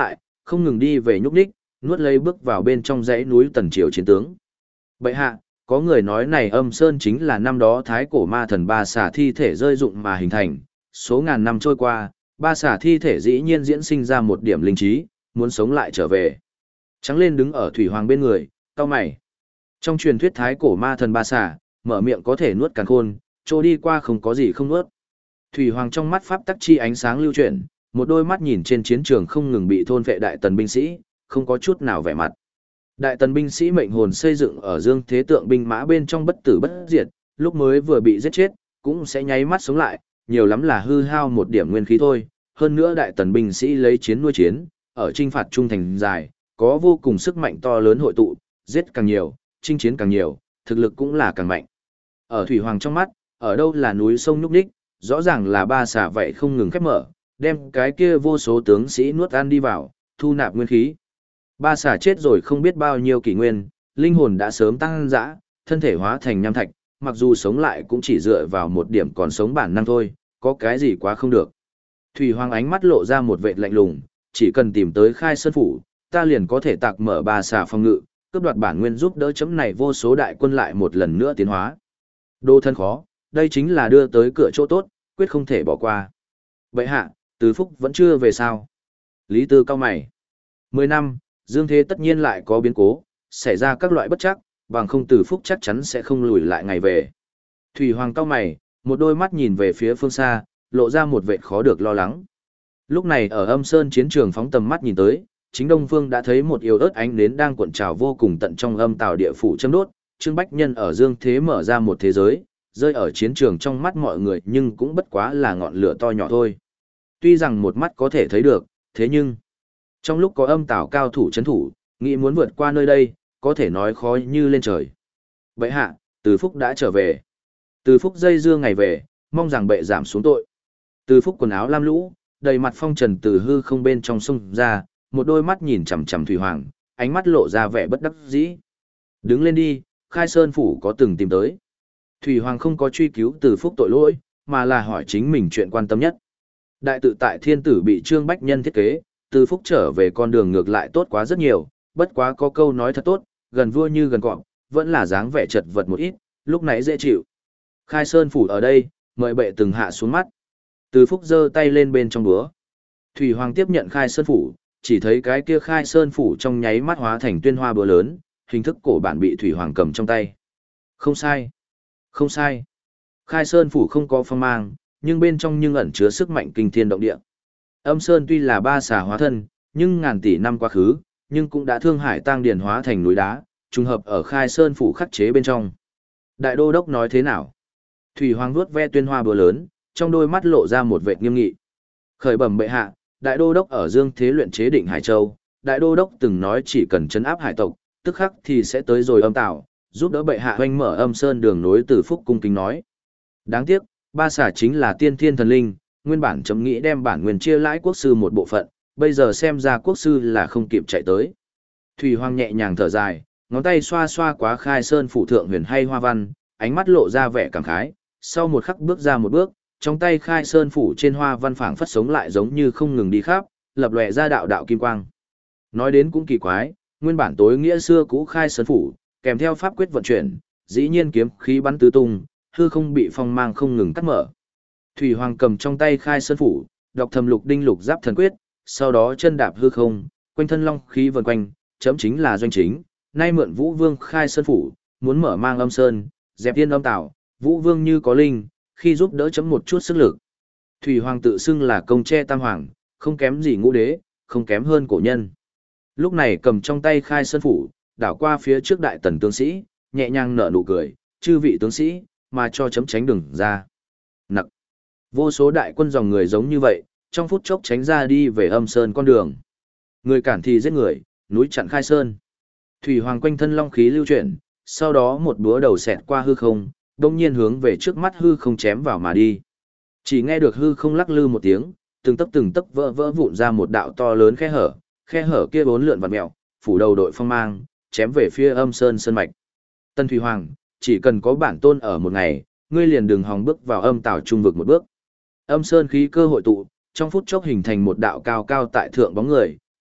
không ngừng đi về nhúc nhích, nuốt lấy bước vào bên trong dãy núi Tần Triều chiến tướng. Bệ hạ, có người nói này Âm Sơn chính là năm đó thái cổ ma thần ba xà thi thể rơi rụng mà hình thành, số ngàn năm trôi qua, ba xà thi thể dĩ nhiên diễn sinh ra một điểm linh trí, muốn sống lại trở về. Trắng lên đứng ở Thủy Hoàng bên người, cau mày. Trong truyền thuyết thái cổ ma thần ba xà, mở miệng có thể nuốt càn khôn, trôi đi qua không có gì không nuốt. Thủy Hoàng trong mắt pháp tắc chi ánh sáng lưu chuyển, một đôi mắt nhìn trên chiến trường không ngừng bị thôn vệ đại tần binh sĩ, không có chút nào vẻ mặt. Đại tần binh sĩ mệnh hồn xây dựng ở dương thế tượng binh mã bên trong bất tử bất diệt, lúc mới vừa bị giết chết, cũng sẽ nháy mắt sống lại, nhiều lắm là hư hao một điểm nguyên khí thôi. Hơn nữa đại tần binh sĩ lấy chiến nuôi chiến, ở chinh phạt trung thành dài, có vô cùng sức mạnh to lớn hội tụ, giết càng nhiều, chinh chiến càng nhiều, thực lực cũng là càng mạnh. Ở Thủy Hoàng trong mắt, ở đâu là núi sông nhúc nhích, rõ ràng là ba xà vậy không ngừng khép mở, đem cái kia vô số tướng sĩ nuốt ăn đi vào, thu nạp nguyên khí. Ba xà chết rồi không biết bao nhiêu kỷ nguyên, linh hồn đã sớm tăng dã, thân thể hóa thành nham thạch, mặc dù sống lại cũng chỉ dựa vào một điểm còn sống bản năng thôi, có cái gì quá không được. Thủy Hoàng ánh mắt lộ ra một vệt lạnh lùng, chỉ cần tìm tới Khai Sơn phủ, ta liền có thể tạc mở ba xà phòng ngự, cướp đoạt bản nguyên giúp đỡ chấm này vô số đại quân lại một lần nữa tiến hóa. Đô thân khó, đây chính là đưa tới cửa chỗ tốt, quyết không thể bỏ qua. Vậy hạ, Từ Phúc vẫn chưa về sao? Lý Tư cao mày. Mười năm, dương thế tất nhiên lại có biến cố, xảy ra các loại bất chắc, bằng không Từ Phúc chắc chắn sẽ không lùi lại ngày về. Thủy Hoàng cao mày, một đôi mắt nhìn về phía phương xa, lộ ra một vẻ khó được lo lắng. Lúc này ở Âm Sơn chiến trường phóng tầm mắt nhìn tới, chính Đông Phương đã thấy một yếu ớt ánh nến đang cuộn trào vô cùng tận trong âm tào địa phủ châm đốt, Trương Bách Nhân ở dương thế mở ra một thế giới, rơi ở chiến trường trong mắt mọi người nhưng cũng bất quá là ngọn lửa to nhỏ thôi. Tuy rằng một mắt có thể thấy được, thế nhưng trong lúc có âm tào cao thủ chấn thủ, nghĩ muốn vượt qua nơi đây, có thể nói khó như lên trời. Bệ hạ, Từ Phúc đã trở về. Từ Phúc dây dưa ngày về, mong rằng bệ giảm xuống tội. Từ Phúc quần áo lam lũ, đầy mặt phong trần từ hư không bên trong sông ra, một đôi mắt nhìn chằm chằm Thủy Hoàng, ánh mắt lộ ra vẻ bất đắc dĩ. Đứng lên đi, Khai Sơn phủ có từng tìm tới. Thủy Hoàng không có truy cứu Từ Phúc tội lỗi, mà là hỏi chính mình chuyện quan tâm nhất. Đại tự tại thiên tử bị Trương Bách Nhân thiết kế, Từ Phúc trở về con đường ngược lại tốt quá rất nhiều, bất quá có câu nói thật tốt, gần vua như gần cọp, vẫn là dáng vẻ chật vật một ít, lúc nãy dễ chịu. Khai Sơn phủ ở đây, mời bệ từng hạ xuống mắt. Từ Phúc giơ tay lên bên trong búa. Thủy Hoàng tiếp nhận Khai Sơn phủ, chỉ thấy cái kia Khai Sơn phủ trong nháy mắt hóa thành tuyên hoa búa lớn, hình thức cổ bản bị Thủy Hoàng cầm trong tay. Không sai. Không sai. Khai Sơn phủ không có phong mang, nhưng bên trong nhưng ẩn chứa sức mạnh kinh thiên động địa. Âm Sơn tuy là ba xà hóa thân, nhưng ngàn tỷ năm quá khứ, nhưng cũng đã thương hải tăng điển hóa thành núi đá, trùng hợp ở Khai Sơn phủ khắc chế bên trong. Đại đô đốc nói thế nào? Thủy Hoàng vuốt ve tuyên hoa búa lớn, trong đôi mắt lộ ra một vệt nghiêm nghị. Khởi bẩm bệ hạ, đại đô đốc ở Dương Thế luyện chế Định Hải Châu, đại đô đốc từng nói chỉ cần trấn áp hải tộc, tức khắc thì sẽ tới rồi âm tạo, giúp đỡ bệ hạ hoành mở Âm Sơn đường nối từ Phúc cung kính nói. Đáng tiếc, ba xà chính là tiên thiên thần linh, nguyên bản chấm nghĩ đem bản nguyên chia lãi quốc sư một bộ phận, bây giờ xem ra quốc sư là không kịp chạy tới. Thủy Hoàng nhẹ nhàng thở dài, ngón tay xoa xoa quá Khai Sơn phủ thượng huyền hay hoa văn, ánh mắt lộ ra vẻ cảm khái, sau một khắc bước ra một bước, trong tay Khai Sơn phủ trên hoa văn phảng phất sống lại giống như không ngừng đi khắp, lập lòe ra đạo đạo kim quang. Nói đến cũng kỳ quái, nguyên bản tối nghĩa xưa cũ Khai Sơn phủ, kèm theo pháp quyết vận chuyển, dĩ nhiên kiếm khí bắn tứ tung, hư không bị phong mang không ngừng cắt mở. Thủy Hoàng cầm trong tay Khai Sơn phủ, đọc thầm lục đinh lục giáp thần quyết, sau đó chân đạp hư không, quanh thân long khí vần quanh, chấm chính là doanh chính, nay mượn Vũ Vương Khai Sơn phủ, muốn mở mang Âm Sơn, dẹp tiên âm tạo, Vũ Vương như có linh, khi giúp đỡ chấm một chút sức lực. Thủy Hoàng tự xưng là công tre tam hoàng, không kém gì ngũ đế, không kém hơn cổ nhân. Lúc này cầm trong tay Khai Sơn phủ, đảo qua phía trước đại tần tướng sĩ, nhẹ nhàng nở nụ cười, chư vị tướng sĩ, mà cho chấm tránh đường ra. Nặc. Vô số đại quân dòng người giống như vậy, trong phút chốc tránh ra đi về Âm Sơn con đường. Người cản thì giết người, núi chặn Khai Sơn. Thủy Hoàng quanh thân long khí lưu chuyển, sau đó một búa đầu xẹt qua hư không, đông nhiên hướng về trước mắt hư không chém vào mà đi. Chỉ nghe được hư không lắc lư một tiếng, từng tấc từng tấc vỡ vỡ vụn ra một đạo to lớn khe hở, khe hở kia bốn lượn vặn mèo, phủ đầu đội phong mang, chém về phía Âm Sơn sơn mạch. Tân Thủy Hoàng, chỉ cần có bản tôn ở một ngày, ngươi liền đừng hòng bước vào âm tảo trung vực một bước. Âm Sơn khí cơ hội tụ, trong phút chốc hình thành một đạo cao cao tại thượng bóng người,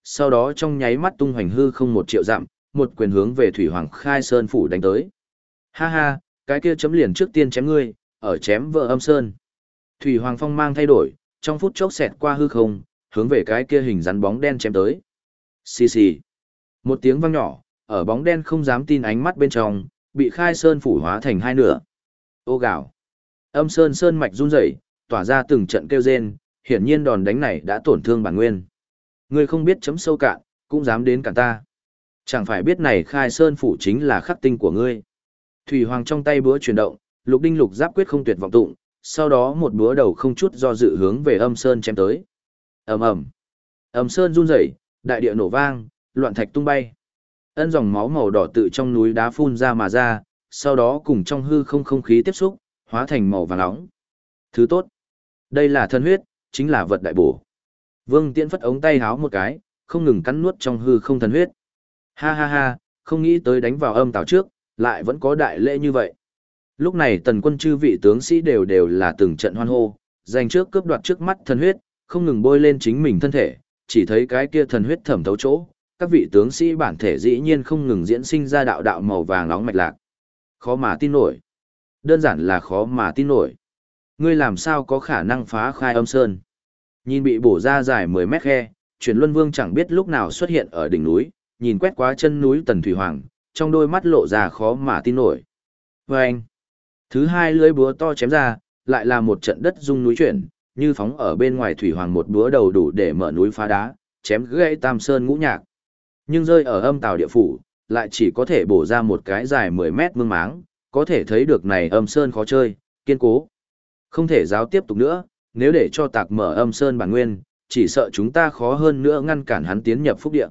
sau đó trong nháy mắt tung hoành hư không một triệu dặm, một quyền hướng về Thủy Hoàng Khai Sơn phủ đánh tới. Ha ha, cái kia chấm liền trước tiên chém ngươi, ở chém vợ Âm Sơn. Thủy Hoàng phong mang thay đổi, trong phút chốc xẹt qua hư không, hướng về cái kia hình rắn bóng đen chém tới. Xì xì. Một tiếng vang nhỏ, ở bóng đen không dám tin ánh mắt bên trong, bị Khai Sơn phủ hóa thành hai nửa. Ô gạo. Âm Sơn sơn mạch run rẩy, tỏa ra từng trận kêu rên, hiển nhiên đòn đánh này đã tổn thương bản nguyên. Ngươi không biết chấm sâu cạn, cũng dám đến cản ta. Chẳng phải biết này Khai Sơn phủ chính là khắc tinh của ngươi. Thủy Hoàng trong tay búa chuyển động, Lục Đinh Lục Giáp quyết không tuyệt vọng tụng, sau đó một búa đầu không chút do dự hướng về Âm Sơn chém tới. Ầm ầm. Âm Sơn run rẩy, đại địa nổ vang, loạn thạch tung bay. Ân dòng máu màu đỏ tự trong núi đá phun ra mà ra, sau đó cùng trong hư không không khí tiếp xúc, hóa thành màu vàng nóng. Thứ tốt. Đây là thân huyết, chính là vật đại bổ. Vương Tiễn phất ống tay háo một cái, không ngừng cắn nuốt trong hư không thần huyết. Ha ha ha, không nghĩ tới đánh vào âm tào trước, lại vẫn có đại lễ như vậy. Lúc này tần quân chư vị tướng sĩ đều đều là từng trận hoan hô, giành trước cướp đoạt trước mắt thần huyết, không ngừng bôi lên chính mình thân thể, chỉ thấy cái kia thần huyết thẩm thấu chỗ, các vị tướng sĩ bản thể dĩ nhiên không ngừng diễn sinh ra đạo đạo màu vàng nóng mạch lạc. Khó mà tin nổi. Đơn giản là khó mà tin nổi. Ngươi làm sao có khả năng phá khai Âm Sơn? Nhìn bị bổ ra dài mười mét khe, Chuyển Luân Vương chẳng biết lúc nào xuất hiện ở đỉnh núi, nhìn quét qua chân núi Tần Thủy Hoàng, trong đôi mắt lộ ra khó mà tin nổi. Và anh, thứ hai lưỡi búa to chém ra, lại là một trận đất rung núi chuyển, như phóng ở bên ngoài Thủy Hoàng một búa đầu đủ để mở núi phá đá, chém gãy Tam Sơn ngũ nhạc. Nhưng rơi ở Âm Tào địa phủ, lại chỉ có thể bổ ra một cái dài mười mét mương máng, có thể thấy được này Âm Sơn khó chơi, kiên cố. Không thể giáo tiếp tục nữa, nếu để cho tạc mở Âm Sơn bản nguyên, chỉ sợ chúng ta khó hơn nữa ngăn cản hắn tiến nhập phúc địa.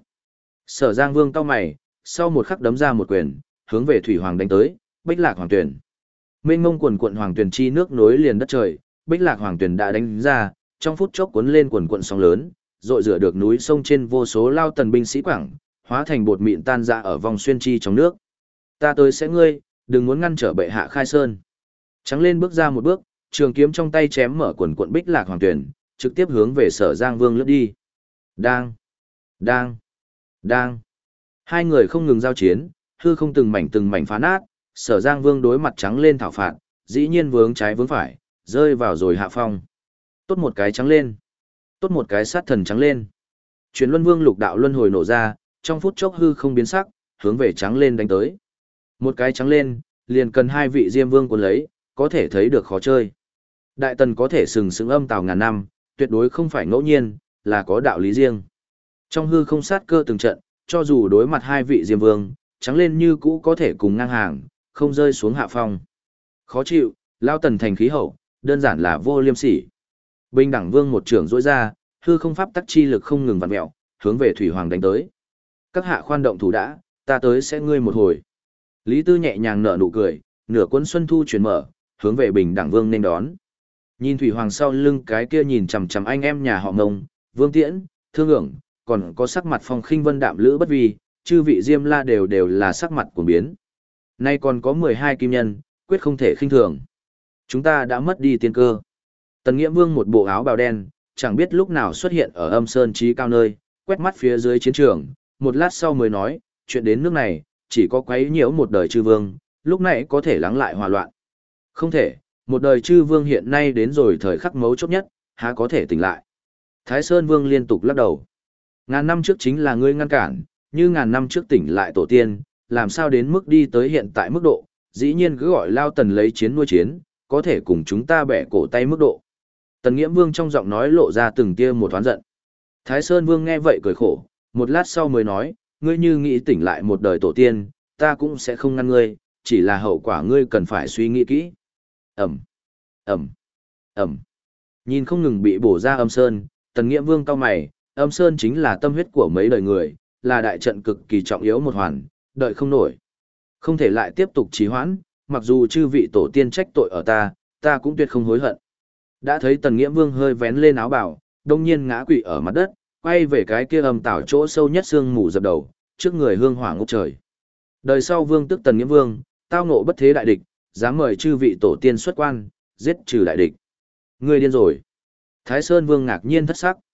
Sở Giang Vương cau mày, sau một khắc đấm ra một quyền, hướng về Thủy Hoàng đánh tới, Bích Lạc Hoàng Tuyển. Mênh mông quần quận Hoàng Tuyển chi nước nối liền đất trời, Bích Lạc Hoàng Tuyển đã đánh ra, trong phút chốc cuốn lên quần quận sóng lớn, rội rửa được núi sông trên vô số lao tần binh sĩ quảng, hóa thành bột mịn tan ra ở vòng xuyên chi trong nước. Ta tới sẽ ngươi, đừng muốn ngăn trở bệ hạ Khai Sơn. Trắng lên bước ra một bước, trường kiếm trong tay chém mở quần quận Bích Lạc Hoàng Tuyển, trực tiếp hướng về Sở Giang Vương lướt đi. Đang, đang, đang. Hai người không ngừng giao chiến, hư không từng mảnh từng mảnh phá nát, Sở Giang Vương đối mặt trắng lên thảo phạt, dĩ nhiên vướng trái vướng phải, rơi vào rồi hạ phong. Tốt một cái trắng lên, tốt một cái sát thần trắng lên. Chuyển Luân Vương lục đạo luân hồi nổ ra, trong phút chốc hư không biến sắc, hướng về trắng lên đánh tới. Một cái trắng lên, liền cần hai vị Diêm Vương cuốn lấy, có thể thấy được khó chơi. Đại tần có thể sừng sững Âm Tào ngàn năm, tuyệt đối không phải ngẫu nhiên, là có đạo lý riêng. Trong hư không sát cơ từng trận, cho dù đối mặt hai vị Diêm Vương, trắng lên như cũ có thể cùng ngang hàng, không rơi xuống hạ phong. Khó chịu, lao tần thành khí hậu, đơn giản là vô liêm sỉ. Bình đẳng vương một trưởng rỗi ra, hư không pháp tắc chi lực không ngừng vặn mẹo, hướng về Thủy Hoàng đánh tới. Các hạ khoan động thủ đã, ta tới sẽ ngươi một hồi. Lý Tư nhẹ nhàng nở nụ cười, nửa cuốn xuân thu chuyển mở, hướng về Bình đẳng vương nên đón. Nhìn Thủy Hoàng sau lưng cái kia nhìn chằm chằm anh em nhà họ Ngông, Vương Tiễn, Thương Ngưỡng, còn có sắc mặt phong khinh vân đạm Lữ Bất Vi, chư vị Diêm La đều đều là sắc mặt cuồng biến. Nay còn có mười hai kim nhân, quyết không thể khinh thường. Chúng ta đã mất đi tiên cơ. Tần Nghĩa Vương một bộ áo bào đen, chẳng biết lúc nào xuất hiện ở Âm Sơn trí cao nơi, quét mắt phía dưới chiến trường, một lát sau mới nói, chuyện đến nước này, chỉ có quấy nhiễu một đời chư vương, lúc này có thể lắng lại hòa loạn. Không thể, một đời chư vương hiện nay đến rồi thời khắc mấu chốt nhất, há có thể tỉnh lại. Thái Sơn Vương liên tục lắc đầu. Ngàn năm trước chính là ngươi ngăn cản, như ngàn năm trước tỉnh lại tổ tiên, làm sao đến mức đi tới hiện tại mức độ, dĩ nhiên cứ gọi lao tần lấy chiến nuôi chiến, có thể cùng chúng ta bẻ cổ tay mức độ. Tần Nghiễm Vương trong giọng nói lộ ra từng tia một oán giận. Thái Sơn Vương nghe vậy cười khổ, một lát sau mới nói, ngươi như nghĩ tỉnh lại một đời tổ tiên, ta cũng sẽ không ngăn ngươi, chỉ là hậu quả ngươi cần phải suy nghĩ kỹ. Ẩm, Ẩm, Ẩm. Nhìn không ngừng bị bổ ra Âm Sơn, Tần Nghiễm Vương cau mày, Âm Sơn chính là tâm huyết của mấy đời người, là đại trận cực kỳ trọng yếu một hoàn, đợi không nổi. Không thể lại tiếp tục trì hoãn, mặc dù chư vị tổ tiên trách tội ở ta, ta cũng tuyệt không hối hận. Đã thấy Tần Nghiễm Vương hơi vén lên áo bào, đông nhiên ngã quỵ ở mặt đất, quay về cái kia Âm Tào chỗ sâu nhất xương mù dập đầu, trước người hương hỏa ngút trời. Đời sau vương tức Tần Nghiễm Vương, tao ngộ bất thế đại địch, dám mời chư vị tổ tiên xuất quan, giết trừ đại địch. Ngươi điên rồi. Thái Sơn Vương ngạc nhiên thất sắc.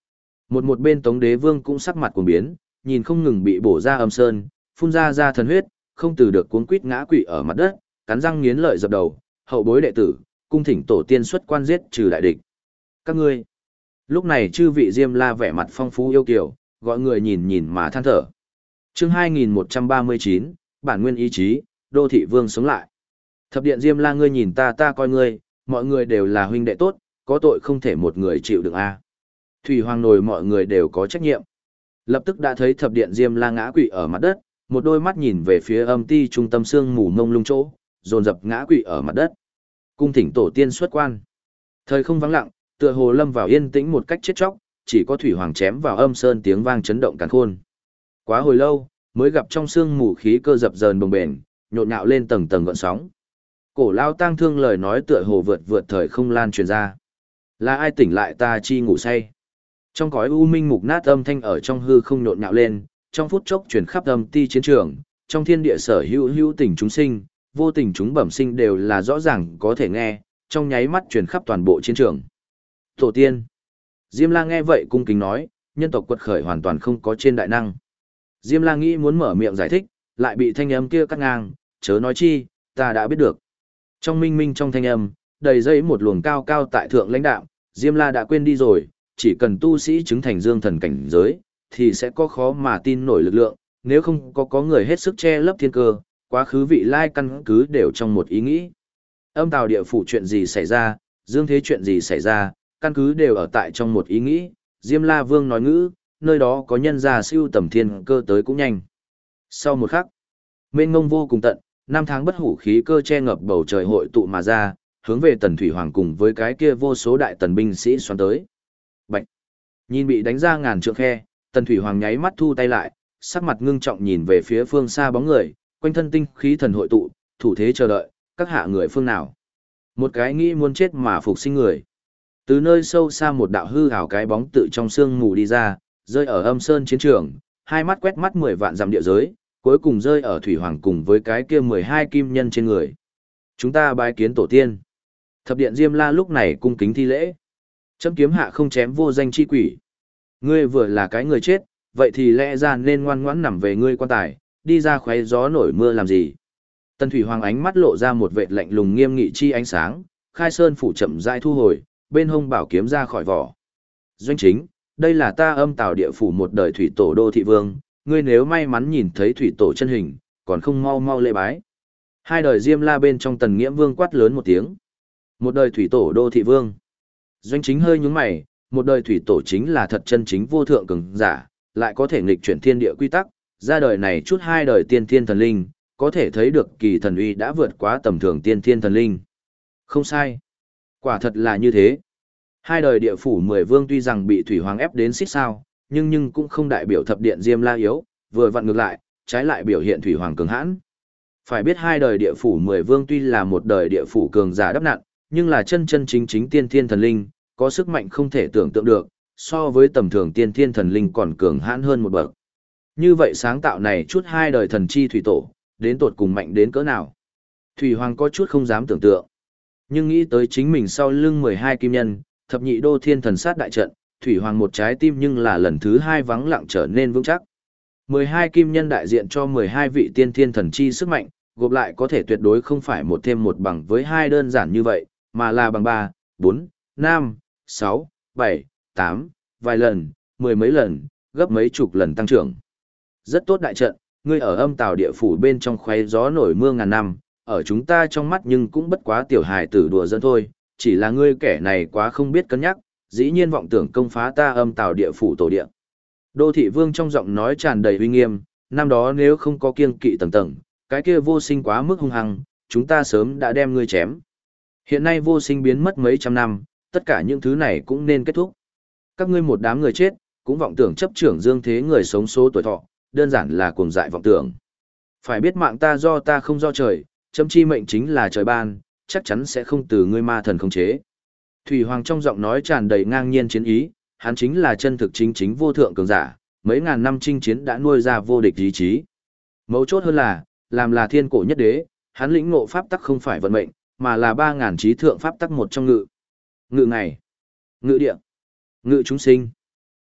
Một một bên Tống Đế Vương cũng sắc mặt cuồng biến, nhìn không ngừng bị bổ ra âm sơn, phun ra ra thần huyết, không từ được cuống quít ngã quỵ ở mặt đất, cắn răng nghiến lợi dập đầu, hậu bối đệ tử, cung thỉnh tổ tiên xuất quan giết trừ đại địch. Các ngươi. Lúc này chư vị Diêm La vẻ mặt phong phú yêu kiều, gọi người nhìn nhìn mà than thở. Chương hai nghìn một trăm ba mươi chín, bản nguyên ý chí, đô thị vương sống lại. Thập điện Diêm La ngươi nhìn ta ta coi ngươi, mọi người đều là huynh đệ tốt, có tội không thể một người chịu đựng a. Thủy Hoàng nổi mọi người đều có trách nhiệm. Lập tức đã thấy thập điện Diêm La ngã quỵ ở mặt đất, một đôi mắt nhìn về phía âm ti trung tâm xương mù mông lung chỗ, dồn dập ngã quỵ ở mặt đất. Cung thỉnh tổ tiên xuất quan. Thời không vắng lặng, tựa hồ lâm vào yên tĩnh một cách chết chóc, chỉ có Thủy Hoàng chém vào âm sơn tiếng vang chấn động càn khôn. Quá hồi lâu, mới gặp trong xương mù khí cơ dập dờn bồng bềnh, nhộn nhạo lên tầng tầng gợn sóng. Cổ lao tang thương lời nói tựa hồ vượt vượt thời không lan truyền ra. Là ai tỉnh lại ta chi ngủ say? Trong cõi u minh mục nát âm thanh ở trong hư không nhộn nhạo lên, trong phút chốc truyền khắp âm ti chiến trường, trong thiên địa sở hữu hữu tình chúng sinh, vô tình chúng bẩm sinh đều là rõ ràng có thể nghe, trong nháy mắt truyền khắp toàn bộ chiến trường. Tổ tiên. Diêm La nghe vậy cung kính nói, nhân tộc quật khởi hoàn toàn không có trên đại năng. Diêm La nghĩ muốn mở miệng giải thích, lại bị thanh âm kia cắt ngang, chớ nói chi, ta đã biết được. Trong minh minh trong thanh âm, đầy dây một luồng cao cao tại thượng lãnh đạo, Diêm La đã quên đi rồi, chỉ cần tu sĩ chứng thành dương thần cảnh giới, thì sẽ có khó mà tin nổi lực lượng, nếu không có có người hết sức che lấp thiên cơ, quá khứ vị lai căn cứ đều trong một ý nghĩ. Âm tào địa phủ chuyện gì xảy ra, dương thế chuyện gì xảy ra, căn cứ đều ở tại trong một ý nghĩ, Diêm La Vương nói ngữ, nơi đó có nhân gia siêu tầm thiên cơ tới cũng nhanh. Sau một khắc, mênh ngông vô cùng tận, năm tháng bất hủ khí cơ che ngập bầu trời hội tụ mà ra, hướng về Tần Thủy Hoàng cùng với cái kia vô số đại tần binh sĩ xoắn tới. Bạch! Nhìn bị đánh ra ngàn trượng khe, Tần Thủy Hoàng nháy mắt thu tay lại, sắc mặt ngưng trọng nhìn về phía phương xa bóng người, quanh thân tinh khí thần hội tụ, thủ thế chờ đợi, các hạ người phương nào. Một cái nghĩ muốn chết mà phục sinh người. Từ nơi sâu xa một đạo hư ảo cái bóng tự trong sương mù đi ra, rơi ở âm sơn chiến trường, hai mắt quét mắt mười vạn dặm địa giới, cuối cùng rơi ở Thủy Hoàng cùng với cái kia mười hai kim nhân trên người. Chúng ta bái kiến tổ tiên. Thập điện Diêm La lúc này cung kính thi lễ. Chấm kiếm hạ không chém vô danh chi quỷ. Ngươi vừa là cái người chết, vậy thì lẽ ra nên ngoan ngoãn nằm về ngươi quan tài, đi ra khoé gió nổi mưa làm gì. Tần Thủy Hoàng ánh mắt lộ ra một vệt lạnh lùng nghiêm nghị chi ánh sáng, khai sơn phủ chậm rãi thu hồi, bên hông bảo kiếm ra khỏi vỏ. Doanh chính, đây là ta âm tào địa phủ một đời thủy tổ đô thị vương, ngươi nếu may mắn nhìn thấy thủy tổ chân hình, còn không mau mau lễ bái. Hai đời Diêm La bên trong Tần Nghiễm Vương quát lớn một tiếng. Một đời thủy tổ đô thị vương. Doanh chính hơi nhướng mày, một đời thủy tổ chính là thật chân chính vô thượng cường giả, lại có thể nghịch chuyển thiên địa quy tắc, ra đời này chút hai đời tiên thiên thần linh, có thể thấy được kỳ thần uy đã vượt quá tầm thường tiên thiên thần linh. Không sai. Quả thật là như thế. Hai đời địa phủ mười vương tuy rằng bị Thủy Hoàng ép đến xích sao, nhưng nhưng cũng không đại biểu thập điện Diêm La yếu, vừa vặn ngược lại, trái lại biểu hiện Thủy Hoàng cường hãn. Phải biết hai đời địa phủ mười vương tuy là một đời địa phủ cường giả đắp nặn, nhưng là chân chân chính chính tiên thiên thần linh, có sức mạnh không thể tưởng tượng được, so với tầm thường tiên thiên thần linh còn cường hãn hơn một bậc. Như vậy sáng tạo này chút hai đời thần chi thủy tổ, đến tột cùng mạnh đến cỡ nào. Thủy Hoàng có chút không dám tưởng tượng. Nhưng nghĩ tới chính mình sau lưng mười hai kim nhân, thập nhị đô thiên thần sát đại trận, Thủy Hoàng một trái tim nhưng là lần thứ hai vắng lặng trở nên vững chắc. mười hai kim nhân đại diện cho mười hai vị tiên thiên thần chi sức mạnh, gộp lại có thể tuyệt đối không phải một thêm một bằng với hai đơn giản như vậy, mà là bằng ba, bốn, năm, sáu, bảy, tám, vài lần, mười mấy lần, gấp mấy chục lần tăng trưởng. Rất tốt đại trận, ngươi ở âm tào địa phủ bên trong khoé gió nổi mưa ngàn năm, ở chúng ta trong mắt nhưng cũng bất quá tiểu hài tử đùa dẫn thôi, chỉ là ngươi kẻ này quá không biết cân nhắc, dĩ nhiên vọng tưởng công phá ta âm tào địa phủ tổ địa. Đô thị vương trong giọng nói tràn đầy uy nghiêm, năm đó nếu không có kiêng kỵ tầng tầng, cái kia vô sinh quá mức hung hăng, chúng ta sớm đã đem ngươi chém. Hiện nay vô sinh biến mất mấy trăm năm, tất cả những thứ này cũng nên kết thúc. Các ngươi một đám người chết, cũng vọng tưởng chấp trưởng dương thế người sống số tuổi thọ, đơn giản là cuồng dại vọng tưởng. Phải biết mạng ta do ta không do trời, chấm chi mệnh chính là trời ban, chắc chắn sẽ không từ ngươi ma thần khống chế. Thủy Hoàng trong giọng nói tràn đầy ngang nhiên chiến ý, hắn chính là chân thực chính chính vô thượng cường giả, mấy ngàn năm chinh chiến đã nuôi ra vô địch ý chí. Mấu chốt hơn là, làm là thiên cổ nhất đế, hắn lĩnh ngộ pháp tắc không phải vận mệnh, mà là ba ngàn trí thượng pháp tắc một trong ngự. Ngự ngày, ngự địa, ngự chúng sinh.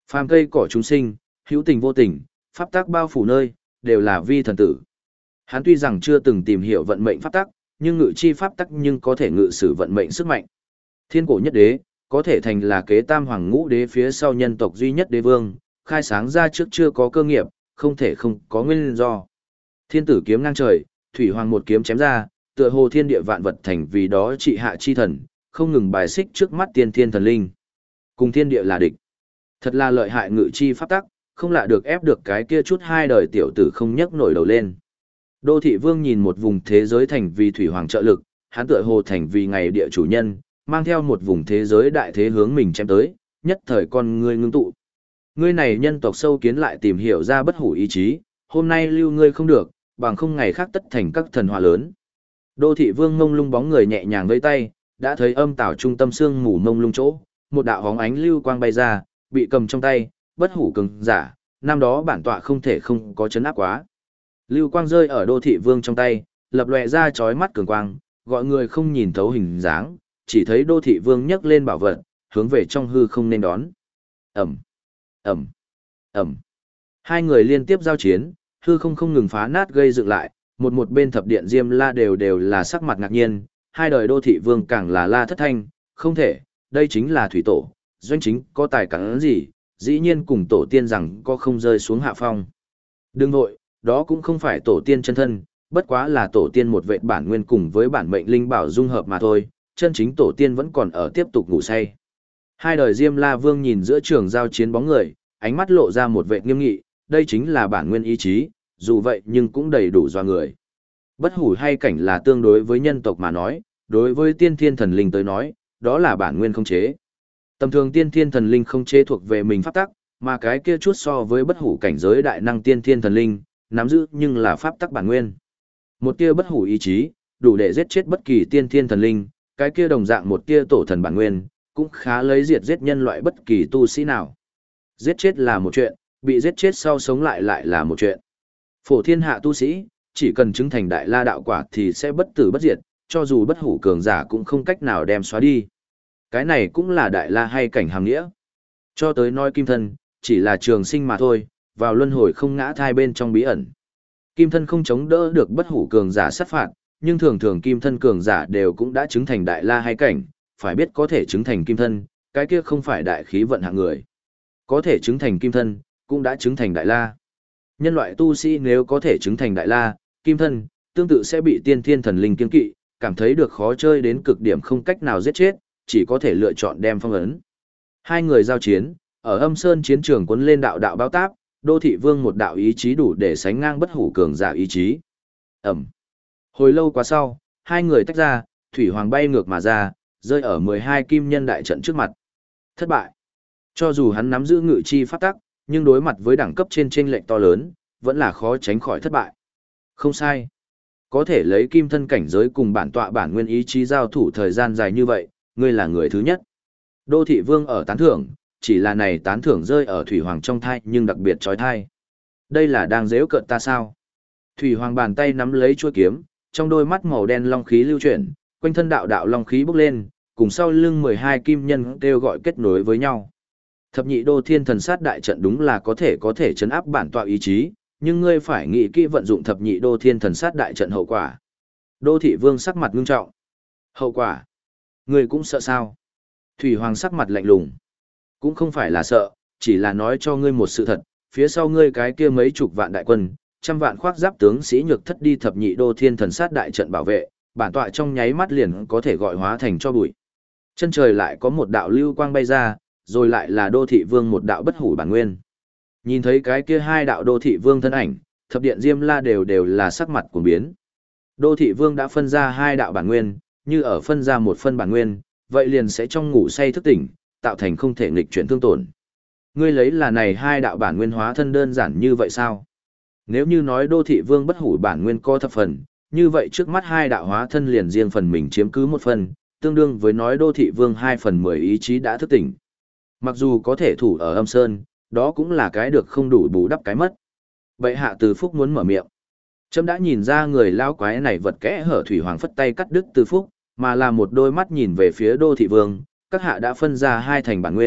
Phàm cây cỏ chúng sinh, hữu tình vô tình, pháp tắc bao phủ nơi, đều là vi thần tử. Hắn tuy rằng chưa từng tìm hiểu vận mệnh pháp tắc, nhưng ngự chi pháp tắc nhưng có thể ngự sử vận mệnh sức mạnh. Thiên cổ nhất đế, có thể thành là kế tam hoàng ngũ đế phía sau nhân tộc duy nhất đế vương, khai sáng ra trước chưa có cơ nghiệp, không thể không có nguyên do. Thiên tử kiếm ngang trời, thủy hoàng một kiếm chém ra, tựa hồ thiên địa vạn vật thành vì đó trị hạ chi thần, không ngừng bài xích trước mắt tiên thiên thần linh. Cùng thiên địa là địch. Thật là lợi hại ngự chi pháp tắc, không lạ được ép được cái kia chút hai đời tiểu tử không nhấc nổi đầu lên. Đô thị vương nhìn một vùng thế giới thành vì thủy hoàng trợ lực, hắn tựa hồ thành vì ngày địa chủ nhân, mang theo một vùng thế giới đại thế hướng mình chém tới, nhất thời con ngươi ngưng tụ. Ngươi này nhân tộc sâu kiến lại tìm hiểu ra bất hủ ý chí, hôm nay lưu ngươi không được, bằng không ngày khác tất thành các thần hỏa lớn. Đô thị vương ngông lung bóng người nhẹ nhàng vẫy tay, đã thấy âm tảo trung tâm xương mù mông lung chỗ, một đạo hóng ánh lưu quang bay ra, bị cầm trong tay, bất hủ cường giả, năm đó bản tọa không thể không có chấn áp quá. Lưu quang rơi ở đô thị vương trong tay, lập lòe ra chói mắt cường quang, gọi người không nhìn thấu hình dáng, chỉ thấy đô thị vương nhấc lên bảo vật, hướng về trong hư không nên đón. Ẩm, Ẩm, Ẩm. Hai người liên tiếp giao chiến, hư không không ngừng phá nát gây dựng lại, một một bên thập điện Diêm La đều đều là sắc mặt ngạc nhiên, hai đời đô thị vương càng là la thất thanh, không thể, đây chính là thủy tổ, doanh chính có tài cắn gì, dĩ nhiên cùng tổ tiên rằng có không rơi xuống hạ phong. Đừng vội, đó cũng không phải tổ tiên chân thân, bất quá là tổ tiên một vệ bản nguyên cùng với bản mệnh linh bảo dung hợp mà thôi, chân chính tổ tiên vẫn còn ở tiếp tục ngủ say. Hai đời Diêm La Vương nhìn giữa trường giao chiến bóng người, ánh mắt lộ ra một vệ nghiêm nghị, đây chính là bản nguyên ý chí, dù vậy nhưng cũng đầy đủ doa người. Bất hủ hay cảnh là tương đối với nhân tộc mà nói, đối với tiên thiên thần linh tới nói, đó là bản nguyên không chế. Tầm thường tiên thiên thần linh không chế thuộc về mình pháp tắc, mà cái kia chút so với bất hủ cảnh giới đại năng tiên thiên thần linh, nắm giữ nhưng là pháp tắc bản nguyên. Một tia bất hủ ý chí, đủ để giết chết bất kỳ tiên thiên thần linh, cái kia đồng dạng một tia tổ thần bản nguyên, cũng khá lấy diệt giết nhân loại bất kỳ tu sĩ nào. Giết chết là một chuyện, bị giết chết sau sống lại lại là một chuyện. Phổ thiên hạ tu sĩ, chỉ cần chứng thành đại la đạo quả thì sẽ bất tử bất diệt, cho dù bất hủ cường giả cũng không cách nào đem xóa đi. Cái này cũng là đại la hay cảnh hàm nghĩa. Cho tới nói kim thân, chỉ là trường sinh mà thôi, vào luân hồi không ngã thai bên trong bí ẩn. Kim thân không chống đỡ được bất hủ cường giả sát phạt, nhưng thường thường kim thân cường giả đều cũng đã chứng thành đại la hay cảnh, phải biết có thể chứng thành kim thân, cái kia không phải đại khí vận hạng người. Có thể chứng thành kim thân, cũng đã chứng thành đại la. Nhân loại tu sĩ nếu có thể chứng thành đại la, kim thân, tương tự sẽ bị tiên thiên thần linh kiêng kỵ, cảm thấy được khó chơi đến cực điểm không cách nào giết chết, chỉ có thể lựa chọn đem phong ấn. Hai người giao chiến, ở âm sơn chiến trường cuốn lên đạo đạo báo táp, đô thị vương một đạo ý chí đủ để sánh ngang bất hủ cường giả ý chí. Ẩm. Hồi lâu quá sau, hai người tách ra, thủy hoàng bay ngược mà ra, rơi ở mười hai kim nhân đại trận trước mặt. Thất bại. Cho dù hắn nắm giữ ngự chi pháp tắc, nhưng đối mặt với đẳng cấp trên chênh lệch to lớn, vẫn là khó tránh khỏi thất bại. Không sai. Có thể lấy kim thân cảnh giới cùng bản tọa bản nguyên ý chí giao thủ thời gian dài như vậy, ngươi là người thứ nhất. Đô thị vương ở tán thưởng, chỉ là này tán thưởng rơi ở thủy hoàng trong thai nhưng đặc biệt trói thai. Đây là đang giễu cợt ta sao? Thủy hoàng bàn tay nắm lấy chuôi kiếm, trong đôi mắt màu đen long khí lưu chuyển, quanh thân đạo đạo long khí bốc lên, cùng sau lưng mười hai kim nhân kêu gọi kết nối với nhau. Thập nhị đô thiên thần sát đại trận đúng là có thể có thể chấn áp bản tọa ý chí, nhưng ngươi phải nghĩ kỹ vận dụng thập nhị đô thiên thần sát đại trận hậu quả. Đô thị vương sắc mặt ngưng trọng. Hậu quả? Ngươi cũng sợ sao? Thủy hoàng sắc mặt lạnh lùng. Cũng không phải là sợ, chỉ là nói cho ngươi một sự thật, phía sau ngươi cái kia mấy chục vạn đại quân, trăm vạn khoác giáp tướng sĩ nhược thất đi thập nhị đô thiên thần sát đại trận bảo vệ, bản tọa trong nháy mắt liền có thể gọi hóa thành cho bụi. Chân trời lại có một đạo lưu quang bay ra, rồi lại là đô thị vương một đạo bất hủ bản nguyên. Nhìn thấy cái kia hai đạo đô thị vương thân ảnh, thập điện Diêm La đều đều là sắc mặt cuồng biến. Đô thị vương đã phân ra hai đạo bản nguyên, như ở phân ra một phân bản nguyên, vậy liền sẽ trong ngủ say thức tỉnh, tạo thành không thể nghịch chuyển thương tổn. Ngươi lấy là này hai đạo bản nguyên hóa thân đơn giản như vậy sao? Nếu như nói đô thị vương bất hủ bản nguyên có thập phần, như vậy trước mắt hai đạo hóa thân liền riêng phần mình chiếm cứ một phần, tương đương với nói đô thị vương hai phần mười ý chí đã thức tỉnh. Mặc dù có thể thủ ở âm sơn, đó cũng là cái được không đủ bù đắp cái mất. Vậy hạ từ phúc muốn mở miệng. Trâm đã nhìn ra người lao quái này vật kẽ hở thủy hoàng phất tay cắt đứt từ phúc, mà là một đôi mắt nhìn về phía đô thị vương, các hạ đã phân ra hai thành bản nguyên,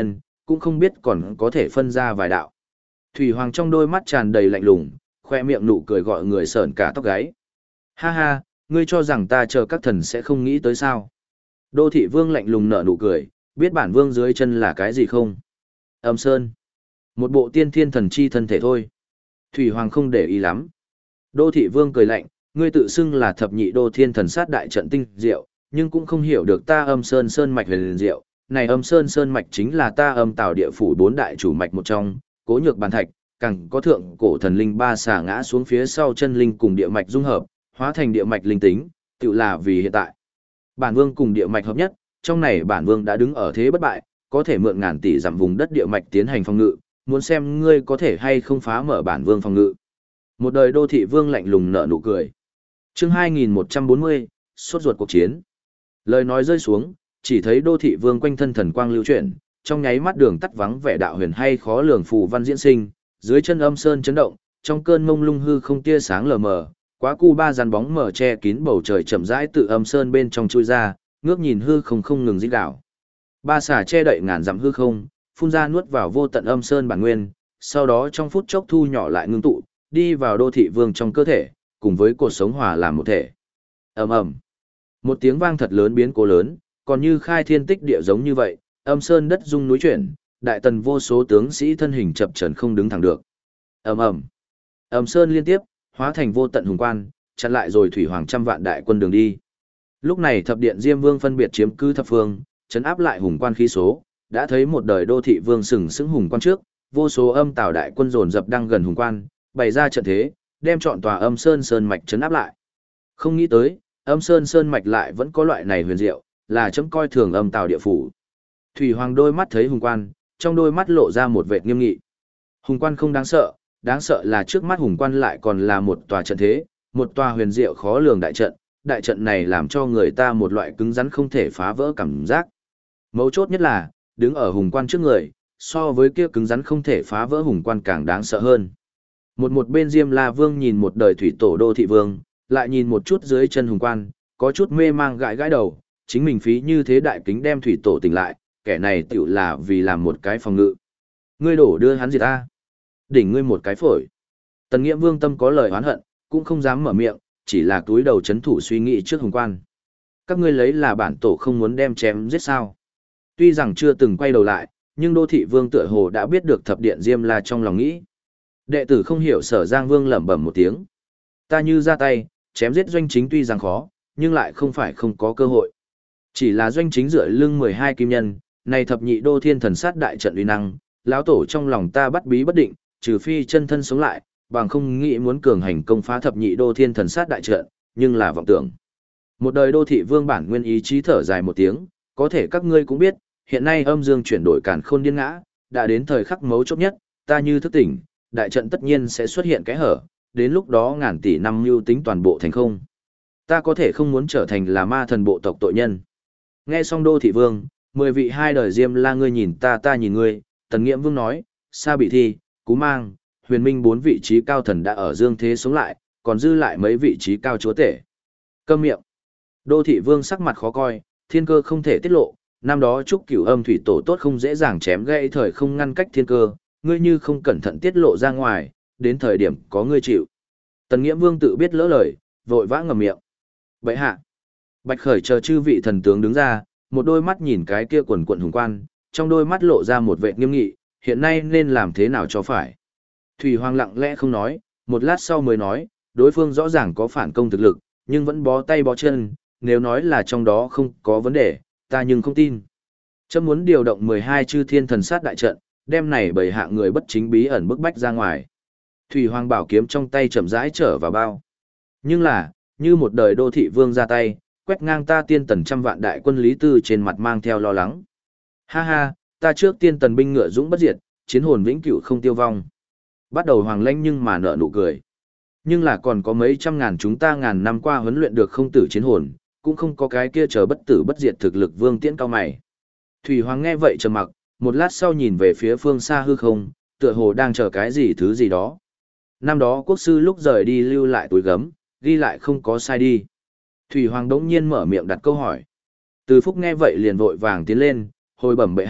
cũng không biết còn có thể phân ra vài đạo. Thủy Hoàng trong đôi mắt tràn đầy lạnh lùng, khoe miệng nụ cười gọi người sởn cả tóc gáy. Ha ha, ngươi cho rằng ta chờ các thần sẽ không nghĩ tới sao? Đô thị vương lạnh lùng nở nụ cười, biết bản vương dưới chân là cái gì không? Âm Sơn. Một bộ tiên thiên thần chi thân thể thôi. Thủy Hoàng không để ý lắm. Đô thị vương cười lạnh, ngươi tự xưng là thập nhị đô thiên thần sát đại trận tinh diệu, nhưng cũng không hiểu được ta Âm Sơn sơn mạch huyền diệu. Này Âm Sơn sơn mạch chính là ta Âm Tào địa phủ bốn đại chủ mạch một trong, Cố Nhược Bàn Thạch, càng có thượng cổ thần linh ba xà ngã xuống phía sau chân linh cùng địa mạch dung hợp, hóa thành địa mạch linh tính, tự là vì hiện tại. Bản vương cùng địa mạch hợp nhất, trong này bản vương đã đứng ở thế bất bại, có thể mượn ngàn tỷ dặm vùng đất địa mạch tiến hành phòng ngự, muốn xem ngươi có thể hay không phá mở bản vương phòng ngự. Một đời đô thị vương lạnh lùng nở nụ cười. Chương hai nghìn một trăm bốn mươi, sốt ruột cuộc chiến. Lời nói rơi xuống, chỉ thấy đô thị vương quanh thân thần quang lưu chuyển, trong nháy mắt đường tắt vắng vẻ đạo huyền hay khó lường phù văn diễn sinh, dưới chân âm sơn chấn động, trong cơn mông lung hư không tia sáng lờ mờ, quá cu ba dàn bóng mờ che kín bầu trời chậm rãi tự âm sơn bên trong chui ra, ngước nhìn hư không không ngừng rít đảo. Ba xà che đậy ngàn dặm hư không, phun ra nuốt vào vô tận âm sơn bản nguyên, sau đó trong phút chốc thu nhỏ lại ngưng tụ, đi vào đô thị vương trong cơ thể, cùng với cột sống hòa làm một thể. Ầm ầm. Một tiếng vang thật lớn biến cố lớn, còn như khai thiên tích địa giống như vậy, âm sơn đất rung núi chuyển, đại tần vô số tướng sĩ thân hình chập chờn không đứng thẳng được. Ầm ầm. Âm sơn liên tiếp, hóa thành vô tận hùng quan, chặn lại rồi thủy hoàng trăm vạn đại quân đường đi. Lúc này thập điện Diêm Vương phân biệt chiếm cứ thập phương, chấn áp lại hùng quan khí số, đã thấy một đời đô thị vương sừng sững hùng quan trước, vô số âm tào đại quân dồn dập đang gần hùng quan, bày ra trận thế, đem trọn tòa âm sơn sơn mạch chấn áp lại. Không nghĩ tới, âm sơn sơn mạch lại vẫn có loại này huyền diệu, là chấm coi thường âm tào địa phủ. Thủy Hoàng đôi mắt thấy hùng quan, trong đôi mắt lộ ra một vệt nghiêm nghị. Hùng quan không đáng sợ, đáng sợ là trước mắt hùng quan lại còn là một tòa trận thế, một tòa huyền diệu khó lường đại trận, đại trận này làm cho người ta một loại cứng rắn không thể phá vỡ cảm giác. Mấu chốt nhất là, đứng ở hùng quan trước người, so với kia cứng rắn không thể phá vỡ hùng quan càng đáng sợ hơn. Một một bên Diêm La Vương nhìn một đời thủy tổ đô thị vương, lại nhìn một chút dưới chân hùng quan, có chút mê mang gãi gãi đầu, chính mình phí như thế đại kính đem thủy tổ tỉnh lại, kẻ này tiểu là vì làm một cái phòng ngự. Ngươi đổ đưa hắn diệt ta, đỉnh ngươi một cái phổi. Tần Nghiễm Vương tâm có lời oán hận, cũng không dám mở miệng, chỉ là túi đầu chấn thủ suy nghĩ trước hùng quan. Các ngươi lấy là bản tổ không muốn đem chém giết sao? Tuy rằng chưa từng quay đầu lại, nhưng đô thị vương tựa hồ đã biết được thập điện Diêm La trong lòng nghĩ. Đệ tử không hiểu Sở Giang Vương lẩm bẩm một tiếng. Ta như ra tay, chém giết Doanh Chính tuy rằng khó, nhưng lại không phải không có cơ hội. Chỉ là Doanh Chính dựa lưng mười hai kim nhân, này thập nhị đô thiên thần sát đại trận uy năng, lão tổ trong lòng ta bắt bí bất định, trừ phi chân thân sống lại, bằng không nghĩ muốn cường hành công phá thập nhị đô thiên thần sát đại trận, nhưng là vọng tưởng. Một đời đô thị vương bản nguyên ý chí thở dài một tiếng, có thể các ngươi cũng biết, hiện nay âm dương chuyển đổi càn khôn điên ngã, đã đến thời khắc mấu chốt nhất, ta như thức tỉnh, đại trận tất nhiên sẽ xuất hiện cái hở, đến lúc đó ngàn tỷ năm mưu tính toàn bộ thành không. Ta có thể không muốn trở thành là ma thần bộ tộc tội nhân. Nghe xong đô thị vương, mười vị hai đời Diêm La ngươi nhìn ta ta nhìn ngươi, Tần Nghiễm Vương nói, Sa Bị Thi, Cú Mang, Huyền Minh bốn vị trí cao thần đã ở dương thế sống lại, còn dư lại mấy vị trí cao chúa tể. Câm miệng. Đô thị vương sắc mặt khó coi, thiên cơ không thể tiết lộ, năm đó trúc cửu âm thủy tổ tốt không dễ dàng chém gãy thời không ngăn cách thiên cơ, ngươi như không cẩn thận tiết lộ ra ngoài, đến thời điểm có ngươi chịu. Tần Nghiễm Vương tự biết lỡ lời, vội vã ngậm miệng. Vậy hạ. Bạch Khởi chờ chư vị thần tướng đứng ra, một đôi mắt nhìn cái kia quần quận hùng quan, trong đôi mắt lộ ra một vẻ nghiêm nghị, hiện nay nên làm thế nào cho phải. Thủy Hoàng lặng lẽ không nói, một lát sau mới nói, đối phương rõ ràng có phản công thực lực, nhưng vẫn bó tay bó chân, nếu nói là trong đó không có vấn đề, ta nhưng không tin. Chấm muốn điều động mười hai chư thiên thần sát đại trận, đem này bầy hạ người bất chính bí ẩn bức bách ra ngoài. Thủy Hoàng bảo kiếm trong tay chậm rãi trở vào bao. Nhưng là, như một đời đô thị vương ra tay, quét ngang ta tiên tần trăm vạn đại quân Lý Tư trên mặt mang theo lo lắng. Ha ha, ta trước tiên tần binh ngựa dũng bất diệt, chiến hồn vĩnh cửu không tiêu vong. Bắt đầu Hoàng Lanh nhưng mà nở nụ cười. Nhưng là còn có mấy trăm ngàn chúng ta ngàn năm qua huấn luyện được không tử chiến hồn, cũng không có cái kia chờ bất tử bất diệt thực lực vương tiễn cao mày. Thủy Hoàng nghe vậy trầm mặc, một lát sau nhìn về phía phương xa hư không, tựa hồ đang chờ cái gì thứ gì đó. Năm đó quốc sư lúc rời đi lưu lại túi gấm, ghi lại không có sai đi. Thủy Hoàng đống nhiên mở miệng đặt câu hỏi. Từ Phúc nghe vậy liền vội vàng tiến lên, hồi bẩm bệ hạ,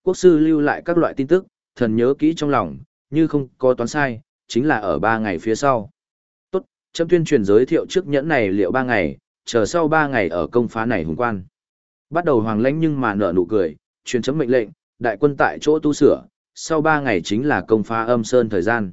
quốc sư lưu lại các loại tin tức, thần nhớ kỹ trong lòng, như không có toán sai, chính là ở ba ngày phía sau. Tốt, chấm tuyên truyền giới thiệu trước nhẫn này liệu ba ngày, chờ sau ba ngày ở công phá này hùng quan. Bắt đầu Hoàng Lãnh nhưng mà nở nụ cười, truyền chấm mệnh lệnh, đại quân tại chỗ tu sửa, sau ba ngày chính là công phá âm sơn thời gian.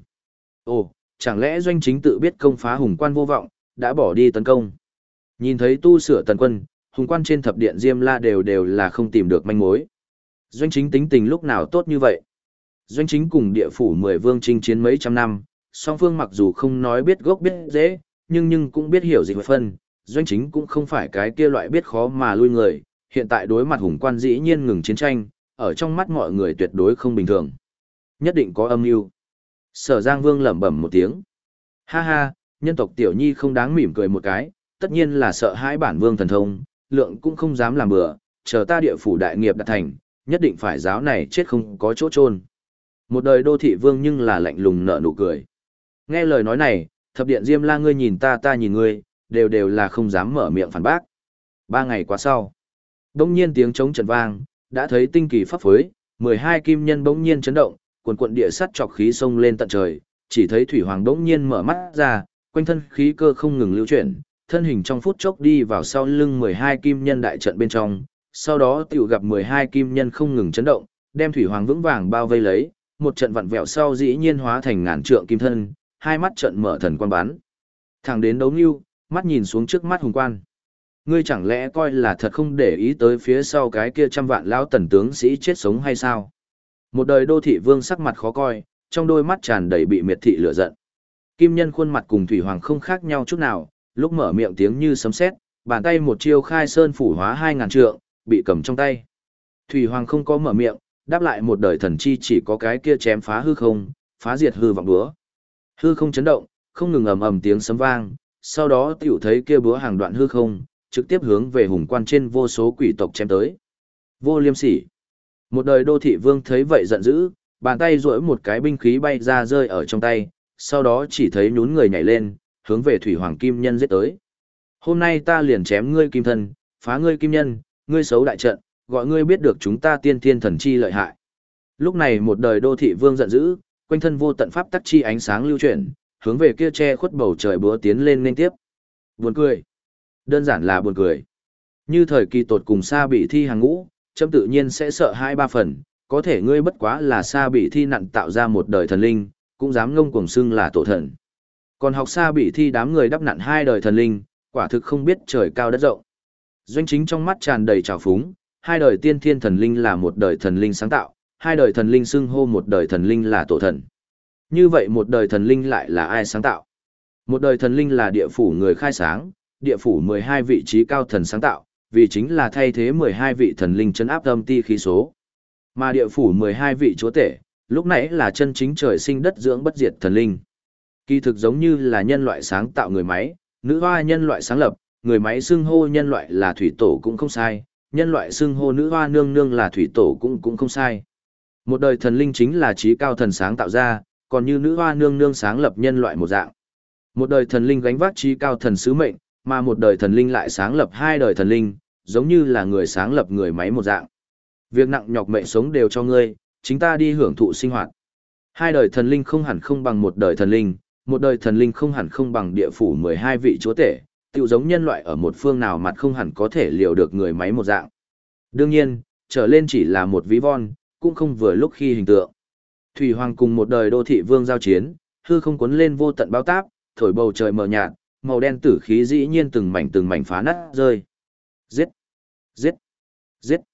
Ồ, chẳng lẽ doanh chính tự biết công phá hùng quan vô vọng, đã bỏ đi tấn công. Nhìn thấy tu sửa tần quân, hùng quan trên thập điện Diêm La đều đều là không tìm được manh mối. Doanh chính tính tình lúc nào tốt như vậy. Doanh chính cùng địa phủ mười vương chinh chiến mấy trăm năm, song phương mặc dù không nói biết gốc biết dễ, nhưng nhưng cũng biết hiểu dịch phân. Doanh chính cũng không phải cái kia loại biết khó mà lui người, hiện tại đối mặt hùng quan dĩ nhiên ngừng chiến tranh, ở trong mắt mọi người tuyệt đối không bình thường. Nhất định có âm mưu. Sở Giang Vương lẩm bẩm một tiếng. Ha ha, nhân tộc tiểu nhi không đáng mỉm cười một cái, tất nhiên là sợ hãi bản vương thần thông, lượng cũng không dám làm bừa, chờ ta địa phủ đại nghiệp đạt thành, nhất định phải giáo này chết không có chỗ chôn. Một đời đô thị vương nhưng là lạnh lùng nở nụ cười. Nghe lời nói này, thập điện Diêm La ngươi nhìn ta ta nhìn ngươi, đều đều là không dám mở miệng phản bác. Ba ngày qua sau, bỗng nhiên tiếng trống trận vang, đã thấy tinh kỳ pháp phối, mười hai kim nhân bỗng nhiên chấn động, cuồn cuộn địa sắt chọc khí sông lên tận trời, chỉ thấy thủy hoàng bỗng nhiên mở mắt ra, quanh thân khí cơ không ngừng lưu chuyển, thân hình trong phút chốc đi vào sau lưng mười hai kim nhân đại trận bên trong, sau đó tiểu gặp mười hai kim nhân không ngừng chấn động, đem thủy hoàng vững vàng bao vây lấy, một trận vặn vẹo sau dĩ nhiên hóa thành ngàn trượng kim thân, hai mắt trận mở thần quan bán. Thẳng đến đấu nưu, mắt nhìn xuống trước mắt hùng quan. Ngươi chẳng lẽ coi là thật không để ý tới phía sau cái kia trăm vạn lão tần tướng sĩ chết sống hay sao? Một đời đô thị vương sắc mặt khó coi, trong đôi mắt tràn đầy bị miệt thị lửa giận. Kim nhân khuôn mặt cùng thủy hoàng không khác nhau chút nào, lúc mở miệng tiếng như sấm sét, bàn tay một chiêu khai sơn phủ hóa hai ngàn trượng, bị cầm trong tay. Thủy hoàng không có mở miệng, đáp lại một đời thần chi chỉ có cái kia chém phá hư không, phá diệt hư vọng búa. Hư không chấn động, không ngừng ầm ầm tiếng sấm vang, sau đó tiểu thấy kia búa hàng đoạn hư không, trực tiếp hướng về hùng quan trên vô số quỷ tộc chém tới. Vô liêm sỉ. Một đời đô thị vương thấy vậy giận dữ, bàn tay duỗi một cái binh khí bay ra rơi ở trong tay, sau đó chỉ thấy nhún người nhảy lên, hướng về thủy hoàng kim nhân giết tới. Hôm nay ta liền chém ngươi kim thân, phá ngươi kim nhân, ngươi xấu đại trận, gọi ngươi biết được chúng ta tiên thiên thần chi lợi hại. Lúc này một đời đô thị vương giận dữ, quanh thân vô tận pháp tắc chi ánh sáng lưu chuyển, hướng về kia che khuất bầu trời búa tiến lên liên tiếp. Buồn cười. Đơn giản là buồn cười. Như thời kỳ tột cùng xa bị thi hàng ngũ, chấm tự nhiên sẽ sợ hai ba phần, có thể ngươi bất quá là xa bị thi nặn tạo ra một đời thần linh, cũng dám ngông cuồng xưng là tổ thần. Còn học xa bị thi đám người đắp nặn hai đời thần linh, quả thực không biết trời cao đất rộng. Doanh chính trong mắt tràn đầy trào phúng, hai đời tiên thiên thần linh là một đời thần linh sáng tạo, hai đời thần linh xưng hô một đời thần linh là tổ thần. Như vậy một đời thần linh lại là ai sáng tạo? Một đời thần linh là địa phủ người khai sáng, địa phủ mười hai vị trí cao thần sáng tạo, vì chính là thay thế mười hai vị thần linh trấn áp âm ti khí số. Mà địa phủ mười hai vị chúa tể, lúc nãy là chân chính trời sinh đất dưỡng bất diệt thần linh. Kỳ thực giống như là nhân loại sáng tạo người máy, nữ hoa nhân loại sáng lập, người máy xưng hô nhân loại là thủy tổ cũng không sai, nhân loại xưng hô nữ hoa nương nương là thủy tổ cũng cũng không sai. Một đời thần linh chính là trí cao thần sáng tạo ra, còn như nữ hoa nương nương sáng lập nhân loại một dạng. Một đời thần linh gánh vác trí cao thần sứ mệnh, mà một đời thần linh lại sáng lập hai đời thần linh, giống như là người sáng lập người máy một dạng. Việc nặng nhọc mệnh sống đều cho ngươi, chính ta đi hưởng thụ sinh hoạt. Hai đời thần linh không hẳn không bằng một đời thần linh, một đời thần linh không hẳn không bằng địa phủ mười hai vị chúa tể, tựu giống nhân loại ở một phương nào mặt không hẳn có thể liều được người máy một dạng. Đương nhiên, trở lên chỉ là một ví von, cũng không vừa lúc khi hình tượng. Thủy Hoàng cùng một đời đô thị vương giao chiến, hư không cuốn lên vô tận bao táp, thổi bầu trời mờ nhạt, màu đen tử khí dĩ nhiên từng mảnh từng mảnh phá nát rơi. Giết! Giết! Giết!